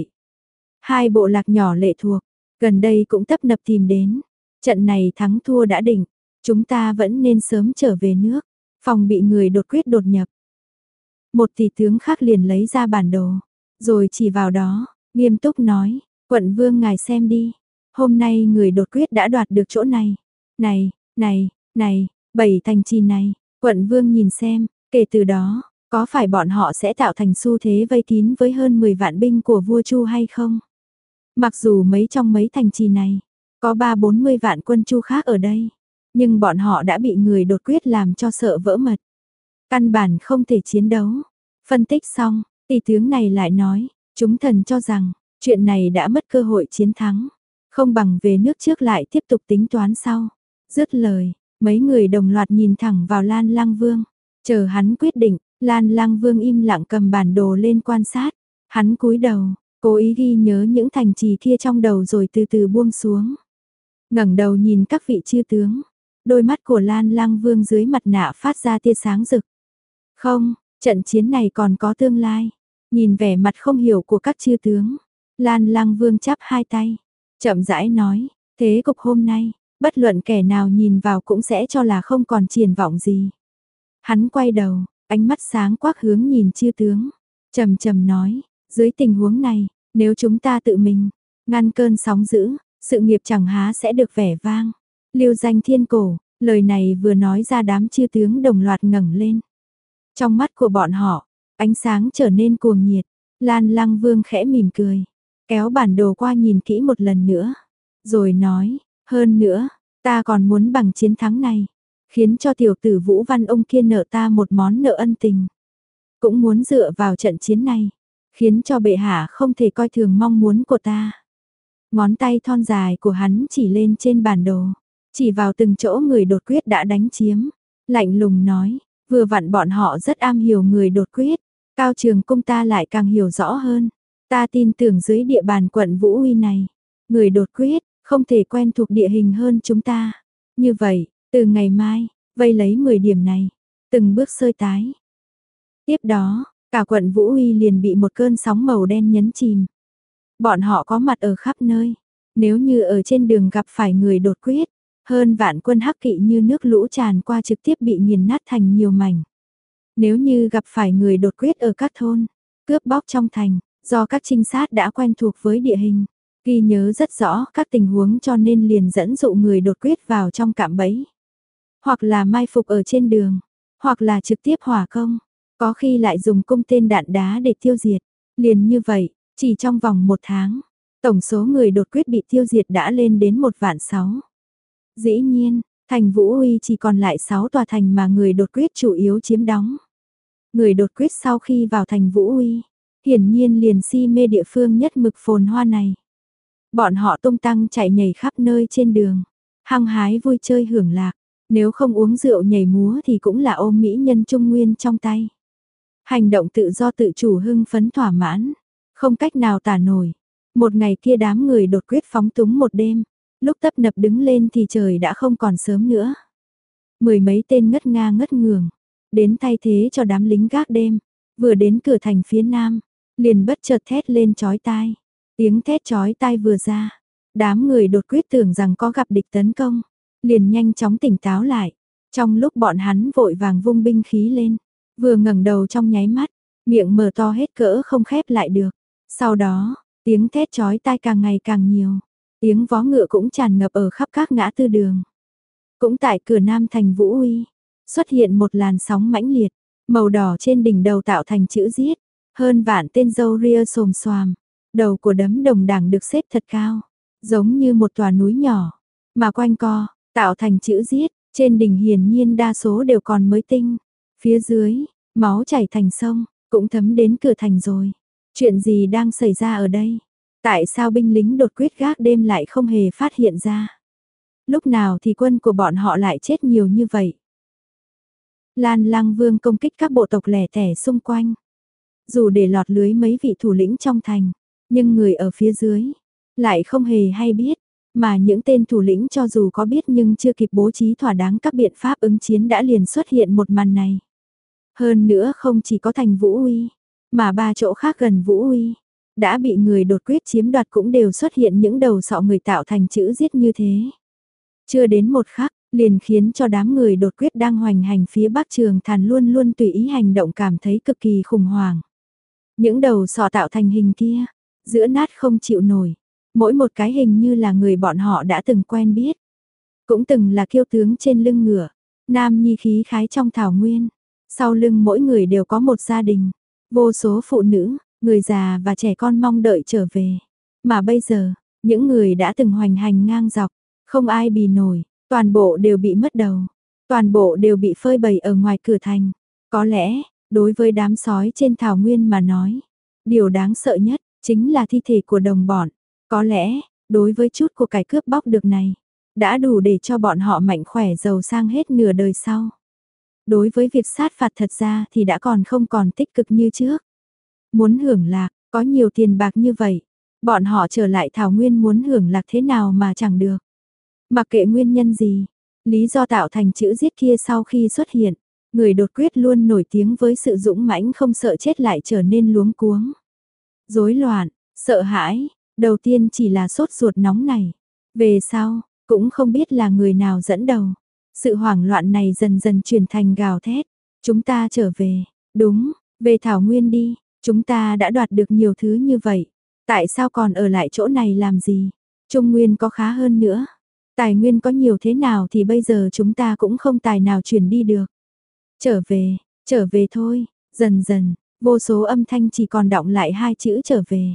Hai bộ lạc nhỏ lệ thuộc, gần đây cũng tấp nập tìm đến. Trận này thắng thua đã định, chúng ta vẫn nên sớm trở về nước, phòng bị người đột quyết đột nhập. Một tỷ tướng khác liền lấy ra bản đồ, rồi chỉ vào đó, nghiêm túc nói, quận Vương ngài xem đi, hôm nay người đột quyết đã đoạt được chỗ này, này, này, này, bảy thành trì này, quận Vương nhìn xem, kể từ đó, có phải bọn họ sẽ tạo thành xu thế vây kín với hơn mười vạn binh của vua Chu hay không? Mặc dù mấy trong mấy thành trì này, có ba bốn mươi vạn quân Chu khác ở đây, nhưng bọn họ đã bị người đột quyết làm cho sợ vỡ mật. căn bản không thể chiến đấu. Phân tích xong, tỷ tướng này lại nói, chúng thần cho rằng, chuyện này đã mất cơ hội chiến thắng. Không bằng về nước trước lại tiếp tục tính toán sau. Dứt lời, mấy người đồng loạt nhìn thẳng vào Lan Lang Vương. Chờ hắn quyết định, Lan Lang Vương im lặng cầm bản đồ lên quan sát. Hắn cúi đầu, cố ý ghi nhớ những thành trì kia trong đầu rồi từ từ buông xuống. Ngẩng đầu nhìn các vị chư tướng. Đôi mắt của Lan Lang Vương dưới mặt nạ phát ra tia sáng rực. Không, trận chiến này còn có tương lai. Nhìn vẻ mặt không hiểu của các chư tướng. Lan Lang Vương chắp hai tay. Chậm rãi nói, thế cục hôm nay, bất luận kẻ nào nhìn vào cũng sẽ cho là không còn triển vọng gì. Hắn quay đầu, ánh mắt sáng quắc hướng nhìn chư tướng. Trầm trầm nói, dưới tình huống này, nếu chúng ta tự mình, ngăn cơn sóng dữ, sự nghiệp chẳng há sẽ được vẻ vang. Lưu danh thiên cổ, lời này vừa nói ra đám chư tướng đồng loạt ngẩng lên. Trong mắt của bọn họ, ánh sáng trở nên cuồng nhiệt. Lan Lang Vương khẽ mỉm cười, kéo bản đồ qua nhìn kỹ một lần nữa, rồi nói, hơn nữa, ta còn muốn bằng chiến thắng này, khiến cho tiểu tử Vũ Văn ông kia nợ ta một món nợ ân tình. Cũng muốn dựa vào trận chiến này, khiến cho bệ hạ không thể coi thường mong muốn của ta. Ngón tay thon dài của hắn chỉ lên trên bản đồ, chỉ vào từng chỗ người đột quyết đã đánh chiếm, lạnh lùng nói, vừa vặn bọn họ rất am hiểu người đột quyết, Cao Trường Cung ta lại càng hiểu rõ hơn. Ta tin tưởng dưới địa bàn quận Vũ Uy này, người đột quyết không thể quen thuộc địa hình hơn chúng ta. Như vậy, từ ngày mai, vây lấy mười điểm này, từng bước sơi tái. Tiếp đó, cả quận Vũ Uy liền bị một cơn sóng màu đen nhấn chìm. Bọn họ có mặt ở khắp nơi, nếu như ở trên đường gặp phải người đột quyết, hơn vạn quân hắc kỵ như nước lũ tràn qua trực tiếp bị nghiền nát thành nhiều mảnh. Nếu như gặp phải người đột quyết ở các thôn, cướp bóc trong thành, do các trinh sát đã quen thuộc với địa hình, ghi nhớ rất rõ các tình huống cho nên liền dẫn dụ người đột quyết vào trong cạm bẫy. Hoặc là mai phục ở trên đường, hoặc là trực tiếp hỏa công, có khi lại dùng cung tên đạn đá để tiêu diệt. Liền như vậy, chỉ trong vòng một tháng, tổng số người đột quyết bị tiêu diệt đã lên đến một vạn sáu. Dĩ nhiên, thành Vũ Uy chỉ còn lại sáu tòa thành mà người đột quyết chủ yếu chiếm đóng. Người đột quyết sau khi vào thành Vũ Uy, hiển nhiên liền si mê địa phương nhất mực phồn hoa này. Bọn họ tung tăng chạy nhảy khắp nơi trên đường, hăng hái vui chơi hưởng lạc, nếu không uống rượu nhảy múa thì cũng là ôm mỹ nhân trung nguyên trong tay. Hành động tự do tự chủ hưng phấn thỏa mãn, không cách nào tả nổi. Một ngày kia đám người đột quyết phóng túng một đêm, lúc tấp nập đứng lên thì trời đã không còn sớm nữa. Mười mấy tên ngất nga ngất ngường, đến thay thế cho đám lính gác đêm, vừa đến cửa thành phía nam, liền bất chợt thét lên chói tai. Tiếng thét chói tai vừa ra, đám người đột quyết tưởng rằng có gặp địch tấn công, liền nhanh chóng tỉnh táo lại. Trong lúc bọn hắn vội vàng vung binh khí lên, vừa ngẩng đầu trong nháy mắt, miệng mở to hết cỡ không khép lại được. Sau đó, tiếng thét chói tai càng ngày càng nhiều, tiếng vó ngựa cũng tràn ngập ở khắp các ngã tư đường. Cũng tại cửa nam thành Vũ Uy, xuất hiện một làn sóng mãnh liệt, màu đỏ trên đỉnh đầu tạo thành chữ giết, hơn vạn tên râu ria xồm xoàm, đầu của đấm đồng đẳng được xếp thật cao, giống như một tòa núi nhỏ, mà quanh co, tạo thành chữ giết, trên đỉnh hiển nhiên đa số đều còn mới tinh. Phía dưới, máu chảy thành sông, cũng thấm đến cửa thành rồi. Chuyện gì đang xảy ra ở đây? Tại sao binh lính đột quyết gác đêm lại không hề phát hiện ra? Lúc nào thì quân của bọn họ lại chết nhiều như vậy? Lan Lang Vương công kích các bộ tộc lẻ tẻ xung quanh. Dù để lọt lưới mấy vị thủ lĩnh trong thành, nhưng người ở phía dưới lại không hề hay biết, mà những tên thủ lĩnh cho dù có biết nhưng chưa kịp bố trí thỏa đáng các biện pháp ứng chiến đã liền xuất hiện một màn này. Hơn nữa không chỉ có thành Vũ Uy, mà ba chỗ khác gần Vũ Uy đã bị người đột quyết chiếm đoạt cũng đều xuất hiện những đầu sọ người tạo thành chữ giết như thế. Chưa đến một khắc, liền khiến cho đám người đột quyết đang hoành hành phía Bắc Trường Thàn luôn luôn tùy ý hành động cảm thấy cực kỳ khủng hoảng. Những đầu sọ tạo thành hình kia, giữa nát không chịu nổi, mỗi một cái hình như là người bọn họ đã từng quen biết. Cũng từng là kiêu tướng trên lưng ngựa, nam nhi khí khái trong thảo nguyên. Sau lưng mỗi người đều có một gia đình, vô số phụ nữ, người già và trẻ con mong đợi trở về. Mà bây giờ, những người đã từng hoành hành ngang dọc, không ai bì nổi, toàn bộ đều bị mất đầu, toàn bộ đều bị phơi bày ở ngoài cửa thành. Có lẽ, đối với đám sói trên thảo nguyên mà nói, điều đáng sợ nhất chính là thi thể của đồng bọn. Có lẽ, đối với chút của cải cướp bóc được này, đã đủ để cho bọn họ mạnh khỏe giàu sang hết nửa đời sau. Đối với việc sát phạt thật ra thì đã còn không còn tích cực như trước. Muốn hưởng lạc, có nhiều tiền bạc như vậy, bọn họ trở lại thảo nguyên muốn hưởng lạc thế nào mà chẳng được. Mặc kệ nguyên nhân gì, lý do tạo thành chữ giết kia sau khi xuất hiện, người đột quyết luôn nổi tiếng với sự dũng mãnh không sợ chết lại trở nên luống cuống. Rối loạn, sợ hãi, đầu tiên chỉ là sốt ruột nóng này. Về sau, cũng không biết là người nào dẫn đầu. Sự hoảng loạn này dần dần chuyển thành gào thét. Chúng ta trở về, đúng, về thảo nguyên đi, chúng ta đã đoạt được nhiều thứ như vậy. Tại sao còn ở lại chỗ này làm gì? Trung Nguyên có khá hơn nữa. Tài nguyên có nhiều thế nào thì bây giờ chúng ta cũng không tài nào chuyển đi được. Trở về, trở về thôi, dần dần, vô số âm thanh chỉ còn đọng lại hai chữ trở về.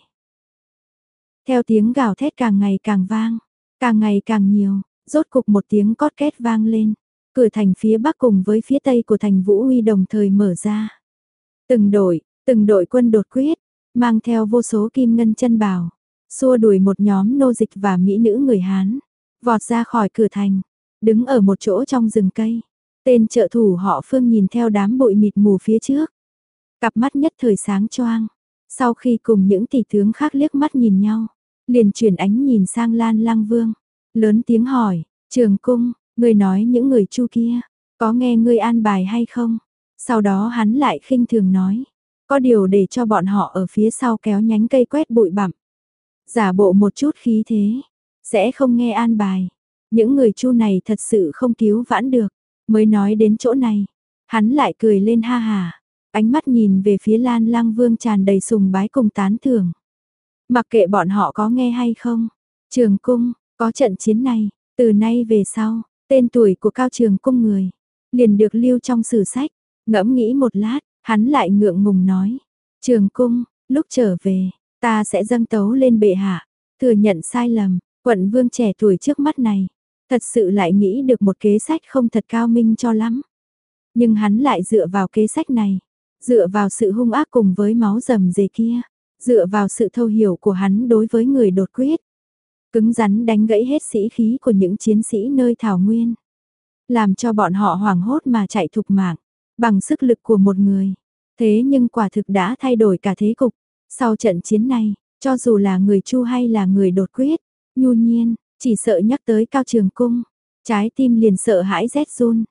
Theo tiếng gào thét càng ngày càng vang, càng ngày càng nhiều, rốt cục một tiếng cót két vang lên. Cửa thành phía bắc cùng với phía tây của thành Vũ Huy đồng thời mở ra. Từng đội, từng đội quân đột quyết, mang theo vô số kim ngân chân bào, xua đuổi một nhóm nô dịch và mỹ nữ người Hán, vọt ra khỏi cửa thành, đứng ở một chỗ trong rừng cây. Tên trợ thủ họ Phương nhìn theo đám bụi mịt mù phía trước, cặp mắt nhất thời sáng choang. Sau khi cùng những tỷ tướng khác liếc mắt nhìn nhau, liền chuyển ánh nhìn sang Lan Lăng Vương, lớn tiếng hỏi, Trường Cung, ngươi nói những người Chu kia, có nghe ngươi an bài hay không? Sau đó hắn lại khinh thường nói, có điều để cho bọn họ ở phía sau kéo nhánh cây quét bụi bặm, giả bộ một chút khí thế, sẽ không nghe an bài. Những người Chu này thật sự không cứu vãn được. Mới nói đến chỗ này, hắn lại cười lên ha hà, ánh mắt nhìn về phía Lan Lăng Vương tràn đầy sùng bái cùng tán thưởng. Mặc kệ bọn họ có nghe hay không, Trường Cung, có trận chiến này, từ nay về sau, tên tuổi của Cao Trường Cung người, liền được lưu trong sử sách. Ngẫm nghĩ một lát, hắn lại ngượng ngùng nói, Trường Cung, lúc trở về, ta sẽ dâng tấu lên bệ hạ, thừa nhận sai lầm. Quận vương trẻ tuổi trước mắt này, thật sự lại nghĩ được một kế sách không thật cao minh cho lắm. Nhưng hắn lại dựa vào kế sách này, dựa vào sự hung ác cùng với máu rầm rề kia, dựa vào sự thấu hiểu của hắn đối với người đột quyết. Cứng rắn đánh gãy hết sĩ khí của những chiến sĩ nơi thảo nguyên. Làm cho bọn họ hoảng hốt mà chạy thục mạng, bằng sức lực của một người. Thế nhưng quả thực đã thay đổi cả thế cục. Sau trận chiến này, cho dù là người Chu hay là người đột quyết, nhu nhiên, chỉ sợ nhắc tới Cao Trường Cung, trái tim liền sợ hãi rét run.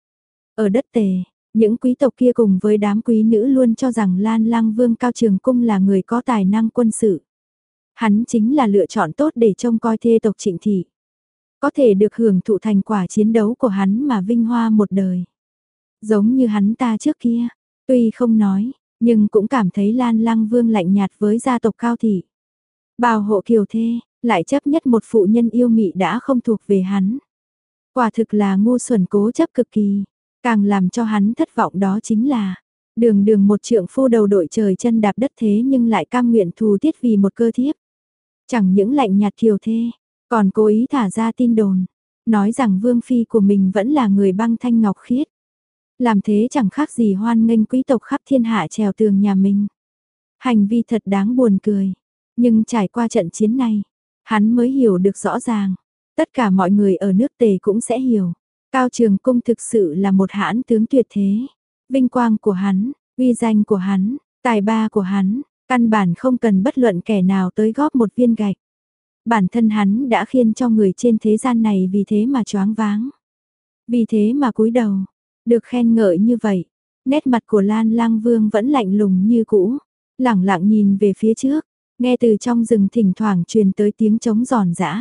Ở đất Tề, những quý tộc kia cùng với đám quý nữ luôn cho rằng Lan Lăng Vương Cao Trường Cung là người có tài năng quân sự. Hắn chính là lựa chọn tốt để trông coi thê tộc Trịnh thị. Có thể được hưởng thụ thành quả chiến đấu của hắn mà vinh hoa một đời. Giống như hắn ta trước kia, tuy không nói, nhưng cũng cảm thấy Lan Lăng Vương lạnh nhạt với gia tộc Cao thị. Bào hộ kiều thê, lại chấp nhất một phụ nhân yêu mị đã không thuộc về hắn. Quả thực là ngu xuẩn cố chấp cực kỳ, càng làm cho hắn thất vọng đó chính là, đường đường một trượng phu đầu đội trời chân đạp đất thế nhưng lại cam nguyện thù tiết vì một cơ thiếp. Chẳng những lạnh nhạt kiều thê, còn cố ý thả ra tin đồn, nói rằng vương phi của mình vẫn là người băng thanh ngọc khiết. Làm thế chẳng khác gì hoan nghênh quý tộc khắp thiên hạ trèo tường nhà mình. Hành vi thật đáng buồn cười, nhưng trải qua trận chiến này, hắn mới hiểu được rõ ràng, tất cả mọi người ở nước Tề cũng sẽ hiểu. Cao Trường Cung thực sự là một hãn tướng tuyệt thế. Vinh quang của hắn, uy danh của hắn, tài ba của hắn, căn bản không cần bất luận kẻ nào tới góp một viên gạch. Bản thân hắn đã khiến cho người trên thế gian này vì thế mà choáng váng. Vì thế mà cúi đầu, được khen ngợi như vậy, nét mặt của Lan Lăng Vương vẫn lạnh lùng như cũ, lẳng lặng nhìn về phía trước, nghe từ trong rừng thỉnh thoảng truyền tới tiếng trống giòn giã.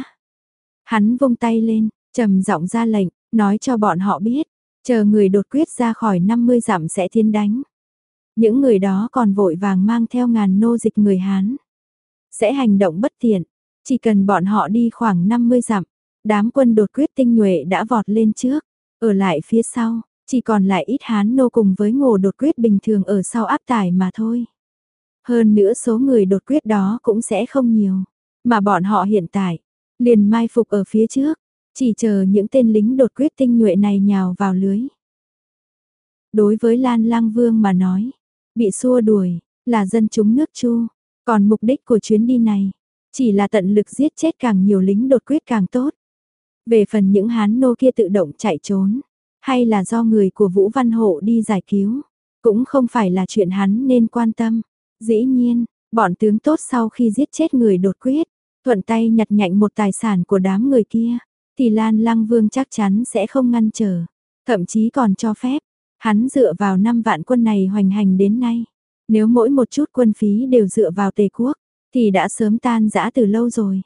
Hắn vung tay lên, trầm giọng ra lệnh, nói cho bọn họ biết, chờ người đột quyết ra khỏi năm mươi dặm sẽ tiến đánh. Những người đó còn vội vàng mang theo ngàn nô dịch người Hán. Sẽ hành động bất tiện, chỉ cần bọn họ đi khoảng năm mươi dặm, đám quân đột quyết tinh nhuệ đã vọt lên trước, ở lại phía sau, chỉ còn lại ít Hán nô cùng với ngô đột quyết bình thường ở sau áp tải mà thôi. Hơn nữa số người đột quyết đó cũng sẽ không nhiều, mà bọn họ hiện tại, liền mai phục ở phía trước, chỉ chờ những tên lính đột quyết tinh nhuệ này nhào vào lưới. Đối với Lan Lang Vương mà nói, bị xua đuổi là dân chúng nước Chu, còn mục đích của chuyến đi này chỉ là tận lực giết chết càng nhiều lính đột quyết càng tốt. Về phần những Hán nô kia tự động chạy trốn, hay là do người của Vũ Văn Hộ đi giải cứu, cũng không phải là chuyện hắn nên quan tâm. Dĩ nhiên, bọn tướng tốt sau khi giết chết người đột quyết, thuận tay nhặt nhạnh một tài sản của đám người kia, thì Lan Lăng Vương chắc chắn sẽ không ngăn trở, thậm chí còn cho phép. Hắn dựa vào năm vạn quân này hoành hành đến nay, nếu mỗi một chút quân phí đều dựa vào Tề quốc, thì đã sớm tan rã từ lâu rồi.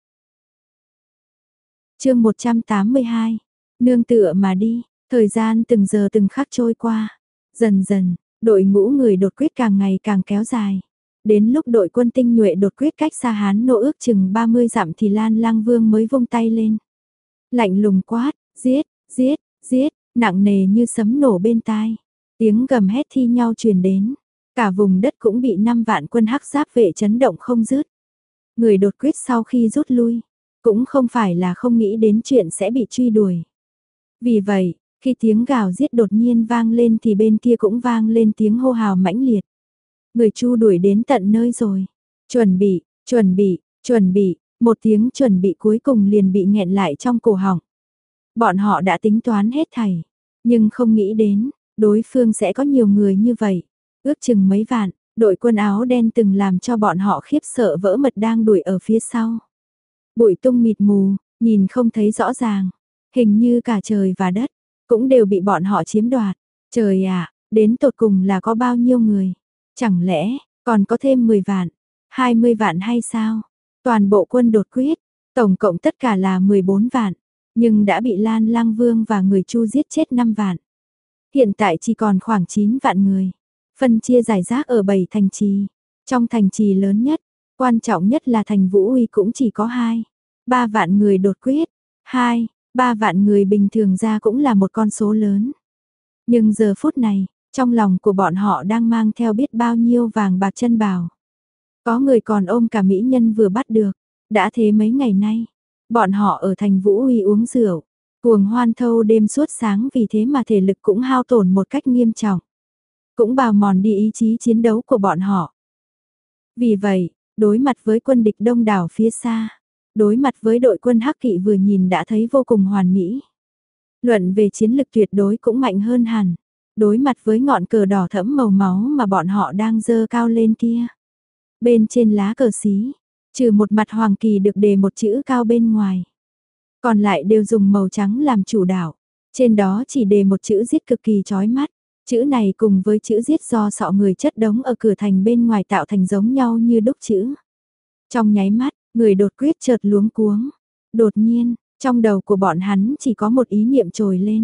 Chương một trăm tám mươi hai, nương tựa mà đi, thời gian từng giờ từng khắc trôi qua, dần dần, đội ngũ người đột quyết càng ngày càng kéo dài. Đến lúc đội quân tinh nhuệ đột quyết cách xa Hán nô ước chừng ba mươi dặm thì Lan Lang Vương mới vung tay lên. Lạnh lùng quát, giết, giết, giết, nặng nề như sấm nổ bên tai. Tiếng gầm hét thi nhau truyền đến, cả vùng đất cũng bị năm vạn quân Hắc Giáp vệ chấn động không dứt. Người đột quyết sau khi rút lui, cũng không phải là không nghĩ đến chuyện sẽ bị truy đuổi. Vì vậy, khi tiếng gào giết đột nhiên vang lên thì bên kia cũng vang lên tiếng hô hào mãnh liệt. Người Chu đuổi đến tận nơi rồi. Chuẩn bị, chuẩn bị, chuẩn bị, một tiếng chuẩn bị cuối cùng liền bị nghẹn lại trong cổ họng. Bọn họ đã tính toán hết thảy, nhưng không nghĩ đến, đối phương sẽ có nhiều người như vậy. Ước chừng mấy vạn, đội quân áo đen từng làm cho bọn họ khiếp sợ vỡ mật đang đuổi ở phía sau. Bụi tung mịt mù, nhìn không thấy rõ ràng, hình như cả trời và đất cũng đều bị bọn họ chiếm đoạt. Trời ạ, đến tột cùng là có bao nhiêu người? Chẳng lẽ còn có thêm mười vạn, hai mươi vạn hay sao? Toàn bộ quân đột quyết, tổng cộng tất cả là mười bốn vạn, nhưng đã bị Lan Lang Vương và người Chu giết chết năm vạn. Hiện tại chỉ còn khoảng chín vạn người, phân chia rải rác ở bảy thành trì. Trong thành trì lớn nhất, quan trọng nhất là thành Vũ Uy cũng chỉ có hai, ba vạn người đột quyết, hai, ba vạn người bình thường ra cũng là một con số lớn. Nhưng giờ phút này, trong lòng của bọn họ đang mang theo biết bao nhiêu vàng bạc chân bào. Có người còn ôm cả mỹ nhân vừa bắt được. Đã thế mấy ngày nay, bọn họ ở thành Vũ Uy uống rượu, cuồng hoan thâu đêm suốt sáng, vì thế mà thể lực cũng hao tổn một cách nghiêm trọng. Cũng bào mòn đi ý chí chiến đấu của bọn họ. Vì vậy, đối mặt với quân địch đông đảo phía xa, đối mặt với đội quân Hắc Kỵ vừa nhìn đã thấy vô cùng hoàn mỹ. Luận về chiến lực tuyệt đối cũng mạnh hơn hẳn. Đối mặt với ngọn cờ đỏ thẫm màu máu mà bọn họ đang giơ cao lên kia. Bên trên lá cờ xí, trừ một mặt hoàng kỳ được đề một chữ cao bên ngoài, còn lại đều dùng màu trắng làm chủ đạo. Trên đó chỉ đề một chữ giết cực kỳ chói mắt. Chữ này cùng với chữ giết do sọ người chất đống ở cửa thành bên ngoài tạo thành giống nhau như đúc chữ. Trong nháy mắt, người đột quyết chợt luống cuống. Đột nhiên, trong đầu của bọn hắn chỉ có một ý niệm trồi lên.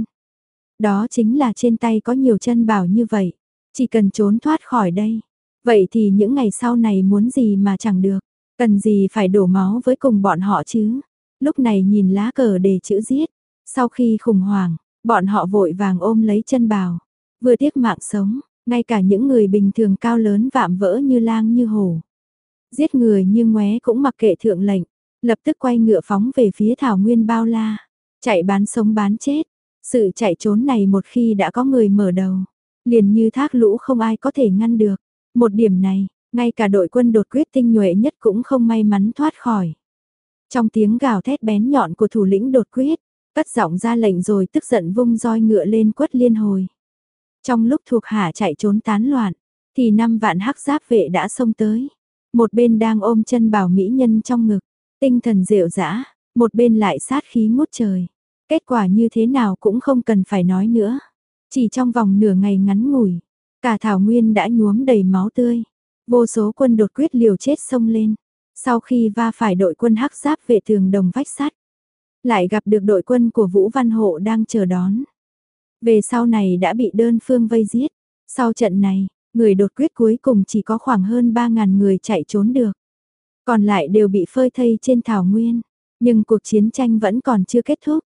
Đó chính là trên tay có nhiều chân bảo như vậy, chỉ cần trốn thoát khỏi đây. Vậy thì những ngày sau này muốn gì mà chẳng được, cần gì phải đổ máu với cùng bọn họ chứ. Lúc này nhìn lá cờ đề chữ giết, sau khi khủng hoảng, bọn họ vội vàng ôm lấy chân bào. Vừa tiếc mạng sống, ngay cả những người bình thường cao lớn vạm vỡ như lang như hổ, giết người như ngoé cũng mặc kệ thượng lệnh, lập tức quay ngựa phóng về phía thảo nguyên bao la, chạy bán sống bán chết. Sự chạy trốn này một khi đã có người mở đầu, liền như thác lũ không ai có thể ngăn được. Một điểm này, ngay cả đội quân đột quyết tinh nhuệ nhất cũng không may mắn thoát khỏi. Trong tiếng gào thét bén nhọn của thủ lĩnh đột quyết, cất giọng ra lệnh rồi tức giận vung roi ngựa lên quất liên hồi. Trong lúc thuộc hạ chạy trốn tán loạn, thì năm vạn Hắc Giáp vệ đã xông tới. Một bên đang ôm chân bảo mỹ nhân trong ngực, tinh thần rệu rã, một bên lại sát khí ngút trời. Kết quả như thế nào cũng không cần phải nói nữa. Chỉ trong vòng nửa ngày ngắn ngủi, cả thảo nguyên đã nhuốm đầy máu tươi. Vô số quân đột quyết liều chết xông lên. Sau khi va phải đội quân Hắc Giáp vệ tường đồng vách sắt, lại gặp được đội quân của Vũ Văn Hộ đang chờ đón. Về sau này đã bị đơn phương vây giết. Sau trận này, người đột quyết cuối cùng chỉ có khoảng hơn ba ngàn người chạy trốn được. Còn lại đều bị phơi thây trên thảo nguyên. Nhưng cuộc chiến tranh vẫn còn chưa kết thúc.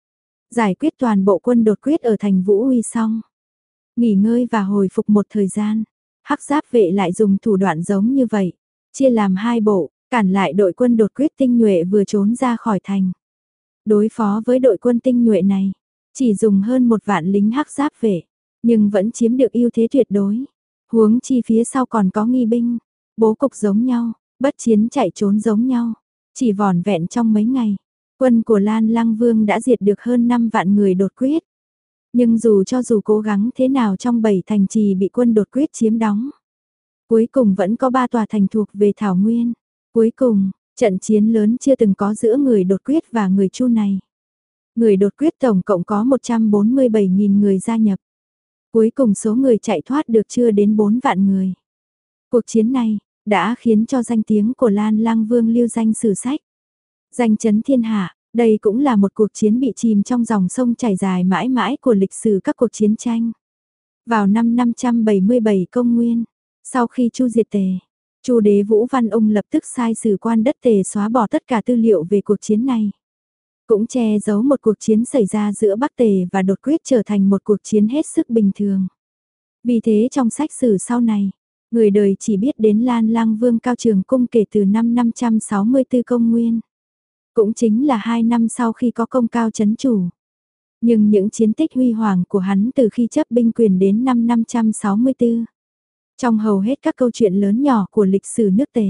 Giải quyết toàn bộ quân đột quyết ở thành Vũ Uy xong, nghỉ ngơi và hồi phục một thời gian, Hắc Giáp vệ lại dùng thủ đoạn giống như vậy, chia làm hai bộ, cản lại đội quân đột quyết tinh nhuệ vừa trốn ra khỏi thành. Đối phó với đội quân tinh nhuệ này, chỉ dùng hơn một vạn lính Hắc Giáp vệ, nhưng vẫn chiếm được ưu thế tuyệt đối. Huống chi phía sau còn có nghi binh, bố cục giống nhau, bất chiến chạy trốn giống nhau. Chỉ vỏn vẹn trong mấy ngày, quân của Lan Lăng Vương đã diệt được hơn năm vạn người đột quyết. Nhưng dù cho dù cố gắng thế nào trong bảy thành trì bị quân đột quyết chiếm đóng, cuối cùng vẫn có ba tòa thành thuộc về Thảo Nguyên. Cuối cùng, trận chiến lớn chưa từng có giữa người đột quyết và người Chu này. Người đột quyết tổng cộng có một trăm bốn mươi bảy nghìn người gia nhập. Cuối cùng số người chạy thoát được chưa đến bốn vạn người. Cuộc chiến này đã khiến cho danh tiếng của Lan Lăng Vương lưu danh sử sách. Danh chấn thiên hạ, đây cũng là một cuộc chiến bị chìm trong dòng sông chảy dài mãi mãi của lịch sử các cuộc chiến tranh. Vào năm năm trăm bảy mươi bảy công nguyên, sau khi Chu diệt Tề, Chu đế Vũ Văn Ung lập tức sai sử quan đất Tề xóa bỏ tất cả tư liệu về cuộc chiến này. Cũng che giấu một cuộc chiến xảy ra giữa Bắc Tề và đột quyết trở thành một cuộc chiến hết sức bình thường. Vì thế trong sách sử sau này, người đời chỉ biết đến Lan Lăng Vương Cao Trường Cung kể từ năm năm trăm sáu mươi tư công nguyên. Cũng chính là hai năm sau khi có công cao chấn chủ. Nhưng những chiến tích huy hoàng của hắn từ khi chấp binh quyền đến năm năm trăm sáu mươi tư. Trong hầu hết các câu chuyện lớn nhỏ của lịch sử nước Tề,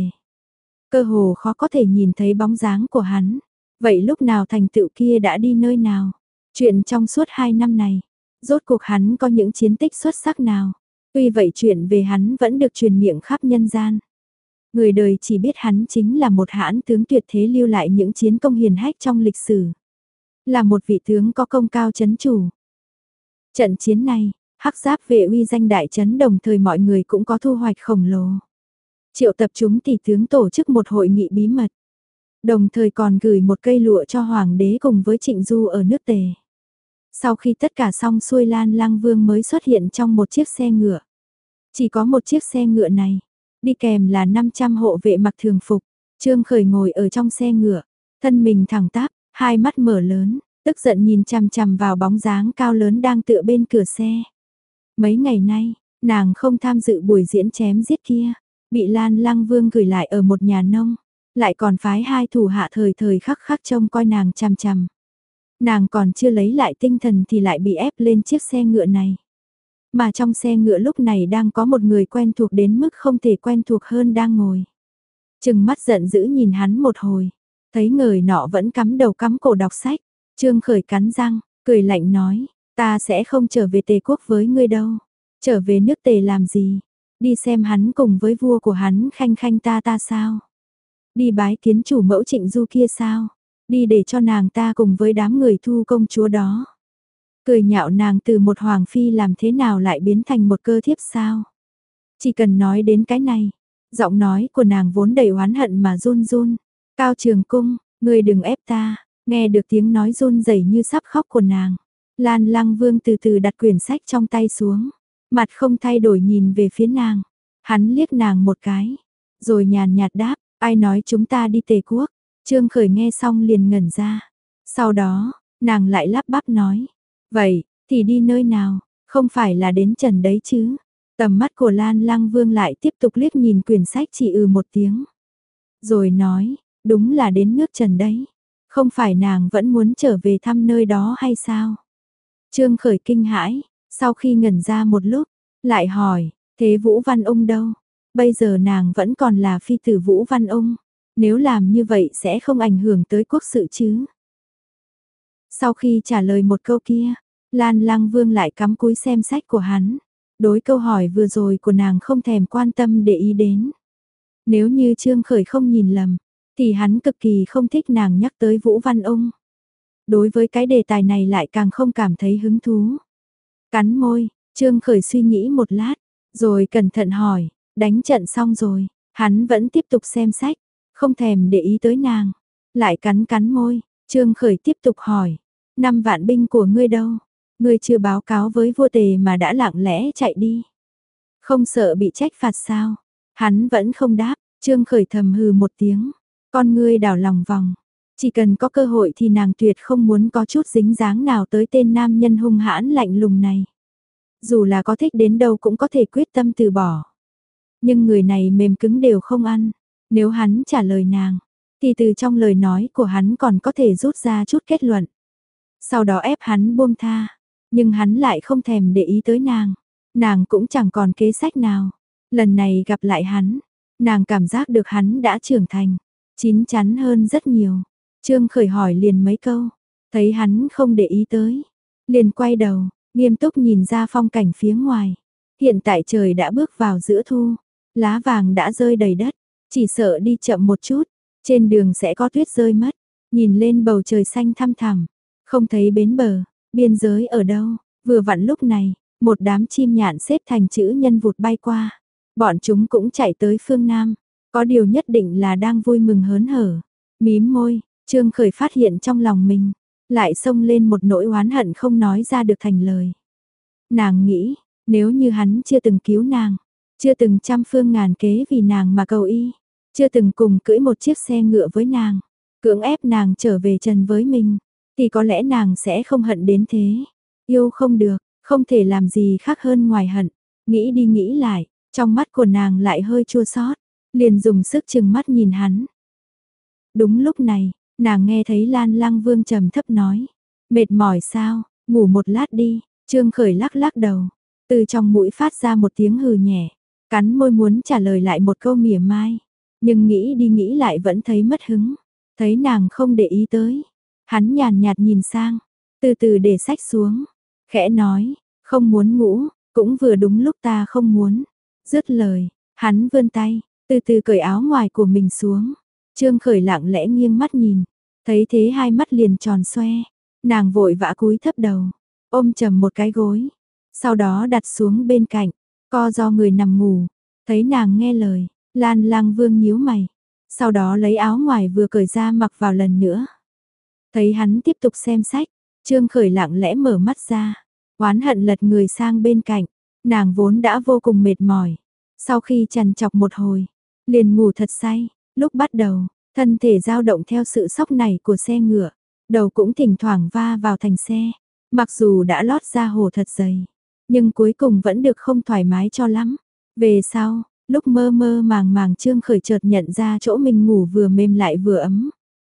cơ hồ khó có thể nhìn thấy bóng dáng của hắn. Vậy lúc nào thành tựu kia đã đi nơi nào? Chuyện trong suốt hai năm này, rốt cuộc hắn có những chiến tích xuất sắc nào? Tuy vậy chuyện về hắn vẫn được truyền miệng khắp nhân gian. Người đời chỉ biết hắn chính là một hãn tướng tuyệt thế lưu lại những chiến công hiển hách trong lịch sử. Là một vị tướng có công cao chấn chủ. Trận chiến này, Hắc Giáp vệ uy danh đại chấn, đồng thời mọi người cũng có thu hoạch khổng lồ. Triệu tập chúng tỷ tướng tổ chức một hội nghị bí mật. Đồng thời còn gửi một cây lụa cho Hoàng đế cùng với Trịnh Du ở nước Tề. Sau khi tất cả xong xuôi, Lan Lăng Vương mới xuất hiện trong một chiếc xe ngựa. Chỉ có một chiếc xe ngựa này, đi kèm là năm trăm hộ vệ mặc thường phục. Trương Khởi ngồi ở trong xe ngựa, thân mình thẳng tắp, hai mắt mở lớn, tức giận nhìn chằm chằm vào bóng dáng cao lớn đang tựa bên cửa xe. Mấy ngày nay, nàng không tham dự buổi diễn chém giết kia, bị Lan Lăng Vương gửi lại ở một nhà nông, lại còn phái hai thủ hạ thời thời khắc khắc trông coi nàng chằm chằm. Nàng còn chưa lấy lại tinh thần thì lại bị ép lên chiếc xe ngựa này. Mà trong xe ngựa lúc này đang có một người quen thuộc đến mức không thể quen thuộc hơn đang ngồi. Trừng mắt giận dữ nhìn hắn một hồi, thấy người nọ vẫn cắm đầu cắm cổ đọc sách. Trương Khởi cắn răng, cười lạnh nói, ta sẽ không trở về Tề quốc với ngươi đâu. Trở về nước Tề làm gì? Đi xem hắn cùng với vua của hắn khanh khanh ta ta sao? Đi bái kiến chủ mẫu Trịnh Du kia sao? Đi để cho nàng ta cùng với đám người thu công chúa đó. Cười nhạo nàng từ một hoàng phi làm thế nào lại biến thành một cơ thiếp sao? Chỉ cần nói đến cái này, giọng nói của nàng vốn đầy oán hận mà run run. Cao Trường Cung, ngươi đừng ép ta. Nghe được tiếng nói run rẩy như sắp khóc của nàng, Lan Lăng Vương từ từ đặt quyển sách trong tay xuống, mặt không thay đổi nhìn về phía nàng. Hắn liếc nàng một cái, rồi nhàn nhạt đáp, ai nói chúng ta đi Tề quốc? Trương Khởi nghe xong liền ngẩn ra. Sau đó, nàng lại lắp bắp nói, vậy thì đi nơi nào? Không phải là đến Trần đấy chứ? Tầm mắt của Lan Lăng Vương lại tiếp tục liếc nhìn quyển sách, chỉ ừ một tiếng, rồi nói, đúng là đến nước Trần đấy. Không phải nàng vẫn muốn trở về thăm nơi đó hay sao? Trương Khởi kinh hãi, sau khi ngẩn ra một lúc, lại hỏi, thế Vũ Văn Ung đâu? Bây giờ nàng vẫn còn là phi tử Vũ Văn Ung, nếu làm như vậy sẽ không ảnh hưởng tới quốc sự chứ? Sau khi trả lời một câu kia, Lan Lăng Vương lại cắm cúi xem sách của hắn, đối câu hỏi vừa rồi của nàng không thèm quan tâm để ý đến. Nếu như Trương Khởi không nhìn lầm, thì hắn cực kỳ không thích nàng nhắc tới Vũ Văn Ung. Đối với cái đề tài này lại càng không cảm thấy hứng thú. Cắn môi, Trương Khởi suy nghĩ một lát, rồi cẩn thận hỏi, đánh trận xong rồi, hắn vẫn tiếp tục xem sách, không thèm để ý tới nàng. Lại cắn cắn môi, Trương Khởi tiếp tục hỏi, năm vạn binh của ngươi đâu? Ngươi chưa báo cáo với vua Tề mà đã lặng lẽ chạy đi. Không sợ bị trách phạt sao? Hắn vẫn không đáp, Trương Khởi thầm hừ một tiếng. Con ngươi đảo lòng vòng, chỉ cần có cơ hội thì nàng tuyệt không muốn có chút dính dáng nào tới tên nam nhân hung hãn lạnh lùng này. Dù là có thích đến đâu cũng có thể quyết tâm từ bỏ. Nhưng người này mềm cứng đều không ăn. Nếu hắn trả lời nàng, thì từ trong lời nói của hắn còn có thể rút ra chút kết luận. Sau đó ép hắn buông tha. Nhưng hắn lại không thèm để ý tới nàng. Nàng cũng chẳng còn kế sách nào. Lần này gặp lại hắn, nàng cảm giác được hắn đã trưởng thành, chín chắn hơn rất nhiều. Trương Khởi hỏi liền mấy câu, thấy hắn không để ý tới, liền quay đầu, nghiêm túc nhìn ra phong cảnh phía ngoài. Hiện tại trời đã bước vào giữa thu, lá vàng đã rơi đầy đất, chỉ sợ đi chậm một chút, trên đường sẽ có tuyết rơi mất. Nhìn lên bầu trời xanh thăm thẳm, không thấy bến bờ, biên giới ở đâu, vừa vặn lúc này, một đám chim nhạn xếp thành chữ nhân vụt bay qua. Bọn chúng cũng chạy tới phương Nam, có điều nhất định là đang vui mừng hớn hở. Mím môi, Trương Khởi phát hiện trong lòng mình, lại xông lên một nỗi oán hận không nói ra được thành lời. Nàng nghĩ, nếu như hắn chưa từng cứu nàng, chưa từng trăm phương ngàn kế vì nàng mà cầu y, chưa từng cùng cưỡi một chiếc xe ngựa với nàng, cưỡng ép nàng trở về trần với mình, thì có lẽ nàng sẽ không hận đến thế. Yêu không được, không thể làm gì khác hơn ngoài hận. Nghĩ đi nghĩ lại, trong mắt của nàng lại hơi chua xót, liền dùng sức chừng mắt nhìn hắn. Đúng lúc này, nàng nghe thấy Lan Lăng Vương trầm thấp nói, mệt mỏi sao, ngủ một lát đi. Trương Khởi lắc lắc đầu, từ trong mũi phát ra một tiếng hừ nhẹ, cắn môi muốn trả lời lại một câu mỉa mai, nhưng nghĩ đi nghĩ lại vẫn thấy mất hứng. Thấy nàng không để ý tới, hắn nhàn nhạt nhìn sang, từ từ để sách xuống, khẽ nói, không muốn ngủ, cũng vừa đúng lúc ta không muốn. Dứt lời, hắn vươn tay, từ từ cởi áo ngoài của mình xuống. Trương Khởi lặng lẽ nghiêng mắt nhìn, thấy thế hai mắt liền tròn xoe, nàng vội vã cúi thấp đầu, ôm chầm một cái gối, sau đó đặt xuống bên cạnh, co do người nằm ngủ. Thấy nàng nghe lời, Lan Lang Vương nhíu mày, sau đó lấy áo ngoài vừa cởi ra mặc vào lần nữa. Thấy hắn tiếp tục xem sách, Trương Khởi lặng lẽ mở mắt ra, oán hận lật người sang bên cạnh, nàng vốn đã vô cùng mệt mỏi. Sau khi trằn trọc một hồi, liền ngủ thật say, lúc bắt đầu, thân thể dao động theo sự sóc nảy của xe ngựa, đầu cũng thỉnh thoảng va vào thành xe, mặc dù đã lót da hổ thật dày, nhưng cuối cùng vẫn được không thoải mái cho lắm. Về sau, lúc mơ mơ màng màng Trương Khởi chợt nhận ra chỗ mình ngủ vừa mềm lại vừa ấm,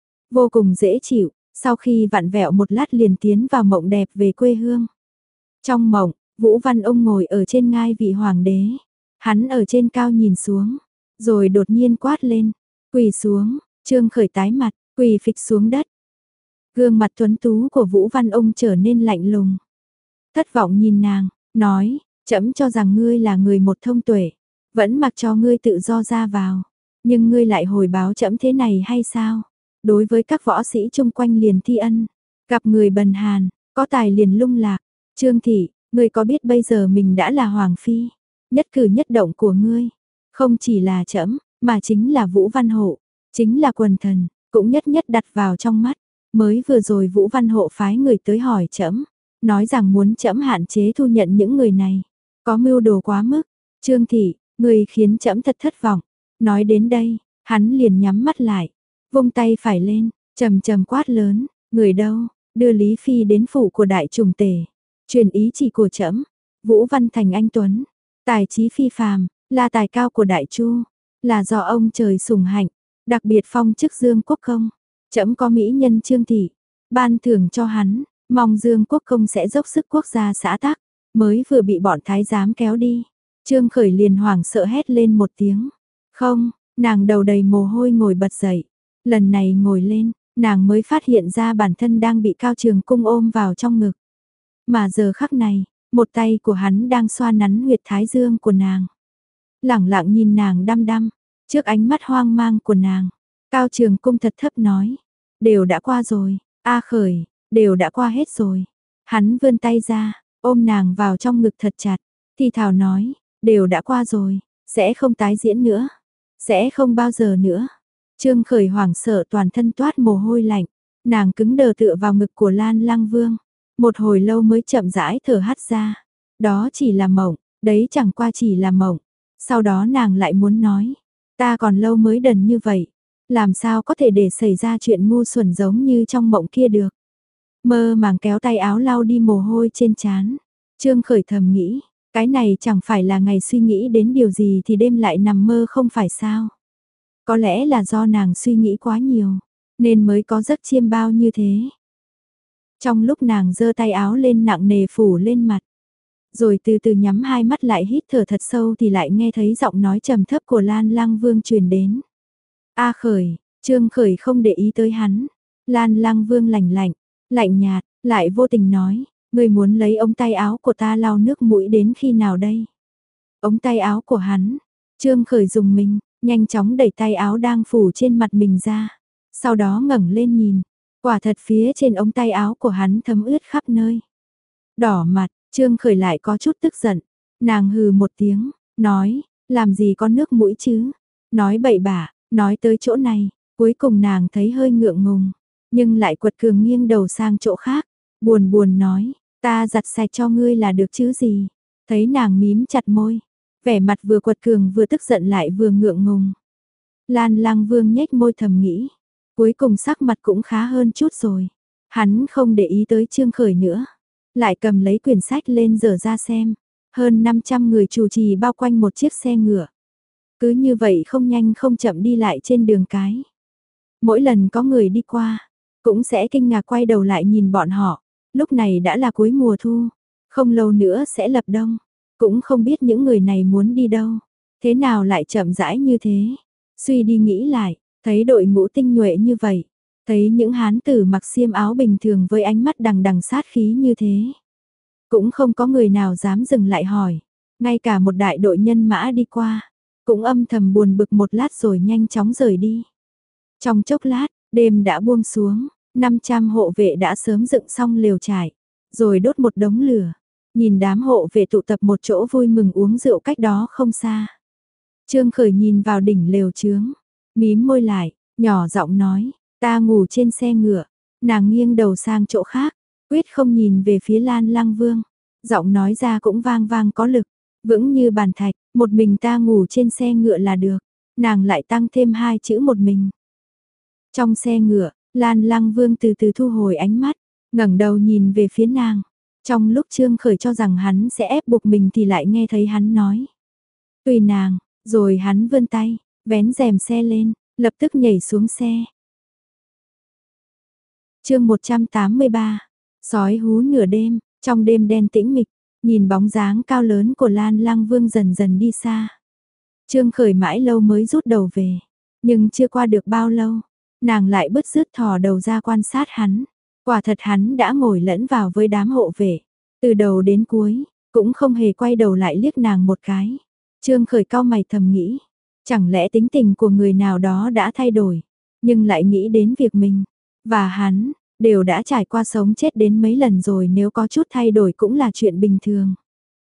vô cùng dễ chịu. Sau khi vặn vẹo một lát liền tiến vào mộng đẹp về quê hương. Trong mộng, Vũ Văn Ông ngồi ở trên ngai vị hoàng đế. Hắn ở trên cao nhìn xuống, rồi đột nhiên quát lên, quỳ xuống. Trương Khởi tái mặt, quỳ phịch xuống đất. Gương mặt tuấn tú của Vũ Văn Ông trở nên lạnh lùng. Thất vọng nhìn nàng, nói, trẫm cho rằng ngươi là người một thông tuệ, vẫn mặc cho ngươi tự do ra vào, nhưng ngươi lại hồi báo trẫm thế này hay sao? Đối với các võ sĩ chung quanh liền thi ân, gặp người bần hàn, có tài liền lung lạc. Trương thị, ngươi có biết bây giờ mình đã là hoàng phi, nhất cử nhất động của ngươi, không chỉ là trẫm, mà chính là Vũ Văn Hộ, chính là quần thần, cũng nhất nhất đặt vào trong mắt. Mới vừa rồi Vũ Văn Hộ phái người tới hỏi trẫm, nói rằng muốn trẫm hạn chế thu nhận những người này, có mưu đồ quá mức. Trương thị, ngươi khiến trẫm thật thất vọng. Nói đến đây, hắn liền nhắm mắt lại, vung tay phải lên, trầm trầm quát lớn, người đâu, đưa Lý Phi đến phủ của đại trùng tể, truyền ý chỉ của trẫm. Vũ Văn Thành anh tuấn, tài trí phi phàm, là tài cao của đại chu, là do ông trời sủng hạnh, đặc biệt phong chức Dương Quốc công. Trẫm có mỹ nhân Trương thị, ban thưởng cho hắn, mong Dương Quốc công sẽ dốc sức quốc gia xã tắc. Mới vừa bị bọn thái giám kéo đi, Trương Khởi liền hoảng sợ hét lên một tiếng. Không, nàng đầu đầy mồ hôi ngồi bật dậy. Lần này ngồi lên, nàng mới phát hiện ra bản thân đang bị Cao Trường Cung ôm vào trong ngực. Mà giờ khắc này, một tay của hắn đang xoa nắn huyệt thái dương của nàng. Lẳng lặng nhìn nàng đăm đăm, trước ánh mắt hoang mang của nàng, Cao Trường Cung thật thấp nói, đều đã qua rồi, A Khởi, đều đã qua hết rồi. Hắn vươn tay ra, ôm nàng vào trong ngực thật chặt, thì thào nói, đều đã qua rồi, sẽ không tái diễn nữa, sẽ không bao giờ nữa. Trương Khởi hoảng sợ toàn thân toát mồ hôi lạnh, nàng cứng đờ tựa vào ngực của Lan Lăng Vương, một hồi lâu mới chậm rãi thở hắt ra. Đó chỉ là mộng, đấy chẳng qua chỉ là mộng. Sau đó nàng lại muốn nói, ta còn lâu mới đần như vậy, làm sao có thể để xảy ra chuyện ngu xuẩn giống như trong mộng kia được. Mơ màng kéo tay áo lau đi mồ hôi trên trán. Trương Khởi thầm nghĩ, cái này chẳng phải là ngày suy nghĩ đến điều gì thì đêm lại nằm mơ không phải sao. Có lẽ là do nàng suy nghĩ quá nhiều, nên mới có giấc chiêm bao như thế. Trong lúc nàng giơ tay áo lên nặng nề phủ lên mặt, rồi từ từ nhắm hai mắt lại hít thở thật sâu thì lại nghe thấy giọng nói trầm thấp của Lan Lang Vương truyền đến. A Khởi, Trương Khởi không để ý tới hắn. Lan Lang Vương lạnh lạnh, lạnh nhạt, lại vô tình nói, ngươi muốn lấy ống tay áo của ta lau nước mũi đến khi nào đây? Ống tay áo của hắn, Trương Khởi dùng mình, nhanh chóng đẩy tay áo đang phủ trên mặt mình ra. Sau đó ngẩng lên nhìn, quả thật phía trên ống tay áo của hắn thấm ướt khắp nơi. Đỏ mặt, Trương Khởi lại có chút tức giận. Nàng hừ một tiếng, nói, làm gì có nước mũi chứ? Nói bậy bạ, nói tới chỗ này, cuối cùng nàng thấy hơi ngượng ngùng, nhưng lại quật cường nghiêng đầu sang chỗ khác, buồn buồn nói, ta giặt sạch cho ngươi là được chứ gì? Thấy nàng mím chặt môi, vẻ mặt vừa quật cường vừa tức giận lại vừa ngượng ngùng. Lan Lang Vương nhếch môi thầm nghĩ, cuối cùng sắc mặt cũng khá hơn chút rồi. Hắn không để ý tới Trương Khởi nữa, lại cầm lấy quyển sách lên dở ra xem. Hơn năm trăm người chủ trì bao quanh một chiếc xe ngựa. Cứ như vậy không nhanh không chậm đi lại trên đường cái. Mỗi lần có người đi qua, cũng sẽ kinh ngạc quay đầu lại nhìn bọn họ. Lúc này đã là cuối mùa thu, không lâu nữa sẽ lập đông. Cũng không biết những người này muốn đi đâu, thế nào lại chậm rãi như thế. Suy đi nghĩ lại, thấy đội ngũ tinh nhuệ như vậy, thấy những hán tử mặc xiêm áo bình thường với ánh mắt đằng đằng sát khí như thế. Cũng không có người nào dám dừng lại hỏi, ngay cả một đại đội nhân mã đi qua, cũng âm thầm buồn bực một lát rồi nhanh chóng rời đi. Trong chốc lát, đêm đã buông xuống, năm trăm hộ vệ đã sớm dựng xong lều trại, rồi đốt một đống lửa, nhìn đám hộ vệ tụ tập một chỗ vui mừng uống rượu cách đó không xa. Trương Khởi nhìn vào đỉnh lều trướng, mím môi lại, nhỏ giọng nói, ta ngủ trên xe ngựa. Nàng nghiêng đầu sang chỗ khác, quyết không nhìn về phía Lan Lang Vương. Giọng nói ra cũng vang vang có lực, vững như bàn thạch, một mình ta ngủ trên xe ngựa là được. Nàng lại tăng thêm hai chữ một mình. Trong xe ngựa, Lan Lang Vương từ từ thu hồi ánh mắt, ngẩng đầu nhìn về phía nàng. Trong lúc Trương Khởi cho rằng hắn sẽ ép buộc mình thì lại nghe thấy hắn nói. Tùy nàng, rồi hắn vươn tay, vén rèm xe lên, lập tức nhảy xuống xe. Chương một trăm tám mươi ba. Sói hú nửa đêm, trong đêm đen tĩnh mịch, nhìn bóng dáng cao lớn của Lan Lang Vương dần dần đi xa. Trương Khởi mãi lâu mới rút đầu về, nhưng chưa qua được bao lâu, nàng lại bứt rứt thò đầu ra quan sát hắn. Quả thật hắn đã ngồi lẫn vào với đám hộ vệ, từ đầu đến cuối, cũng không hề quay đầu lại liếc nàng một cái. Trương Khởi cau mày thầm nghĩ, chẳng lẽ tính tình của người nào đó đã thay đổi, nhưng lại nghĩ đến việc mình và hắn đều đã trải qua sống chết đến mấy lần rồi, nếu có chút thay đổi cũng là chuyện bình thường.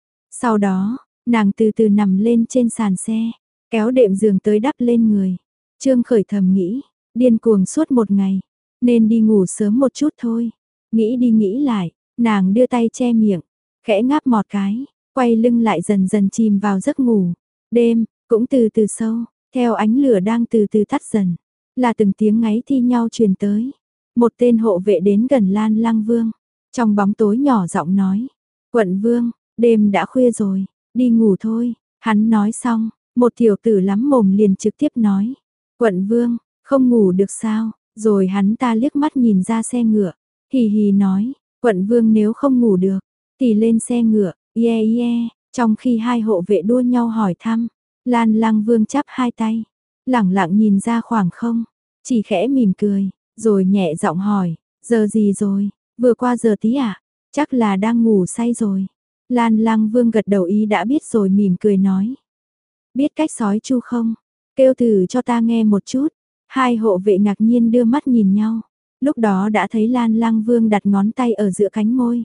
Sau đó, nàng từ từ nằm lên trên sàn xe, kéo đệm giường tới đắp lên người. Trương Khởi thầm nghĩ, điên cuồng suốt một ngày, nên đi ngủ sớm một chút thôi. Nghĩ đi nghĩ lại, nàng đưa tay che miệng, khẽ ngáp một cái, quay lưng lại dần dần chìm vào giấc ngủ. Đêm, cũng từ từ sâu, theo ánh lửa đang từ từ tắt dần, là từng tiếng ngáy thi nhau truyền tới. Một tên hộ vệ đến gần Lan Lang Vương, trong bóng tối nhỏ giọng nói, quận vương, đêm đã khuya rồi, đi ngủ thôi. Hắn nói xong, một tiểu tử lắm mồm liền trực tiếp nói, quận vương, không ngủ được sao? Rồi hắn ta liếc mắt nhìn ra xe ngựa, hì hì nói, quận vương nếu không ngủ được, thì lên xe ngựa, yeah yeah. Trong khi hai hộ vệ đua nhau hỏi thăm, Lan Lang Vương chắp hai tay, lẳng lặng nhìn ra khoảng không, chỉ khẽ mỉm cười, rồi nhẹ giọng hỏi, giờ gì rồi, vừa qua giờ tí à, chắc là đang ngủ say rồi. Lan Lang Vương gật đầu ý đã biết rồi mỉm cười nói, biết cách sói chu không, kêu thử cho ta nghe một chút. Hai hộ vệ ngạc nhiên đưa mắt nhìn nhau, lúc đó đã thấy Lan Lang Vương đặt ngón tay ở giữa cánh môi.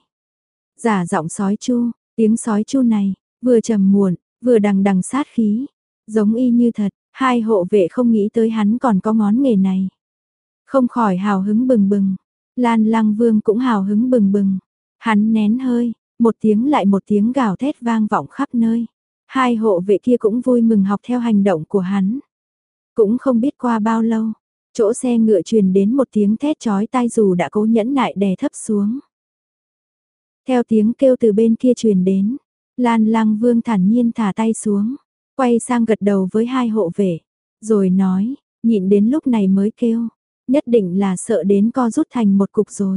Giả giọng sói chu, tiếng sói chu này, vừa trầm muộn, vừa đằng đằng sát khí, giống y như thật. Hai hộ vệ không nghĩ tới hắn còn có ngón nghề này, không khỏi hào hứng bừng bừng. Lan Lang Vương cũng hào hứng bừng bừng, hắn nén hơi, một tiếng lại một tiếng gào thét vang vọng khắp nơi. Hai hộ vệ kia cũng vui mừng học theo hành động của hắn. Cũng không biết qua bao lâu, chỗ xe ngựa truyền đến một tiếng thét chói tai dù đã cố nhẫn nại đè thấp xuống. Theo tiếng kêu từ bên kia truyền đến, Lan Lang Vương thản nhiên thả tay xuống, quay sang gật đầu với hai hộ vệ, rồi nói, nhịn đến lúc này mới kêu, nhất định là sợ đến co rút thành một cục rồi.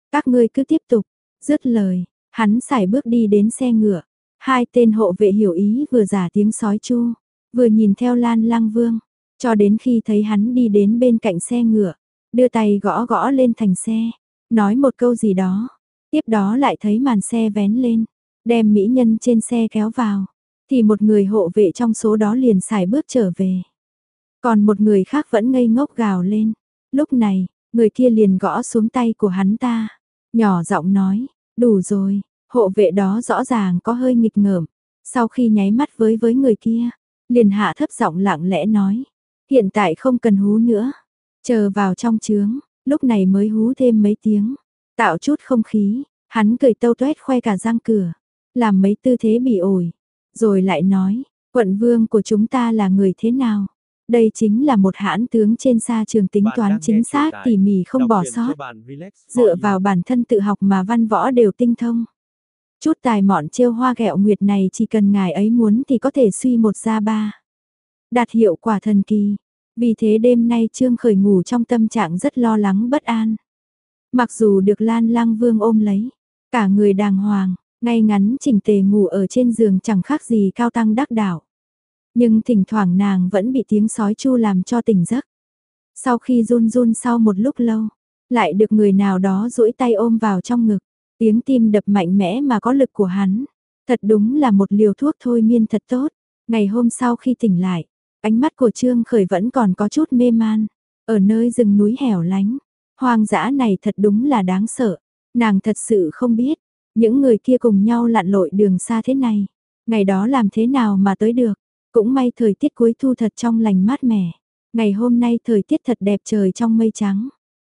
Các ngươi cứ tiếp tục. Dứt lời, hắn sải bước đi đến xe ngựa. Hai tên hộ vệ hiểu ý vừa giả tiếng sói chu, vừa nhìn theo Lan Lang Vương, cho đến khi thấy hắn đi đến bên cạnh xe ngựa, đưa tay gõ gõ lên thành xe, nói một câu gì đó. Tiếp đó lại thấy màn xe vén lên, đem mỹ nhân trên xe kéo vào, thì một người hộ vệ trong số đó liền sải bước trở về. Còn một người khác vẫn ngây ngốc gào lên. Lúc này, người kia liền gõ xuống tay của hắn ta, nhỏ giọng nói, đủ rồi. Hộ vệ đó rõ ràng có hơi nghịch ngợm, sau khi nháy mắt với với người kia, liền hạ thấp giọng lặng lẽ nói, hiện tại không cần hú nữa, chờ vào trong trướng, lúc này mới hú thêm mấy tiếng, tạo chút không khí. Hắn cười tâu tuét khoe cả răng cửa, làm mấy tư thế bị ổi, rồi lại nói, quận vương của chúng ta là người thế nào? Đây chính là một hãn tướng trên sa trường tính toán chính xác tỉ mỉ không bỏ sót, dựa vào bản thân tự học mà văn võ đều tinh thông. Chút tài mọn trêu hoa ghẹo nguyệt này chỉ cần ngài ấy muốn thì có thể suy một ra ba. Đạt hiệu quả thần kỳ. Vì thế đêm nay Trương Khởi ngủ trong tâm trạng rất lo lắng bất an. Mặc dù được Lan Lang Vương ôm lấy, cả người đàng hoàng, ngay ngắn chỉnh tề ngủ ở trên giường chẳng khác gì cao tăng đắc đạo. Nhưng thỉnh thoảng nàng vẫn bị tiếng sói chu làm cho tỉnh giấc. Sau khi run run sau một lúc lâu, lại được người nào đó duỗi tay ôm vào trong ngực. Tiếng tim đập mạnh mẽ mà có lực của hắn, thật đúng là một liều thuốc thôi miên thật tốt. Ngày hôm sau khi tỉnh lại, ánh mắt của Trương Khởi vẫn còn có chút mê man. Ở nơi rừng núi hẻo lánh, hoang dã này thật đúng là đáng sợ. Nàng thật sự không biết, những người kia cùng nhau lặn lội đường xa thế này, ngày đó làm thế nào mà tới được. Cũng may thời tiết cuối thu thật trong lành mát mẻ. Ngày hôm nay thời tiết thật đẹp trời trong mây trắng.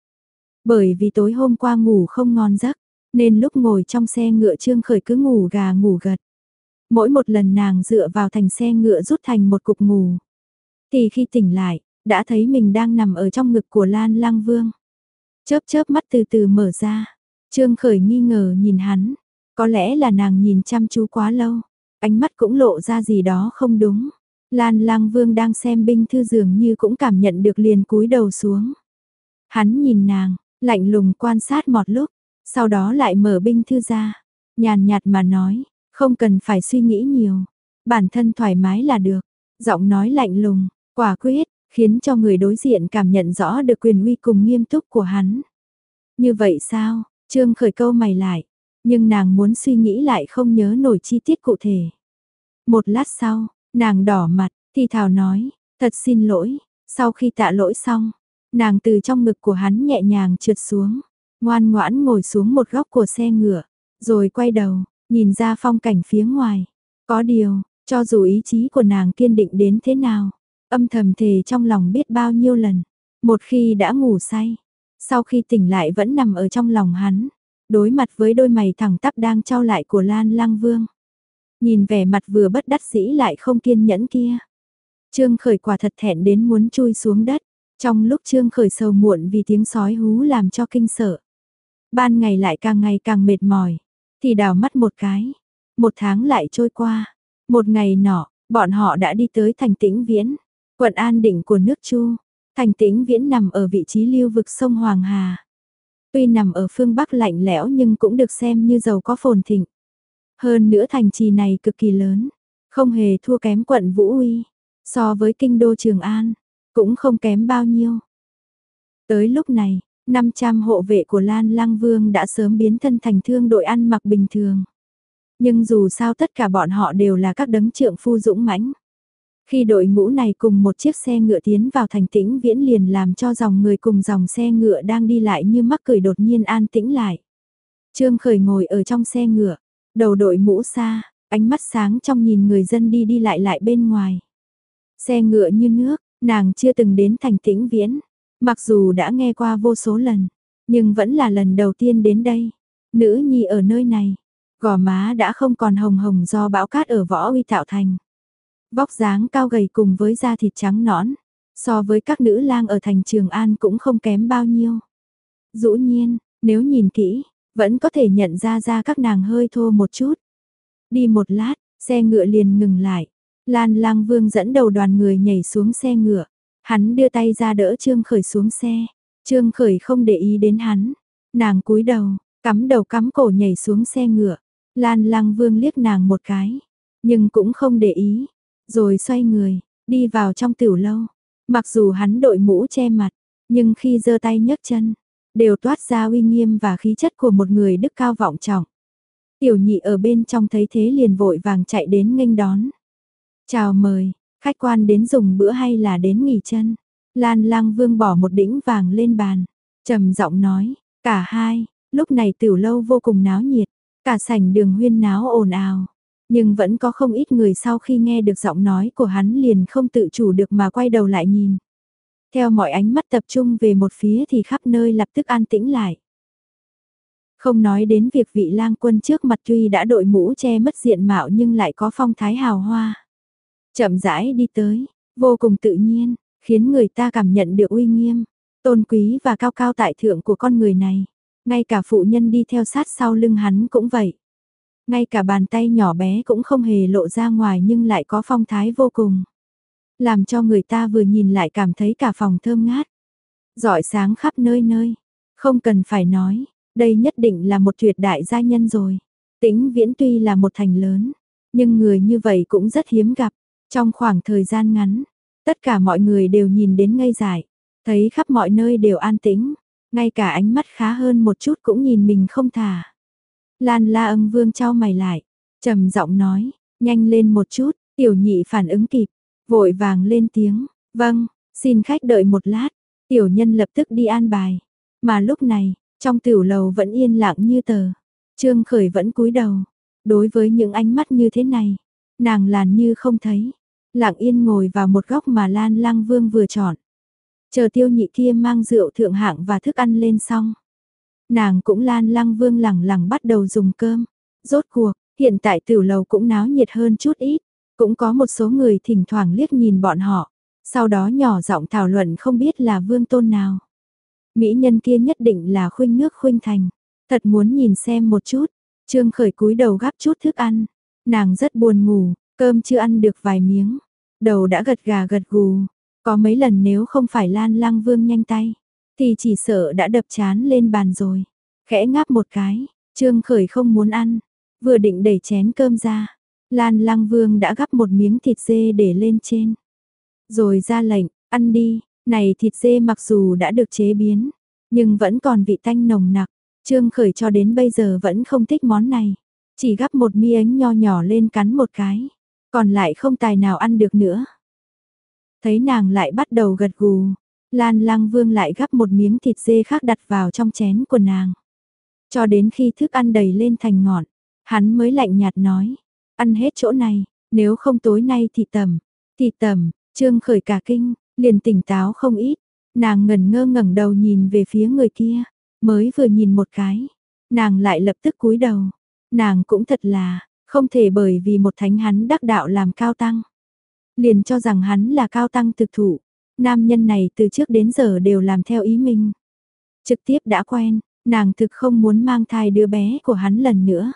Bởi vì tối hôm qua ngủ không ngon giấc, nên lúc ngồi trong xe ngựa Trương Khởi cứ ngủ gà ngủ gật. Mỗi một lần nàng dựa vào thành xe ngựa rút thành một cục ngủ, thì khi tỉnh lại, đã thấy mình đang nằm ở trong ngực của Lan Lang Vương. Chớp chớp mắt từ từ mở ra, Trương Khởi nghi ngờ nhìn hắn, có lẽ là nàng nhìn chăm chú quá lâu, ánh mắt cũng lộ ra gì đó không đúng. Lan Lang Vương đang xem binh thư dường như cũng cảm nhận được liền cúi đầu xuống. Hắn nhìn nàng, lạnh lùng quan sát một lúc, sau đó lại mở binh thư ra, nhàn nhạt mà nói, không cần phải suy nghĩ nhiều, bản thân thoải mái là được. Giọng nói lạnh lùng, quả quyết, khiến cho người đối diện cảm nhận rõ được quyền uy cùng nghiêm túc của hắn. Như vậy sao? Trương Khởi câu mày lại, nhưng nàng muốn suy nghĩ lại không nhớ nổi chi tiết cụ thể. Một lát sau, nàng đỏ mặt, thì thào nói, thật xin lỗi. Sau khi tạ lỗi xong, nàng từ trong ngực của hắn nhẹ nhàng trượt xuống, ngoan ngoãn ngồi xuống một góc của xe ngựa, rồi quay đầu, nhìn ra phong cảnh phía ngoài. Có điều, cho dù ý chí của nàng kiên định đến thế nào, âm thầm thề trong lòng biết bao nhiêu lần, một khi đã ngủ say, sau khi tỉnh lại vẫn nằm ở trong lòng hắn, đối mặt với đôi mày thẳng tắp đang trao lại của Lan Lang Vương. Nhìn vẻ mặt vừa bất đắc dĩ lại không kiên nhẫn kia, Trương Khởi quả thật thẹn đến muốn chui xuống đất. Trong lúc Trương Khởi sầu muộn vì tiếng sói hú làm cho kinh sợ, ban ngày lại càng ngày càng mệt mỏi, thì đảo mắt một cái, một tháng lại trôi qua. Một ngày nọ, bọn họ đã đi tới thành Tĩnh Viễn, quận An Định của nước Chu. Thành Tĩnh Viễn nằm ở vị trí lưu vực sông Hoàng Hà. Tuy nằm ở phương Bắc lạnh lẽo nhưng cũng được xem như giàu có phồn thịnh. Hơn nữa thành trì này cực kỳ lớn, không hề thua kém quận Vũ Uy, so với kinh đô Trường An, cũng không kém bao nhiêu. Tới lúc này, năm trăm hộ vệ của Lan Lang Vương đã sớm biến thân thành thương đội ăn mặc bình thường. Nhưng dù sao tất cả bọn họ đều là các đấng trượng phu dũng mãnh. Khi đội ngũ này cùng một chiếc xe ngựa tiến vào thành Tĩnh Viễn liền làm cho dòng người cùng dòng xe ngựa đang đi lại như mắc cười đột nhiên an tĩnh lại. Trương Khởi ngồi ở trong xe ngựa, đầu đội mũ sa, ánh mắt sáng trong nhìn người dân đi đi lại lại bên ngoài. Xe ngựa như nước, nàng chưa từng đến thành Tĩnh Viễn, mặc dù đã nghe qua vô số lần, nhưng vẫn là lần đầu tiên đến đây. Nữ nhi ở nơi này, gò má đã không còn hồng hồng do bão cát ở Võ Uy tạo thành. Vóc dáng cao gầy cùng với da thịt trắng nõn, so với các nữ lang ở thành Trường An cũng không kém bao nhiêu. Dũ nhiên, nếu nhìn kỹ, vẫn có thể nhận ra ra các nàng hơi thô một chút. Đi một lát, xe ngựa liền ngừng lại. Lan Lang Vương dẫn đầu đoàn người nhảy xuống xe ngựa. Hắn đưa tay ra đỡ Trương Khởi xuống xe. Trương Khởi không để ý đến hắn. Nàng cúi đầu, cắm đầu cắm cổ nhảy xuống xe ngựa. Lan Lăng Vương liếc nàng một cái, nhưng cũng không để ý, rồi xoay người, đi vào trong tiểu lâu. Mặc dù hắn đội mũ che mặt, nhưng khi giơ tay nhấc chân, đều toát ra uy nghiêm và khí chất của một người đức cao vọng trọng. Tiểu nhị ở bên trong thấy thế liền vội vàng chạy đến nghênh đón. Chào mời, khách quan đến dùng bữa hay là đến nghỉ chân? Lan Lăng Vương bỏ một đĩnh vàng lên bàn, trầm giọng nói, cả hai. Lúc này tiểu lâu vô cùng náo nhiệt, cả sảnh đường huyên náo ồn ào. Nhưng vẫn có không ít người sau khi nghe được giọng nói của hắn liền không tự chủ được mà quay đầu lại nhìn. Theo mọi ánh mắt tập trung về một phía thì khắp nơi lập tức an tĩnh lại. Không nói đến việc vị lang quân trước mặt tuy đã đội mũ che mất diện mạo nhưng lại có phong thái hào hoa. Chậm rãi đi tới, vô cùng tự nhiên, khiến người ta cảm nhận được uy nghiêm, tôn quý và cao cao tại thượng của con người này. Ngay cả phụ nhân đi theo sát sau lưng hắn cũng vậy. Ngay cả bàn tay nhỏ bé cũng không hề lộ ra ngoài nhưng lại có phong thái vô cùng. Làm cho người ta vừa nhìn lại cảm thấy cả phòng thơm ngát. Rọi sáng khắp nơi nơi. Không cần phải nói, đây nhất định là một tuyệt đại gia nhân rồi. Tĩnh Viễn tuy là một thành lớn, nhưng người như vậy cũng rất hiếm gặp. Trong khoảng thời gian ngắn, tất cả mọi người đều nhìn đến ngây dại, thấy khắp mọi nơi đều an tĩnh, ngay cả ánh mắt khá hơn một chút cũng nhìn mình không thả. Lan La Ưng Vương chau mày lại, trầm giọng nói, nhanh lên một chút. Tiểu nhị phản ứng kịp, vội vàng lên tiếng, vâng, xin khách đợi một lát. Tiểu nhân lập tức đi an bài. Mà lúc này, trong tiểu lầu vẫn yên lặng như tờ. Trương Khởi vẫn cúi đầu. Đối với những ánh mắt như thế này, nàng làn như không thấy, lặng yên ngồi vào một góc mà Lan Lăng Vương vừa chọn. Chờ tiêu nhị kia mang rượu thượng hạng và thức ăn lên xong, nàng cũng Lan Lăng Vương lẳng lẳng bắt đầu dùng cơm. Rốt cuộc, hiện tại tiểu lầu cũng náo nhiệt hơn chút ít, cũng có một số người thỉnh thoảng liếc nhìn bọn họ, sau đó nhỏ giọng thảo luận không biết là vương tôn nào. Mỹ nhân kia nhất định là Khuynh Nước Khuynh Thành, thật muốn nhìn xem một chút. Trương Khởi cúi đầu gắp chút thức ăn, nàng rất buồn ngủ, cơm chưa ăn được vài miếng, đầu đã gật gà gật gù, có mấy lần nếu không phải Lan Lăng Vương nhanh tay, thì chỉ sợ đã đập chán lên bàn rồi. Khẽ ngáp một cái, Trương Khởi không muốn ăn, vừa định đẩy chén cơm ra, Lan Lăng Vương đã gắp một miếng thịt dê để lên trên, rồi ra lệnh, ăn đi. Này thịt dê mặc dù đã được chế biến, nhưng vẫn còn vị tanh nồng nặc. Trương Khởi cho đến bây giờ vẫn không thích món này, chỉ gắp một miếng nho nhỏ lên cắn một cái, còn lại không tài nào ăn được nữa. Thấy nàng lại bắt đầu gật gù, Lan Lăng Vương lại gắp một miếng thịt dê khác đặt vào trong chén của nàng. Cho đến khi thức ăn đầy lên thành ngọn, hắn mới lạnh nhạt nói, ăn hết chỗ này, nếu không tối nay thì tầm, thì tầm. Trương Khởi cả kinh, liền tỉnh táo không ít, nàng ngẩn ngơ ngẩng đầu nhìn về phía người kia, mới vừa nhìn một cái, nàng lại lập tức cúi đầu. Nàng cũng thật là, không thể bởi vì một thánh hắn đắc đạo làm cao tăng, liền cho rằng hắn là cao tăng thực thụ. Nam nhân này từ trước đến giờ đều làm theo ý mình, trực tiếp đã quen, nàng thực không muốn mang thai đứa bé của hắn lần nữa.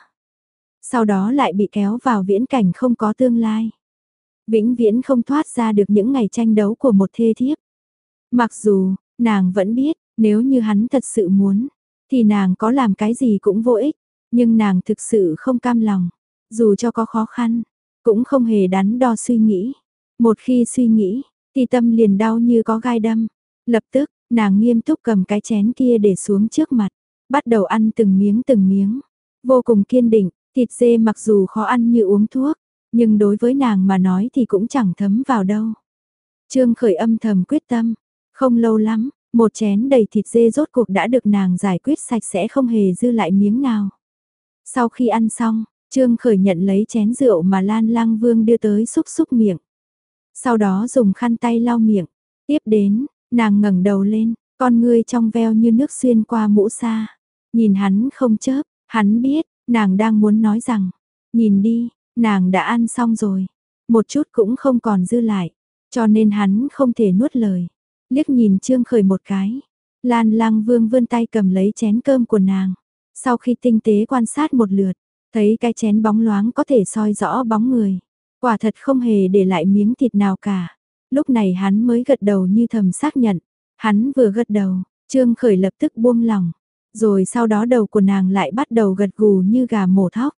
Sau đó lại bị kéo vào viễn cảnh không có tương lai, vĩnh viễn không thoát ra được những ngày tranh đấu của một thê thiếp. Mặc dù, nàng vẫn biết, nếu như hắn thật sự muốn, thì nàng có làm cái gì cũng vô ích, nhưng nàng thực sự không cam lòng, dù cho có khó khăn, cũng không hề đắn đo suy nghĩ. Một khi suy nghĩ, thì tâm liền đau như có gai đâm. Lập tức, nàng nghiêm túc cầm cái chén kia để xuống trước mặt, bắt đầu ăn từng miếng từng miếng, vô cùng kiên định. Thịt dê mặc dù khó ăn như uống thuốc, nhưng đối với nàng mà nói thì cũng chẳng thấm vào đâu. Trương Khởi âm thầm quyết tâm, không lâu lắm, một chén đầy thịt dê rốt cuộc đã được nàng giải quyết sạch sẽ không hề dư lại miếng nào. Sau khi ăn xong, Trương Khởi nhận lấy chén rượu mà Lan Lăng Vương đưa tới xúc xúc miệng. Sau đó dùng khăn tay lau miệng. Tiếp đến, nàng ngẩng đầu lên, con ngươi trong veo như nước xuyên qua mũ sa. Nhìn hắn không chớp, hắn biết, nàng đang muốn nói rằng, nhìn đi, nàng đã ăn xong rồi, một chút cũng không còn dư lại, cho nên hắn không thể nuốt lời. Liếc nhìn Trương Khởi một cái, Lan Lăng Vương vươn tay cầm lấy chén cơm của nàng. Sau khi tinh tế quan sát một lượt, thấy cái chén bóng loáng có thể soi rõ bóng người, quả thật không hề để lại miếng thịt nào cả. Lúc này hắn mới gật đầu như thầm xác nhận. Hắn vừa gật đầu, Trương Khởi lập tức buông lòng, Rồi sau đó đầu của nàng lại bắt đầu gật gù như gà mổ thóc.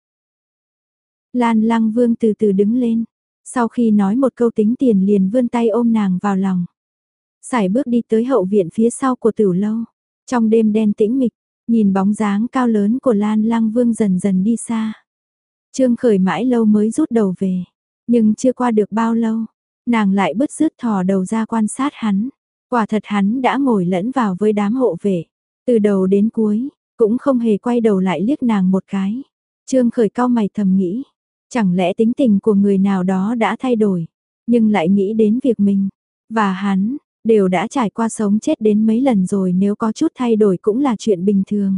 Lan Lăng Vương từ từ đứng lên, sau khi nói một câu tính tiền liền vươn tay ôm nàng vào lòng. Sải bước đi tới hậu viện phía sau của Tửu lâu, trong đêm đen tĩnh mịch, nhìn bóng dáng cao lớn của Lan Lăng Vương dần dần đi xa. Trương Khởi mãi lâu mới rút đầu về, nhưng chưa qua được bao lâu, nàng lại bứt rứt thò đầu ra quan sát hắn. Quả thật hắn đã ngồi lẫn vào với đám hộ vệ, từ đầu đến cuối, cũng không hề quay đầu lại liếc nàng một cái. Trương Khởi cau mày thầm nghĩ, chẳng lẽ tính tình của người nào đó đã thay đổi, nhưng lại nghĩ đến việc mình và hắn đều đã trải qua sống chết đến mấy lần rồi, nếu có chút thay đổi cũng là chuyện bình thường.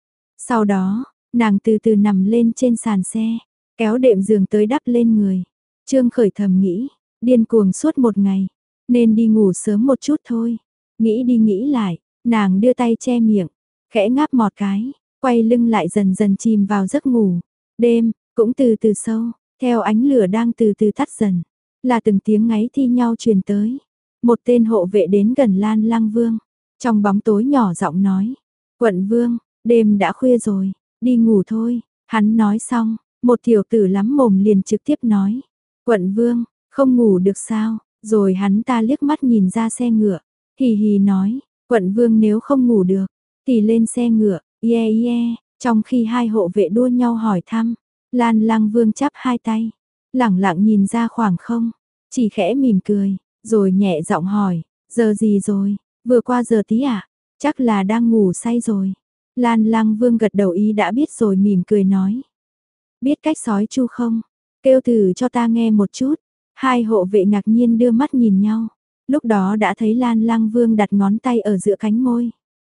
Sau đó, nàng từ từ nằm lên trên sàn xe, kéo đệm giường tới đắp lên người. Trương Khởi thầm nghĩ, điên cuồng suốt một ngày, nên đi ngủ sớm một chút thôi. Nghĩ đi nghĩ lại, nàng đưa tay che miệng, khẽ ngáp một cái, quay lưng lại dần dần chìm vào giấc ngủ. Đêm, cũng từ từ sâu, theo ánh lửa đang từ từ tắt dần, là từng tiếng ngáy thi nhau truyền tới. Một tên hộ vệ đến gần Lan Lăng Vương, trong bóng tối nhỏ giọng nói, quận vương, đêm đã khuya rồi, đi ngủ thôi. Hắn nói xong, một tiểu tử lắm mồm liền trực tiếp nói, quận vương, không ngủ được sao? Rồi hắn ta liếc mắt nhìn ra xe ngựa, hì hì nói, quận vương nếu không ngủ được, thì lên xe ngựa, yeah yeah. Trong khi hai hộ vệ đua nhau hỏi thăm, Lan Lăng Vương chắp hai tay, lẳng lặng nhìn ra khoảng không, chỉ khẽ mỉm cười, rồi nhẹ giọng hỏi, giờ gì rồi, vừa qua giờ tí à, chắc là đang ngủ say rồi. Lan Lăng Vương gật đầu ý đã biết rồi mỉm cười nói, biết cách sói chu không, kêu thử cho ta nghe một chút. Hai hộ vệ ngạc nhiên đưa mắt nhìn nhau, lúc đó đã thấy Lan Lăng Vương đặt ngón tay ở giữa cánh môi.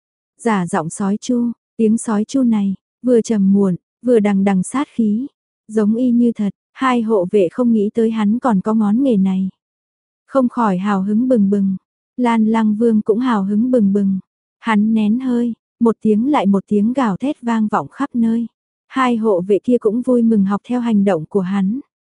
Giả giọng sói chu, tiếng sói chu này, vừa trầm muộn, vừa đằng đằng sát khí, giống y như thật. Hai hộ vệ không nghĩ tới hắn còn có ngón nghề này, không khỏi hào hứng bừng bừng. Lan Lăng Vương cũng hào hứng bừng bừng, hắn nén hơi, một tiếng lại một tiếng gào thét vang vọng khắp nơi. Hai hộ vệ kia cũng vui mừng học theo hành động của hắn.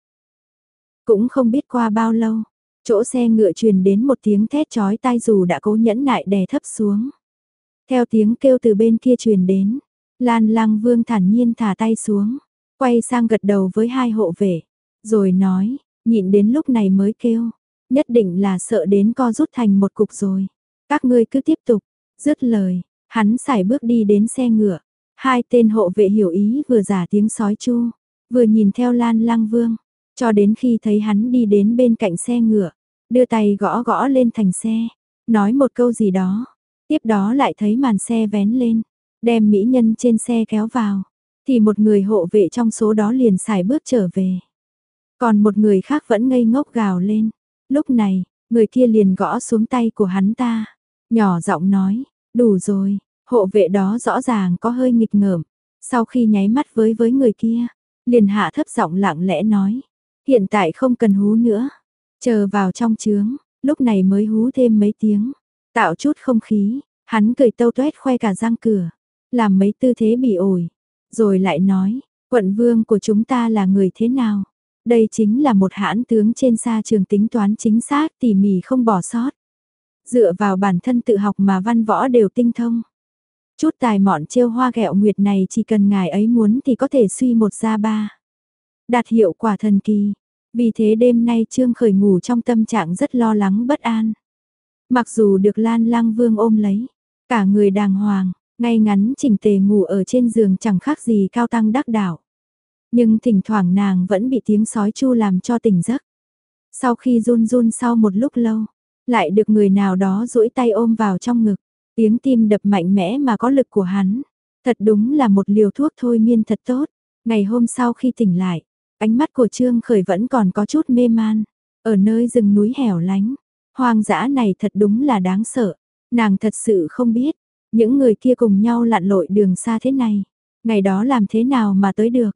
Cũng không biết qua bao lâu, chỗ xe ngựa truyền đến một tiếng thét chói tai dù đã cố nhẫn nại đè thấp xuống. Theo tiếng kêu từ bên kia truyền đến, Lan Lăng Vương thản nhiên thả tay xuống, quay sang gật đầu với hai hộ vệ, rồi nói, nhịn đến lúc này mới kêu, nhất định là sợ đến co rút thành một cục rồi. Các ngươi cứ tiếp tục. Dứt lời, hắn sải bước đi đến xe ngựa. Hai tên hộ vệ hiểu ý vừa giả tiếng sói chu, vừa nhìn theo Lan Lăng Vương, cho đến khi thấy hắn đi đến bên cạnh xe ngựa, đưa tay gõ gõ lên thành xe, nói một câu gì đó. Tiếp đó lại thấy màn xe vén lên, đem mỹ nhân trên xe kéo vào, thì một người hộ vệ trong số đó liền sải bước trở về. Còn một người khác vẫn ngây ngốc gào lên. Lúc này, người kia liền gõ xuống tay của hắn ta, nhỏ giọng nói, đủ rồi. Hộ vệ đó rõ ràng có hơi nghịch ngợm, sau khi nháy mắt với với người kia, liền hạ thấp giọng lặng lẽ nói, hiện tại không cần hú nữa, chờ vào trong trướng, lúc này mới hú thêm mấy tiếng, tạo chút không khí. Hắn cười tâu tuét khoe cả răng cửa, làm mấy tư thế bị ổi, rồi lại nói, quận vương của chúng ta là người thế nào? Đây chính là một hãn tướng trên xa trường, tính toán chính xác tỉ mỉ không bỏ sót. Dựa vào bản thân tự học mà văn võ đều tinh thông. Chút tài mọn trêu hoa ghẹo nguyệt này chỉ cần ngài ấy muốn thì có thể suy một ra ba. Đạt hiệu quả thần kỳ. Vì thế đêm nay Trương Khởi ngủ trong tâm trạng rất lo lắng bất an. Mặc dù được Lan Lăng Vương ôm lấy, cả người đàng hoàng, ngay ngắn chỉnh tề ngủ ở trên giường chẳng khác gì cao tăng đắc đạo. Nhưng thỉnh thoảng nàng vẫn bị tiếng sói chu làm cho tỉnh giấc. Sau khi run run sau một lúc lâu, lại được người nào đó duỗi tay ôm vào trong ngực. Tiếng tim đập mạnh mẽ mà có lực của hắn, thật đúng là một liều thuốc thôi miên thật tốt. Ngày hôm sau khi tỉnh lại, ánh mắt của Trương Khởi vẫn còn có chút mê man. Ở nơi rừng núi hẻo lánh, hoang dã này thật đúng là đáng sợ. Nàng thật sự không biết, những người kia cùng nhau lặn lội đường xa thế này, ngày đó làm thế nào mà tới được.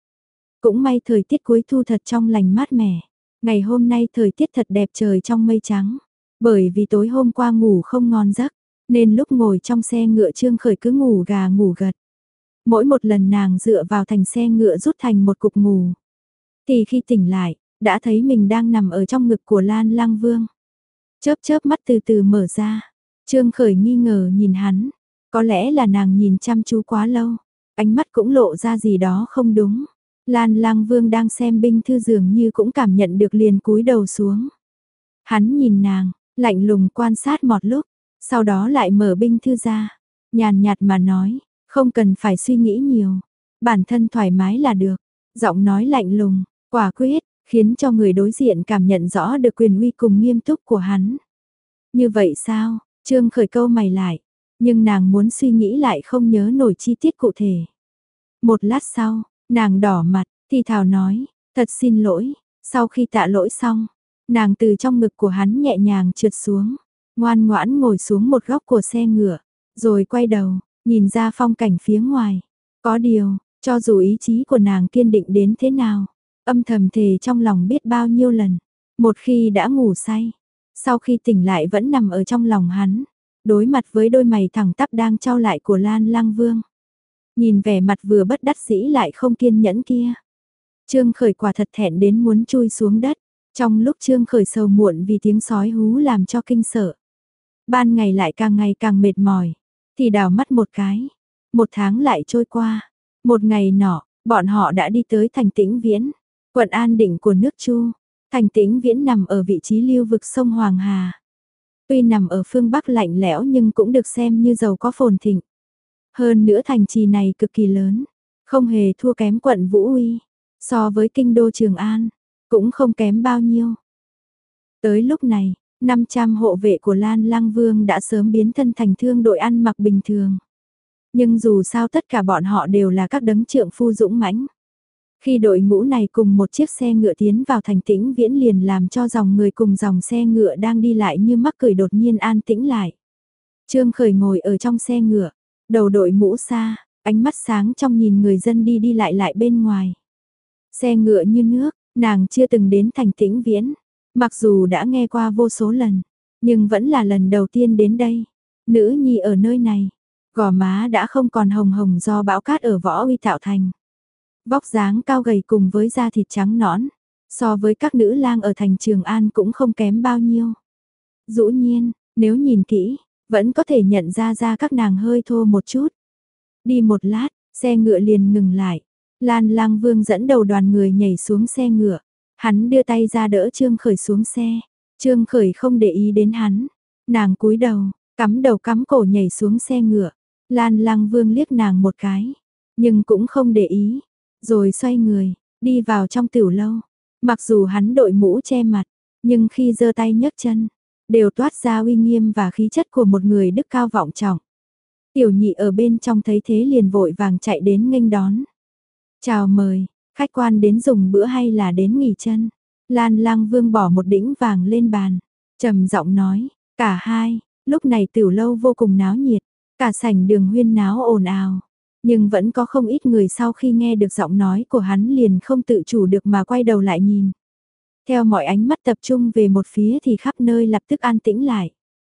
Cũng may thời tiết cuối thu thật trong lành mát mẻ. Ngày hôm nay thời tiết thật đẹp, trời trong mây trắng. Bởi vì tối hôm qua ngủ không ngon giấc, nên lúc ngồi trong xe ngựa Trương Khởi cứ ngủ gà ngủ gật. Mỗi một lần nàng dựa vào thành xe ngựa rút thành một cục ngủ, thì khi tỉnh lại, đã thấy mình đang nằm ở trong ngực của Lan Lăng Vương. Chớp chớp mắt từ từ mở ra, Trương Khởi nghi ngờ nhìn hắn, Có lẽ là nàng nhìn chăm chú quá lâu, ánh mắt cũng lộ ra gì đó không đúng. Lan Lang Vương đang xem binh thư dường như cũng cảm nhận được liền cúi đầu xuống. Hắn nhìn nàng, lạnh lùng quan sát một lúc, sau đó lại mở binh thư ra, nhàn nhạt mà nói, không cần phải suy nghĩ nhiều, bản thân thoải mái là được. Giọng nói lạnh lùng, quả quyết, khiến cho người đối diện cảm nhận rõ được quyền uy cùng nghiêm túc của hắn. Như vậy sao? Trương Khởi câu mày lại, nhưng nàng muốn suy nghĩ lại không nhớ nổi chi tiết cụ thể. Một lát sau, nàng đỏ mặt, thì thào nói, thật xin lỗi. Sau khi tạ lỗi xong, nàng từ trong ngực của hắn nhẹ nhàng trượt xuống, ngoan ngoãn ngồi xuống một góc của xe ngựa, rồi quay đầu, nhìn ra phong cảnh phía ngoài. Có điều, cho dù ý chí của nàng kiên định đến thế nào, âm thầm thề trong lòng biết bao nhiêu lần, một khi đã ngủ say, sau khi tỉnh lại vẫn nằm ở trong lòng hắn, đối mặt với đôi mày thẳng tắp đang trao lại của Lan Lang Vương. Nhìn vẻ mặt vừa bất đắc dĩ lại không kiên nhẫn kia, Trương Khởi quả thật thẹn đến muốn chui xuống đất. Trong lúc Trương Khởi sầu muộn vì tiếng sói hú làm cho kinh sợ, ban ngày lại càng ngày càng mệt mỏi, thì đảo mắt một cái, một tháng lại trôi qua. Một ngày nọ, bọn họ đã đi tới thành Tĩnh Viễn, quận An Định của nước Chu. Thành Tĩnh Viễn nằm ở vị trí lưu vực sông Hoàng Hà. Tuy nằm ở phương Bắc lạnh lẽo nhưng cũng được xem như giàu có phồn thịnh. Hơn nữa thành trì này cực kỳ lớn, không hề thua kém quận Vũ Uy. So với kinh đô Trường An, cũng không kém bao nhiêu. Tới lúc này, năm trăm hộ vệ của Lan Lang Vương đã sớm biến thân thành thương đội ăn mặc bình thường. Nhưng dù sao tất cả bọn họ đều là các đấng trượng phu dũng mãnh. Khi đội ngũ này cùng một chiếc xe ngựa tiến vào thành Tĩnh Viễn liền làm cho dòng người cùng dòng xe ngựa đang đi lại như mắc cười đột nhiên an tĩnh lại. Trương Khởi ngồi ở trong xe ngựa, đầu đội mũ xa, ánh mắt sáng trong nhìn người dân đi đi lại lại bên ngoài. Xe ngựa như nước, nàng chưa từng đến thành Tĩnh Viễn, mặc dù đã nghe qua vô số lần, nhưng vẫn là lần đầu tiên đến đây. Nữ nhi ở nơi này, gò má đã không còn hồng hồng do bão cát ở Võ Uy tạo thành. Vóc dáng cao gầy cùng với da thịt trắng nõn, so với các nữ lang ở thành Trường An cũng không kém bao nhiêu. Dĩ nhiên, nếu nhìn kỹ, vẫn có thể nhận ra ra các nàng hơi thô một chút. Đi một lát, xe ngựa liền ngừng lại. Lan Lang Vương dẫn đầu đoàn người nhảy xuống xe ngựa. Hắn đưa tay ra đỡ Trương Khởi xuống xe. Trương Khởi không để ý đến hắn. Nàng cúi đầu, cắm đầu cắm cổ nhảy xuống xe ngựa. Lan Lang Vương liếc nàng một cái, nhưng cũng không để ý. Rồi xoay người, đi vào trong tiểu lâu. Mặc dù hắn đội mũ che mặt, nhưng khi giơ tay nhấc chân, đều toát ra uy nghiêm và khí chất của một người đức cao vọng trọng. Tiểu nhị ở bên trong thấy thế liền vội vàng chạy đến nghênh đón. Chào mời, khách quan đến dùng bữa hay là đến nghỉ chân? Lan Lang Vương bỏ một đĩnh vàng lên bàn, trầm giọng nói, cả hai. Lúc này tiểu lâu vô cùng náo nhiệt, cả sảnh đường huyên náo ồn ào. Nhưng vẫn có không ít người sau khi nghe được giọng nói của hắn liền không tự chủ được mà quay đầu lại nhìn. Theo mọi ánh mắt tập trung về một phía thì khắp nơi lập tức an tĩnh lại.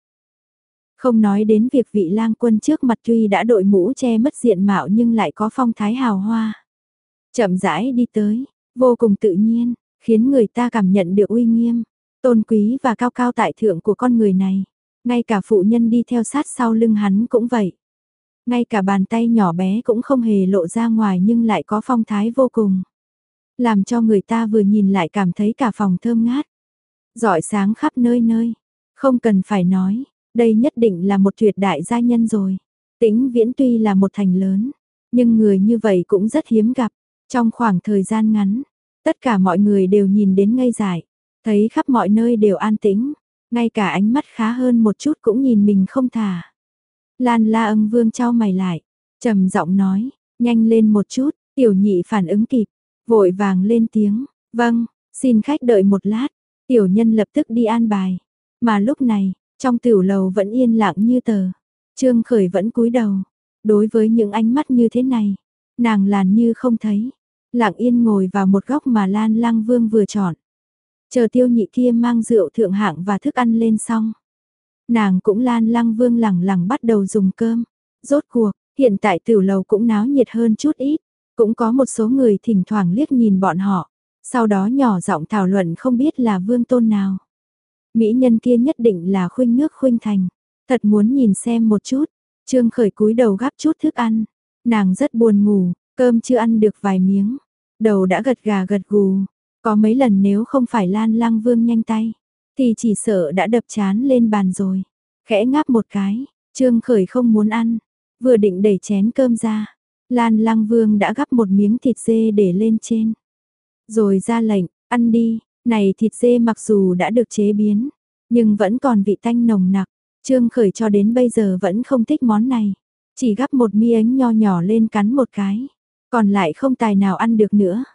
Không nói đến việc vị lang quân trước mặt tuy đã đội mũ che mất diện mạo nhưng lại có phong thái hào hoa. Chậm rãi đi tới, vô cùng tự nhiên, khiến người ta cảm nhận được uy nghiêm, tôn quý và cao cao tại thượng của con người này. Ngay cả phụ nhân đi theo sát sau lưng hắn cũng vậy. Ngay cả bàn tay nhỏ bé cũng không hề lộ ra ngoài nhưng lại có phong thái vô cùng. Làm cho người ta vừa nhìn lại cảm thấy cả phòng thơm ngát. Rọi sáng khắp nơi nơi. Không cần phải nói, đây nhất định là một tuyệt đại gia nhân rồi. Tĩnh Viễn tuy là một thành lớn, nhưng người như vậy cũng rất hiếm gặp. Trong khoảng thời gian ngắn, tất cả mọi người đều nhìn đến ngây dại. Thấy khắp mọi nơi đều an tĩnh, ngay cả ánh mắt khá hơn một chút cũng nhìn mình không thả. Lan La Ưng Vương chau mày lại, trầm giọng nói, nhanh lên một chút. Tiểu nhị phản ứng kịp, vội vàng lên tiếng, vâng, xin khách đợi một lát. Tiểu nhân lập tức đi an bài. Mà lúc này, trong tiểu lầu vẫn yên lặng như tờ. Trương Khởi vẫn cúi đầu. Đối với những ánh mắt như thế này, nàng làn như không thấy, lặng yên ngồi vào một góc mà Lan Lang Vương vừa chọn. Chờ tiêu nhị kia mang rượu thượng hạng và thức ăn lên xong, nàng cũng Lan Lang Vương lẳng lặng bắt đầu dùng cơm. Rốt cuộc, hiện tại tiểu lầu cũng náo nhiệt hơn chút ít, cũng có một số người thỉnh thoảng liếc nhìn bọn họ, sau đó nhỏ giọng thảo luận không biết là vương tôn nào. Mỹ nhân kia nhất định là Khuynh Nước Khuynh Thành, thật muốn nhìn xem một chút. Trương Khởi cúi đầu gắp chút thức ăn. Nàng rất buồn ngủ, cơm chưa ăn được vài miếng. Đầu đã gật gà gật gù. Có mấy lần nếu không phải Lan Lang Vương nhanh tay, thì chỉ sợ đã đập chán lên bàn rồi. Khẽ ngáp một cái, Trương Khởi không muốn ăn. Vừa định đẩy chén cơm ra, Lan Lang Vương đã gắp một miếng thịt dê để lên trên. Rồi ra lệnh, ăn đi, này thịt dê mặc dù đã được chế biến, nhưng vẫn còn vị tanh nồng nặc. Trương Khởi cho đến bây giờ vẫn không thích món này. Chỉ gắp một miếng nho nhỏ lên cắn một cái, còn lại không tài nào ăn được nữa.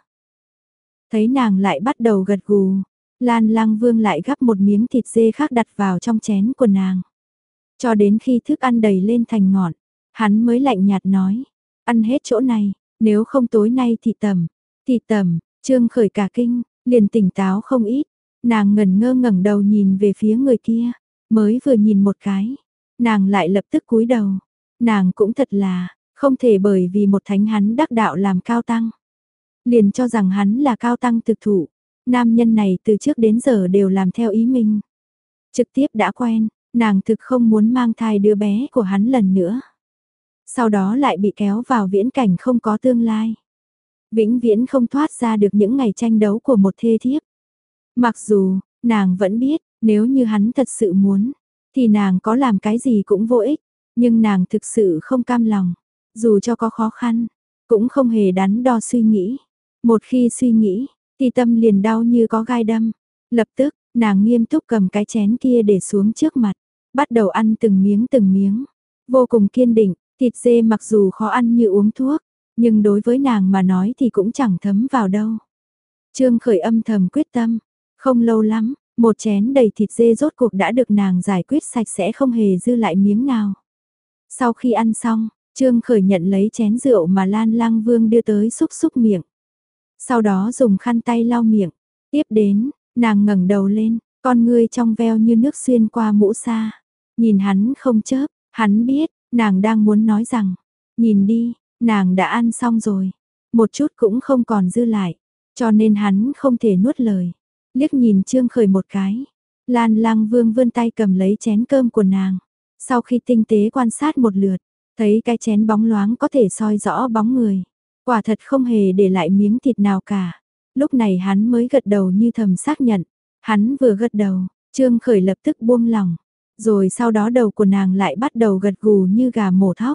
Thấy nàng lại bắt đầu gật gù, Lan Lang Vương lại gắp một miếng thịt dê khác đặt vào trong chén của nàng. Cho đến khi thức ăn đầy lên thành ngọn, hắn mới lạnh nhạt nói, ăn hết chỗ này, nếu không tối nay thì tầm, thì tầm, Trương Khởi cả kinh, liền tỉnh táo không ít. Nàng ngẩn ngơ ngẩng đầu nhìn về phía người kia, mới vừa nhìn một cái, nàng lại lập tức cúi đầu. Nàng cũng thật là, không thể bởi vì một thánh hắn đắc đạo làm cao tăng, liền cho rằng hắn là cao tăng thực thụ. Nam nhân này từ trước đến giờ đều làm theo ý mình. Trực tiếp đã quen, nàng thực không muốn mang thai đứa bé của hắn lần nữa. Sau đó lại bị kéo vào viễn cảnh không có tương lai. Vĩnh viễn không thoát ra được những ngày tranh đấu của một thê thiếp. Mặc dù, nàng vẫn biết, nếu như hắn thật sự muốn, thì nàng có làm cái gì cũng vô ích. Nhưng nàng thực sự không cam lòng. Dù cho có khó khăn, cũng không hề đắn đo suy nghĩ. Một khi suy nghĩ, thì tâm liền đau như có gai đâm. Lập tức, nàng nghiêm túc cầm cái chén kia để xuống trước mặt. Bắt đầu ăn từng miếng từng miếng. Vô cùng kiên định, thịt dê mặc dù khó ăn như uống thuốc, nhưng đối với nàng mà nói thì cũng chẳng thấm vào đâu. Trương Khởi âm thầm quyết tâm. Không lâu lắm, một chén đầy thịt dê rốt cuộc đã được nàng giải quyết sạch sẽ không hề dư lại miếng nào. Sau khi ăn xong, Trương Khởi nhận lấy chén rượu mà Lan Lang Vương đưa tới xúc xúc miệng. Sau đó dùng khăn tay lau miệng. Tiếp đến, nàng ngẩng đầu lên, con ngươi trong veo như nước xuyên qua mũ sa. Nhìn hắn không chớp, hắn biết, nàng đang muốn nói rằng, nhìn đi, nàng đã ăn xong rồi. Một chút cũng không còn dư lại, cho nên hắn không thể nuốt lời. Liếc nhìn Trương Khởi một cái, Lan Lang Vương vươn tay cầm lấy chén cơm của nàng. Sau khi tinh tế quan sát một lượt, thấy cái chén bóng loáng có thể soi rõ bóng người. Quả thật không hề để lại miếng thịt nào cả. Lúc này hắn mới gật đầu như thầm xác nhận. Hắn vừa gật đầu, Trương Khởi lập tức buông lỏng. Rồi sau đó đầu của nàng lại bắt đầu gật gù như gà mổ thóc.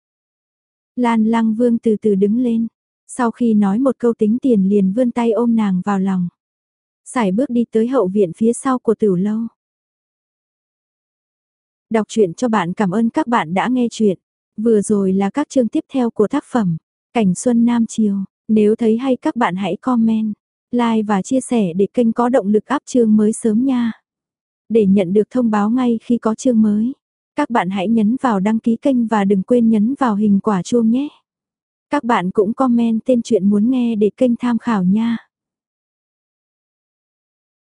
Lan Lang Vương từ từ đứng lên. Sau khi nói một câu tính tiền liền vươn tay ôm nàng vào lòng. Sải bước đi tới hậu viện phía sau của Tửu Lâu. Đọc truyện cho bạn, cảm ơn các bạn đã nghe truyện. Vừa rồi là các chương tiếp theo của tác phẩm Cảnh Xuân Nam Chiều. Nếu thấy hay các bạn hãy comment, like và chia sẻ để kênh có động lực up chương mới sớm nha. Để nhận được thông báo ngay khi có chương mới, các bạn hãy nhấn vào đăng ký kênh và đừng quên nhấn vào hình quả chuông nhé. Các bạn cũng comment tên truyện muốn nghe để kênh tham khảo nha.